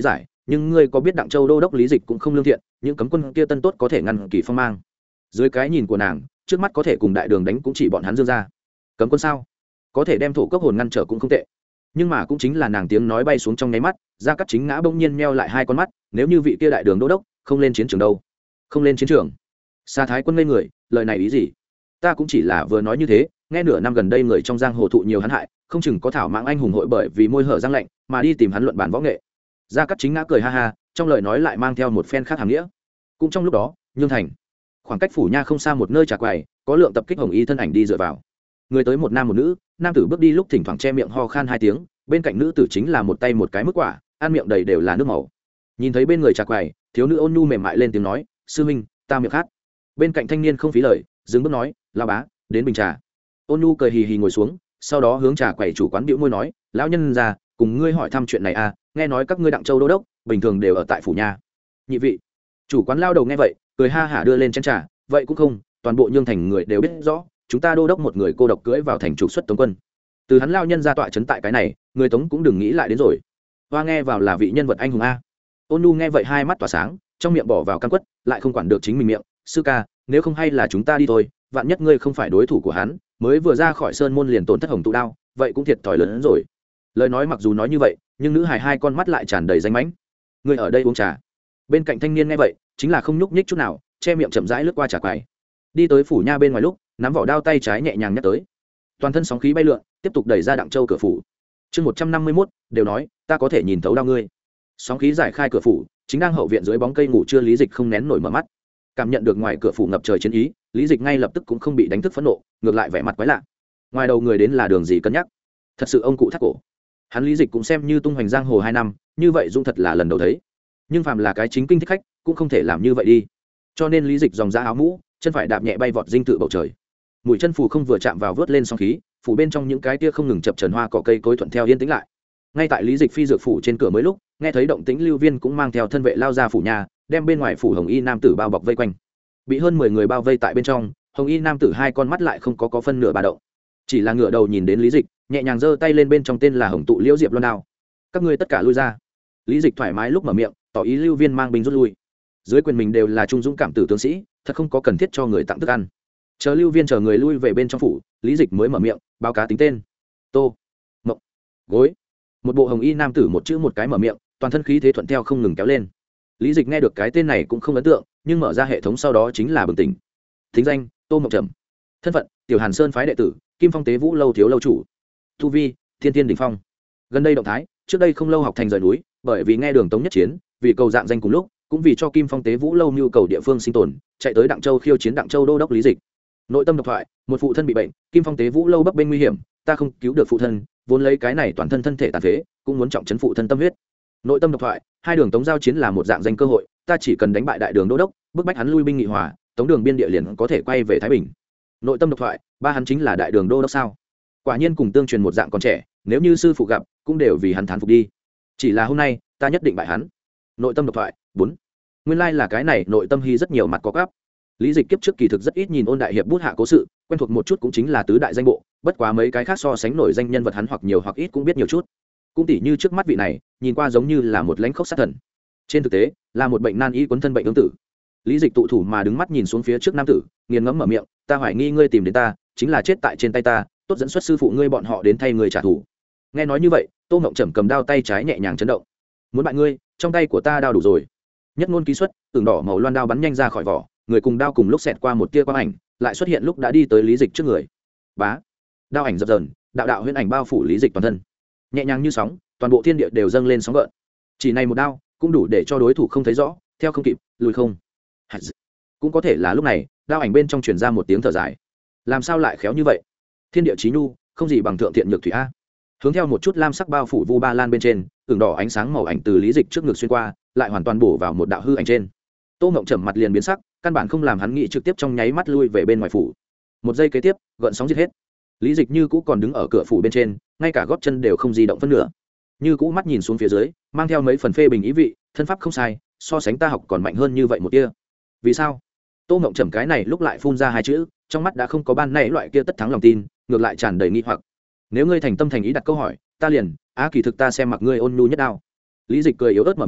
nhưng ngươi có biết Đặng Châu đô đốc Lý Dịch cũng không lương thiện, những cấm quân kia tân tốt có thể ngăn kỳ phong mang. Dưới cái nhìn của nàng, trước mắt có thể cùng đại đường đánh cũng chỉ bọn hắn Dương gia. Cấm quân sao? Có thể đem thổ cốc hồn ngăn trở cũng không tệ. Nhưng mà cũng chính là nàng tiếng nói bay xuống trong nháy mắt, Gia Cát Chính ngã bỗng nhiên meo lại hai con mắt, nếu như vị kia đại đường đô đốc không lên chiến trường đâu? Không lên chiến trường? Sa Thái Quân ngây người, lời này ý gì? Ta cũng chỉ là vừa nói như thế, nghe nửa năm gần đây người trong giang hồ thụ nhiều hắn hại, không chừng có thảo mạng anh hùng hội bởi vì môi hở răng lạnh mà đi tìm hắn luận bản võ nghệ. Gia Cát Chính ngã cười ha ha, trong lời nói lại mang theo một phen khác hàm nghĩa. Cũng trong lúc đó, Nhương Thành, khoảng cách phủ nha không xa một nơi trà quầy, có lượng tập kích hồng y thân ảnh đi dựa vào. Người tới một nam một nữ, nam tử bước đi lúc thỉnh thoảng che miệng ho khan hai tiếng, bên cạnh nữ tử chính là một tay một cái mức quả, ăn miệng đầy đều là nước màu. Nhìn thấy bên người trà quầy, thiếu nữ ôn nhu mềm mại lên tiếng nói, sư huynh, ta miệng khát. Bên cạnh thanh niên không phí lời, dừng bước nói, lão bá, đến bình trà. Ôn nhu cười hì hì ngồi xuống, sau đó hướng trà quầy chủ quán bĩu môi nói, lão nhân già, cùng ngươi hỏi thăm chuyện này à, nghe nói các ngươi Đặng Châu đô đốc bình thường đều ở tại phủ nha. Nhị vị. Chủ quán lao đầu nghe vậy, cười ha hả đưa lên chén trà, vậy cũng không, toàn bộ Nhương Thành người đều biết rõ, chúng ta đô đốc một người cô độc cưỡi vào thành trục xuất tống quân. Từ hắn lao nhân ra tọa trấn tại cái này, người tống cũng đừng nghĩ lại đến rồi. Hoa nghe vào là vị nhân vật anh hùng a. Ôn nhu nghe vậy hai mắt tỏa sáng, trong miệng bỏ vào cam quất, lại không quản được chính mình miệng, sư ca, nếu không hay là chúng ta đi thôi, vạn nhất ngươi không phải đối thủ của hắn, mới vừa ra khỏi sơn môn liền tổn thất hồng tụ đao, vậy cũng thiệt thòi lớn hơn rồi. Lời nói mặc dù nói như vậy, nhưng nữ hài hai con mắt lại tràn đầy danh mãnh. Ngươi ở đây uống trà. Bên cạnh thanh niên nghe vậy, chính là không nhúc nhích chút nào, che miệng chậm rãi lướt qua trà quầy. Đi tới phủ nha bên ngoài lúc, nắm vỏ đao tay trái nhẹ nhàng nhắc tới. Toàn thân sóng khí bay lượn, tiếp tục đẩy ra Đặng Châu cửa phủ. Chương một trăm năm mươi mốt, đều nói, ta có thể nhìn thấu đao ngươi. Sóng khí giải khai cửa phủ, chính đang hậu viện dưới bóng cây ngủ trưa Lý Dịch không nén nổi mở mắt. Cảm nhận được ngoài cửa phủ ngập trời chiến ý, Lý Dịch ngay lập tức cũng không bị đánh thức phẫn nộ, ngược lại vẻ mặt quái lạ. Ngoài đầu người đến là đường gì cân nhắc? Thật sự ông cụ thắt cổ. Hắn Lý Dịch cũng xem như tung hoành giang hồ hai năm, như vậy dung thật là lần đầu thấy. Nhưng phàm là cái chính kinh thích khách, cũng không thể làm như vậy đi. Cho nên Lý Dịch dòng ra áo mũ, chân phải đạp nhẹ bay vọt dinh tự bầu trời. Mũi chân phù không vừa chạm vào vớt lên sóng khí, phủ bên trong những cái tia không ngừng chập chờn hoa cỏ cây cối thuận theo yên tĩnh lại. Ngay tại Lý Dịch phi dược phủ trên cửa mới lúc, nghe thấy động tĩnh Lưu Viên cũng mang theo thân vệ lao ra phủ nhà, đem bên ngoài phủ hồng y nam tử bao bọc vây quanh. Bị hơn mười người bao vây tại bên trong, hồng y nam tử hai con mắt lại không có có phân nửa ba động, chỉ là ngửa đầu nhìn đến Lý Dịch, nhẹ nhàng giơ tay lên bên trong tên là hồng tụ liễu diệp loan đao. Các ngươi tất cả lui ra. Lý Dịch thoải mái lúc mở miệng, tỏ ý Lưu Viên mang binh rút lui. Dưới quyền mình đều là trung dũng cảm tử tướng sĩ, thật không có cần thiết cho người tặng thức ăn. Chờ Lưu Viên chờ người lui về bên trong phủ, Lý Dịch mới mở miệng, báo cá tính tên. Tô, Mộng, Gối. Một bộ hồng y nam tử một chữ một cái mở miệng, toàn thân khí thế thuận theo không ngừng kéo lên. Lý Dịch nghe được cái tên này cũng không ấn tượng, nhưng mở ra hệ thống sau đó chính là bừng tỉnh. Thính danh: Tô Mộng Trầm. Thân phận: Tiểu Hàn Sơn phái đệ tử, Kim Phong Tế Vũ lâu thiếu lâu chủ. Tu vi: Thiên Tiên đỉnh phong. Gần đây động thái: trước đây không lâu học thành rời núi, bởi vì nghe Đường Tống nhất chiến, vì cầu dạng danh cùng lúc, cũng vì cho Kim Phong Tế Vũ lâu nhu cầu địa phương sinh tồn, chạy tới Đặng Châu khiêu chiến Đặng Châu đô đốc Lý Dịch. Nội tâm độc thoại: một phụ thân bị bệnh, Kim Phong Tế Vũ lâu bấp bênh nguy hiểm, ta không cứu được phụ thân, vốn lấy cái này toàn thân thân thể tàn phế, cũng muốn trọng trấn phụ thân tâm huyết. Nội tâm độc thoại: hai Đường Tống giao chiến là một dạng danh cơ hội, ta chỉ cần đánh bại đại đường đô đốc, bức bách hắn lui binh nghị hòa, Tống đường biên địa liền có thể quay về Thái Bình. Nội tâm độc thoại: ba hắn chính là đại đường đô đốc sao? Quả nhiên cùng tương truyền một dạng còn trẻ, nếu như sư phụ gặp, cũng đều vì hắn thán phục đi. Chỉ là hôm nay, ta nhất định bại hắn. Nội tâm độc thoại: bốn. Nguyên lai là cái này, nội tâm hy rất nhiều mặt có gấp. Lý Dịch kiếp trước kỳ thực rất ít nhìn ôn đại hiệp bút hạ cố sự, quen thuộc một chút cũng chính là tứ đại danh bộ, bất quá mấy cái khác so sánh nổi danh nhân vật hắn hoặc nhiều hoặc ít cũng biết nhiều chút. Cũng tỉ như trước mắt vị này, nhìn qua giống như là một lãnh khốc sát thần, trên thực tế là một bệnh nan y quấn thân bệnh tương tự. Lý Dịch tụ thủ mà đứng mắt nhìn xuống phía trước nam tử, nghiền ngẫm mở miệng, ta hoài nghi ngươi tìm đến ta, chính là chết tại trên tay ta, tốt dẫn xuất sư phụ ngươi bọn họ đến thay người trả thù. Nghe nói như vậy, Tô Ngộng Trầm cầm đao tay trái nhẹ nhàng chấn động. Muốn bại ngươi, trong tay của ta đao đủ rồi. Nhất ngôn ký xuất, tưởng đỏ màu loan đao bắn nhanh ra khỏi vỏ, người cùng đao cùng lúc xẹt qua một tia quang ảnh, lại xuất hiện lúc đã đi tới Lý Dịch trước người. Bá, đao ảnh dập dờn, đạo đạo huyễn ảnh bao phủ Lý Dịch toàn thân, nhẹ nhàng như sóng, toàn bộ thiên địa đều dâng lên sóng gợn. Chỉ này một đao, cũng đủ để cho đối thủ không thấy rõ, theo không kịp, lùi không. Cũng có thể là lúc này, đao ảnh bên trong truyền ra một tiếng thở dài. Làm sao lại khéo như vậy? Thiên địa chí nhu, không gì bằng thượng thiện nhược thủy a. Hướng theo một chút lam sắc bao phủ vu ba lan bên trên, ửng đỏ ánh sáng màu ảnh từ Lý Dịch trước ngực xuyên qua, lại hoàn toàn bổ vào một đạo hư ảnh trên. Tô Ngộng Trầm mặt liền biến sắc, căn bản không làm hắn nghĩ trực tiếp trong nháy mắt lui về bên ngoài phủ. Một giây kế tiếp, gợn sóng giết hết. Lý Dịch như cũ còn đứng ở cửa phủ bên trên, ngay cả gót chân đều không di động phân nửa. Như cũ mắt nhìn xuống phía dưới, mang theo mấy phần phê bình ý vị, thân pháp không sai, so sánh ta học còn mạnh hơn như vậy một tia. Vì sao? Tô Ngộng Trầm cái này lúc lại phun ra hai chữ, trong mắt đã không có ban nãy loại kia tất thắng lòng tin, ngược lại tràn đầy nghi hoặc. Nếu ngươi thành tâm thành ý đặt câu hỏi, ta liền, á kỳ thực ta xem mặc ngươi ôn nhu nhất đao. Lý Dịch cười yếu ớt mở miệng,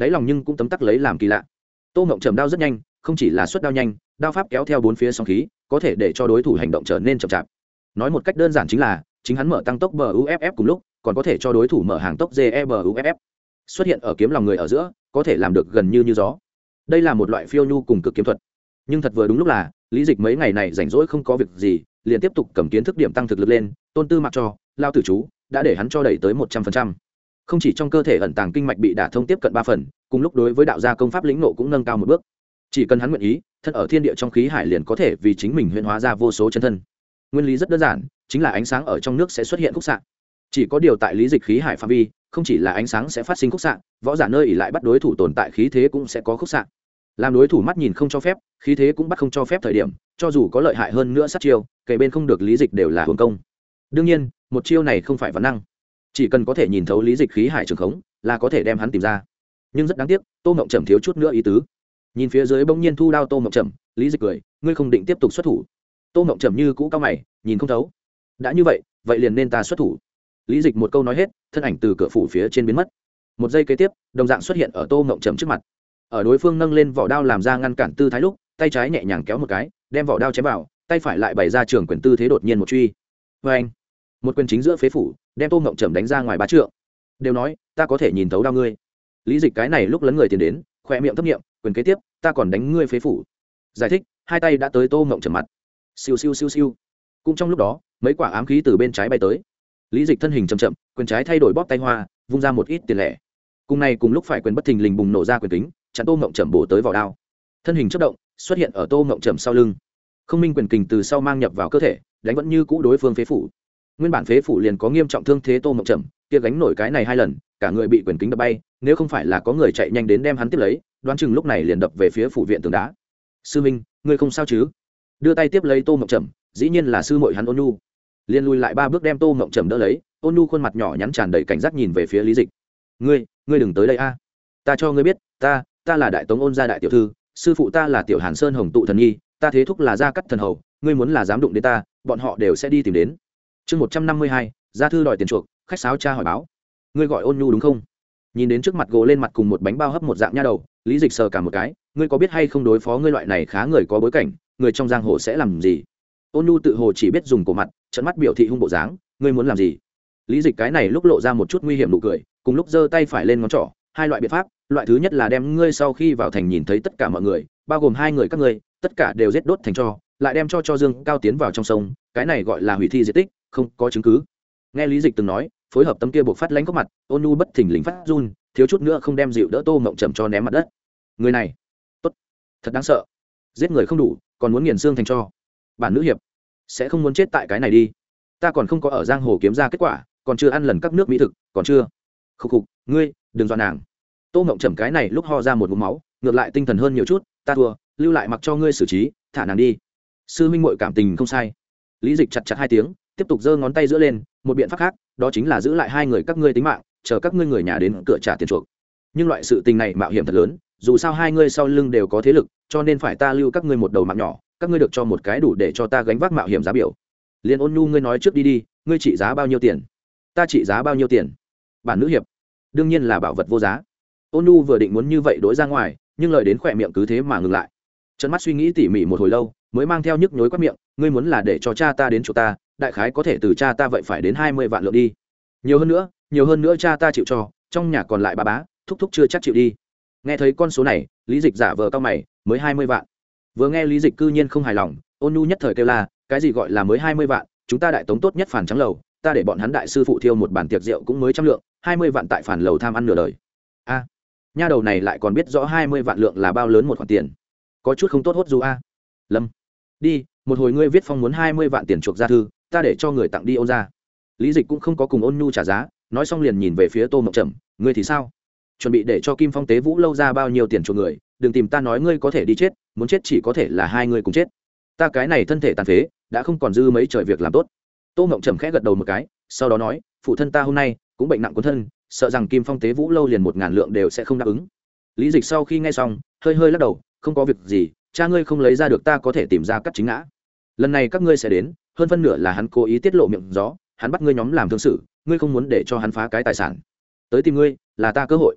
đáy lòng nhưng cũng tấm tắc lấy làm kỳ lạ. Tô Ngộng Trầm đao rất nhanh, không chỉ là xuất đao nhanh, đao pháp kéo theo bốn phía sóng khí, có thể để cho đối thủ hành động trở nên chậm chạp. Nói một cách đơn giản chính là chính hắn mở tăng tốc bờ u ép ép cùng lúc còn có thể cho đối thủ mở hàng tốc giê e bờ u ép ép. Xuất hiện ở kiếm lòng người ở giữa, có thể làm được gần như như gió. Đây là một loại phiêu nhu cùng cực kiếm thuật. Nhưng thật vừa đúng lúc là Lý Dịch mấy ngày này rảnh rỗi không có việc gì, liền tiếp tục cầm kiến thức điểm tăng thực lực lên, tôn tư mặc cho lao tử chú đã để hắn cho đẩy tới một trăm phần trăm. Không chỉ trong cơ thể ẩn tàng kinh mạch bị đả thông tiếp cận ba phần, cùng lúc đối với đạo gia công pháp lĩnh ngộ cũng nâng cao một bước. Chỉ cần hắn nguyện ý, thân ở thiên địa trong khí hải liền có thể vì chính mình huyễn hóa ra vô số chân thân. Nguyên lý rất đơn giản, chính là ánh sáng ở trong nước sẽ xuất hiện khúc xạ. Chỉ có điều tại Lý Dịch khí hải phạm vi, không chỉ là ánh sáng sẽ phát sinh khúc xạ, võ giả nơi ỉ lại bắt đối thủ tồn tại khí thế cũng sẽ có khúc xạ. Làm đối thủ mắt nhìn không cho phép, khí thế cũng bắt không cho phép thời điểm, cho dù có lợi hại hơn nữa sát chiêu, kể bên không được Lý Dịch đều là hưởng công. Đương nhiên, một chiêu này không phải văn năng, chỉ cần có thể nhìn thấu Lý Dịch khí hải trường khống, là có thể đem hắn tìm ra. Nhưng rất đáng tiếc, Tô Ngộng Trầm thiếu chút nữa ý tứ. Nhìn phía dưới bỗng nhiên thu đao Tô Ngộng Trầm, Lý Dịch cười, ngươi không định tiếp tục xuất thủ? Tô Ngộng Trầm như cũ cao mày, nhìn không thấu. Đã như vậy, vậy liền nên ta xuất thủ. Lý Dịch một câu nói hết, thân ảnh từ cửa phủ phía trên biến mất. Một giây kế tiếp, đồng dạng xuất hiện ở Tô Ngộng Trầm trước mặt. Ở đối phương nâng lên vỏ đao làm ra ngăn cản tư thái lúc, tay trái nhẹ nhàng kéo một cái, đem vỏ đao chém vào, tay phải lại bày ra trường quyền tư thế đột nhiên một truy. Và anh, một quyền chính giữa phế phủ, đem Tô Ngộng Trầm đánh ra ngoài ba trượng. Đều nói, ta có thể nhìn thấu đao ngươi. Lý Dịch cái này lúc lấn người tiến đến, khỏe miệng thấp niệm, quyền kế tiếp, ta còn đánh ngươi phế phủ. Giải thích, hai tay đã tới Tô Ngộng Trầm mặt. Siêu siêu siêu siêu. Cũng trong lúc đó, mấy quả ám khí từ bên trái bay tới. Lý Dịch thân hình chậm chậm, quyền trái thay đổi bóp tay hoa, vung ra một ít tiền lẻ. Cùng này cùng lúc phải quyền bất thình lình bùng nổ ra quyền kính, chặn Tô Ngộng Trầm bổ tới vào đao. Thân hình chớp động, xuất hiện ở Tô Ngộng Trầm sau lưng. Không minh quyền kình từ sau mang nhập vào cơ thể, đánh vẫn như cũ đối phương phế phủ. Nguyên bản phế phủ liền có nghiêm trọng thương thế Tô Ngộng Trầm, kia gánh nổi cái này hai lần, cả người bị quyền kính đập bay, nếu không phải là có người chạy nhanh đến đem hắn tiếp lấy, đoán chừng lúc này liền đập về phía phủ viện tường đá. Sư minh, ngươi không sao chứ? Đưa tay tiếp lấy Tô Ngộng Trầm, dĩ nhiên là sư muội hắn Ôn Nhu. Liên lùi lại ba bước đem Tô Ngộng Trầm đỡ lấy, Ôn Nhu khuôn mặt nhỏ nhắn tràn đầy cảnh giác nhìn về phía Lý Dịch. Ngươi, ngươi đừng tới đây a. Ta cho ngươi biết, ta, ta là Đại Tống Ôn gia đại tiểu thư, sư phụ ta là Tiểu Hàn Sơn Hồng tụ thần nhi, ta thế thúc là Gia Cắt thần hầu, ngươi muốn là dám đụng đến ta, bọn họ đều sẽ đi tìm đến. Chương một trăm năm mươi hai, gia thư đòi tiền chuộc, khách sáo cha hỏi báo. Ngươi gọi Ôn Nhu đúng không? Nhìn đến trước mặt gồ lên mặt cùng một bánh bao hấp một dạng nha đầu, Lý Dịch sờ cả một cái, ngươi có biết hay không đối phó ngươi loại này khá người có bối cảnh, người trong giang hồ sẽ làm gì? Ôn Nhu tự hồ chỉ biết dùng cổ mặt, trợn mắt biểu thị hung bộ dáng, ngươi muốn làm gì? Lý Dịch cái này lúc lộ ra một chút nguy hiểm nụ cười, cùng lúc giơ tay phải lên ngón trỏ, hai loại biện pháp, loại thứ nhất là đem ngươi sau khi vào thành nhìn thấy tất cả mọi người, bao gồm hai người các ngươi, tất cả đều giết đốt thành tro, lại đem cho cho Dương Cao tiến vào trong sông, cái này gọi là hủy thi diệt tích, không có chứng cứ. Nghe Lý Dịch từng nói, phối hợp tấm kia buộc phát lánh góc mặt, Ôn Nhu bất thình lình phát run, thiếu chút nữa không đem dịu đỡ Tô Ngộng Trầm cho ném mặt đất. Người này, tốt, thật đáng sợ, giết người không đủ, còn muốn nghiền xương thành tro. Bản nữ hiệp sẽ không muốn chết tại cái này đi. Ta còn không có ở giang hồ kiếm ra kết quả, còn chưa ăn lần các nước mỹ thực, còn chưa. Khục khục, ngươi, đừng dọa nàng. Tô Ngộng Trầm cái này lúc ho ra một ngụm máu, ngược lại tinh thần hơn nhiều chút, ta thua, lưu lại mặc cho ngươi xử trí, thả nàng đi. Sư minh muội cảm tình không sai. Lý Dịch chặt chặt hai tiếng, tiếp tục giơ ngón tay giữa lên, một biện pháp khác, đó chính là giữ lại hai người các ngươi tính mạng, chờ các ngươi người nhà đến cửa trả tiền chuộc. Nhưng loại sự tình này mạo hiểm thật lớn, dù sao hai ngươi sau lưng đều có thế lực, cho nên phải ta lưu các ngươi một đầu mạng nhỏ, các ngươi được cho một cái đủ để cho ta gánh vác mạo hiểm giá biểu. Liên Ôn Nhu ngươi nói trước đi đi, ngươi trị giá bao nhiêu tiền? Ta trị giá bao nhiêu tiền? Bản nữ hiệp, đương nhiên là bảo vật vô giá. Ôn Nhu vừa định muốn như vậy đối ra ngoài, nhưng lời đến khỏe miệng cứ thế mà ngừng lại. Trấn mắt suy nghĩ tỉ mỉ một hồi lâu, mới mang theo nhức nhối quát miệng, ngươi muốn là để cho cha ta đến chỗ ta, đại khái có thể từ cha ta vậy phải đến hai mươi vạn lượng đi. Nhiều hơn nữa, nhiều hơn nữa cha ta chịu cho, trong nhà còn lại ba bá, thúc thúc chưa chắc chịu đi. Nghe thấy con số này, Lý Dịch giả vờ cao mày, mới hai mươi vạn. Vừa nghe Lý Dịch cư nhiên không hài lòng, Ôn Nhu nhất thời kêu la, cái gì gọi là mới hai mươi vạn, chúng ta Đại Tống tốt nhất phản trắng lầu, ta để bọn hắn đại sư phụ thiêu một bàn tiệc rượu cũng mới trăm lượng, hai mươi vạn tại phản lầu tham ăn nửa đời. A, nha đầu này lại còn biết rõ hai mươi vạn lượng là bao lớn một khoản tiền, có chút không tốt hốt dù a. Lâm, đi, một hồi ngươi viết phong muốn hai mươi vạn tiền chuộc gia thư, ta để cho người tặng đi Ôn gia. Lý Dịch cũng không có cùng Ôn Nhu trả giá, nói xong liền nhìn về phía Tô Ngộng Trầm, ngươi thì sao? Chuẩn bị để cho Kim Phong Tế Vũ lâu ra bao nhiêu tiền chuộc người, đừng tìm ta nói ngươi có thể đi chết, muốn chết chỉ có thể là hai người cùng chết. Ta cái này thân thể tàn phế, đã không còn dư mấy trời việc làm tốt. Tô Ngộng Trầm khẽ gật đầu một cái, sau đó nói, phụ thân ta hôm nay cũng bệnh nặng cuốn thân, sợ rằng Kim Phong Tế Vũ lâu liền một ngàn lượng đều sẽ không đáp ứng. Lý Dịch sau khi nghe xong, hơi hơi lắc đầu, không có việc gì, cha ngươi không lấy ra được ta có thể tìm ra cắt chính ngã. Lần này các ngươi sẽ đến, hơn phân nửa là hắn cố ý tiết lộ miệng gió, hắn bắt ngươi nhóm làm thương sự, ngươi không muốn để cho hắn phá cái tài sản. Tới tìm ngươi, là ta cơ hội.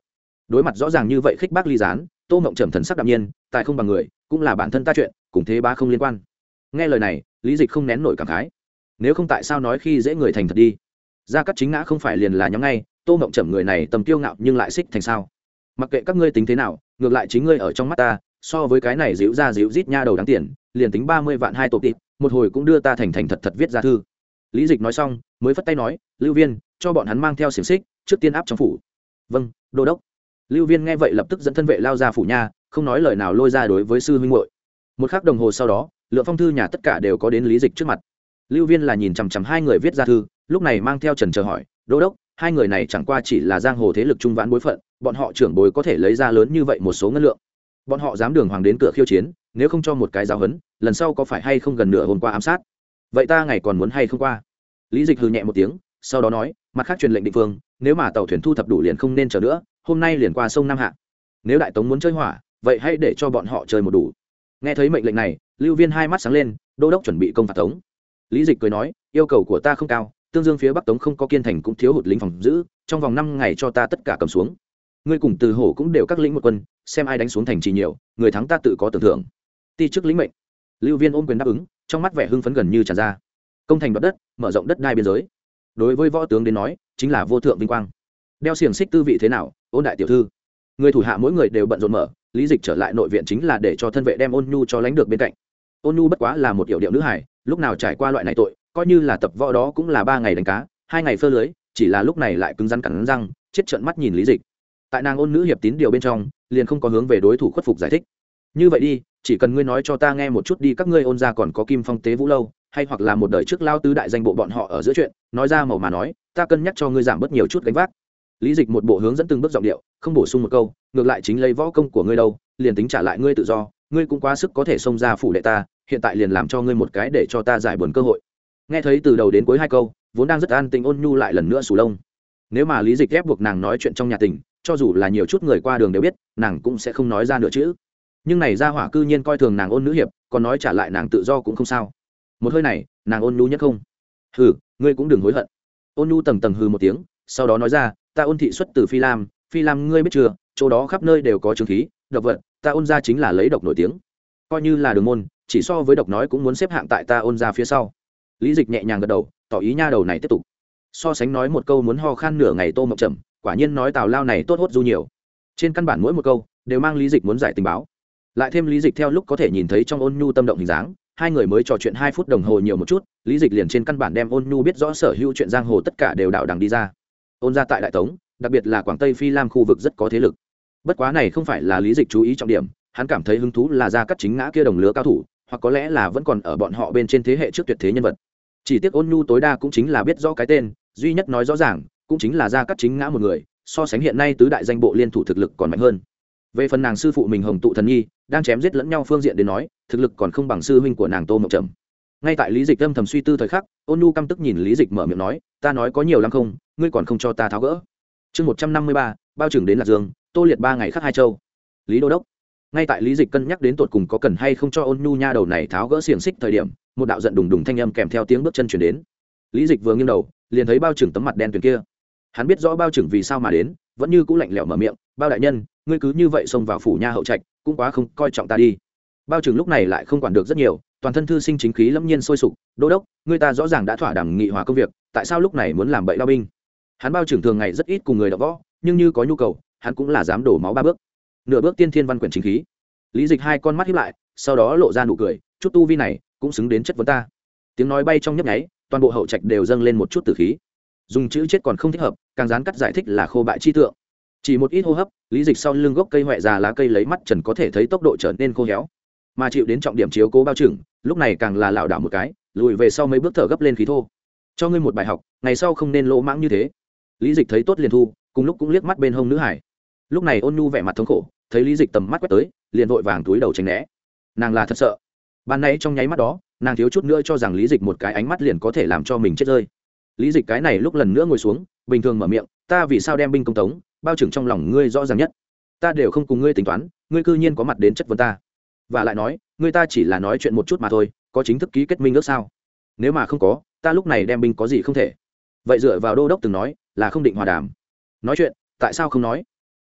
đối mặt rõ ràng như vậy khích bác ly gián, tô mộng trầm thần sắc đạm nhiên, tại không bằng người cũng là bản thân ta chuyện, cùng thế bá không liên quan. Nghe lời này, lý dịch không nén nổi cảm khái. Nếu không tại sao nói khi dễ người thành thật đi. Gia Cát Chính Ngã không phải liền là nhắm ngay, tô mộng trầm người này tầm kiêu ngạo nhưng lại xích thành sao. Mặc kệ các ngươi tính thế nào, ngược lại chính ngươi ở trong mắt ta, so với cái này díu ra díu rít nha đầu đáng tiền, liền tính ba mươi vạn hai tổ tịp, một hồi cũng đưa ta thành thành thật thật viết ra thư. Lý dịch nói xong mới phất tay nói, Lưu Viên, cho bọn hắn mang theo xiềng xích, trước tiên áp trong phủ. Vâng, đô đốc. Lưu Viên nghe vậy lập tức dẫn thân vệ lao ra phủ nha, không nói lời nào lôi ra đối với sư huynh muội. Một khắc đồng hồ sau đó, lượng phong thư nhà tất cả đều có đến lý dịch trước mặt. Lưu Viên là nhìn chằm chằm hai người viết ra thư, lúc này mang theo trần chờ hỏi, đô đốc, hai người này chẳng qua chỉ là giang hồ thế lực trung vãn bối phận, bọn họ trưởng bối có thể lấy ra lớn như vậy một số ngân lượng, bọn họ dám đường hoàng đến cửa khiêu chiến, nếu không cho một cái giáo huấn, lần sau có phải hay không gần nửa hôm qua ám sát, vậy ta ngày còn muốn hay không qua. Lý dịch hừ nhẹ một tiếng, sau đó nói, mặt khác truyền lệnh định phương, nếu mà tàu thuyền thu thập đủ liền không nên chờ nữa, hôm nay liền qua sông Nam Hạ. Nếu đại tống muốn chơi hỏa, vậy hãy để cho bọn họ chơi một đủ. Nghe thấy mệnh lệnh này, Lưu Viên hai mắt sáng lên, đô đốc chuẩn bị công phạt tống. Lý dịch cười nói, yêu cầu của ta không cao, tương dương phía bắc tống không có kiên thành cũng thiếu hụt lính phòng giữ, trong vòng năm ngày cho ta tất cả cầm xuống. Ngươi cùng Từ Hổ cũng đều các lĩnh một quân, xem ai đánh xuống thành trì nhiều, người thắng ta tự có tưởng thưởng. Ti chức lĩnh mệnh. Lưu Viên ôm quyền đáp ứng, trong mắt vẻ hưng phấn gần như tràn ra. Công thành đoạt đất, mở rộng đất đai biên giới, đối với võ tướng đến nói chính là vô thượng vinh quang. Đeo xiềng xích tư vị thế nào, Ôn đại tiểu thư? Người thủ hạ mỗi người đều bận rộn mở. Lý dịch trở lại nội viện chính là để cho thân vệ đem Ôn Nhu cho lãnh được bên cạnh. Ôn Nhu bất quá là một yểu điệu nữ hài, lúc nào trải qua loại này tội, coi như là tập võ đó cũng là ba ngày đánh cá, hai ngày phơ lưới, chỉ là lúc này lại cứng rắn cắn răng, chết trợn mắt nhìn Lý dịch. Tại nàng ôn nữ hiệp tín điều bên trong, liền không có hướng về đối thủ khuất phục giải thích. Như vậy đi, chỉ cần ngươi nói cho ta nghe một chút đi, các ngươi Ôn gia còn có Kim Phong Tế Vũ lâu, hay hoặc là một đời trước lao tứ đại danh bộ bọn họ ở giữa chuyện, nói ra màu mà nói, ta cân nhắc cho ngươi giảm bớt nhiều chút gánh vác. Lý dịch một bộ hướng dẫn từng bước giọng điệu, không bổ sung một câu, ngược lại chính lấy võ công của ngươi đâu, liền tính trả lại ngươi tự do, ngươi cũng quá sức có thể xông ra phủ đệ ta, hiện tại liền làm cho ngươi một cái để cho ta giải buồn cơ hội. Nghe thấy từ đầu đến cuối hai câu, vốn đang rất an tĩnh Ôn Nhu lại lần nữa sù lông. Nếu mà Lý dịch ép buộc nàng nói chuyện trong nhà tình, cho dù là nhiều chút người qua đường đều biết, nàng cũng sẽ không nói ra nửa chữ. Nhưng này gia hỏa cư nhiên coi thường nàng ôn nữ hiệp, còn nói trả lại nàng tự do cũng không sao. Một hơi này, nàng Ôn Nhu nhất không. Hừ, ngươi cũng đừng hối hận. Ôn Nhu tầng tầng hừ một tiếng, sau đó nói ra, ta Ôn thị xuất từ Phi Lam, Phi Lam ngươi biết chưa, chỗ đó khắp nơi đều có chứng khí, độc vật, ta Ôn gia chính là lấy độc nổi tiếng. Coi như là đường môn, chỉ so với độc nói cũng muốn xếp hạng tại ta Ôn gia phía sau. Lý dịch nhẹ nhàng gật đầu, tỏ ý nha đầu này tiếp tục. So sánh nói một câu muốn ho khan nửa ngày tô mộng trầm, quả nhiên nói tào lao này tốt hốt du nhiều. Trên căn bản mỗi một câu đều mang Lý dịch muốn giải tình báo, lại thêm Lý dịch theo lúc có thể nhìn thấy trong Ôn Nhu tâm động hình dáng, hai người mới trò chuyện hai phút đồng hồ nhiều một chút, Lý dịch liền trên căn bản đem Ôn Nhu biết rõ sở hữu chuyện giang hồ tất cả đều đạo đằng đi ra. Ôn gia tại đại tống, đặc biệt là Quảng Tây Phi Lam khu vực rất có thế lực. Bất quá này không phải là Lý dịch chú ý trọng điểm, hắn cảm thấy hứng thú là Gia Cát Chính Ngã kia đồng lứa cao thủ, hoặc có lẽ là vẫn còn ở bọn họ bên trên thế hệ trước tuyệt thế nhân vật. Chỉ tiếc Ôn Nhu tối đa cũng chính là biết rõ cái tên, duy nhất nói rõ ràng cũng chính là Gia Cát Chính Ngã một người, so sánh hiện nay tứ đại danh bộ liên thủ thực lực còn mạnh hơn. Về phần nàng sư phụ mình Hồng Tụ Thần Nhi, đang chém giết lẫn nhau phương diện đến nói, thực lực còn không bằng sư huynh của nàng Tô Mộng Trầm. Ngay tại Lý dịch âm thầm suy tư thời khắc, Ôn Nhu căm tức nhìn Lý dịch mở miệng nói, ta nói có nhiều lắm không, ngươi còn không cho ta tháo gỡ. Chương một trăm năm mươi ba, bao trưởng đến Lạc Dương, Tô Liệt ba ngày khắc hai châu. Lý đô đốc. Ngay tại Lý dịch cân nhắc đến tột cùng có cần hay không cho Ôn Nhu nha đầu này tháo gỡ xiềng xích thời điểm, một đạo giận đùng đùng thanh âm kèm theo tiếng bước chân truyền đến. Lý dịch vừa nghiêng đầu, liền thấy bao trưởng tấm mặt đen tuyền kia. Hắn biết rõ bao trưởng vì sao mà đến, vẫn như cũ lạnh lẽo mở miệng, bao đại nhân, ngươi cứ như vậy xông vào phủ nha hậu trạch, cũng quá không coi trọng ta đi. Bao trưởng lúc này lại không quản được rất nhiều, toàn thân thư sinh chính khí lâm nhiên sôi sục, đô đốc, ngươi ta rõ ràng đã thỏa đàm nghị hòa công việc, tại sao lúc này muốn làm bậy lao binh? Hắn bao trưởng thường ngày rất ít cùng người đọ võ, nhưng như có nhu cầu, hắn cũng là dám đổ máu ba bước. Nửa bước tiên thiên văn quyển chính khí. Lý dịch hai con mắt híp lại, sau đó lộ ra nụ cười, chút tu vi này cũng xứng đến chất vấn ta. Tiếng nói bay trong nhấp nháy, toàn bộ hậu trạch đều dâng lên một chút tử khí. Dùng chữ chết còn không thích hợp, càng dán cắt giải thích là khô bại chi tượng. Chỉ một ít hô hấp, Lý dịch sau lưng gốc cây hoại già lá cây lấy mắt trần có thể thấy tốc độ trở nên khô héo, mà chịu đến trọng điểm chiếu cố bao trưởng, lúc này càng là lảo đảo một cái, lùi về sau mấy bước thở gấp lên khí thô. Cho ngươi một bài học, ngày sau không nên lỗ mãng như thế. Lý dịch thấy tốt liền thu, cùng lúc cũng liếc mắt bên hông nữ hải. Lúc này Ôn Nhu vẻ mặt thống khổ, thấy Lý dịch tầm mắt quét tới, liền vội vàng túi đầu tránh né. Nàng là thật sợ. Ban nãy trong nháy mắt đó, nàng thiếu chút nữa cho rằng Lý dịch một cái ánh mắt liền có thể làm cho mình chết rơi. Lý dịch cái này lúc lần nữa ngồi xuống, bình thường mở miệng, ta vì sao đem binh công tống, bao trưởng trong lòng ngươi rõ ràng nhất, ta đều không cùng ngươi tính toán, ngươi cư nhiên có mặt đến chất vấn ta, và lại nói ngươi ta chỉ là nói chuyện một chút mà thôi, có chính thức ký kết minh ước sao? Nếu mà không có, ta lúc này đem binh có gì không thể? Vậy dựa vào đô đốc từng nói là không định hòa đàm, nói chuyện tại sao không nói?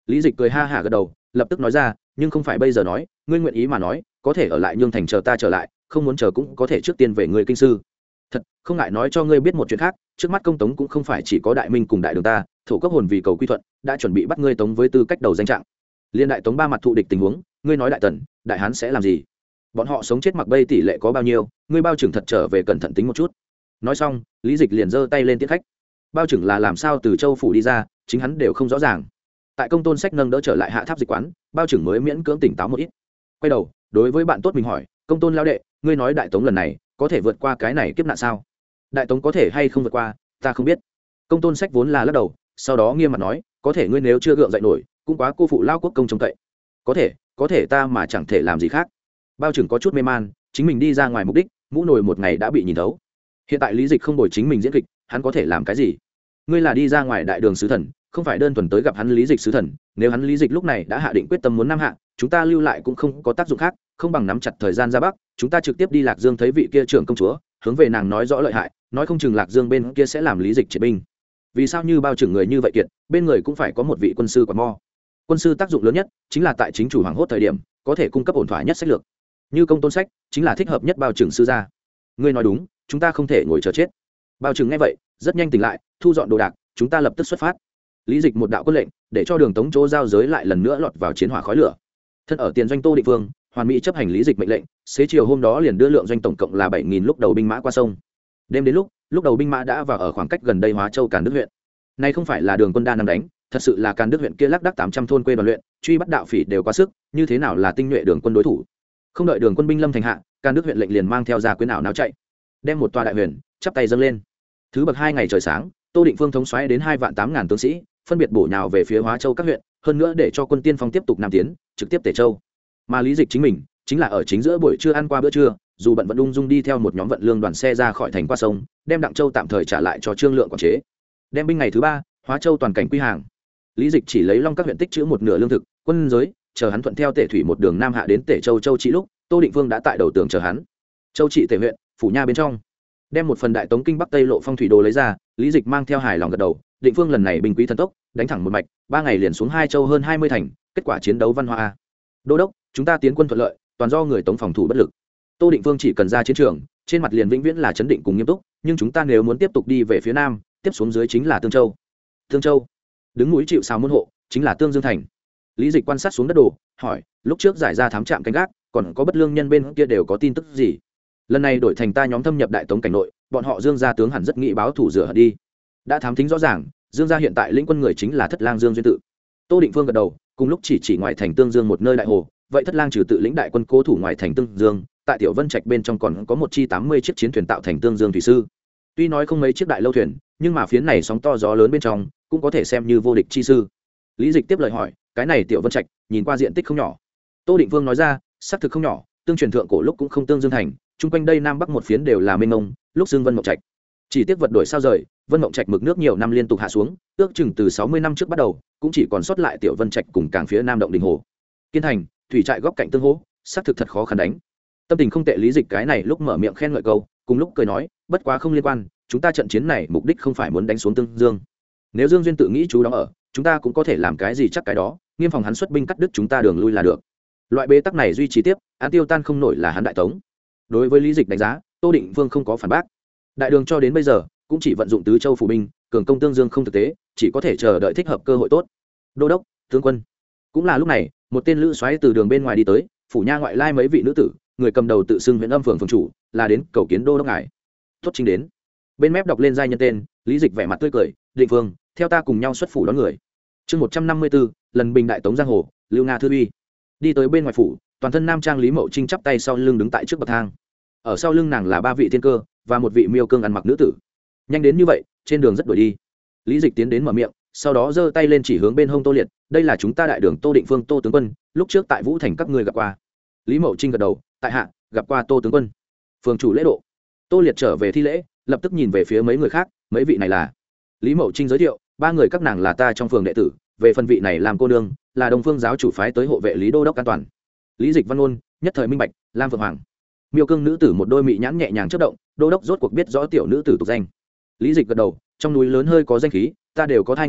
Lý Dịch cười ha hả gật đầu, lập tức nói ra, nhưng không phải bây giờ nói, ngươi nguyện ý mà nói, có thể ở lại Nhương Thành chờ ta trở lại, không muốn chờ cũng có thể trước tiên về người kinh sư. Thật, không ngại nói cho ngươi biết một chuyện khác, trước mắt công tống cũng không phải chỉ có Đại Minh cùng Đại Đường ta, thủ cấp hồn vì cầu quy thuận, đã chuẩn bị bắt ngươi tống với tư cách đầu danh trạng. Liên đại tống ba mặt thụ địch tình huống, ngươi nói Đại Tần, Đại Hán sẽ làm gì? Bọn họ sống chết mặc bay tỷ lệ có bao nhiêu, ngươi bao trưởng thật trở về cẩn thận tính một chút. Nói xong, Lý Dịch liền giơ tay lên tiễn khách. Bao trưởng là làm sao từ châu phủ đi ra, chính hắn đều không rõ ràng. Tại công tôn sách nâng đỡ trở lại hạ tháp dịch quán, bao trưởng mới miễn cưỡng tỉnh táo một ít. Quay đầu, đối với bạn tốt mình hỏi, công tôn lao đệ, ngươi nói đại tống lần này có thể vượt qua cái này kiếp nạn sao? Đại tống có thể hay không vượt qua, ta không biết. Công tôn sách vốn là lắc đầu, sau đó nghiêm mặt nói, có thể ngươi nếu chưa gượng dậy nổi, cũng quá cô phụ lao quốc công trông cậy. Có thể, có thể ta mà chẳng thể làm gì khác. Bao trưởng có chút mê man, chính mình đi ra ngoài mục đích, mũ nồi một ngày đã bị nhìn thấu. Hiện tại Lý Dịch không đổi chính mình diễn kịch, hắn có thể làm cái gì? Ngươi là đi ra ngoài đại đường sứ thần, không phải đơn thuần tới gặp hắn Lý Dịch sứ thần, nếu hắn Lý Dịch lúc này đã hạ định quyết tâm muốn nam hạ, chúng ta lưu lại cũng không có tác dụng khác, không bằng nắm chặt thời gian ra bắc, chúng ta trực tiếp đi Lạc Dương thấy vị kia trưởng công chúa, hướng về nàng nói rõ lợi hại, nói không chừng Lạc Dương bên kia sẽ làm Lý Dịch triệt binh. Vì sao như bao trưởng người như vậy kiệt, bên người cũng phải có một vị quân sư quạt mo. Quân sư tác dụng lớn nhất chính là tại chính chủ hoàng hốt thời điểm, có thể cung cấp ổn thỏa nhất sách lược. Như công tôn sách, chính là thích hợp nhất bao trưởng sư gia. Ngươi nói đúng, chúng ta không thể ngồi chờ chết. Bao trưởng nghe vậy, rất nhanh tỉnh lại, thu dọn đồ đạc, chúng ta lập tức xuất phát. Lý Dịch một đạo quân lệnh, để cho đường tống chỗ giao giới lại lần nữa lọt vào chiến hỏa khói lửa. Thân ở tiền doanh Tô Định Vương, hoàn mỹ chấp hành Lý Dịch mệnh lệnh, xế chiều hôm đó liền đưa lượng doanh tổng cộng là bảy nghìn lúc đầu binh mã qua sông. Đêm đến lúc, lúc đầu binh mã đã vào ở khoảng cách gần đây Hóa Châu Càn Đức huyện. Nay không phải là đường quân đa năm đánh, thật sự là Càn Đức huyện kia lác đác tám trăm thôn quê đoàn luyện, truy bắt đạo phỉ đều quá sức, như thế nào là tinh nhuệ đường quân đối thủ. Không đợi đường quân binh lâm thành hạ, Càn Đức huyện lệnh liền mang theo gia quyến ảo náo chạy, đem một tòa đại huyền chắp tay dâng lên. Thứ bậc hai ngày trời sáng, Tô Định Vương thống soái đến hai vạn tám ngàn tướng sĩ, phân biệt bổ nhào về phía Hóa Châu các huyện, hơn nữa để cho quân tiên phong tiếp tục nam tiến, trực tiếp Tề Châu. Mà Lý Dịch chính mình, chính là ở chính giữa buổi trưa ăn qua bữa trưa, dù bận vẫn ung dung đi theo một nhóm vận lương đoàn xe ra khỏi thành qua sông, đem Đặng Châu tạm thời trả lại cho Trương Lượng quản chế. Đem binh ngày thứ ba, Hóa Châu toàn cảnh quy hàng. Lý Dịch chỉ lấy Long các huyện tích trữ một nửa lương thực, quân giới, chờ hắn thuận theo Tề thủy một đường nam hạ đến Tề Châu Châu Trị lúc, Tô Định Vương đã tại đầu tường chờ hắn. Châu Trị Tề huyện, phủ nha bên trong. Đem một phần đại tống kinh bắc tây lộ phong thủy đồ lấy ra, Lý Dịch mang theo hài lòng gật đầu, Định Vương lần này binh quý thần tốc, đánh thẳng một mạch, ba ngày liền xuống hai châu hơn hai mươi thành, kết quả chiến đấu văn hoa. Đô đốc, chúng ta tiến quân thuận lợi, toàn do người tống phòng thủ bất lực. Tô Định Vương chỉ cần ra chiến trường, trên mặt liền vĩnh viễn là chấn định cùng nghiêm túc, nhưng chúng ta nếu muốn tiếp tục đi về phía nam, tiếp xuống dưới chính là Tương Châu. Tương Châu, đứng núi chịu sào môn hộ, chính là Tương Dương thành. Lý Dịch quan sát xuống đất đồ, hỏi, lúc trước giải ra thám trạm canh gác, còn có bất lương nhân bên kia đều có tin tức gì? Lần này đổi thành ta nhóm thâm nhập đại tống cảnh nội, bọn họ Dương gia tướng hẳn rất nghĩ báo thủ rửa hận đi. Đã thám thính rõ ràng, Dương gia hiện tại lĩnh quân người chính là Thất Lang Dương duyên tự. Tô Định Vương gật đầu, cùng lúc chỉ chỉ ngoài thành Tương Dương một nơi đại hồ, vậy Thất Lang trừ tự lĩnh đại quân cố thủ ngoài thành Tương Dương, tại Tiểu Vân Trạch bên trong còn có một chi tám mươi chiếc chiến thuyền tạo thành Tương Dương thủy sư. Tuy nói không mấy chiếc đại lâu thuyền, nhưng mà phiến này sóng to gió lớn bên trong, cũng có thể xem như vô địch chi sư. Lý Dịch tiếp lời hỏi, cái này Tiểu Vân Trạch, nhìn qua diện tích không nhỏ. Tô Định Vương nói ra, xác thực không nhỏ, tương truyền thượng cổ lúc cũng không Tương Dương thành, chung quanh đây nam bắc một phiến đều là mênh mông, lúc xưng Vân Mộng Trạch. Chỉ tiếc vật đổi sao rời, Vân Mộng Trạch mực nước nhiều năm liên tục hạ xuống, ước chừng từ sáu mươi năm trước bắt đầu, cũng chỉ còn sót lại Tiểu Vân Trạch cùng cảng phía nam động đình hồ. Kiên thành, thủy trại góc cạnh tương hỗ, xác thực thật khó khăn đánh. Tâm tình không tệ Lý Dịch cái này lúc mở miệng khen ngợi câu, cùng lúc cười nói, bất quá không liên quan, chúng ta trận chiến này mục đích không phải muốn đánh xuống Tương Dương. Nếu Dương duyên tự nghĩ chú đóng ở, chúng ta cũng có thể làm cái gì chắc cái đó, nghiêm phòng hắn xuất binh cắt đứt chúng ta đường lui là được. Loại bế tắc này duy trì tiếp, án tiêu tan không nổi là hắn đại tống. Đối với Lý Dịch đánh giá, Tô Định Vương không có phản bác. Đại đường cho đến bây giờ cũng chỉ vận dụng tứ châu phủ binh, cường công Tương Dương không thực tế, chỉ có thể chờ đợi thích hợp cơ hội tốt. Đô đốc, tướng quân. Cũng là lúc này, một tên lữ soái từ đường bên ngoài đi tới, phủ nha ngoại lai mấy vị nữ tử, người cầm đầu tự xưng huyện âm phường phường chủ, là đến cầu kiến đô đốc ngài. Tốt chính đến. Bên mép đọc lên giai nhân tên, Lý Dịch vẻ mặt tươi cười, Định Vương, theo ta cùng nhau xuất phủ đón người. Chương một trăm năm mươi tư, lần bình đại tống giang hồ, Lưu Nga thư uy. Đi tới bên ngoài phủ, toàn thân nam trang Lý Mậu Trinh chắp tay sau lưng đứng tại trước bậc thang. Ở sau lưng nàng là ba vị thiên cơ và một vị miêu cương ăn mặc nữ tử. Nhanh đến như vậy, trên đường rất đuổi đi. Lý Dịch tiến đến mở miệng, sau đó giơ tay lên chỉ hướng bên hông Tô Liệt, đây là chúng ta đại đường Tô Định Vương Tô tướng quân, lúc trước tại Vũ Thành các ngươi gặp qua. Lý Mậu Trinh gật đầu, tại hạ gặp qua Tô tướng quân. Phường chủ lễ độ. Tô Liệt trở về thi lễ, lập tức nhìn về phía mấy người khác, mấy vị này là. Lý Mậu Trinh giới thiệu, ba người các nàng là ta trong phường đệ tử, về phần vị này làm cô nương, là Đông Phương giáo chủ phái tới hộ vệ Lý đô đốc an toàn. Lý Dịch văn ngôn, nhất thời minh bạch, Lam Phượng Hoàng. Miêu cương nữ tử một đôi mị nhãn nhẹ nhàng chớp động, đô đốc rốt cuộc biết rõ tiểu nữ tử tục danh. Lý Dịch gật đầu, trong núi lớn hơi có danh khí, ta đều có thai nghe thấy,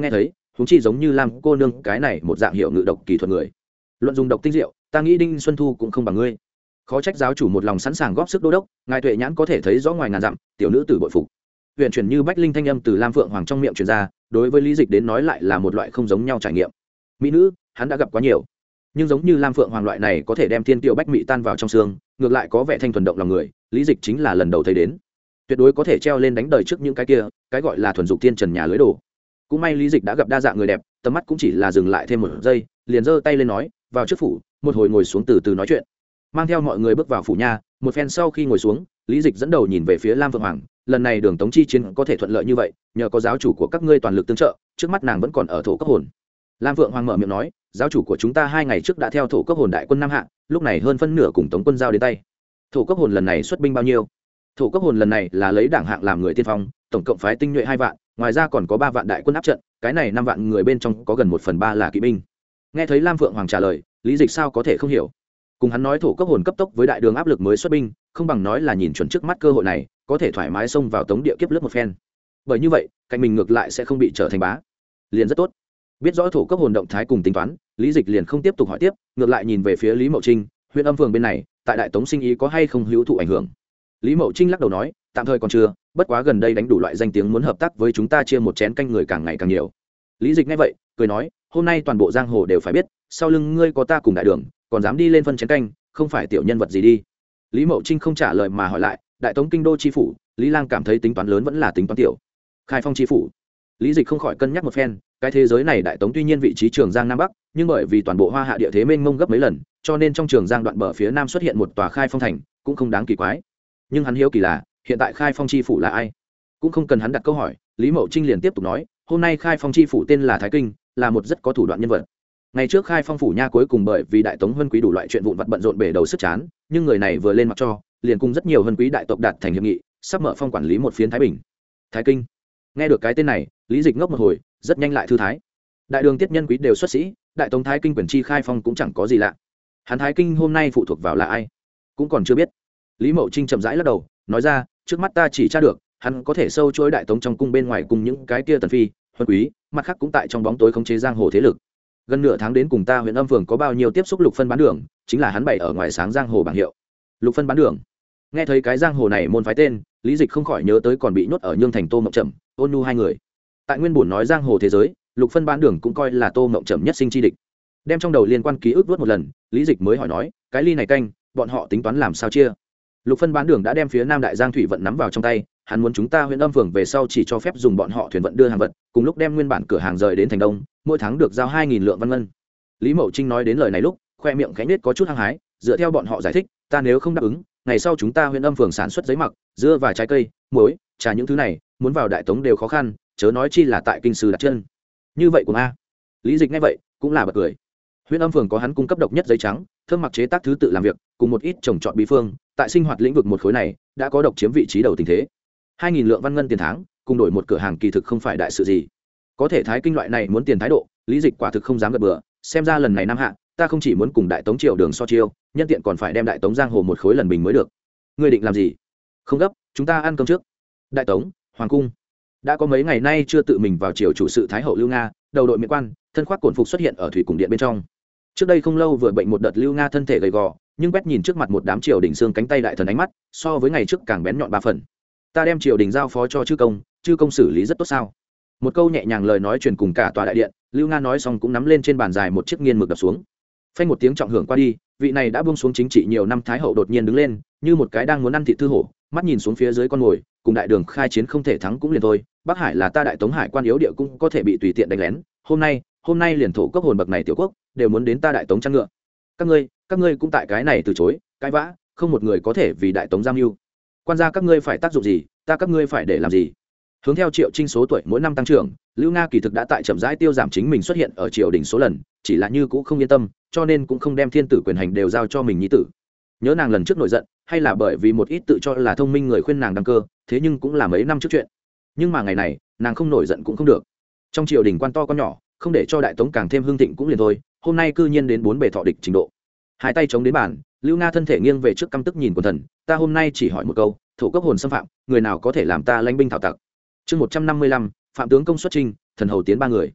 húng chi giống như lam cô nương cái này một dạng hiệu ngự độc kỳ thuật người. Luận dùng độc tinh diệu, ta nghĩ Đinh Xuân Thu cũng không bằng ngươi. Khó trách giáo chủ một lòng sẵn sàng góp sức đô đốc, ngài tuệ nhãn có thể thấy rõ ngoài ngàn dặm, tiểu nữ tử bội phục. Huyền chuyển như bách linh thanh âm từ Lam Phượng Hoàng trong miệng truyền ra, đối với Lý Dịch đến nói lại là một loại không giống nhau trải nghiệm. Mỹ nữ, hắn đã gặp quá nhiều, nhưng giống như Lam Phượng Hoàng loại này có thể đem thiên kiều bách mỹ tan vào trong xương, ngược lại có vẻ thanh thuần động lòng người, Lý Dịch chính là lần đầu thấy đến. Tuyệt đối có thể treo lên đánh đời trước những cái kia, cái gọi là thuần dục thiên trần nhà lưới đồ. Cũng may Lý Dịch đã gặp đa dạng người đẹp, tầm mắt cũng chỉ là dừng lại thêm một giây, liền giơ tay lên nói, vào trước phủ, một hồi ngồi xuống từ từ nói chuyện. Mang theo mọi người bước vào phủ nha, một phen sau khi ngồi xuống, Lý Dịch dẫn đầu nhìn về phía Lam Phượng Hoàng, lần này đường tống chi chiến có thể thuận lợi như vậy, nhờ có giáo chủ của các ngươi toàn lực tương trợ, trước mắt nàng vẫn còn ở thổ cấp hồn. Lam Phượng Hoàng mở miệng nói, giáo chủ của chúng ta hai ngày trước đã theo thổ cấp hồn đại quân nam hạ, lúc này hơn phân nửa cùng tống quân giao đến tay. Thổ cấp hồn lần này xuất binh bao nhiêu? Thổ cấp hồn lần này là lấy đảng hạng làm người tiên phong, tổng cộng phái tinh nhuệ hai vạn, ngoài ra còn có ba vạn đại quân áp trận, cái này năm vạn người bên trong có gần một phần ba là kỵ binh. Nghe thấy Lam Phượng Hoàng trả lời, Lý Dịch sao có thể không hiểu. Cùng hắn nói thổ cấp hồn cấp tốc với đại đường áp lực mới xuất binh, không bằng nói là nhìn chuẩn trước mắt cơ hội này, có thể thoải mái xông vào tống địa kiếp lướt một phen. Bởi như vậy, cạnh mình ngược lại sẽ không bị trở thành bá. Liền rất tốt. Biết rõ thổ cấp hồn động thái cùng tính toán, Lý Dịch liền không tiếp tục hỏi tiếp, ngược lại nhìn về phía Lý Mậu Trinh, huyện âm phường bên này, tại đại tống sinh ý có hay không hữu thụ ảnh hưởng. Lý Mậu Trinh lắc đầu nói, tạm thời còn chưa, bất quá gần đây đánh đủ loại danh tiếng muốn hợp tác với chúng ta chia một chén canh người càng ngày càng nhiều. Lý Dịch nghe vậy, cười nói, hôm nay toàn bộ giang hồ đều phải biết, sau lưng ngươi có ta cùng đại đường, còn dám đi lên phân chén canh, không phải tiểu nhân vật gì đi. Lý Mậu Trinh không trả lời mà hỏi lại, đại tống kinh đô chi phủ, Lý Lang cảm thấy tính toán lớn vẫn là tính toán tiểu. Khai Phong chi phủ. Lý Dịch không khỏi cân nhắc một phen, cái thế giới này đại tống tuy nhiên vị trí Trường Giang Nam Bắc, nhưng bởi vì toàn bộ Hoa Hạ địa thế mênh mông gấp mấy lần, cho nên trong Trường Giang đoạn bờ phía nam xuất hiện một tòa Khai Phong thành, cũng không đáng kỳ quái. Nhưng hắn hiếu kỳ là, hiện tại Khai Phong chi phủ là ai? Cũng không cần hắn đặt câu hỏi, Lý Mậu Trinh liền tiếp tục nói, hôm nay Khai Phong chi phủ tên là Thái Kinh, là một rất có thủ đoạn nhân vật. Ngày trước Khai Phong phủ nha cuối cùng bởi vì đại tống huân quý đủ loại chuyện vụn vặt bận rộn bể đầu sức chán, nhưng người này vừa lên mặt cho, liền cùng rất nhiều huân quý đại tộc đạt thành hiệp nghị, sắp mở phong quản lý một phiến Thái Bình. Thái Kinh. Nghe được cái tên này, Lý Dịch ngốc một hồi, rất nhanh lại thư thái. Đại đường tiết nhân quý đều xuất sĩ, đại tống Thái Kinh quyền chi khai phong cũng chẳng có gì lạ. Hắn Thái Kinh hôm nay phụ thuộc vào là ai, cũng còn chưa biết. Lý Mậu Trinh chậm rãi lắc đầu, nói ra, trước mắt ta chỉ tra được, hắn có thể sâu chuỗi đại tống trong cung bên ngoài cùng những cái kia tần phi, huân quý, mặt khác cũng tại trong bóng tối khống chế giang hồ thế lực. Gần nửa tháng đến cùng ta huyện âm phường có bao nhiêu tiếp xúc lục phân bán đường, chính là hắn bày ở ngoài sáng giang hồ bảng hiệu. Lục phân bán đường. Nghe thấy cái giang hồ này môn phái tên, Lý Dịch không khỏi nhớ tới còn bị nhốt ở Nhương Thành Tô Mộng Trầm, Ôn Nhu hai người. Tại nguyên bổn nói giang hồ thế giới, lục phân bán đường cũng coi là Tô Mộng Trầm nhất sinh chi địch. Đem trong đầu liên quan ký ức vớt một lần, Lý Dịch mới hỏi nói, cái ly này canh, bọn họ tính toán làm sao chia? Lục phân bán đường đã đem phía Nam Đại Giang thủy vận nắm vào trong tay, hắn muốn chúng ta huyện âm phường về sau chỉ cho phép dùng bọn họ thuyền vận đưa hàng vật, cùng lúc đem nguyên bản cửa hàng rời đến thành Đông, mỗi tháng được giao hai nghìn lượng văn ngân. Lý Mậu Trinh nói đến lời này lúc, khoe miệng khẽ nết có chút hăng hái, dựa theo bọn họ giải thích, ta nếu không đáp ứng, ngày sau chúng ta huyện âm phường sản xuất giấy mặc, dưa và trái cây, muối, trà những thứ này, muốn vào đại tống đều khó khăn, chớ nói chi là tại kinh sư đặt chân. Như vậy của a. Lý Dịch nghe vậy, cũng là bật cười. Huyện âm phường có hắn cung cấp độc nhất giấy trắng, thơm mặc chế tác thứ tự làm việc, cùng một ít trồng trọt bí phương, tại sinh hoạt lĩnh vực một khối này, đã có độc chiếm vị trí đầu tình thế. hai nghìn lượng văn ngân tiền tháng, cùng đổi một cửa hàng kỳ thực không phải đại sự gì. Có thể Thái Kinh loại này muốn tiền thái độ, Lý Dịch quả thực không dám gật bừa, xem ra lần này Nam Hạ, ta không chỉ muốn cùng đại tống triều đường so chiêu, nhân tiện còn phải đem đại tống giang hồ một khối lần bình mới được. Ngươi định làm gì? Không gấp, chúng ta ăn cơm trước. Đại tống hoàng cung đã có mấy ngày nay chưa tự mình vào triều chủ sự thái hậu Lưu Nga, đầu đội miện quan, thân khoác cổn phục xuất hiện ở thủy cung điện bên trong. Trước đây không lâu vừa bệnh một đợt Lưu Nga thân thể gầy gò, nhưng quét nhìn trước mặt một đám triều đình xương cánh tay đại thần ánh mắt, so với ngày trước càng bén nhọn ba phần. Ta đem triều đình giao phó cho chư công, chư công xử lý rất tốt sao? Một câu nhẹ nhàng lời nói truyền cùng cả tòa đại điện, Lưu Nga nói xong cũng nắm lên trên bàn dài một chiếc nghiên mực đập xuống. Phanh một tiếng trọng hưởng qua đi, vị này đã buông xuống chính trị nhiều năm thái hậu đột nhiên đứng lên, như một cái đang muốn ăn thịt thư hổ, mắt nhìn xuống phía dưới con ngồi, cùng đại đường khai chiến không thể thắng cũng liền thôi, Bắc Hải là ta đại tống hải quan yếu địa cũng có thể bị tùy tiện đánh lén, hôm nay, hôm nay liền thổ cấp hồn bậc này tiểu quốc, đều muốn đến ta đại tống chăn ngựa. Các ngươi, các ngươi cũng tại cái này từ chối, cãi vã, không một người có thể vì đại tống giam mưu. Quan gia các ngươi phải tác dụng gì, ta các ngươi phải để làm gì? Hướng theo Triệu Trinh số tuổi mỗi năm tăng trưởng, Lưu Nga kỳ thực đã tại chậm rãi tiêu giảm chính mình xuất hiện ở triều đình số lần, chỉ là như cũng không yên tâm, cho nên cũng không đem thiên tử quyền hành đều giao cho mình nhi tử. Nhớ nàng lần trước nổi giận, hay là bởi vì một ít tự cho là thông minh người khuyên nàng đăng cơ, thế nhưng cũng là mấy năm trước chuyện. Nhưng mà ngày này, nàng không nổi giận cũng không được. Trong triều đình quan to con nhỏ, không để cho đại tống càng thêm hưng thịnh cũng liền thôi, hôm nay cư nhiên đến bốn bề thọ địch trình độ. Hai tay chống đến bàn, Lưu Nga thân thể nghiêng về trước căm tức nhìn quần thần, ta hôm nay chỉ hỏi một câu, thổ cấp hồn xâm phạm, người nào có thể làm ta lãnh binh thảo tặc? Chương một trăm năm mươi lăm, phạm tướng công xuất trinh, thần hầu tiến ba người.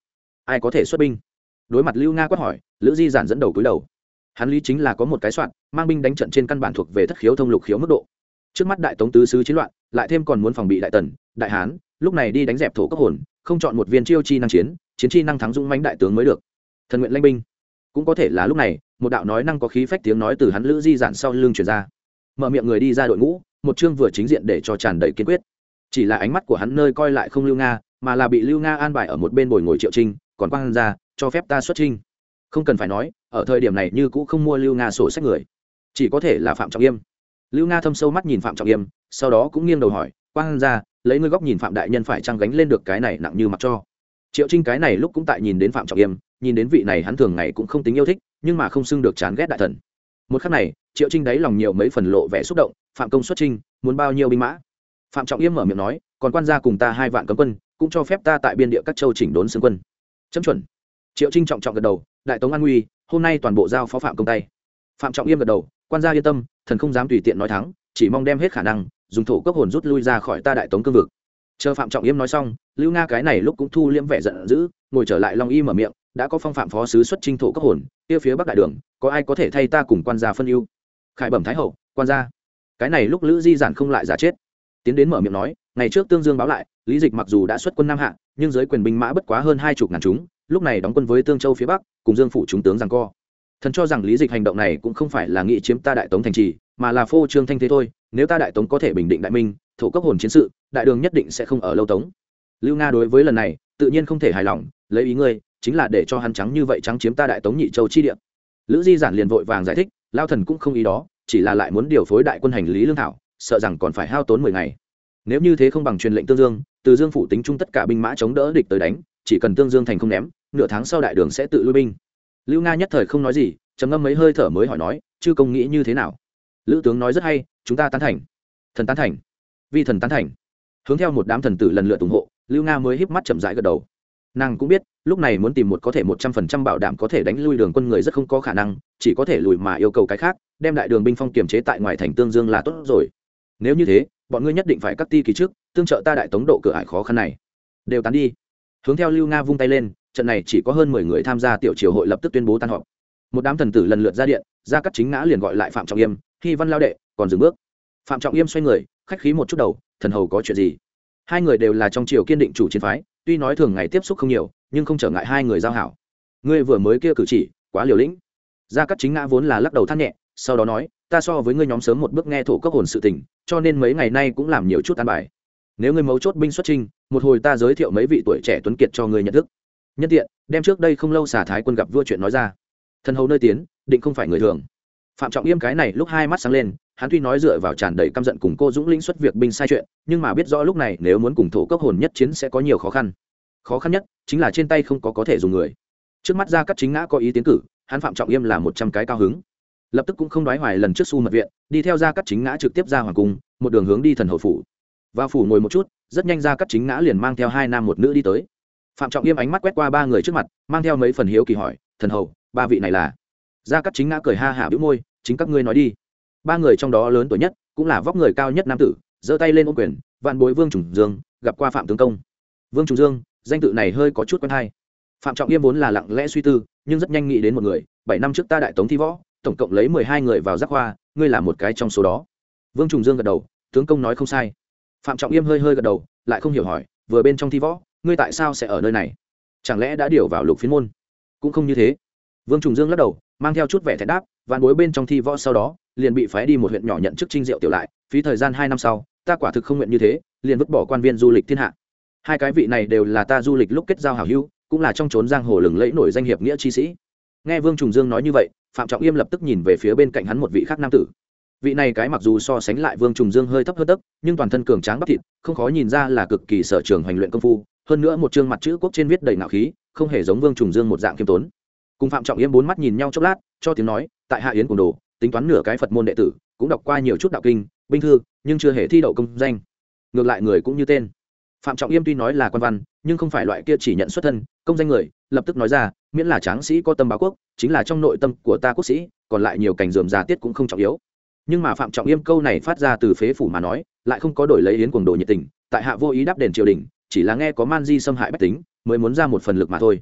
ai có thể xuất binh? Đối mặt Lưu Nga quát hỏi, Lữ Di Giản dẫn đầu cúi đầu. Hắn lý chính là có một cái soạn, mang binh đánh trận trên căn bản thuộc về thất khiếu thông lục khiếu mức độ. Trước mắt đại tống tứ sứ chiến loạn, lại thêm còn muốn phòng bị đại tần, đại hán, lúc này đi đánh dẹp thổ cấp hồn, không chọn một viên chiêu chi năng chiến, chiến chi năng thắng dũng mãnh đại tướng mới được. Thần nguyện lãnh binh. Cũng có thể là lúc này, một đạo nói năng có khí phách tiếng nói từ hắn Lữ Di Giản sau lưng truyền ra. Mở miệng người đi ra đội ngũ, một chương vừa chính diện để cho tràn đầy kiên quyết. Chỉ là ánh mắt của hắn nơi coi lại không Lưu Nga, mà là bị Lưu Nga an bài ở một bên bồi ngồi Triệu Trinh, còn quang ra, cho phép ta xuất chinh. Không cần phải nói, ở thời điểm này như cũ không mua Lưu Nga sổ sách người, chỉ có thể là Phạm Trọng Yêm. Lưu Nga thâm sâu mắt nhìn Phạm Trọng Yêm, sau đó cũng nghiêng đầu hỏi, quang ra, lấy ngươi góc nhìn Phạm đại nhân phải chăng gánh lên được cái này nặng như mặc cho? Triệu Trinh cái này lúc cũng tại nhìn đến Phạm Trọng Yêm, nhìn đến vị này hắn thường ngày cũng không tính yêu thích, nhưng mà không xưng được chán ghét đại thần. Một khắc này, Triệu Trinh đáy lòng nhiều mấy phần lộ vẻ xúc động, Phạm công xuất chinh, muốn bao nhiêu binh mã? Phạm Trọng Yêm mở miệng nói, còn quan gia cùng ta hai vạn cấm quân, cũng cho phép ta tại biên địa các châu chỉnh đốn xương quân. Chấm chuẩn. Triệu Trinh trọng trọng gật đầu, đại tống an nguy, hôm nay toàn bộ giao phó Phạm công tay. Phạm Trọng Yêm gật đầu, quan gia yên tâm, thần không dám tùy tiện nói thắng, chỉ mong đem hết khả năng dùng thổ cấp hồn rút lui ra khỏi ta đại tống cương vực. Chờ Phạm Trọng Yêm nói xong, Lưu Nga cái này lúc cũng thu liễm vẻ giận dữ, ngồi trở lại Long Y mở miệng, đã có phong phạm phó sứ xuất chinh thổ cấp hồn, kia phía bắc đại đường, có ai có thể thay ta cùng quan gia phân ưu? Khải bẩm thái hậu, quan gia. Cái này lúc Lữ Di Giản không lại giả chết, tiến đến mở miệng nói, ngày trước Tương Dương báo lại, Lý Dịch mặc dù đã xuất quân Nam Hạ, nhưng dưới quyền binh mã bất quá hơn hai chục ngàn chúng, lúc này đóng quân với Tương Châu phía bắc, cùng Dương phủ chúng tướng giằng co. Thần cho rằng Lý Dịch hành động này cũng không phải là nghị chiếm ta đại tống thành trì, mà là phô trương thanh thế thôi. Nếu ta đại tống có thể bình định đại minh, thổ cấp hồn chiến sự, đại đường nhất định sẽ không ở lâu tống. Lưu Nga đối với lần này tự nhiên không thể hài lòng, lấy ý ngươi chính là để cho hắn trắng như vậy trắng chiếm ta đại tống nhị châu chi địa. Lữ Di Giản liền vội vàng giải thích, lao thần cũng không ý đó, chỉ là lại muốn điều phối đại quân hành lý lương thảo, sợ rằng còn phải hao tốn mười ngày. Nếu như thế không bằng truyền lệnh Tương Dương, từ Dương phủ tính chung tất cả binh mã chống đỡ địch tới đánh, chỉ cần Tương Dương thành không ném, nửa tháng sau đại đường sẽ tự lui binh. Lưu Nga nhất thời không nói gì, trầm ngâm mấy hơi thở mới hỏi nói, chư công nghĩ như thế nào? Lữ tướng nói rất hay, chúng ta tán thành. Thần tán thành. Vi thần tán thành. Hướng theo một đám thần tử lần lượt ủng hộ, Lưu Nga mới híp mắt chậm rãi gật đầu. Nàng cũng biết, lúc này muốn tìm một có thể một trăm phần trăm bảo đảm có thể đánh lui đường quân người rất không có khả năng, chỉ có thể lùi mà yêu cầu cái khác, đem đại đường binh phong kiềm chế tại ngoài thành Tương Dương là tốt rồi. Nếu như thế, bọn ngươi nhất định phải cắt ti kỳ trước, tương trợ ta đại tống độ cửa ải khó khăn này. Đều tán đi. Hướng theo Lưu Nga vung tay lên, trận này chỉ có hơn mười người tham gia tiểu triều hội lập tức tuyên bố tan họp. Một đám thần tử lần lượt ra điện, Gia Cát Chính Ngã liền gọi lại Phạm Trọng Yêm, Hy Văn lao đệ, còn dừng bước. Phạm Trọng Yêm xoay người, khách khí một chút đầu, thần hầu có chuyện gì? Hai người đều là trong triều kiên định chủ chiến phái, tuy nói thường ngày tiếp xúc không nhiều, nhưng không trở ngại hai người giao hảo. Ngươi vừa mới kia cử chỉ, quá liều lĩnh. Gia Cát Chính Ngã vốn là lắc đầu than nhẹ, sau đó nói, ta so với ngươi nhóm sớm một bước nghe thổ cấp hồn sự tình, cho nên mấy ngày nay cũng làm nhiều chút an bài. Nếu ngươi mấu chốt binh xuất chinh, một hồi ta giới thiệu mấy vị tuổi trẻ tuấn kiệt cho ngươi nhận thức. Nhân tiện, đem trước đây không lâu xả thái quân gặp vua chuyện nói ra. Thần hầu nơi tiến, định không phải người thường. Phạm Trọng Yêm cái này lúc hai mắt sáng lên, hắn tuy nói dựa vào tràn đầy căm giận cùng cô Dũng lĩnh xuất việc binh sai chuyện, nhưng mà biết rõ lúc này nếu muốn cùng thổ cấp hồn nhất chiến sẽ có nhiều khó khăn. Khó khăn nhất chính là trên tay không có có thể dùng người. Trước mắt Gia Cát Chính Ngã có ý tiến cử, hắn Phạm Trọng Yêm là một trăm cái cao hứng. Lập tức cũng không đoái hoài lần trước Su mật viện, đi theo Gia Cát Chính Ngã trực tiếp ra hoàng cung, một đường hướng đi thần hầu phủ. Vào phủ ngồi một chút, rất nhanh Gia Cát Chính Ngã liền mang theo hai nam một nữ đi tới. Phạm Trọng Yêm ánh mắt quét qua ba người trước mặt, mang theo mấy phần hiếu kỳ hỏi, thần hầu, ba vị này là? Gia Cát Chính Ngã cười ha hả bĩu môi, chính các ngươi nói đi. Ba người trong đó lớn tuổi nhất, cũng là vóc người cao nhất nam tử, giơ tay lên ôm quyền, vạn bối Vương Trùng Dương, gặp qua Phạm tướng công. Vương Trùng Dương, danh tự này hơi có chút quen hay. Phạm Trọng Yêm vốn là lặng lẽ suy tư, nhưng rất nhanh nghĩ đến một người, bảy năm trước ta đại tống thi võ, tổng cộng lấy mười hai người vào giác khoa, ngươi là một cái trong số đó. Vương Trùng Dương gật đầu, tướng công nói không sai. Phạm Trọng Yêm hơi hơi gật đầu, lại không hiểu hỏi, vừa bên trong thi võ, ngươi tại sao sẽ ở nơi này? Chẳng lẽ đã điều vào lục phiến môn? Cũng không như thế. Vương Trùng Dương lắc đầu, mang theo chút vẻ thẹn đáp, vạn bối bên trong thi võ sau đó, liền bị phái đi một huyện nhỏ nhận chức trinh diệu tiểu lại, phí thời gian hai năm sau, ta quả thực không nguyện như thế, liền vứt bỏ quan viên du lịch thiên hạ. Hai cái vị này đều là ta du lịch lúc kết giao hảo hữu, cũng là trong chốn giang hồ lừng lẫy nổi danh hiệp nghĩa chi sĩ. Nghe Vương Trùng Dương nói như vậy, Phạm Trọng Yêm lập tức nhìn về phía bên cạnh hắn một vị khác nam tử. Vị này cái mặc dù so sánh lại Vương Trùng Dương hơi thấp hơn tấc, nhưng toàn thân cường tráng bắp thịt, không khó nhìn ra là cực kỳ sở trường hành luyện công phu, hơn nữa một trương mặt chữ quốc trên viết đầy ngạo khí, không hề giống Vương Trùng Dương một dạng kiêm tốn. Cùng Phạm Trọng Yêm bốn mắt nhìn nhau chốc lát, cho tiếng nói, tại Hạ Yến cùng đồ, tính toán nửa cái Phật môn đệ tử, cũng đọc qua nhiều chút đạo kinh, binh thư, nhưng chưa hề thi đậu công danh. Ngược lại người cũng như tên. Phạm Trọng Yêm tuy nói là quan văn, nhưng không phải loại kia chỉ nhận xuất thân, công danh người, lập tức nói ra, miễn là tráng sĩ có tâm báo quốc, chính là trong nội tâm của ta quốc sĩ, còn lại nhiều cảnh rườm rà tiết cũng không trọng yếu. Nhưng mà Phạm Trọng Yêm câu này phát ra từ phế phủ mà nói, lại không có đổi lấy Yến cuồng đồ nhiệt tình, tại Hạ vô ý đáp đền triều đình, chỉ là nghe có man di xâm hại bách tính, mới muốn ra một phần lực mà thôi.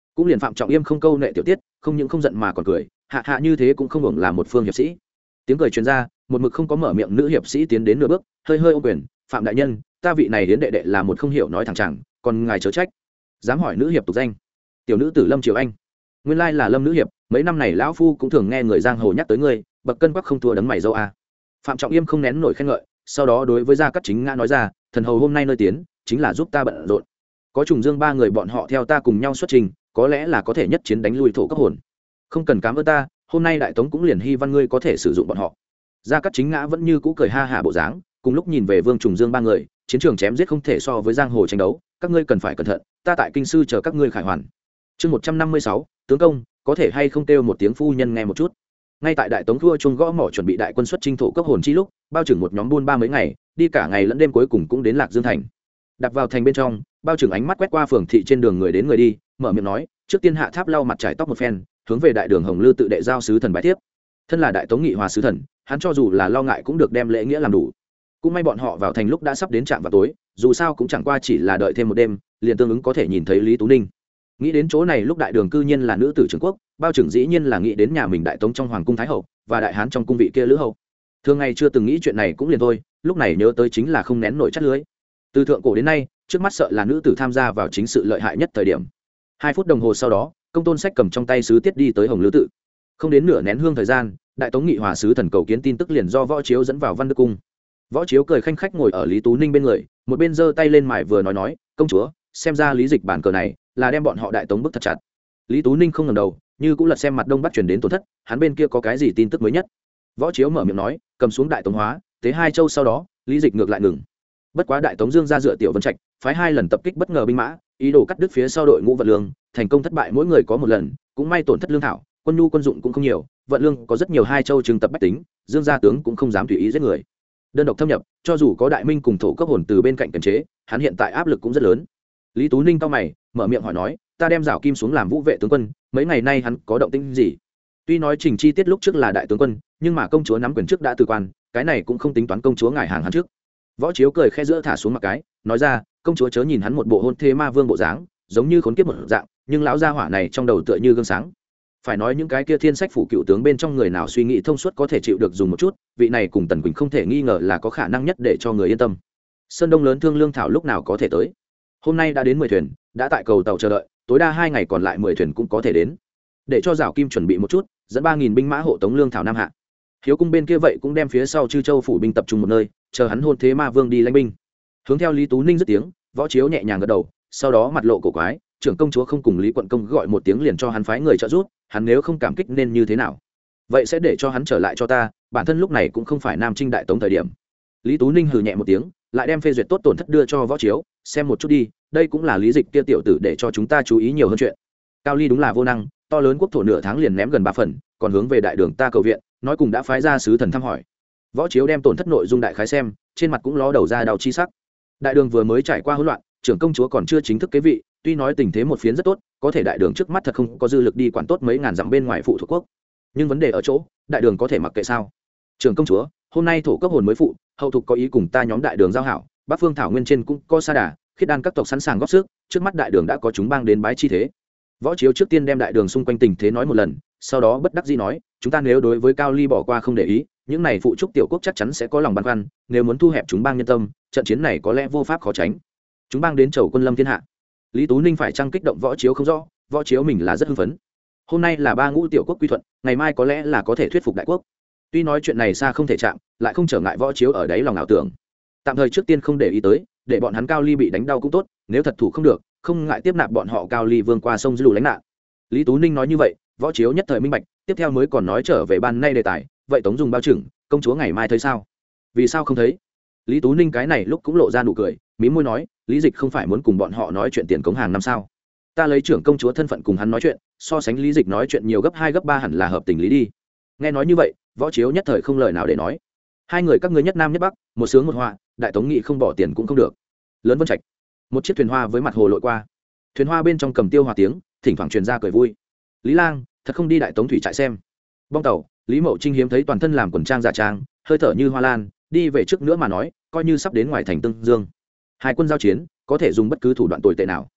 cũng liền Phạm Trọng Yêm không câu nệ tiểu tiết, không những không giận mà còn cười, hạ hạ như thế cũng không hưởng là một phương hiệp sĩ. Tiếng cười truyền ra, một mực không có mở miệng nữ hiệp sĩ tiến đến nửa bước, hơi hơi ôm quyền, Phạm đại nhân, ta vị này đến đệ đệ là một không hiểu nói thẳng chẳng, còn ngài chớ trách. Dám hỏi nữ hiệp tục danh? Tiểu nữ tử Lâm Triều Anh. Nguyên lai là Lâm nữ hiệp, mấy năm này lão phu cũng thường nghe người giang hồ nhắc tới ngươi, bậc cân quắc không thua đấng mày dâu a. Phạm Trọng Yêm không nén nổi khen ngợi, sau đó đối với Gia Cát Chính Ngã nói ra, thần hầu hôm nay nơi tiến, chính là giúp ta bận rộn. Có Trùng Dương ba người bọn họ theo ta cùng nhau xuất trình, có lẽ là có thể nhất chiến đánh lui thổ cấp hồn. Không cần cảm ơn ta, hôm nay đại tống cũng liền hy văn ngươi có thể sử dụng bọn họ. Gia Cát Chính Ngã vẫn như cũ cười ha hả bộ dáng, cùng lúc nhìn về Vương Trùng Dương ba người, chiến trường chém giết không thể so với giang hồ tranh đấu, các ngươi cần phải cẩn thận, ta tại kinh sư chờ các ngươi khải hoàn. Chương một trăm năm mươi sáu, tướng công, có thể hay không kêu một tiếng phu nhân nghe một chút. Ngay tại đại tống thua chuông gõ mỏ chuẩn bị đại quân xuất chinh thổ cấp hồn chi lúc, bao trưởng một nhóm buôn ba mấy ngày, đi cả ngày lẫn đêm cuối cùng cũng đến Lạc Dương thành. Đặt vào thành bên trong, bao trưởng ánh mắt quét qua phường thị trên đường người đến người đi, mở miệng nói, trước tiên hạ tháp lau mặt trải tóc một phen, hướng về đại đường Hồng Lư tự đệ giao sứ thần bái tiếp. Thân là đại tống nghị hòa sứ thần, hắn cho dù là lo ngại cũng được đem lễ nghĩa làm đủ. Cũng may bọn họ vào thành lúc đã sắp đến trạm vào tối, dù sao cũng chẳng qua chỉ là đợi thêm một đêm, liền tương ứng có thể nhìn thấy Lý Tú Ninh. Nghĩ đến chỗ này lúc đại đường cư nhiên là nữ tử trưởng quốc, bao trưởng dĩ nhiên là nghĩ đến nhà mình đại tống trong hoàng cung thái hậu và đại hán trong cung vị kia lữ hậu. Thường ngày chưa từng nghĩ chuyện này cũng liền thôi, lúc này nhớ tới chính là không nén nổi chất lưới. Từ thượng cổ đến nay, trước mắt sợ là nữ tử tham gia vào chính sự lợi hại nhất thời điểm. Hai phút đồng hồ sau đó, công tôn sách cầm trong tay sứ tiết đi tới Hồng Lư tự. Không đến nửa nén hương thời gian, đại tống nghị hòa sứ thần cầu kiến tin tức liền do Võ Chiếu dẫn vào Văn Đức cung. Võ Chiếu cười khanh khách ngồi ở Lý Tú Ninh bên người, một bên giơ tay lên mải vừa nói nói, công chúa, xem ra lý dịch bản cờ này là đem bọn họ đại tống bức thật chặt. Lý Tú Ninh không ngẩng đầu, như cũng lật xem mặt đông bắc truyền đến tổn thất, hắn bên kia có cái gì tin tức mới nhất. Võ Chiếu mở miệng nói, cầm xuống đại tống hóa, tế hai châu sau đó, lý dịch ngược lại ngừng. Bất quá đại tống dương ra dựa tiểu vân trạch, phái hai lần tập kích bất ngờ binh mã, ý đồ cắt đứt phía sau đội ngũ vận lương, thành công thất bại mỗi người có một lần, cũng may tổn thất lương thảo, quân nhu quân dụng cũng không nhiều, vận lương có rất nhiều hai châu trừng tập bách tính, dương gia tướng cũng không dám tùy ý giết người. Đơn độc thâm nhập, cho dù có đại minh cùng thổ cấp hồn từ bên cạnh kiềm chế, hắn hiện tại áp lực cũng rất lớn. Lý Tú Ninh cao mày, mở miệng hỏi nói, ta đem Giảo Kim xuống làm vũ vệ tướng quân, mấy ngày nay hắn có động tĩnh gì? Tuy nói trình chi tiết lúc trước là đại tướng quân, nhưng mà công chúa nắm quyền trước đã từ quan, cái này cũng không tính toán công chúa ngài hàng hắn trước. Võ Chiếu cười khẽ giữa thả xuống mặt cái, nói ra, công chúa chớ nhìn hắn một bộ hôn thê ma vương bộ dáng, giống như khốn kiếp một dạng, nhưng lão gia hỏa này trong đầu tựa như gương sáng. Phải nói những cái kia thiên sách phủ cựu tướng bên trong người nào suy nghĩ thông suốt có thể chịu được dùng một chút, vị này cùng Tần Quỳnh không thể nghi ngờ là có khả năng nhất để cho người yên tâm. Sơn Đông lớn thương lương thảo lúc nào có thể tới? Hôm nay đã đến mười thuyền, đã tại cầu tàu chờ đợi, tối đa hai ngày còn lại mười thuyền cũng có thể đến. Để cho Giảo Kim chuẩn bị một chút, dẫn ba nghìn binh mã hộ tống lương thảo nam hạ. Hiếu cung bên kia vậy cũng đem phía sau Chư Châu phủ binh tập trung một nơi, chờ hắn hôn thế ma vương đi lãnh binh. Hướng theo Lý Tú Ninh dứt tiếng, Võ Chiếu nhẹ nhàng gật đầu, sau đó mặt lộ cổ quái, trưởng công chúa không cùng Lý quận công gọi một tiếng liền cho hắn phái người trợ giúp, hắn nếu không cảm kích nên như thế nào? Vậy sẽ để cho hắn trở lại cho ta, bản thân lúc này cũng không phải Nam Trinh đại tống thời điểm. Lý Tú Ninh hừ nhẹ một tiếng, lại đem phê duyệt tốt tổn thất đưa cho Võ Chiếu, xem một chút đi, đây cũng là lý dịch kia tiểu tử để cho chúng ta chú ý nhiều hơn chuyện. Cao Ly đúng là vô năng, to lớn quốc thổ nửa tháng liền ném gần ba phần, còn hướng về đại đường ta cầu viện, nói cùng đã phái ra sứ thần thăm hỏi. Võ Chiếu đem tổn thất nội dung đại khái xem, trên mặt cũng ló đầu ra đau chi sắc. Đại đường vừa mới trải qua hỗn loạn, trưởng công chúa còn chưa chính thức kế vị, tuy nói tình thế một phiến rất tốt, có thể đại đường trước mắt thật không có dư lực đi quản tốt mấy ngàn dặm bên ngoài phụ thuộc quốc. Nhưng vấn đề ở chỗ, đại đường có thể mặc kệ sao? Trưởng công chúa, hôm nay thổ cấp hồn mới phụ, hậu thục có ý cùng ta nhóm đại đường giao hảo, bắc phương thảo nguyên trên cũng có sa đà, khiết đan các tộc sẵn sàng góp sức, trước mắt đại đường đã có chúng bang đến bái chi thế. Võ Chiếu trước tiên đem đại đường xung quanh tình thế nói một lần, sau đó bất đắc dĩ nói, chúng ta nếu đối với Cao Ly bỏ qua không để ý, những này phụ trúc tiểu quốc chắc chắn sẽ có lòng băn khoăn, nếu muốn thu hẹp chúng bang nhân tâm, trận chiến này có lẽ vô pháp khó tránh. Chúng bang đến chầu quân lâm thiên hạ. Lý Tú Ninh phải chăng kích động Võ Chiếu không rõ, Võ Chiếu mình là rất hưng phấn. Hôm nay là ba ngũ tiểu quốc quy thuận, ngày mai có lẽ là có thể thuyết phục đại quốc. Tuy nói chuyện này xa không thể chạm, lại không trở ngại Võ Chiếu ở đấy lòng ảo tưởng. Tạm thời trước tiên không để ý tới, để bọn hắn Cao Ly bị đánh đau cũng tốt, nếu thật thủ không được, không ngại tiếp nạp bọn họ Cao Ly vương qua sông lù lánh nạn. Lý Tú Ninh nói như vậy, Võ Chiếu nhất thời minh bạch, tiếp theo mới còn nói trở về ban nay đề tài, vậy Tống Dùng bao trưởng, công chúa ngày mai thấy sao? Vì sao không thấy? Lý Tú Ninh cái này lúc cũng lộ ra nụ cười, mí môi nói, Lý Dịch không phải muốn cùng bọn họ nói chuyện tiền cống hàng năm sao? Ta lấy trưởng công chúa thân phận cùng hắn nói chuyện, so sánh Lý Dịch nói chuyện nhiều gấp hai gấp ba hẳn là hợp tình lý đi. Nghe nói như vậy, Võ Chiếu nhất thời không lời nào để nói. Hai người các ngươi nhất nam nhất bắc, một sướng một họa, đại tống nghị không bỏ tiền cũng không được. Lớn Vân Trạch, một chiếc thuyền hoa với mặt hồ lội qua, thuyền hoa bên trong cầm tiêu hòa tiếng, thỉnh thoảng truyền ra cười vui. Lý Lang, thật không đi đại tống thủy trại xem. Bong tàu, Lý Mậu Trinh hiếm thấy toàn thân làm quần trang giả trang, hơi thở như hoa lan, đi về trước nữa mà nói, coi như sắp đến ngoài thành Tương Dương. Hai quân giao chiến, có thể dùng bất cứ thủ đoạn tồi tệ nào.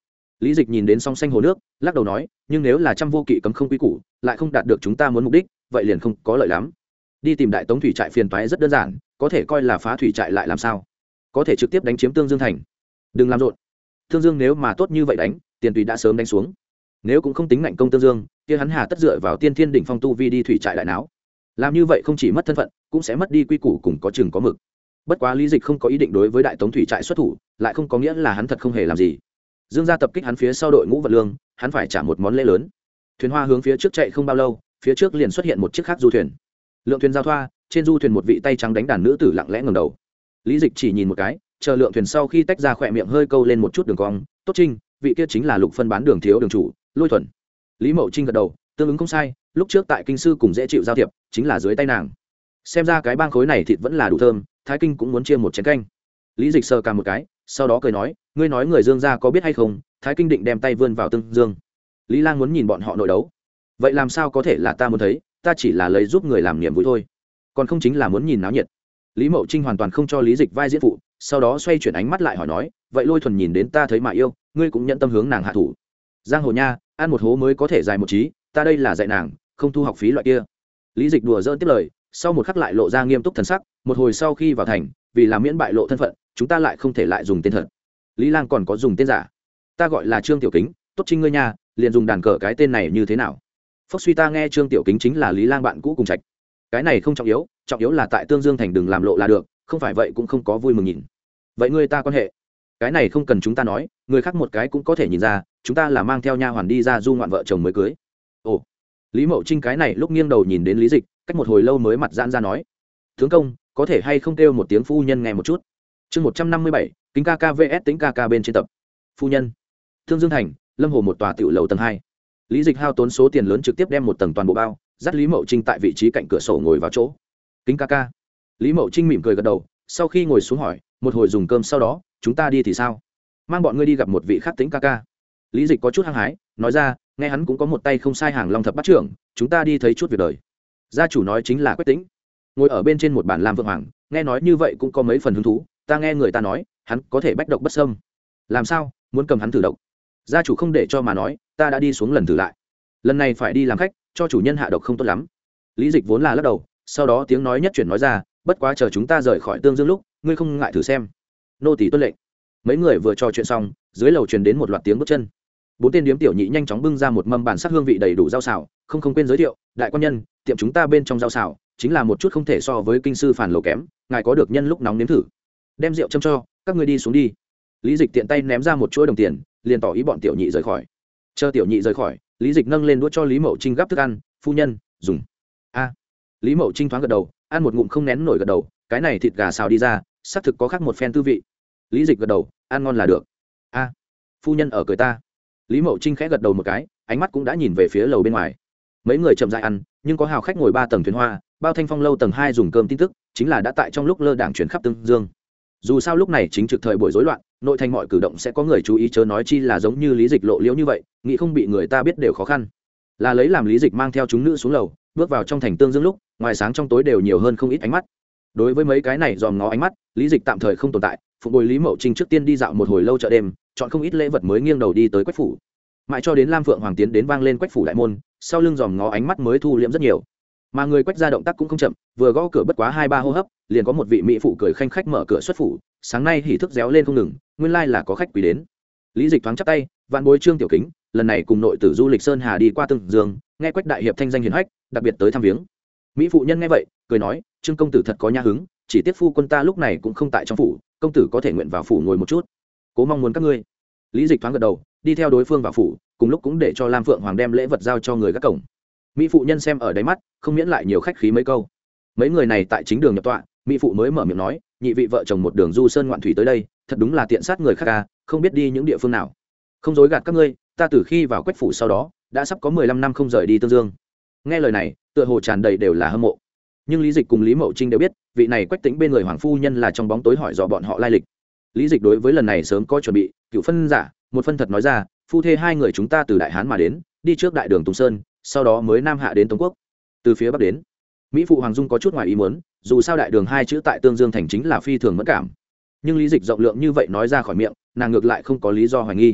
Lý Dịch nhìn đến song xanh hồ nước, lắc đầu nói, nhưng nếu là trăm vô kỵ cấm không quy củ, lại không đạt được chúng ta muốn mục đích, vậy liền không có lợi lắm. Đi tìm đại tống thủy trại phiền toái rất đơn giản, có thể coi là phá thủy trại lại làm sao? Có thể trực tiếp đánh chiếm Tương Dương thành. Đừng làm rộn. Tương Dương nếu mà tốt như vậy đánh, tiền tùy đã sớm đánh xuống. Nếu cũng không tính ngạnh công Tương Dương, kia hắn hà tất dựa vào tiên thiên đỉnh phong tu vi đi thủy trại đại náo. Làm như vậy không chỉ mất thân phận, cũng sẽ mất đi quy củ cùng có chừng có mực. Bất quá Lý Dịch không có ý định đối với đại tống thủy trại xuất thủ, lại không có nghĩa là hắn thật không hề làm gì. Dương gia tập kích hắn phía sau đội ngũ vật lương, hắn phải trả một món lễ lớn. Thuyền hoa hướng phía trước chạy không bao lâu, phía trước liền xuất hiện một chiếc khác du thuyền. Lượng thuyền giao thoa, trên du thuyền một vị tay trắng đánh đàn nữ tử lặng lẽ ngẩng đầu. Lý Dịch chỉ nhìn một cái, chờ lượng thuyền sau khi tách ra, khỏe miệng hơi câu lên một chút đường cong. Tốt Trinh, vị kia chính là Lục phân bán đường thiếu đường chủ Lôi Thuần. Lý Mậu Trinh gật đầu, tương ứng không sai, lúc trước tại kinh sư cùng dễ chịu giao thiệp, chính là dưới tay nàng. Xem ra cái bang khối này thịt vẫn là đủ thơm, Thái Kinh cũng muốn chia một chén canh. Lý Dịch sờ cả một cái, sau đó cười nói, ngươi nói người Dương gia có biết hay không, Thái Kinh định đem tay vươn vào Tương Dương. Lý Lang muốn nhìn bọn họ nội đấu, vậy làm sao có thể là ta muốn thấy, ta chỉ là lấy giúp người làm niềm vui thôi, còn không chính là muốn nhìn náo nhiệt. Lý Mậu Trinh hoàn toàn không cho Lý Dịch vai diễn phụ, sau đó xoay chuyển ánh mắt lại hỏi nói, vậy Lôi Thuần nhìn đến ta thấy mà yêu, ngươi cũng nhận tâm hướng nàng hạ thủ. Giang hồ nha, ăn một hố mới có thể dài một trí, ta đây là dạy nàng, không thu học phí loại kia. Lý Dịch đùa giỡn tiếp lời, sau một khắc lại lộ ra nghiêm túc thần sắc, một hồi sau khi vào thành, vì làm miễn bại lộ thân phận, chúng ta lại không thể lại dùng tên thật. Lý Lang còn có dùng tên giả, ta gọi là Trương Tiểu Kính. Tốt Trinh ngươi nha, liền dùng đàn cờ cái tên này như thế nào? Phốc suy, ta nghe Trương Tiểu Kính chính là Lý Lang bạn cũ cùng trạch. Cái này không trọng yếu, trọng yếu là tại Tương Dương thành đừng làm lộ là được, không phải vậy cũng không có vui mừng nhìn. Vậy ngươi ta quan hệ, cái này không cần chúng ta nói, người khác một cái cũng có thể nhìn ra, chúng ta là mang theo nha hoàn đi ra du ngoạn vợ chồng mới cưới. Ồ. Lý Mậu Trinh cái này lúc nghiêng đầu nhìn đến Lý Dịch, cách một hồi lâu mới mặt giãn ra nói, tướng công, có thể hay không kêu một tiếng phu nhân nghe một chút. Chương một trăm năm mươi bảy, Kính ca ca vs Tính ca ca bên trên tập. Phu nhân. Thương Dương thành, Lâm Hồ một tòa tiểu lầu tầng hai. Lý Dịch hao tốn số tiền lớn trực tiếp đem một tầng toàn bộ bao, dắt Lý Mậu Trinh tại vị trí cạnh cửa sổ ngồi vào chỗ. Kính ca ca. Lý Mậu Trinh mỉm cười gật đầu, sau khi ngồi xuống hỏi, một hồi dùng cơm sau đó, chúng ta đi thì sao? Mang bọn ngươi đi gặp một vị khác Tính ca ca. Lý Dịch có chút hăng hái, nói ra, nghe hắn cũng có một tay không sai hàng long thập bát trưởng, chúng ta đi thấy chút việc đời. Gia chủ nói chính là Quách Tĩnh. Ngồi ở bên trên một bàn lam vượng hoàng, nghe nói như vậy cũng có mấy phần hứng thú, ta nghe người ta nói, hắn có thể bách độc bất xâm. Làm sao, muốn cầm hắn thử độc? Gia chủ không để cho mà nói, ta đã đi xuống lần thử lại. Lần này phải đi làm khách, cho chủ nhân hạ độc không tốt lắm. Lý Dịch vốn là lắc đầu, sau đó tiếng nói nhất chuyển nói ra, bất quá chờ chúng ta rời khỏi Tương Dương lúc, ngươi không ngại thử xem. Nô tỳ tuân lệnh. Mấy người vừa trò chuyện xong, dưới lầu truyền đến một loạt tiếng bước chân. Bốn tên điếm tiểu nhị nhanh chóng bưng ra một mâm bản sắc hương vị đầy đủ rau xào, không không quên giới thiệu, đại quan nhân, tiệm chúng ta bên trong rau xào chính là một chút không thể so với kinh sư phản lầu kém, ngài có được nhân lúc nóng nếm thử. Đem rượu châm cho, các ngươi đi xuống đi. Lý Dịch tiện tay ném ra một chuỗi đồng tiền, liền tỏ ý bọn tiểu nhị rời khỏi. Chờ tiểu nhị rời khỏi, Lý Dịch nâng lên đũa cho Lý Mậu Trinh gắp thức ăn, phu nhân, dùng. A. Lý Mậu Trinh thoáng gật đầu, ăn một ngụm không nén nổi gật đầu, cái này thịt gà xào đi ra, xác thực có khác một phen tư vị. Lý Dịch gật đầu, ăn ngon là được. A. Phu nhân ở cười ta. Lý Mậu Trinh khẽ gật đầu một cái, ánh mắt cũng đã nhìn về phía lầu bên ngoài. Mấy người chậm rãi ăn, nhưng có hào khách ngồi ba tầng thuyền hoa, bao Thanh Phong lâu tầng hai dùng cơm tin tức, chính là đã tại trong lúc lơ đảng chuyển khắp Tương Dương. Dù sao lúc này chính trực thời buổi rối loạn, nội thành mọi cử động sẽ có người chú ý, chớ nói chi là giống như Lý Dịch lộ liễu như vậy, nghĩ không bị người ta biết đều khó khăn. Là lấy làm Lý Dịch mang theo chúng nữ xuống lầu, bước vào trong thành Tương Dương lúc, ngoài sáng trong tối đều nhiều hơn không ít ánh mắt. Đối với mấy cái này dòm ngó ánh mắt, Lý Dịch tạm thời không tồn tại, phụ bồi Lý Mậu Trinh trước tiên đi dạo một hồi lâu chợ đêm, chọn không ít lễ vật mới nghiêng đầu đi tới Quách phủ. Mãi cho đến Lam Phượng Hoàng tiến đến vang lên Quách phủ đại môn, sau lưng dòm ngó ánh mắt mới thu liễm rất nhiều. Mà người Quách ra động tác cũng không chậm, vừa gõ cửa bất quá hai ba hô hấp, liền có một vị mỹ phụ cười khanh khách mở cửa xuất phủ, sáng nay hỉ thức réo lên không ngừng, nguyên lai là có khách quý đến. Lý Dịch thoáng chắp tay, vạn bối Trương Tiểu Kính, lần này cùng nội tử du lịch Sơn Hà đi qua Tương Dương, nghe Quách đại hiệp thanh danh hiển hách, đặc biệt tới thăm viếng. Mỹ phụ nhân nghe vậy, cười nói, Trương công tử thật có nhã hứng, chỉ tiếc phu quân ta lúc này cũng không tại trong phủ, công tử có thể nguyện vào phủ ngồi một chút. Cố mong muốn các ngươi. Lý Dịch thoáng gật đầu, đi theo đối phương vào phủ, cùng lúc cũng để cho Lam Phượng Hoàng đem lễ vật giao cho người gác cổng. Mỹ phụ nhân xem ở đáy mắt, không miễn lại nhiều khách khí mấy câu. Mấy người này tại chính đường nhập tọa, mỹ phụ mới mở miệng nói, nhị vị vợ chồng một đường du sơn ngoạn thủy tới đây, thật đúng là tiện sát người khác ca, không biết đi những địa phương nào. Không dối gạt các ngươi, ta từ khi vào Quách phủ sau đó, đã sắp có mười lăm năm không rời đi Tương Dương. Nghe lời này, tựa hồ tràn đầy đều là hâm mộ. Nhưng Lý Dịch cùng Lý Mậu Trinh đều biết, vị này Quách Tĩnh bên người hoàng phu nhân là trong bóng tối hỏi dò bọn họ lai lịch. Lý Dịch đối với lần này sớm có chuẩn bị, cựu phân giả, một phân thật nói ra, phu thê hai người chúng ta từ Đại Hán mà đến, đi trước đại đường Tùng Sơn, sau đó mới nam hạ đến Tống quốc, từ phía bắc đến. Mỹ phụ Hoàng Dung có chút ngoài ý muốn, dù sao đại đường hai chữ tại Tương Dương thành chính là phi thường mẫn cảm. Nhưng Lý Dịch rộng lượng như vậy nói ra khỏi miệng, nàng ngược lại không có lý do hoài nghi.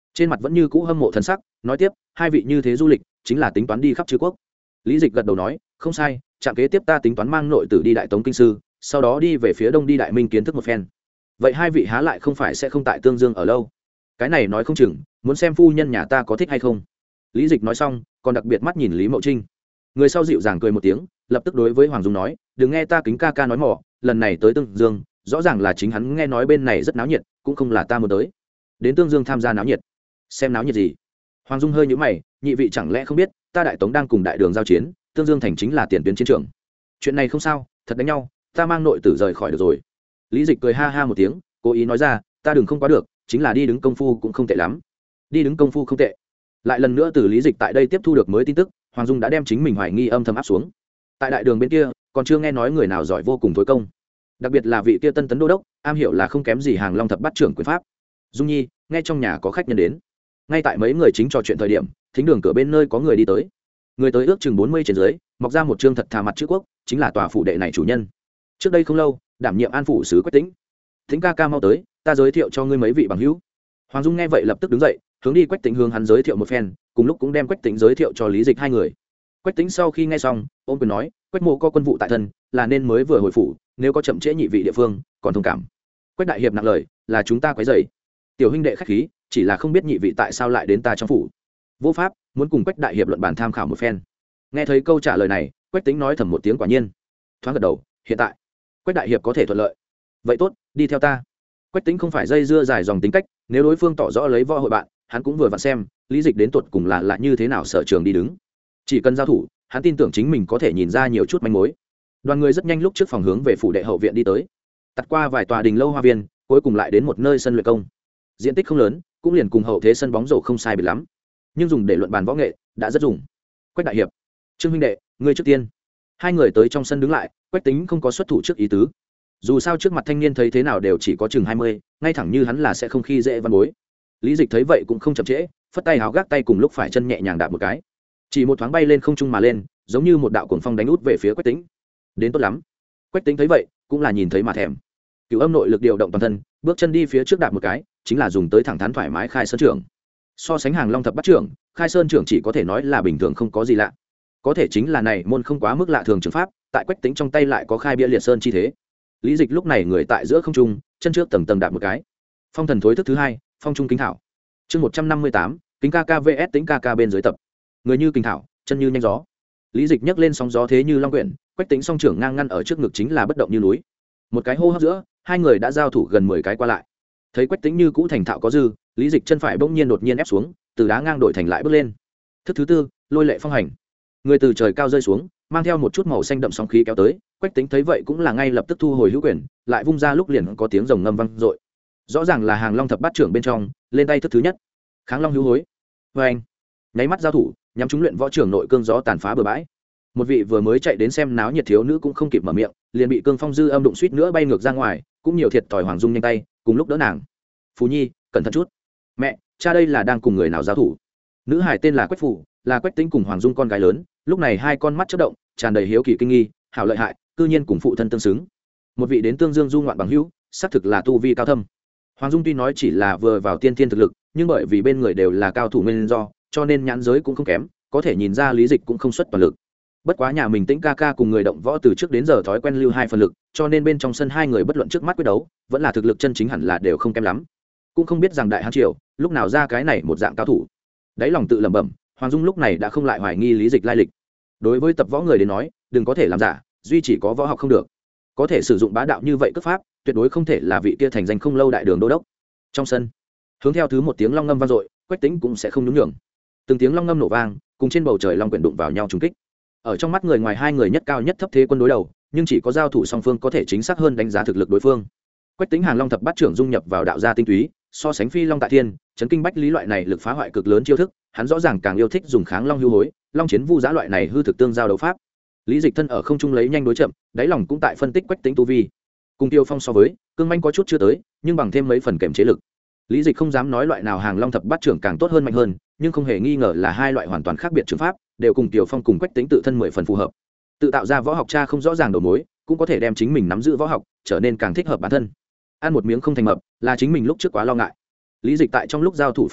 trên mặt vẫn như cũ hâm mộ thần sắc, nói tiếp, hai vị như thế du lịch chính là tính toán đi khắp chư quốc. Lý Dịch gật đầu nói, không sai, trạm kế tiếp ta tính toán mang nội tử đi đại tống kinh sư, sau đó đi về phía đông đi đại minh kiến thức một phen. Vậy hai vị há lại không phải sẽ không tại Tương Dương ở lâu? Cái này nói không chừng, muốn xem phu nhân nhà ta có thích hay không. Lý Dịch nói xong, còn đặc biệt mắt nhìn Lý Mậu Trinh. Người sau dịu dàng cười một tiếng, lập tức đối với Hoàng Dung nói, đừng nghe ta Kính ca ca nói mỏ, lần này tới Tương Dương, rõ ràng là chính hắn nghe nói bên này rất náo nhiệt, cũng không là ta muốn tới. Đến Tương Dương tham gia náo nhiệt. Xem náo nhiệt gì? Hoàng Dung hơi nhíu mày, nhị vị chẳng lẽ không biết, ta đại tống đang cùng đại đường giao chiến, Tương Dương thành chính là tiền tuyến chiến trường. Chuyện này không sao, thật đánh nhau, ta mang nội tử rời khỏi được rồi. Lý Dịch cười ha ha một tiếng, cố ý nói ra, ta đừng không quá được, chính là đi đứng công phu cũng không tệ lắm. Đi đứng công phu không tệ. Lại lần nữa từ Lý Dịch tại đây tiếp thu được mới tin tức, Hoàng Dung đã đem chính mình hoài nghi âm thầm áp xuống. Tại đại đường bên kia, còn chưa nghe nói người nào giỏi vô cùng tối công. Đặc biệt là vị kia Tân Tấn đô đốc, am hiểu là không kém gì Hàng Long thập bát trưởng quyền pháp. Dung Nhi, nghe trong nhà có khách nhân đến. Ngay tại mấy người chính trò chuyện thời điểm, thính đường cửa bên nơi có người đi tới. Người tới ước chừng bốn mươi trên dưới, mọc ra một trương thật thà mặt chữ quốc, chính là tòa phủ đệ này chủ nhân. Trước đây không lâu, đảm nhiệm an phủ sứ Quách Tĩnh. Thính ca ca mau tới, ta giới thiệu cho ngươi mấy vị bằng hữu. Hoàng Dung nghe vậy lập tức đứng dậy, hướng đi Quách Tĩnh hướng hắn giới thiệu một phen, cùng lúc cũng đem Quách Tĩnh giới thiệu cho Lý Dịch hai người. Quách Tĩnh sau khi nghe xong, ôm quyền nói, Quách mộ có quân vụ tại thân, là nên mới vừa hồi phủ, nếu có chậm trễ nhị vị địa phương, còn thông cảm. Quách đại hiệp nặng lời, là chúng ta quấy rầy. Tiểu huynh đệ khách khí, chỉ là không biết nhị vị tại sao lại đến ta trong phủ. Vô pháp, muốn cùng Quách đại hiệp luận bàn tham khảo một phen. Nghe thấy câu trả lời này, Quách Tĩnh nói thầm một tiếng quả nhiên, thoáng gật đầu, hiện tại Quách đại hiệp có thể thuận lợi. Vậy tốt, đi theo ta. Quách Tĩnh không phải dây dưa dài dòng tính cách, nếu đối phương tỏ rõ lấy võ hội bạn, hắn cũng vừa vặn xem Lý Dịch đến tuột cùng là là như thế nào sở trường đi đứng. Chỉ cần giao thủ, hắn tin tưởng chính mình có thể nhìn ra nhiều chút manh mối. Đoàn người rất nhanh lúc trước phòng hướng về phủ đệ hậu viện đi tới, tạt qua vài tòa đình lâu hoa viên, cuối cùng lại đến một nơi sân luyện công. Diện tích không lớn, cũng liền cùng hậu thế sân bóng rổ không sai biệt lắm, nhưng dùng để luận bàn võ nghệ đã rất dùng. Quách đại hiệp, Trương huynh đệ, ngươi trước tiên. Hai người tới trong sân đứng lại, Quách Tĩnh không có xuất thủ trước ý tứ. Dù sao trước mặt thanh niên thấy thế nào đều chỉ có chừng hai mươi, ngay thẳng như hắn là sẽ không khi dễ văn bối. Lý Dịch thấy vậy cũng không chậm trễ, phất tay háo gác tay cùng lúc phải chân nhẹ nhàng đạp một cái, chỉ một thoáng bay lên không trung mà lên, giống như một đạo cuồng phong đánh út về phía Quách Tĩnh. Đến tốt lắm. Quách Tĩnh thấy vậy cũng là nhìn thấy mà thèm. Cửu âm nội lực điều động toàn thân, bước chân đi phía trước đạp một cái, chính là dùng tới thẳng thắn thoải mái khai sơn trưởng. So sánh Hàng Long thập bát trưởng, khai sơn trưởng chỉ có thể nói là bình thường không có gì lạ. Có thể chính là này môn không quá mức lạ thường trường pháp, tại Quách Tĩnh trong tay lại có khai bia liệt sơn chi thế. Lý Dịch lúc này người tại giữa không trung, chân trước tầng tầng đạp một cái. Phong thần thối thức thứ hai, phong trung kính thảo. Chương một trăm năm mươi tám, kính ca ca vs Tĩnh ca ca bên dưới tập. Người như kính thảo, chân như nhanh gió. Lý Dịch nhấc lên sóng gió thế như long quyển, Quách Tĩnh song trưởng ngang ngăn ở trước ngực chính là bất động như núi. Một cái hô hấp giữa, hai người đã giao thủ gần mười cái qua lại. Thấy Quách Tĩnh như cũ thành thạo có dư, Lý Dịch chân phải bỗng nhiên đột nhiên ép xuống, từ đá ngang đổi thành lại bước lên. Thức thứ tư, lôi lệ phong hành. Người từ trời cao rơi xuống, mang theo một chút màu xanh đậm sóng khí kéo tới. Quách Tĩnh thấy vậy cũng là ngay lập tức thu hồi hữu quyền, lại vung ra lúc liền có tiếng rồng ngâm vang dội. Rõ ràng là Hàng Long thập bát trưởng bên trong, lên tay thức thứ nhất. Kháng Long hữu hối. Và anh, nháy mắt giao thủ, nhắm trúng luyện võ trưởng nội cương gió tàn phá bừa bãi. Một vị vừa mới chạy đến xem náo nhiệt thiếu nữ cũng không kịp mở miệng, liền bị cương phong dư âm đụng suýt nữa bay ngược ra ngoài, cũng nhiều thiệt thòi Hoàng Dung nhanh tay, cùng lúc đỡ nàng. Phú Nhi, cẩn thận chút. Mẹ, cha đây là đang cùng người nào giao thủ? Nữ hải tên là Quách Phủ, là Quách Tĩnh cùng Hoàng Dung con gái lớn, lúc này hai con mắt chớp động, tràn đầy hiếu kỳ kinh nghi, hảo lợi hại, cư nhiên cùng phụ thân tương xứng. Một vị đến Tương Dương du ngoạn bằng hữu, xác thực là tu vi cao thâm. Hoàng Dung tuy nói chỉ là vừa vào tiên thiên thực lực, nhưng bởi vì bên người đều là cao thủ nguyên do, cho nên nhãn giới cũng không kém, có thể nhìn ra Lý Dịch cũng không xuất toàn lực. Bất quá nhà mình Tĩnh ca ca cùng người động võ từ trước đến giờ thói quen lưu hai phần lực, cho nên bên trong sân hai người bất luận trước mắt quyết đấu, vẫn là thực lực chân chính hẳn là đều không kém lắm. Cũng không biết rằng đại hán triều lúc nào ra cái này một dạng cao thủ. Đáy lòng tự lẩm bẩm, Hoàng Dung lúc này đã không lại hoài nghi Lý Dịch lai lịch. Đối với tập võ người đến nói, đừng có thể làm giả, duy chỉ có võ học không được. Có thể sử dụng bá đạo như vậy cước pháp, tuyệt đối không thể là vị kia thành danh không lâu đại đường đô đốc. Trong sân, hướng theo thứ một tiếng long ngâm vang dội, Quách Tĩnh cũng sẽ không nhún nhường. Từng tiếng long ngâm nổ vang, cùng trên bầu trời long quyển đụng vào nhau trùng kích. Ở trong mắt người ngoài hai người nhất cao nhất thấp thế quân đối đầu, nhưng chỉ có giao thủ song phương có thể chính xác hơn đánh giá thực lực đối phương. Quách Tĩnh Hàng Long thập bát trưởng dung nhập vào đạo gia tinh túy, so sánh phi long tại thiên, chấn kinh bách lý loại này lực phá hoại cực lớn chiêu thức, hắn rõ ràng càng yêu thích dùng kháng long hưu hối, long chiến vu giã loại này hư thực tương giao đấu pháp. Lý Dịch thân ở không trung lấy nhanh đối chậm, đáy lòng cũng tại phân tích Quách Tĩnh tu vi. Cùng Tiêu Phong so với, cương manh có chút chưa tới, nhưng bằng thêm mấy phần kềm chế lực. Lý Dịch không dám nói loại nào Hàng Long thập bát trưởng càng tốt hơn mạnh hơn, nhưng không hề nghi ngờ là hai loại hoàn toàn khác biệt trường pháp, đều cùng Tiêu Phong cùng Quách Tĩnh tự thân mười phần phù hợp. Tự tạo ra võ học cha không rõ ràng đầu mối, cũng có thể đem chính mình nắm giữ võ học, trở nên càng thích hợp bản thân. Ăn một miếng không thành mập, là chính mình lúc trước quá lo ngại. Lý Dịch tại trong lúc giao thủ phân thần,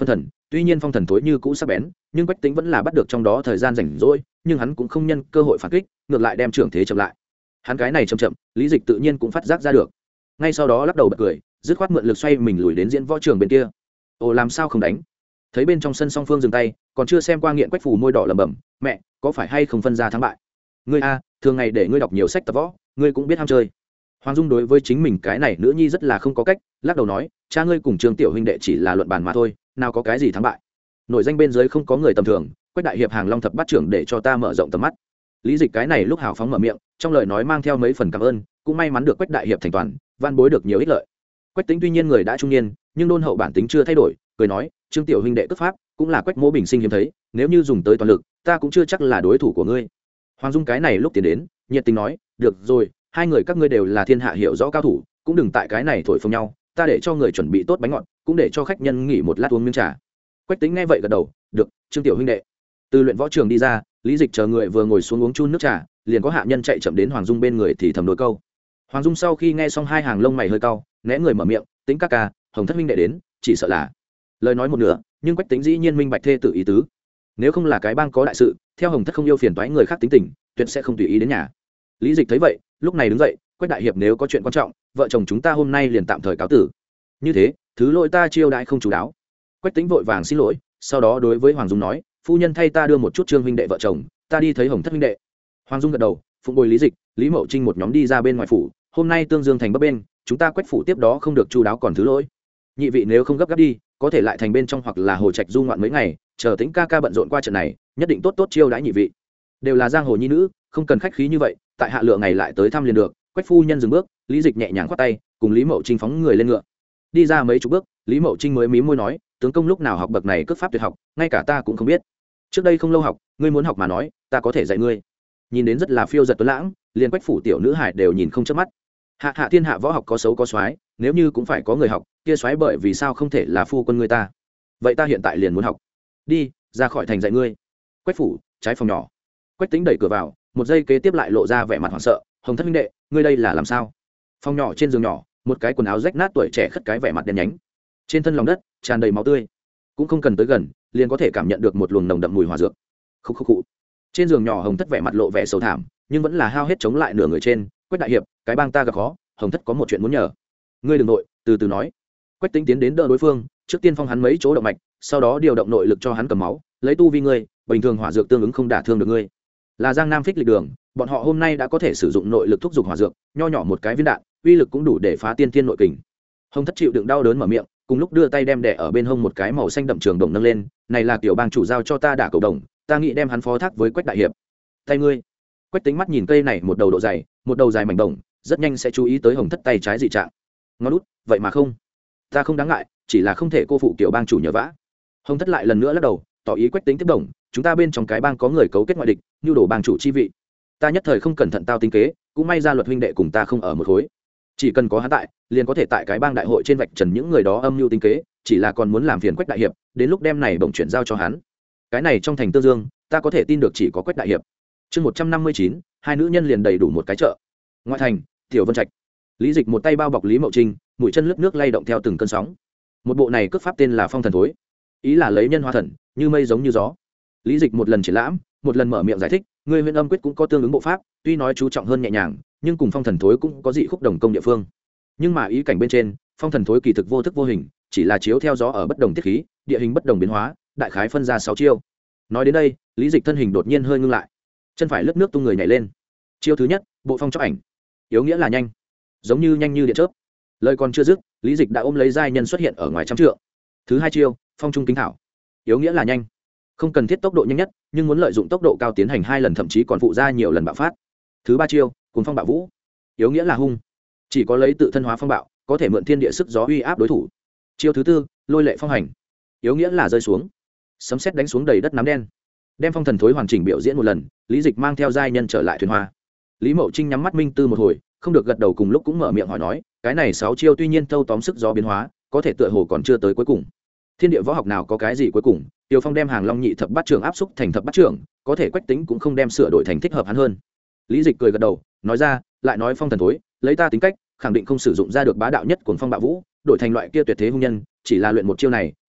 tuy nhiên phong thần thối như cũ sắc bén nhưng quách tính vẫn là bắt được trong đó thời gian rảnh rỗi, nhưng hắn cũng không nhân cơ hội phản kích, ngược lại đem trưởng thế chậm lại. Hắn cái này chậm chậm, lý dịch tự nhiên cũng phát giác ra được, ngay sau đó lắc đầu bật cười, dứt khoát mượn lực xoay mình lùi đến diễn võ trường bên kia. Ồ, làm sao không đánh? Thấy bên trong sân song phương dừng tay, còn chưa xem qua nghiện quách phủ môi đỏ lẩm bẩm, mẹ, có phải hay không phân ra thắng bại? Ngươi a, thường ngày để ngươi đọc nhiều sách tập võ, ngươi cũng biết ham chơi. Hoàng Dung đối với chính mình cái này nữ nhi rất là không có cách, lắc đầu nói, cha ngươi cùng Trương tiểu huynh đệ chỉ là luận bàn mà thôi, nào có cái gì thắng bại. Nội danh bên dưới không có người tầm thường, quách đại hiệp hàng long thập bát trưởng để cho ta mở rộng tầm mắt. Lý dịch cái này lúc hào phóng mở miệng, trong lời nói mang theo mấy phần cảm ơn, cũng may mắn được quách đại hiệp thành toàn, van bối được nhiều ích lợi. Quách tính tuy nhiên người đã trung niên, nhưng đôn hậu bản tính chưa thay đổi, cười nói, Trương tiểu huynh đệ cướp pháp cũng là quách mỗ bình sinh hiếm thấy, nếu như dùng tới toàn lực, ta cũng chưa chắc là đối thủ của ngươi. Hoàng Dung cái này lúc tiến đến, nhiệt tình nói, được rồi, hai người các ngươi đều là thiên hạ hiểu rõ cao thủ, cũng đừng tại cái này thổi phồng nhau, ta để cho người chuẩn bị tốt bánh ngọt, cũng để cho khách nhân nghỉ một lát uống miếng trà. Quách tính nghe vậy gật đầu, được, Trương tiểu huynh đệ. Từ luyện võ trường đi ra, lý dịch chờ người vừa ngồi xuống uống chun nước trà, liền có hạ nhân chạy chậm đến Hoàng Dung bên người thì thầm đôi câu. Hoàng Dung sau khi nghe xong hai hàng lông mày hơi cau, né người mở miệng, tính các ca, hồng thất huynh đệ đến, chỉ sợ là. Lời nói một nửa, nhưng quách tính dĩ nhiên minh bạch thê tự ý tứ. Nếu không là cái bang có đại sự, theo hồng thất không yêu phiền toái người khác tính tình, tuyệt sẽ không tùy ý đến nhà. Lý dịch thấy vậy, lúc này đứng dậy, quách đại hiệp nếu có chuyện quan trọng, vợ chồng chúng ta hôm nay liền tạm thời cáo tử. Như thế, thứ lỗi ta chiêu đãi không chú đáo. Quách tính vội vàng xin lỗi, sau đó đối với Hoàng Dung nói, phu nhân thay ta đưa một chút Trương huynh đệ vợ chồng, ta đi thấy hồng thất huynh đệ. Hoàng Dung gật đầu, phụng bồi lý dịch, lý mậu trinh một nhóm đi ra bên ngoài phủ, hôm nay tương dương thành bấp bên, chúng ta quách phủ tiếp đó không được chu đáo còn thứ lỗi. Nhị vị nếu không gấp gáp đi, có thể lại thành bên trong hoặc là hồ trạch du ngoạn mấy ngày, chờ tính ca ca bận rộn qua trận này, nhất định tốt tốt chiêu đãi nhị vị. Đều là giang hồ nhi nữ, không cần khách khí như vậy, tại hạ lượng ngày lại tới thăm liền được. Quách phu nhân dừng bước, lý dịch nhẹ nhàng khoát tay, cùng lý mậu trinh phóng người lên ngựa. Đi ra mấy chục bước, lý mậu trinh mới mím môi nói, tướng công lúc nào học bậc này cướp pháp tuyệt học, ngay cả ta cũng không biết. Trước đây không lâu học, ngươi muốn học mà nói, ta có thể dạy ngươi. Nhìn đến rất là phiêu giật tuấn lãng, liền quách phủ tiểu nữ hải đều nhìn không chớp mắt. Hạ hạ thiên hạ võ học có xấu có soái, nếu như cũng phải có người học, kia soái bởi vì sao không thể là phu quân người ta. Vậy ta hiện tại liền muốn học. Đi, ra khỏi thành dạy ngươi. Quách phủ, trái phòng nhỏ. Quách tính đẩy cửa vào, một giây kế tiếp lại lộ ra vẻ mặt hoảng sợ, hồng thất huynh đệ, ngươi đây là làm sao? Phòng nhỏ trên giường nhỏ, một cái quần áo rách nát tuổi trẻ khất cái vẻ mặt đen nhánh, trên thân lòng đất tràn đầy máu tươi, cũng không cần tới gần liền có thể cảm nhận được một luồng nồng đậm mùi hỏa dược. Khúc khúc khụ. Trên giường nhỏ hồng thất vẻ mặt lộ vẻ sầu thảm, nhưng vẫn là hao hết chống lại nửa người trên. Quách đại hiệp, cái bang ta gặp khó, hồng thất có một chuyện muốn nhờ. Ngươi đừng nội, từ từ nói. Quách tính tiến đến đỡ đối phương, trước tiên phong hắn mấy chỗ động mạch, sau đó điều động nội lực cho hắn cầm máu, lấy tu vi ngươi, bình thường hỏa dược tương ứng không đả thương được ngươi. Là Giang Nam Phích lịch đường, bọn họ hôm nay đã có thể sử dụng nội lực thúc giục hỏa dược, nho nhỏ một cái viên đạn, uy lực cũng đủ để phá tiên thiên nội kình. Hồng thất chịu đựng đau đớn mở miệng, cùng lúc đưa tay đem đẻ ở bên hông một cái màu xanh đậm trường đồng nâng lên, này là tiểu bang chủ giao cho ta đả cầu đồng, ta nghĩ đem hắn phó thác với Quách đại hiệp. Tay ngươi. Quách tính mắt nhìn cây này một đầu độ dày, một đầu dài mảnh đồng, rất nhanh sẽ chú ý tới hồng thất tay trái dị trạng. Ngón út, vậy mà không, ta không đáng ngại, chỉ là không thể cô phụ tiểu bang chủ nhờ vả. Hồng thất lại lần nữa lắc đầu, tỏ ý Quách tính tiếp đồng, chúng ta bên trong cái bang có người cấu kết ngoại địch, nhu đồ bang chủ chi vị. Ta nhất thời không cẩn thận tao tính kế, cũng may ra luật huynh đệ cùng ta không ở một khối, chỉ cần có hắn tại, liền có thể tại cái bang đại hội trên vạch trần những người đó âm mưu tính kế, chỉ là còn muốn làm phiền Quách đại hiệp, đến lúc đem này bổng chuyển giao cho hắn. Cái này trong thành Tương Dương, ta có thể tin được chỉ có Quách đại hiệp. Chương một trăm năm mươi chín, hai nữ nhân liền đầy đủ một cái chợ. Ngoại thành, Tiểu Vân Trạch. Lý Dịch một tay bao bọc Lý Mậu Trinh, mũi chân lướt nước lay động theo từng cơn sóng. Một bộ này cước pháp tên là Phong Thần Thối, ý là lấy nhân hóa thần, như mây giống như gió. Lý Dịch một lần triển lãm, một lần mở miệng giải thích, người Huyền Âm quyết cũng có tương ứng bộ pháp, tuy nói chú trọng hơn nhẹ nhàng, nhưng cùng Phong Thần Thối cũng có dị khúc đồng công địa phương. Nhưng mà ý cảnh bên trên, Phong Thần Thối kỳ thực vô thức vô hình, chỉ là chiếu theo gió ở bất đồng tiết khí, địa hình bất đồng biến hóa, đại khái phân ra sáu chiêu. Nói đến đây, Lý Dịch thân hình đột nhiên hơi ngưng lại, chân phải lướt nước tung người nhảy lên. Chiêu thứ nhất, bộ phong chóc ảnh, yếu nghĩa là nhanh, giống như nhanh như điện chớp. Lời còn chưa dứt, Lý Dịch đã ôm lấy giai nhân xuất hiện ở ngoài trăm trượng. Thứ hai chiêu, phong trung kính thảo, yếu nghĩa là nhanh, không cần thiết tốc độ nhanh nhất, nhưng muốn lợi dụng tốc độ cao tiến hành hai lần thậm chí còn phụ ra nhiều lần bạo phát. Thứ ba chiêu, cuồng phong bạo vũ, yếu nghĩa là hung, chỉ có lấy tự thân hóa phong bạo, có thể mượn thiên địa sức gió uy áp đối thủ. Chiêu thứ tư, lôi lệ phong hành, yếu nghĩa là rơi xuống, sấm sét đánh xuống đầy đất nám đen. Đem Phong Thần Thối hoàn chỉnh biểu diễn một lần, Lý Dịch mang theo giai nhân trở lại thuyền hoa. Lý Mậu Trinh nhắm mắt minh tư một hồi, không được gật đầu, cùng lúc cũng mở miệng hỏi nói, cái này sáu chiêu tuy nhiên thâu tóm sức gió biến hóa, có thể tựa hồ còn chưa tới cuối cùng. Thiên địa võ học nào có cái gì cuối cùng? Tiêu Phong đem Hàng Long nhị thập bát trưởng áp xúc thành thập bát trưởng, có thể Quách tính cũng không đem sửa đổi thành thích hợp hắn hơn. Lý Dịch cười gật đầu, nói ra, lại nói Phong Thần Thối, lấy ta tính cách, khẳng định không sử dụng ra được bá đạo nhất cuồng phong bạo vũ, đổi thành loại kia tuyệt thế hung nhân, chỉ là luyện một chiêu này,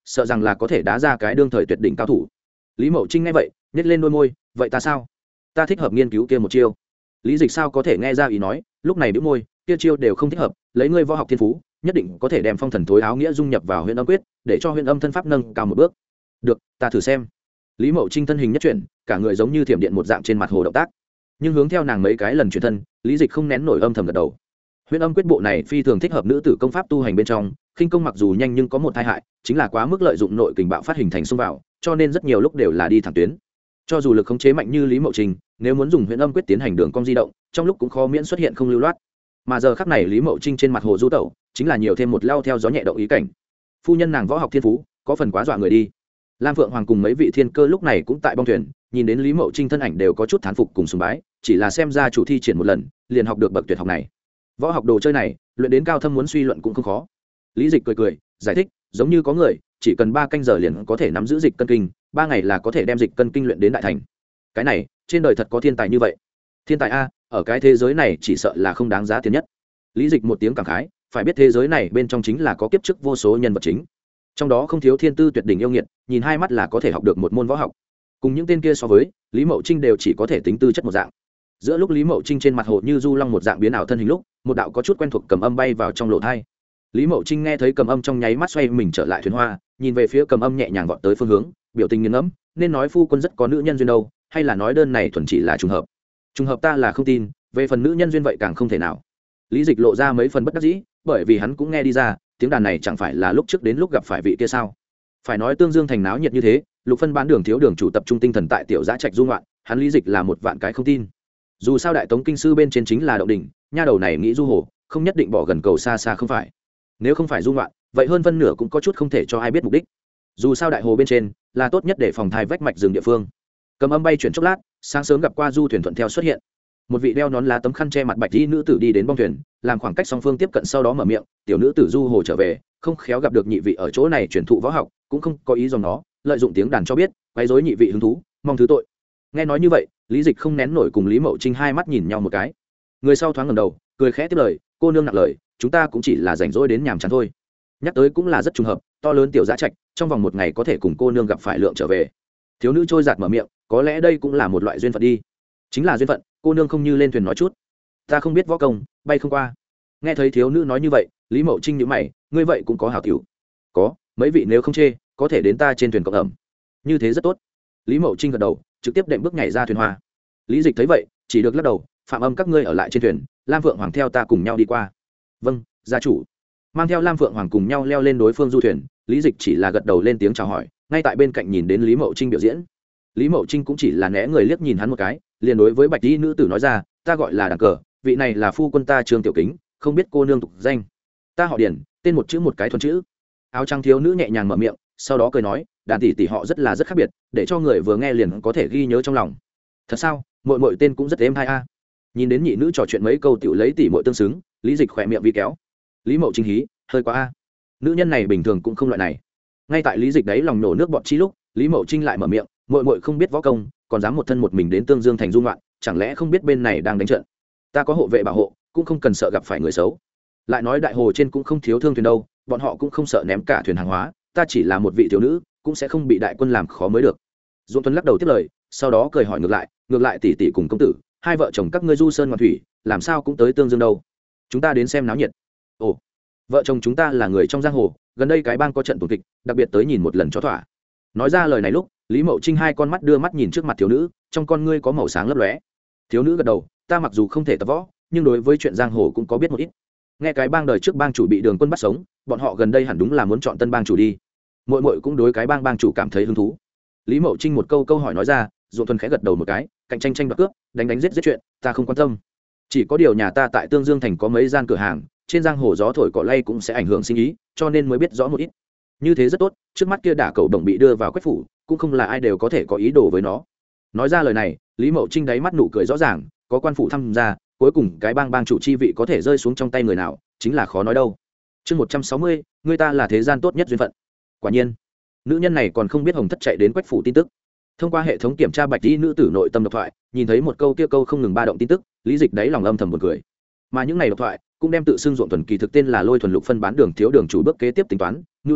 sợ rằng là có thể đá ra cái đương thời tuyệt đỉnh cao thủ. Lý Mậu Trinh nghe vậy nhếch lên đôi môi, vậy ta sao? Ta thích hợp nghiên cứu kia một chiêu. Lý Dịch sao có thể nghe ra ý nói, lúc này bĩu môi, kia chiêu đều không thích hợp, lấy ngươi võ học thiên phú, nhất định có thể đem phong thần thối áo nghĩa dung nhập vào huyền âm quyết, để cho huyền âm thân pháp nâng cao một bước. Được, ta thử xem. Lý Mậu Trinh thân hình nhất chuyển, cả người giống như thiểm điện một dạng trên mặt hồ động tác, nhưng hướng theo nàng mấy cái lần chuyển thân, Lý Dịch không nén nổi âm thầm gật đầu. Huyền âm quyết bộ này phi thường thích hợp nữ tử công pháp tu hành bên trong, khinh công mặc dù nhanh nhưng có một tai hại, chính là quá mức lợi dụng nội kình bạo phát hình thành xung vào, cho nên rất nhiều lúc đều là đi thẳng tuyến. Cho dù lực khống chế mạnh như Lý Mậu Trinh, nếu muốn dùng huyền âm quyết tiến hành đường cong di động, trong lúc cũng khó miễn xuất hiện không lưu loát. Mà giờ khắc này Lý Mậu Trinh trên mặt hồ du tẩu, chính là nhiều thêm một lao theo gió nhẹ động ý cảnh. Phu nhân nàng võ học thiên phú, có phần quá dọa người đi. Lam Phượng Hoàng cùng mấy vị thiên cơ lúc này cũng tại bong thuyền, nhìn đến Lý Mậu Trinh thân ảnh đều có chút thán phục cùng sùng bái, chỉ là xem ra chủ thi triển một lần, liền học được bậc tuyệt học này. Võ học đồ chơi này, luyện đến cao thâm muốn suy luận cũng không khó. Lý Dịch cười cười, giải thích, giống như có người, chỉ cần ba canh giờ liền có thể nắm giữ dịch cân kinh, ba ngày là có thể đem dịch cân kinh luyện đến đại thành. Cái này, trên đời thật có thiên tài như vậy. Thiên tài a, ở cái thế giới này chỉ sợ là không đáng giá tiền nhất. Lý Dịch một tiếng cảm khái, phải biết thế giới này bên trong chính là có kiếp trước vô số nhân vật chính, trong đó không thiếu thiên tư tuyệt đỉnh yêu nghiệt, nhìn hai mắt là có thể học được một môn võ học. Cùng những tên kia so với, Lý Mậu Trinh đều chỉ có thể tính tư chất một dạng. Giữa lúc Lý Mậu Trinh trên mặt hồ như du long một dạng biến ảo thân hình lúc, một đạo có chút quen thuộc cầm âm bay vào trong lỗ tai. Lý Mậu Trinh nghe thấy cầm âm trong nháy mắt xoay mình trở lại thuyền hoa, nhìn về phía cầm âm nhẹ nhàng vọt tới phương hướng, biểu tình nghiền ngẫm, nên nói phu quân rất có nữ nhân duyên đâu, hay là nói đơn này thuần chỉ là trùng hợp. Trùng hợp ta là không tin, về phần nữ nhân duyên vậy càng không thể nào. Lý Dịch lộ ra mấy phần bất đắc dĩ, bởi vì hắn cũng nghe đi ra, tiếng đàn này chẳng phải là lúc trước đến lúc gặp phải vị kia sao? Phải nói Tương Dương thành náo nhiệt như thế, Lục Phân bán đường thiếu đường chủ tập trung tinh thần tại tiểu giá trạch du ngoạn, hắn Lý Dịch là một vạn cái không tin. Dù sao đại tống kinh sư bên trên chính là động đỉnh, nha đầu này nghĩ du hồ, không nhất định bỏ gần cầu xa xa không phải. Nếu không phải du ngoạn, vậy hơn phân nửa cũng có chút không thể cho ai biết mục đích. Dù sao đại hồ bên trên là tốt nhất để phòng thai vách mạch rừng địa phương. Cầm âm bay chuyển chốc lát, sáng sớm gặp qua du thuyền thuận theo xuất hiện. Một vị đeo nón lá tấm khăn che mặt bạch y nữ tử đi đến bong thuyền, làm khoảng cách song phương tiếp cận sau đó mở miệng, tiểu nữ tử du hồ trở về, không khéo gặp được nhị vị ở chỗ này truyền thụ võ học, cũng không có ý dòng nó, lợi dụng tiếng đàn cho biết, quấy rối nhị vị hứng thú, mong thứ tội. Nghe nói như vậy, Lý Dịch không nén nổi cùng Lý Mậu Trinh hai mắt nhìn nhau một cái. Người sau thoáng ngẩng đầu, cười khẽ tiếp lời, cô nương nặng lời, chúng ta cũng chỉ là rảnh rỗi đến nhàm chán thôi. Nhắc tới cũng là rất trùng hợp, to lớn tiểu giá trạch, trong vòng một ngày có thể cùng cô nương gặp phải lượng trở về. Thiếu nữ trôi giạt mở miệng, có lẽ đây cũng là một loại duyên phận đi. Chính là duyên phận, cô nương không như lên thuyền nói chút, ta không biết võ công, bay không qua. Nghe thấy thiếu nữ nói như vậy, Lý Mậu Trinh nhíu mày, ngươi vậy cũng có hảo tiểu. Có, mấy vị nếu không chê, có thể đến ta trên thuyền cộng ẩm. Như thế rất tốt. Lý Mậu Trinh gật đầu, trực tiếp đệm bước nhảy ra thuyền hoa. Lý Dịch thấy vậy, chỉ được lắc đầu, phạm âm các ngươi ở lại trên thuyền, Lam Phượng Hoàng theo ta cùng nhau đi qua. Vâng, gia chủ. Mang theo Lam Phượng Hoàng cùng nhau leo lên đối phương du thuyền, Lý Dịch chỉ là gật đầu lên tiếng chào hỏi, ngay tại bên cạnh nhìn đến Lý Mậu Trinh biểu diễn. Lý Mậu Trinh cũng chỉ là né người liếc nhìn hắn một cái, liền đối với bạch y nữ tử nói ra, ta gọi là đàn cờ, vị này là phu quân ta Trương Tiểu Kính, không biết cô nương tục danh. Ta họ Điền, tên một chữ một cái thuần chữ. Áo trắng thiếu nữ nhẹ nhàng mở miệng, sau đó cười nói, đàn tỷ tỷ họ rất là rất khác biệt, để cho người vừa nghe liền có thể ghi nhớ trong lòng. Thật sao? Muội muội tên cũng rất êm hay a. Nhìn đến nhị nữ trò chuyện mấy câu tiểu lấy tỷ muội tương xứng, Lý Dịch khỏe miệng vi kéo. Lý Mậu Trinh hí, hơi quá a. Nữ nhân này bình thường cũng không loại này. Ngay tại Lý Dịch đấy lòng nổ nước bọt chi lúc, Lý Mậu Trinh lại mở miệng, muội muội không biết võ công, còn dám một thân một mình đến Tương Dương thành du ngoạn, chẳng lẽ không biết bên này đang đánh trận? Ta có hộ vệ bảo hộ, cũng không cần sợ gặp phải người xấu. Lại nói đại hồ trên cũng không thiếu thương thuyền đâu, bọn họ cũng không sợ ném cả thuyền hàng hóa, ta chỉ là một vị thiếu nữ, cũng sẽ không bị đại quân làm khó mới được. Dung Tuấn lắc đầu tiếp lời, sau đó cười hỏi ngược lại, ngược lại tỷ tỷ cùng công tử, hai vợ chồng các ngươi du sơn ngoạn thủy, làm sao cũng tới Tương Dương đâu? Chúng ta đến xem náo nhiệt. Ồ, vợ chồng chúng ta là người trong giang hồ, gần đây cái bang có trận tuần kịch, đặc biệt tới nhìn một lần cho thỏa. Nói ra lời này lúc, Lý Mậu Trinh hai con mắt đưa mắt nhìn trước mặt thiếu nữ, trong con ngươi có màu sáng lấp lóe. Thiếu nữ gật đầu, ta mặc dù không thể tập võ, nhưng đối với chuyện giang hồ cũng có biết một ít. Nghe cái bang đời trước bang chủ bị Đường Quân bắt sống, bọn họ gần đây hẳn đúng là muốn chọn tân bang chủ đi. Muội muội cũng đối cái bang bang chủ cảm thấy hứng thú. Lý Mậu Trinh một câu câu hỏi nói ra, Dụ Thuần khẽ gật đầu một cái, cạnh tranh tranh đoạt cướp, đánh đánh giết giết chuyện, ta không quan tâm. Chỉ có điều nhà ta tại Tương Dương thành có mấy gian cửa hàng, trên giang hồ gió thổi cỏ lay cũng sẽ ảnh hưởng sinh ý, cho nên mới biết rõ một ít. Như thế rất tốt, trước mắt kia đả cầu đồng bị đưa vào quách phủ, cũng không là ai đều có thể có ý đồ với nó. Nói ra lời này, Lý Mậu Trinh đáy mắt nụ cười rõ ràng, có quan phủ tham gia, cuối cùng cái bang bang chủ chi vị có thể rơi xuống trong tay người nào, chính là khó nói đâu. Chương một trăm sáu mươi, người ta là thế gian tốt nhất duyên phận. Quả nhiên, nữ nhân này còn không biết Hồng Thất chạy đến quách phủ tin tức. Thông qua hệ thống kiểm tra bạch y nữ tử nội tâm độc thoại, nhìn thấy một câu kia câu không ngừng ba động tin tức, Lý Dịch đáy lòng âm thầm buồn cười. Mà những này độc thoại cũng đem tự xưng Ruộng Thuần kỳ thực tên là Lôi Thuần Lục phân bán đường thiếu đường chủ bước kế tiếp tính toán, nhu đồ,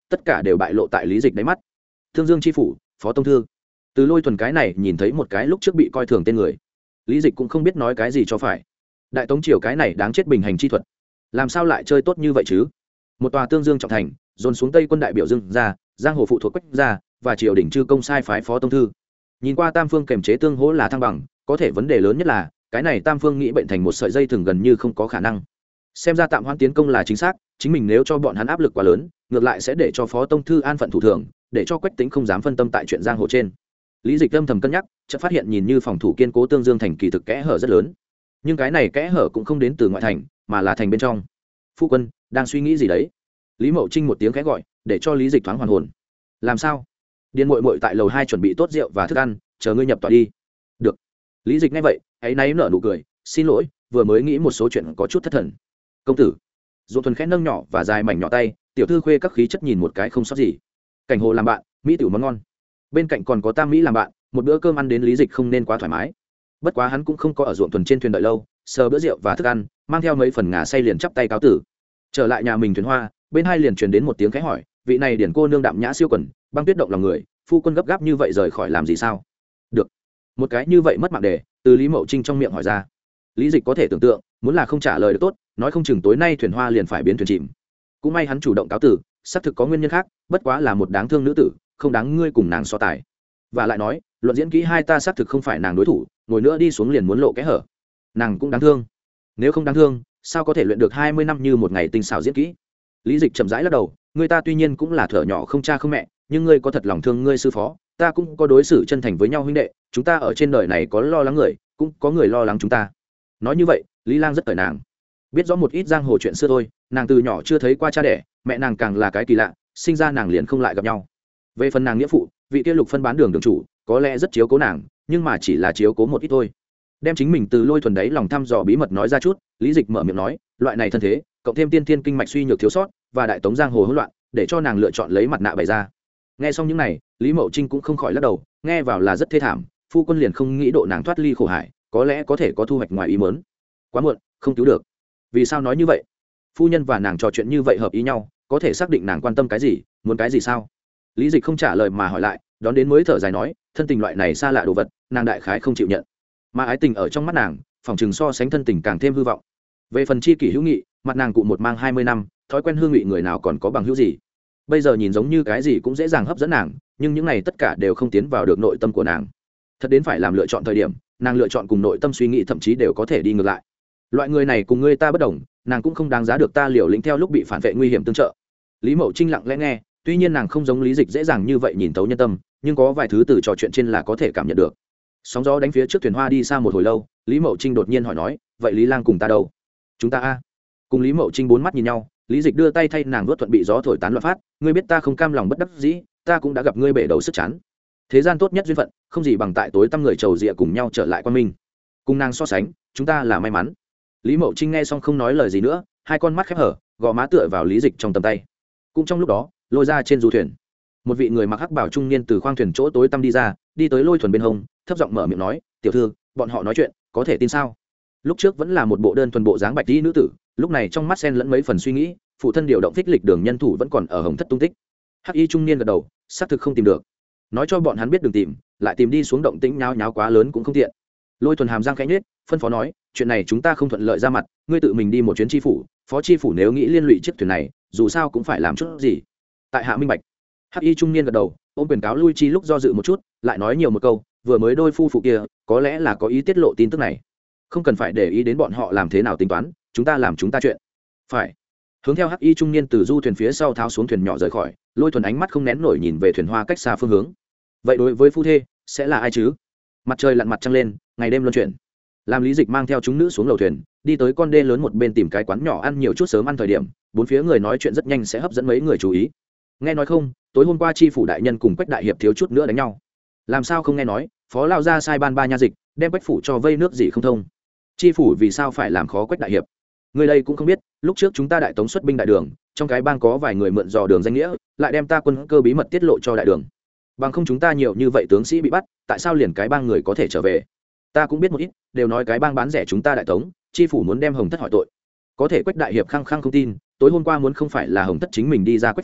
tất cả đều bại lộ tại lý dịch đáy mắt. Thương Dương chi phủ, phó tông thư. Từ Lôi Thuần cái này nhìn thấy một cái lúc trước bị coi thường tên người, lý dịch cũng không biết nói cái gì cho phải. Đại Tống triều cái này đáng chết bình hành chi thuật, làm sao lại chơi tốt như vậy chứ? Một tòa Tương Dương trọng thành, dồn xuống Tây quân đại biểu Dương ra, giang hồ phụ thuộc Quách gia và triều đình chư công sai phái phó tông thư. Nhìn qua tam phương kềm chế tương hỗ là thăng bằng, có thể vấn đề lớn nhất là cái này tam phương nghĩ bệnh thành một sợi dây thường gần như không có khả năng. Xem ra tạm hoãn tiến công là chính xác, chính mình nếu cho bọn hắn áp lực quá lớn, ngược lại sẽ để cho phó tông thư an phận thủ thường, để cho Quách Tĩnh không dám phân tâm tại chuyện giang hồ trên. Lý Dịch âm thầm cân nhắc, chợt phát hiện nhìn như phòng thủ kiên cố Tương Dương thành kỳ thực kẽ hở rất lớn, nhưng cái này kẽ hở cũng không đến từ ngoại thành, mà là thành bên trong. Phu quân đang suy nghĩ gì đấy? Lý Mậu Trinh một tiếng khẽ gọi, để cho Lý Dịch thoáng hoàn hồn. Làm sao? Điền muội muội tại lầu hai chuẩn bị tốt rượu và thức ăn, chờ ngươi nhập tọa đi. Được. Lý Dịch nghe vậy, ấy náy nở nụ cười, xin lỗi, vừa mới nghĩ một số chuyện có chút thất thần. Công tử. Dụ Thuần khẽ nâng nhỏ và dài mảnh nhỏ tay, tiểu thư khuê các khí chất nhìn một cái không sót gì. Cảnh hồ làm bạn, mỹ tiểu món ngon. Bên cạnh còn có Tam Mỹ làm bạn, một bữa cơm ăn đến Lý Dịch không nên quá thoải mái. Bất quá hắn cũng không có ở Dụ Thuần trên thuyền đợi lâu, sờ bữa rượu và thức ăn, mang theo mấy phần ngà say liền chắp tay cáo tử. Trở lại nhà mình thuyền hoa, bên hai liền truyền đến một tiếng khẽ hỏi, vị này điển cô nương đạm nhã siêu quần, băng tuyết động lòng người, phu quân gấp gáp như vậy rời khỏi làm gì sao? Được. Một cái như vậy mất mạng đề, từ Lý Mậu Trinh trong miệng hỏi ra. Lý Dịch có thể tưởng tượng, muốn là không trả lời được tốt, nói không chừng tối nay thuyền hoa liền phải biến thuyền chìm. Cũng may hắn chủ động cáo tử, xác thực có nguyên nhân khác, bất quá là một đáng thương nữ tử, không đáng ngươi cùng nàng so tài. Và lại nói, luận diễn kỹ hai ta xác thực không phải nàng đối thủ, ngồi nữa đi xuống liền muốn lộ kẽ hở. Nàng cũng đáng thương. Nếu không đáng thương, sao có thể luyện được hai mươi năm như một ngày tinh xảo diễn kỹ? Lý Dịch chậm rãi lắc đầu, người ta tuy nhiên cũng là thở nhỏ không cha không mẹ, nhưng ngươi có thật lòng thương ngươi sư phó, ta cũng có đối xử chân thành với nhau huynh đệ, chúng ta ở trên đời này có lo lắng người, cũng có người lo lắng chúng ta. Nói như vậy, Lý Lang rất cởi nàng, biết rõ một ít giang hồ chuyện xưa thôi, nàng từ nhỏ chưa thấy qua cha đẻ, mẹ nàng càng là cái kỳ lạ, sinh ra nàng liền không lại gặp nhau. Về phần nàng nghĩa phụ, vị kia Lục phân bán đường đường chủ, có lẽ rất chiếu cố nàng, nhưng mà chỉ là chiếu cố một ít thôi. Đem chính mình từ Lôi Thuần đấy lòng thăm dò bí mật nói ra chút, Lý Dịch mở miệng nói, loại này thân thế, cộng thêm tiên thiên kinh mạch suy nhược thiếu sót và đại tống giang hồ hỗn loạn, để cho nàng lựa chọn lấy mặt nạ bày ra. Nghe xong những này, Lý Mậu Trinh cũng không khỏi lắc đầu, nghe vào là rất thê thảm, phu quân liền không nghĩ độ nàng thoát ly khổ hải, có lẽ có thể có thu hoạch ngoài ý muốn. Quá muộn, không cứu được. Vì sao nói như vậy? Phu nhân và nàng trò chuyện như vậy hợp ý nhau, có thể xác định nàng quan tâm cái gì, muốn cái gì sao? Lý Dịch không trả lời mà hỏi lại, đón đến mới thở dài nói, thân tình loại này xa lạ đồ vật, nàng đại khái không chịu nhận, mà ái tình ở trong mắt nàng, phòng chừng so sánh thân tình càng thêm hư vọng. Về phần chi kỷ hữu nghị, mặt nàng cụ một mang hai mươi năm, thói quen hương vị người nào còn có bằng hữu gì? Bây giờ nhìn giống như cái gì cũng dễ dàng hấp dẫn nàng, nhưng những này tất cả đều không tiến vào được nội tâm của nàng. Thật đến phải làm lựa chọn thời điểm, nàng lựa chọn cùng nội tâm suy nghĩ thậm chí đều có thể đi ngược lại. Loại người này cùng ngươi ta bất đồng, nàng cũng không đáng giá được ta liều lĩnh theo lúc bị phản vệ nguy hiểm tương trợ. Lý Mậu Trinh lặng lẽ nghe, tuy nhiên nàng không giống Lý Dịch dễ dàng như vậy nhìn thấu nhân tâm, nhưng có vài thứ từ trò chuyện trên là có thể cảm nhận được. Sóng gió đánh phía trước thuyền hoa đi xa một hồi lâu, Lý Mậu Trinh đột nhiên hỏi nói, vậy Lý Lang cùng ta đâu? Chúng ta a? Cùng Lý Mậu Trinh bốn mắt nhìn nhau, Lý Dịch đưa tay thay nàng vuốt thuận bị gió thổi tán loạn phát, ngươi biết ta không cam lòng bất đắc dĩ, ta cũng đã gặp ngươi bể đầu sức chán. Thế gian tốt nhất duyên phận, không gì bằng tại tối tăm người trầu rịa cùng nhau trở lại quan minh. Cùng nàng so sánh, chúng ta là may mắn. Lý Mậu Trinh nghe xong không nói lời gì nữa, hai con mắt khép hở, gò má tựa vào Lý Dịch trong tầm tay. Cũng trong lúc đó, lôi ra trên du thuyền, một vị người mặc hắc bào trung niên từ khoang thuyền chỗ tối tăm đi ra, đi tới Lôi Thuần bên hông, thấp giọng mở miệng nói, tiểu thư, bọn họ nói chuyện, có thể tin sao? Lúc trước vẫn là một bộ đơn thuần bộ dáng bạch y nữ tử, lúc này trong mắt xen lẫn mấy phần suy nghĩ, phụ thân điều động phích lịch đường nhân thủ vẫn còn ở Hồng Thất tung tích. Hắc y trung niên gật đầu, xác thực không tìm được, nói cho bọn hắn biết đừng tìm, lại tìm đi xuống động tĩnh nháo nháo quá lớn cũng không tiện. Lôi Thuần hàm răng khẽ nhếch, phân phó nói, chuyện này chúng ta không thuận lợi ra mặt, ngươi tự mình đi một chuyến tri phủ, phó tri phủ nếu nghĩ liên lụy chiếc thuyền này, dù sao cũng phải làm chút gì. Tại hạ minh bạch. Hắc y trung niên gật đầu, ôm quyền cáo lui chi lúc do dự một chút, lại nói nhiều một câu, vừa mới đôi phu phụ kia, có lẽ là có ý tiết lộ tin tức này, không cần phải để ý đến bọn họ làm thế nào tính toán, chúng ta làm chúng ta chuyện. Phải. Hướng theo Hắc y trung niên từ du thuyền phía sau tháo xuống thuyền nhỏ rời khỏi, Lôi Thuần ánh mắt không nén nổi nhìn về thuyền hoa cách xa phương hướng. Vậy đối với phu thê, sẽ là ai chứ? Mặt trời lặn mặt trăng lên, ngày đêm luân chuyển. Làm Lý Dịch mang theo chúng nữ xuống lầu thuyền, đi tới con đê lớn một bên tìm cái quán nhỏ ăn nhiều chút sớm ăn thời điểm, bốn phía người nói chuyện rất nhanh sẽ hấp dẫn mấy người chú ý. Nghe nói không, tối hôm qua tri phủ đại nhân cùng Quách đại hiệp thiếu chút nữa đánh nhau. Làm sao không nghe nói, phó lao ra sai ban ba nha dịch, đem Quách phủ cho vây nước gì không thông. Tri phủ vì sao phải làm khó Quách đại hiệp? Người đây cũng không biết, lúc trước chúng ta đại tống xuất binh đại đường, trong cái bang có vài người mượn dò đường danh nghĩa, lại đem ta quân cơ bí mật tiết lộ cho đại đường. Bằng không chúng ta nhiều như vậy tướng sĩ bị bắt, tại sao liền cái bang người có thể trở về? Ta cũng biết một ít, đều nói cái bang bán rẻ chúng ta đại tống, tri phủ muốn đem Hồng Thất hỏi tội. Có thể Quách đại hiệp khăng khăng không tin, tối hôm qua muốn không phải là Hồng Thất chính mình đi ra Quách phủ,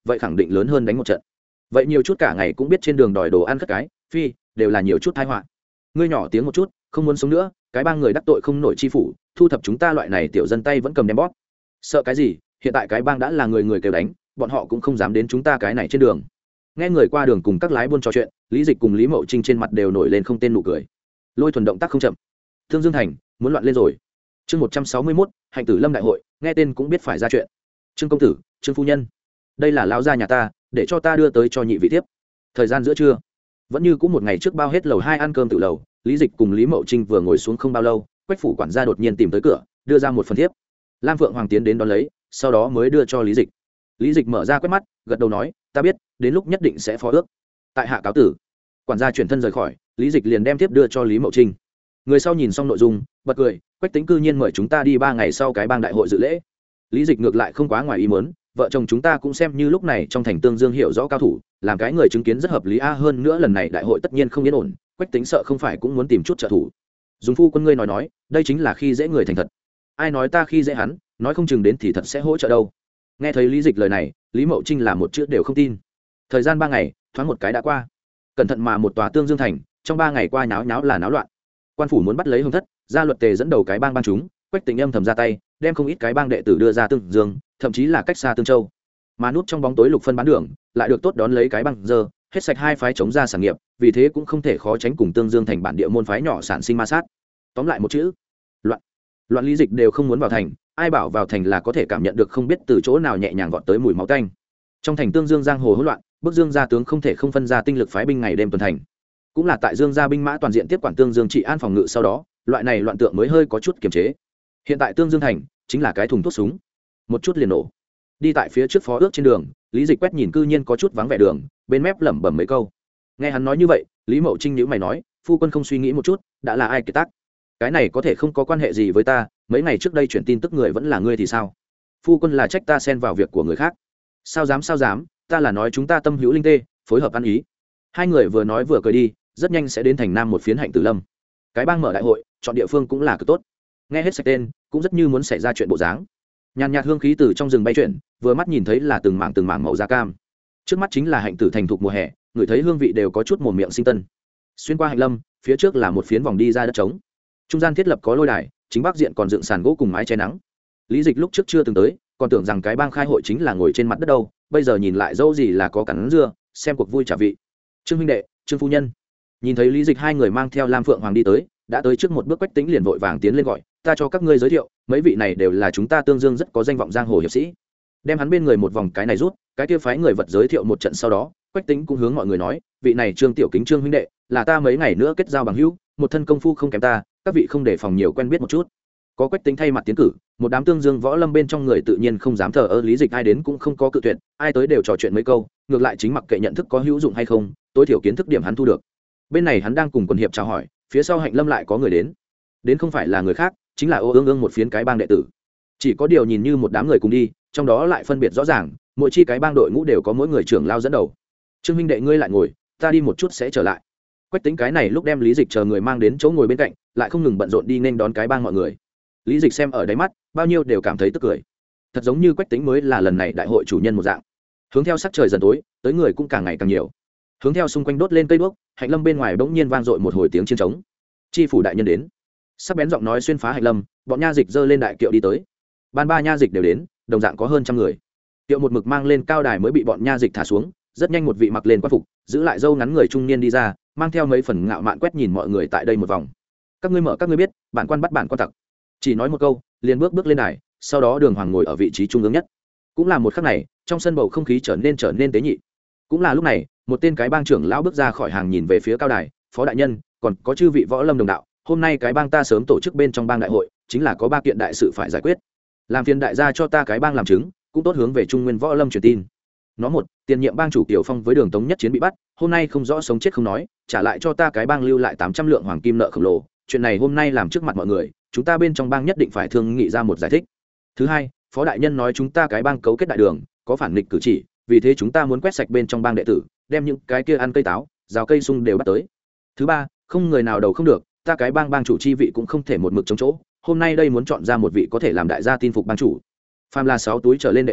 vậy khẳng định lớn hơn đánh một trận. Vậy nhiều chút cả ngày cũng biết trên đường đòi đồ ăn cất cái phi đều là nhiều chút tai họa. Ngươi nhỏ tiếng một chút, không muốn sống nữa, cái bang người đắc tội không nổi chi phủ, thu thập chúng ta loại này tiểu dân tay vẫn cầm đem bóp. Sợ cái gì, hiện tại cái bang đã là người người kêu đánh, bọn họ cũng không dám đến chúng ta cái này trên đường. Nghe người qua đường cùng các lái buôn trò chuyện, Lý Dịch cùng Lý Mậu Trinh trên mặt đều nổi lên không tên nụ cười. Lôi Thuần động tác không chậm. Thương Dương Thành muốn loạn lên rồi. Chương một trăm sáu mươi mốt, Hạnh Tử Lâm đại hội, nghe tên cũng biết phải ra chuyện. Trương công tử, Trương phu nhân, đây là lão gia nhà ta, để cho ta đưa tới cho nhị vị tiếp. Thời gian giữa trưa, vẫn như cũng một ngày trước bao hết lầu hai ăn cơm tự lầu, Lý Dịch cùng Lý Mậu Trinh vừa ngồi xuống không bao lâu, Quách phủ quản gia đột nhiên tìm tới cửa, đưa ra một phần thiếp. Lam Phượng Hoàng tiến đến đón lấy, sau đó mới đưa cho Lý Dịch. Lý Dịch mở ra quét mắt, gật đầu nói, ta biết, đến lúc nhất định sẽ phó ước. Tại hạ cáo tử. Quản gia chuyển thân rời khỏi, Lý Dịch liền đem thiếp đưa cho Lý Mậu Trinh. Người sau nhìn xong nội dung, bật cười, Quách Tĩnh cư nhiên mời chúng ta đi ba ngày sau cái bang đại hội dự lễ. Lý Dịch ngược lại không quá ngoài ý muốn, vợ chồng chúng ta cũng xem như lúc này trong thành Tương Dương hiểu rõ cao thủ, làm cái người chứng kiến rất hợp lý a, hơn nữa lần này đại hội tất nhiên không yên ổn, Quách Tĩnh sợ không phải cũng muốn tìm chút trợ thủ. Dùng phu quân ngươi nói nói, đây chính là khi dễ người thành thật. Ai nói ta khi dễ hắn, nói không chừng đến thì thật sẽ hỗ trợ đâu. Nghe thấy Lý Dịch lời này, Lý Mậu Trinh là một chữ đều không tin. Thời gian ba ngày, thoáng một cái đã qua. Cẩn thận mà một tòa Tương Dương thành, trong ba ngày qua nháo nháo là náo loạn. Quan phủ muốn bắt lấy Hồng Thất, gia luật tề dẫn đầu cái bang bang chúng, Quách Tĩnh âm thầm ra tay, đem không ít cái bang đệ tử đưa ra Tương Dương, thậm chí là cách xa Tương Châu. Mà núp trong bóng tối Lục Phân bán đường, lại được tốt đón lấy cái bang giờ, hết sạch hai phái chống ra sản nghiệp, vì thế cũng không thể khó tránh cùng Tương Dương thành bản địa môn phái nhỏ sản sinh ma sát. Tóm lại một chữ, loạn. Loạn. Lý Dịch đều không muốn vào thành, ai bảo vào thành là có thể cảm nhận được không biết từ chỗ nào nhẹ nhàng vọt tới mùi máu tanh. Trong thành Tương Dương giang hồ hỗn loạn, bức Dương gia tướng không thể không phân ra tinh lực phái binh ngày đêm tuần thành. Cũng là tại Dương gia binh mã toàn diện tiếp quản Tương Dương trị an phòng ngự sau đó, loại này loạn tượng mới hơi có chút kiềm chế. Hiện tại Tương Dương thành chính là cái thùng thuốc súng, một chút liền nổ. Đi tại phía trước phó ước trên đường, Lý Dịch quét nhìn cư nhiên có chút vắng vẻ đường, bên mép lẩm bẩm mấy câu. Nghe hắn nói như vậy, Lý Mậu Trinh nhíu mày nói, phu quân không suy nghĩ một chút, đã là ai kiệt tác? Cái này có thể không có quan hệ gì với ta, mấy ngày trước đây chuyển tin tức người vẫn là ngươi thì sao? Phu quân là trách ta xen vào việc của người khác. Sao dám sao dám, ta là nói chúng ta tâm hữu linh tê, phối hợp ăn ý. Hai người vừa nói vừa cười đi, rất nhanh sẽ đến thành Nam một phiến Hạnh Tử Lâm. Cái bang mở đại hội, chọn địa phương cũng là cực tốt. Nghe hết sạch tên, cũng rất như muốn xảy ra chuyện bộ dáng. Nhàn nhạt hương khí từ trong rừng bay chuyển, vừa mắt nhìn thấy là từng mảng từng mảng màu da cam. Trước mắt chính là hạnh tử thành thục mùa hè, người thấy hương vị đều có chút mồm miệng sinh tân. Xuyên qua Hạnh Lâm, phía trước là một phiến vòng đi ra đất trống. Trung gian thiết lập có lôi đài, chính bắc diện còn dựng sàn gỗ cùng mái che nắng. Lý Dịch lúc trước chưa từng tới, còn tưởng rằng cái bang khai hội chính là ngồi trên mặt đất đâu, bây giờ nhìn lại dẫu gì là có cắn dưa, xem cuộc vui trả vị. Trương huynh đệ, Trương phu nhân. Nhìn thấy Lý Dịch hai người mang theo Lam Phượng Hoàng đi tới, đã tới trước một bước, Quách Tĩnh liền vội vàng tiến lên gọi, ta cho các ngươi giới thiệu, mấy vị này đều là chúng ta Tương Dương rất có danh vọng giang hồ hiệp sĩ. Đem hắn bên người một vòng cái này rút, cái kia phái người vật giới thiệu một trận sau đó, Quách Tĩnh cũng hướng mọi người nói, vị này Trương Tiểu Kính Trương huynh đệ, là ta mấy ngày nữa kết giao bằng hữu, một thân công phu không kém ta, các vị không để phòng nhiều quen biết một chút. Có Quách Tĩnh thay mặt tiến cử, một đám Tương Dương võ lâm bên trong người tự nhiên không dám thờ ơ, Lý Dịch ai đến cũng không có cự tuyệt, ai tới đều trò chuyện mấy câu, ngược lại chính mặc kệ nhận thức có hữu dụng hay không, tối thiểu kiến thức điểm hắn thu được. Bên này hắn đang cùng quần hiệp chào hỏi, phía sau Hạnh Lâm lại có người đến. Đến không phải là người khác, chính là Ô Ương Ương một phiến cái bang đệ tử. Chỉ có điều nhìn như một đám người cùng đi, trong đó lại phân biệt rõ ràng, mỗi chi cái bang đội ngũ đều có mỗi người trưởng lao dẫn đầu. Trương huynh đệ ngươi lại ngồi, ta đi một chút sẽ trở lại. Quách Tĩnh cái này lúc đem Lý Dịch chờ người mang đến chỗ ngồi bên cạnh, lại không ngừng bận rộn đi nên đón cái bang mọi người. Lý Dịch xem ở đáy mắt, bao nhiêu đều cảm thấy tức cười. Thật giống như Quách Tĩnh mới là lần này đại hội chủ nhân một dạng. Hướng theo sắc trời dần tối, tới người cũng càng ngày càng nhiều. Hướng theo xung quanh đốt lên cây đuốc, Hạnh Lâm bên ngoài bỗng nhiên vang dội một hồi tiếng chiến trống. Chi phủ đại nhân đến. Sắc bén giọng nói xuyên phá Hạnh Lâm, bọn nha dịch dơ lên đại kiệu đi tới. Ban ba nha dịch đều đến, đồng dạng có hơn trăm người. Kiệu một mực mang lên cao đài mới bị bọn nha dịch thả xuống, rất nhanh một vị mặc lên quan phục, giữ lại râu ngắn người trung niên đi ra, mang theo mấy phần ngạo mạn quét nhìn mọi người tại đây một vòng. Các ngươi mở các ngươi biết, bản quan bắt bản quan tặc. Chỉ nói một câu, liền bước bước lên đài, sau đó Đường Hoàng ngồi ở vị trí trung ương nhất. Cũng là một khắc này, trong sân bầu không khí trở nên trở nên tế nhị. Cũng là lúc này, một tên cái bang trưởng lão bước ra khỏi hàng nhìn về phía cao đài, phó đại nhân, còn có chư vị võ lâm đồng đạo, hôm nay cái bang ta sớm tổ chức bên trong bang đại hội, chính là có ba kiện đại sự phải giải quyết. Làm phiền đại gia cho ta cái bang làm chứng, cũng tốt hướng về trung nguyên võ lâm truyền tin. Nó một, tiền nhiệm bang chủ Kiều Phong với Đường Tống nhất chiến bị bắt, hôm nay không rõ sống chết không nói, trả lại cho ta cái bang lưu lại tám trăm lượng hoàng kim nợ khổng lồ, chuyện này hôm nay làm trước mặt mọi người, chúng ta bên trong bang nhất định phải thương nghị ra một giải thích. Thứ hai, phó đại nhân nói chúng ta cái bang cấu kết đại đường, có phản nghịch cử chỉ, vì thế chúng ta muốn quét sạch bên trong bang đệ tử, đem những cái kia ăn cây táo, rào cây sung đều bắt tới. Thứ ba, không người nào đầu không được, ta cái bang bang chủ chi vị cũng không thể một mực chống chỗ, hôm nay đây muốn chọn ra một vị có thể làm đại gia tin phục bang chủ. Phàm là sáu túi trở lên đệ tử,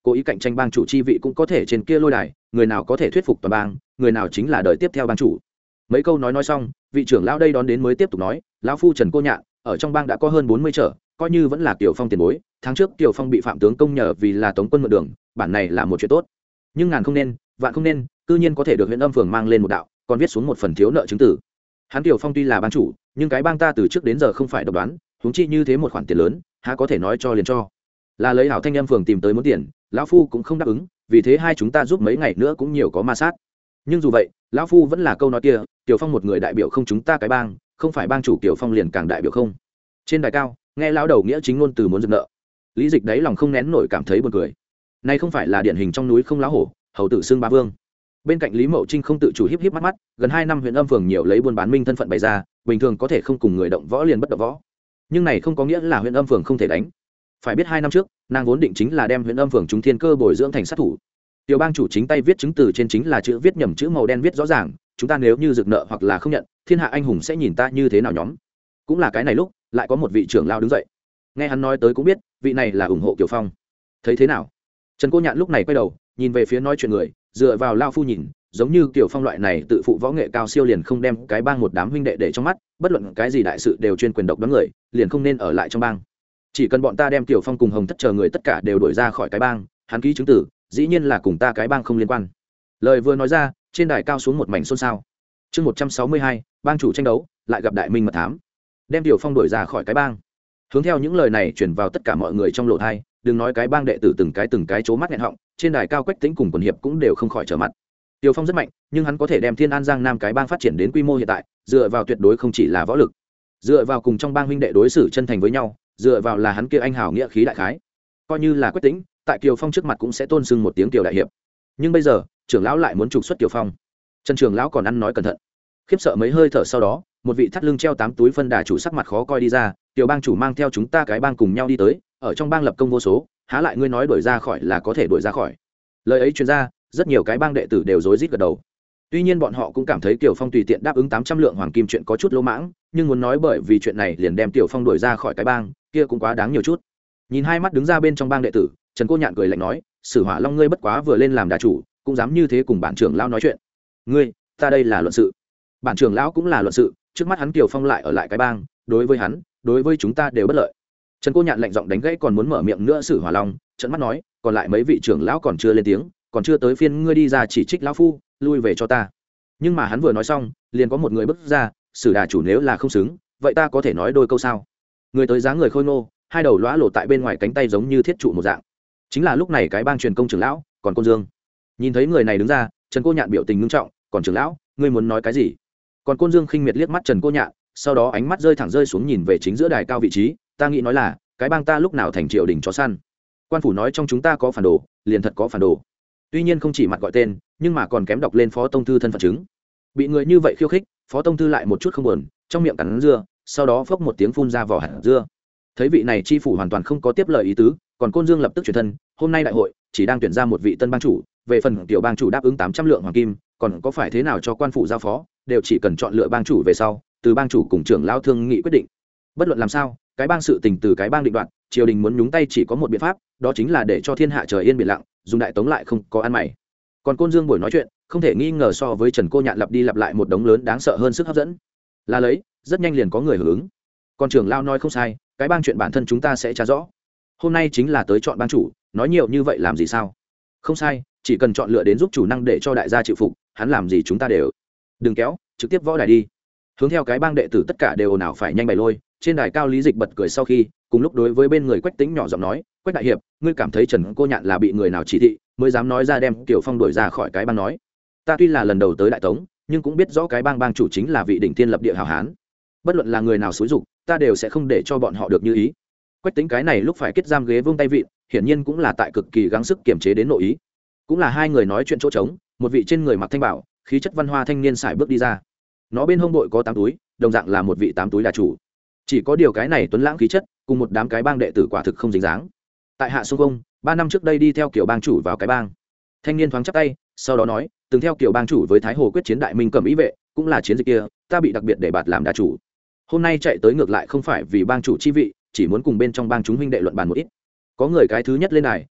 cố ý cạnh tranh bang chủ chi vị cũng có thể trên kia lôi đài, người nào có thể thuyết phục toàn bang, người nào chính là đời tiếp theo bang chủ. Mấy câu nói nói xong, vị trưởng lão đây đón đến mới tiếp tục nói, lão phu Trần Cô Nhạn ở trong bang đã có hơn bốn mươi trở, coi như vẫn là Kiều Phong tiền bối, tháng trước Kiều Phong bị phạm tướng công nhờ vì là tống quân mượn đường, bản này là một chuyện tốt. Nhưng ngàn không nên, vạn không nên, cư nhiên có thể được huyện âm phường mang lên một đạo, còn viết xuống một phần thiếu nợ chứng tử. Hắn Kiều Phong tuy là bang chủ, nhưng cái bang ta từ trước đến giờ không phải độc đoán, huống chi như thế một khoản tiền lớn, há có thể nói cho liền cho. Là lấy hảo thanh âm phường tìm tới muốn tiền, lão phu cũng không đáp ứng, vì thế hai chúng ta giúp mấy ngày nữa cũng nhiều có ma sát. Nhưng dù vậy, lão phu vẫn là câu nói kia, Kiều Phong một người đại biểu không chúng ta cái bang, không phải bang chủ Kiều Phong liền càng đại biểu không. Trên đài cao, nghe lão đầu nghĩa chính ngôn từ muốn dừng nợ, Lý Dịch đáy lòng không nén nổi cảm thấy buồn cười. Nay không phải là điển hình trong núi không lão hổ, hầu tử xương ba vương. Bên cạnh Lý Mậu Trinh không tự chủ híp híp mắt mắt, gần hai năm huyện âm phường nhiều lấy buôn bán minh thân phận bày ra, bình thường có thể không cùng người động võ liền bất động võ. Nhưng này không có nghĩa là huyện âm phường không thể đánh. Phải biết hai năm trước, nàng vốn định chính là đem huyện âm phường chúng thiên cơ bồi dưỡng thành sát thủ. Tiểu bang chủ chính tay viết chứng từ trên chính là chữ viết nhầm chữ màu đen viết rõ ràng, chúng ta nếu như rực nợ hoặc là không nhận, thiên hạ anh hùng sẽ nhìn ta như thế nào nhóm. Cũng là cái này lúc, lại có một vị trưởng lao đứng dậy. Nghe hắn nói tới cũng biết, vị này là ủng hộ Kiều Phong. Thấy thế nào? Trần Cô Nhạn lúc này quay đầu, nhìn về phía nói chuyện người, dựa vào lao phu nhìn, giống như Kiều Phong loại này tự phụ võ nghệ cao siêu liền không đem cái bang một đám huynh đệ để trong mắt, bất luận cái gì đại sự đều chuyên quyền độc đoán người, liền không nên ở lại trong bang. Chỉ cần bọn ta đem Kiều Phong cùng Hồng Thất chờ người tất cả đều đuổi ra khỏi cái bang, hắn ký chứng tử, dĩ nhiên là cùng ta cái bang không liên quan. Lời vừa nói ra, trên đài cao xuống một mảnh xôn xao. Chương một trăm sáu mươi hai, bang chủ tranh đấu, lại gặp đại minh mật thám. Đem Kiều Phong đuổi ra khỏi cái bang. Hướng theo những lời này truyền vào tất cả mọi người trong lỗ tai, đừng nói cái bang đệ tử từng cái từng cái chố mắt nghẹn họng, trên đài cao Quách Tĩnh cùng quần hiệp cũng đều không khỏi trở mặt. Kiều Phong rất mạnh, nhưng hắn có thể đem Thiên An Giang Nam cái bang phát triển đến quy mô hiện tại, dựa vào tuyệt đối không chỉ là võ lực, dựa vào cùng trong bang huynh đệ đối xử chân thành với nhau, dựa vào là hắn kia anh hào nghĩa khí đại khái. Coi như là Quách Tĩnh, tại Kiều Phong trước mặt cũng sẽ tôn sưng một tiếng Kiều đại hiệp. Nhưng bây giờ, trưởng lão lại muốn trục xuất Kiều Phong. Trần trưởng lão còn ăn nói cẩn thận. Khiếp sợ mấy hơi thở sau đó, một vị thắt lưng treo tám túi phân đà chủ sắc mặt khó coi đi ra, Kiều bang chủ mang theo chúng ta cái bang cùng nhau đi tới, ở trong bang lập công vô số, há lại ngươi nói đuổi ra khỏi là có thể đuổi ra khỏi. Lời ấy truyền ra, rất nhiều cái bang đệ tử đều rối rít gật đầu. Tuy nhiên bọn họ cũng cảm thấy Kiều Phong tùy tiện đáp ứng tám trăm lượng hoàng kim chuyện có chút lỗ mãng, nhưng muốn nói bởi vì chuyện này liền đem Kiều Phong đuổi ra khỏi cái bang, kia cũng quá đáng nhiều chút. Nhìn hai mắt đứng ra bên trong bang đệ tử, Trần Cô Nhạn cười lạnh nói, Sử Hỏa Long ngươi bất quá vừa lên làm đà chủ, cũng dám như thế cùng bản trưởng lão nói chuyện. Ngươi, ta đây là luận sự. Bản trưởng lão cũng là luận sự, trước mắt hắn Kiều Phong lại ở lại cái bang, đối với hắn, đối với chúng ta đều bất lợi. Trần Cô Nhạn lạnh giọng đánh gãy còn muốn mở miệng nữa Sử Hỏa Long, trợn mắt nói, còn lại mấy vị trưởng lão còn chưa lên tiếng, còn chưa tới phiên ngươi đi ra chỉ trích lão phu, lui về cho ta. Nhưng mà hắn vừa nói xong, liền có một người bước ra, Sử đà chủ nếu là không xứng, vậy ta có thể nói đôi câu sao? Người tới dáng người khôi ngô, hai đầu lóa lộ tại bên ngoài cánh tay giống như thiết trụ một dạng. Chính là lúc này cái bang truyền công trưởng lão, còn Côn Dương. Nhìn thấy người này đứng ra, Trần Cô Nhạn biểu tình nghiêm trọng, còn trưởng lão, ngươi muốn nói cái gì? Còn Côn Dương khinh miệt liếc mắt Trần Cô Nhạn, sau đó ánh mắt rơi thẳng rơi xuống nhìn về chính giữa đài cao vị trí, ta nghĩ nói là, cái bang ta lúc nào thành triều đình chó săn? Quan phủ nói trong chúng ta có phản đồ, liền thật có phản đồ. Tuy nhiên không chỉ mặt gọi tên, nhưng mà còn kém đọc lên phó tông thư thân phận chứng. Bị người như vậy khiêu khích, phó tông thư lại một chút không buồn, trong miệng cắn dưa, sau đó phốc một tiếng phun ra vỏ hạt dưa. Thấy vị này chi phủ hoàn toàn không có tiếp lời ý tứ, còn Côn Dương lập tức chuyển thân, hôm nay đại hội chỉ đang tuyển ra một vị tân bang chủ, về phần tiểu bang chủ đáp ứng tám trăm lượng hoàng kim, còn có phải thế nào cho quan phủ giao phó, đều chỉ cần chọn lựa bang chủ về sau, từ bang chủ cùng trưởng lão thương nghị quyết định. Bất luận làm sao, cái bang sự tình từ cái bang định đoạt, triều đình muốn nhúng tay chỉ có một biện pháp, đó chính là để cho thiên hạ trời yên biển lặng, dùng đại tống lại không có ăn mày. Còn Côn Dương buổi nói chuyện, không thể nghi ngờ so với Trần Cô Nhạn lặp đi lặp lại một đống lớn đáng sợ hơn sức hấp dẫn. Là lấy, rất nhanh liền có người hưởng ứng. Còn trưởng lão nói không sai, cái bang chuyện bản thân chúng ta sẽ tra rõ. Hôm nay chính là tới chọn bang chủ, nói nhiều như vậy làm gì sao? Không sai, chỉ cần chọn lựa đến giúp chủ năng để cho đại gia chịu phục, hắn làm gì chúng ta đều. Đừng kéo, trực tiếp võ đài đi. Hướng theo cái bang đệ tử tất cả đều ồn ào phải nhanh bày lôi, trên đài cao Lý Dịch bật cười sau khi, cùng lúc đối với bên người Quách Tĩnh nhỏ giọng nói, Quách đại hiệp, ngươi cảm thấy Trần Cô Nhạn là bị người nào chỉ thị, mới dám nói ra đem Kiều Phong đuổi ra khỏi cái bang nói. Ta tuy là lần đầu tới đại tống, nhưng cũng biết rõ cái bang bang chủ chính là vị đỉnh thiên lập địa hào hán. Bất luận là người nào xúi dục, ta đều sẽ không để cho bọn họ được như ý. Quách Tĩnh cái này lúc phải kết giam ghế vung tay vịn, hiển nhiên cũng là tại cực kỳ gắng sức kiềm chế đến nội ý. Cũng là hai người nói chuyện chỗ trống, một vị trên người mặc thanh bảo, khí chất văn hoa thanh niên sải bước đi ra. Nó bên hông bội có tám túi, đồng dạng là một vị tám túi đà chủ. Chỉ có điều cái này tuấn lãng khí chất, cùng một đám cái bang đệ tử quả thực không dính dáng. Tại Hạ Xuân Công, ba năm trước đây đi theo kiểu bang chủ vào cái bang. Thanh niên thoáng chắp tay, sau đó nói, từng theo kiểu bang chủ với Thái Hồ quyết chiến đại minh cầm ý vệ, cũng là chiến dịch kia, ta bị đặc biệt để bạt làm đà chủ. Hôm nay chạy tới ngược lại không phải vì bang chủ chi vị, chỉ muốn cùng bên trong bang chúng huynh đệ luận bàn một ít. Có người cái thứ nhất lên này,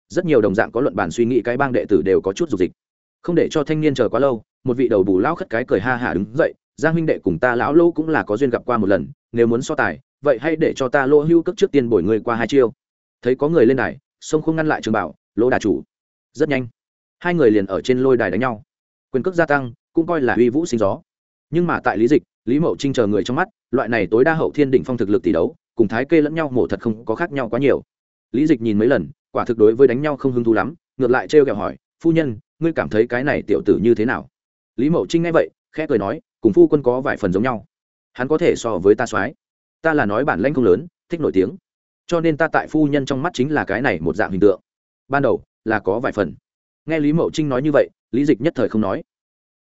rất nhiều đồng dạng có luận bàn suy nghĩ cái bang đệ tử đều có chút dục dịch. Không để cho thanh niên chờ quá lâu, một vị đầu bù lão khất cái cười ha hả đứng dậy, Giang huynh đệ cùng ta lão Lô cũng là có duyên gặp qua một lần, nếu muốn so tài, vậy hãy để cho ta Lô Hưu cước trước tiên bồi người qua hai chiêu. Thấy có người lên đài, sông không ngăn lại Trường Bảo, Lô đà chủ. Rất nhanh, hai người liền ở trên lôi đài đánh nhau. Quyền cước gia tăng, cũng coi là uy vũ sinh gió. Nhưng mà tại Lý Dịch, Lý Mậu Trinh chờ người trong mắt, loại này tối đa hậu thiên đỉnh phong thực lực tỷ đấu, cùng thái kê lẫn nhau mổ thật không có khác nhau quá nhiều. Lý Dịch nhìn mấy lần, quả thực đối với đánh nhau không hứng thú lắm, ngược lại trêu ghẹo hỏi, phu nhân, ngươi cảm thấy cái này tiểu tử như thế nào? Lý Mậu Trinh nghe vậy, khẽ cười nói, cùng phu quân có vài phần giống nhau. Hắn có thể so với ta soái, ta là nói bản lãnh không lớn, thích nổi tiếng, cho nên ta tại phu nhân trong mắt chính là cái này một dạng hình tượng. Ban đầu là có vài phần. Nghe Lý Mậu Trinh nói như vậy, Lý Dịch nhất thời không nói.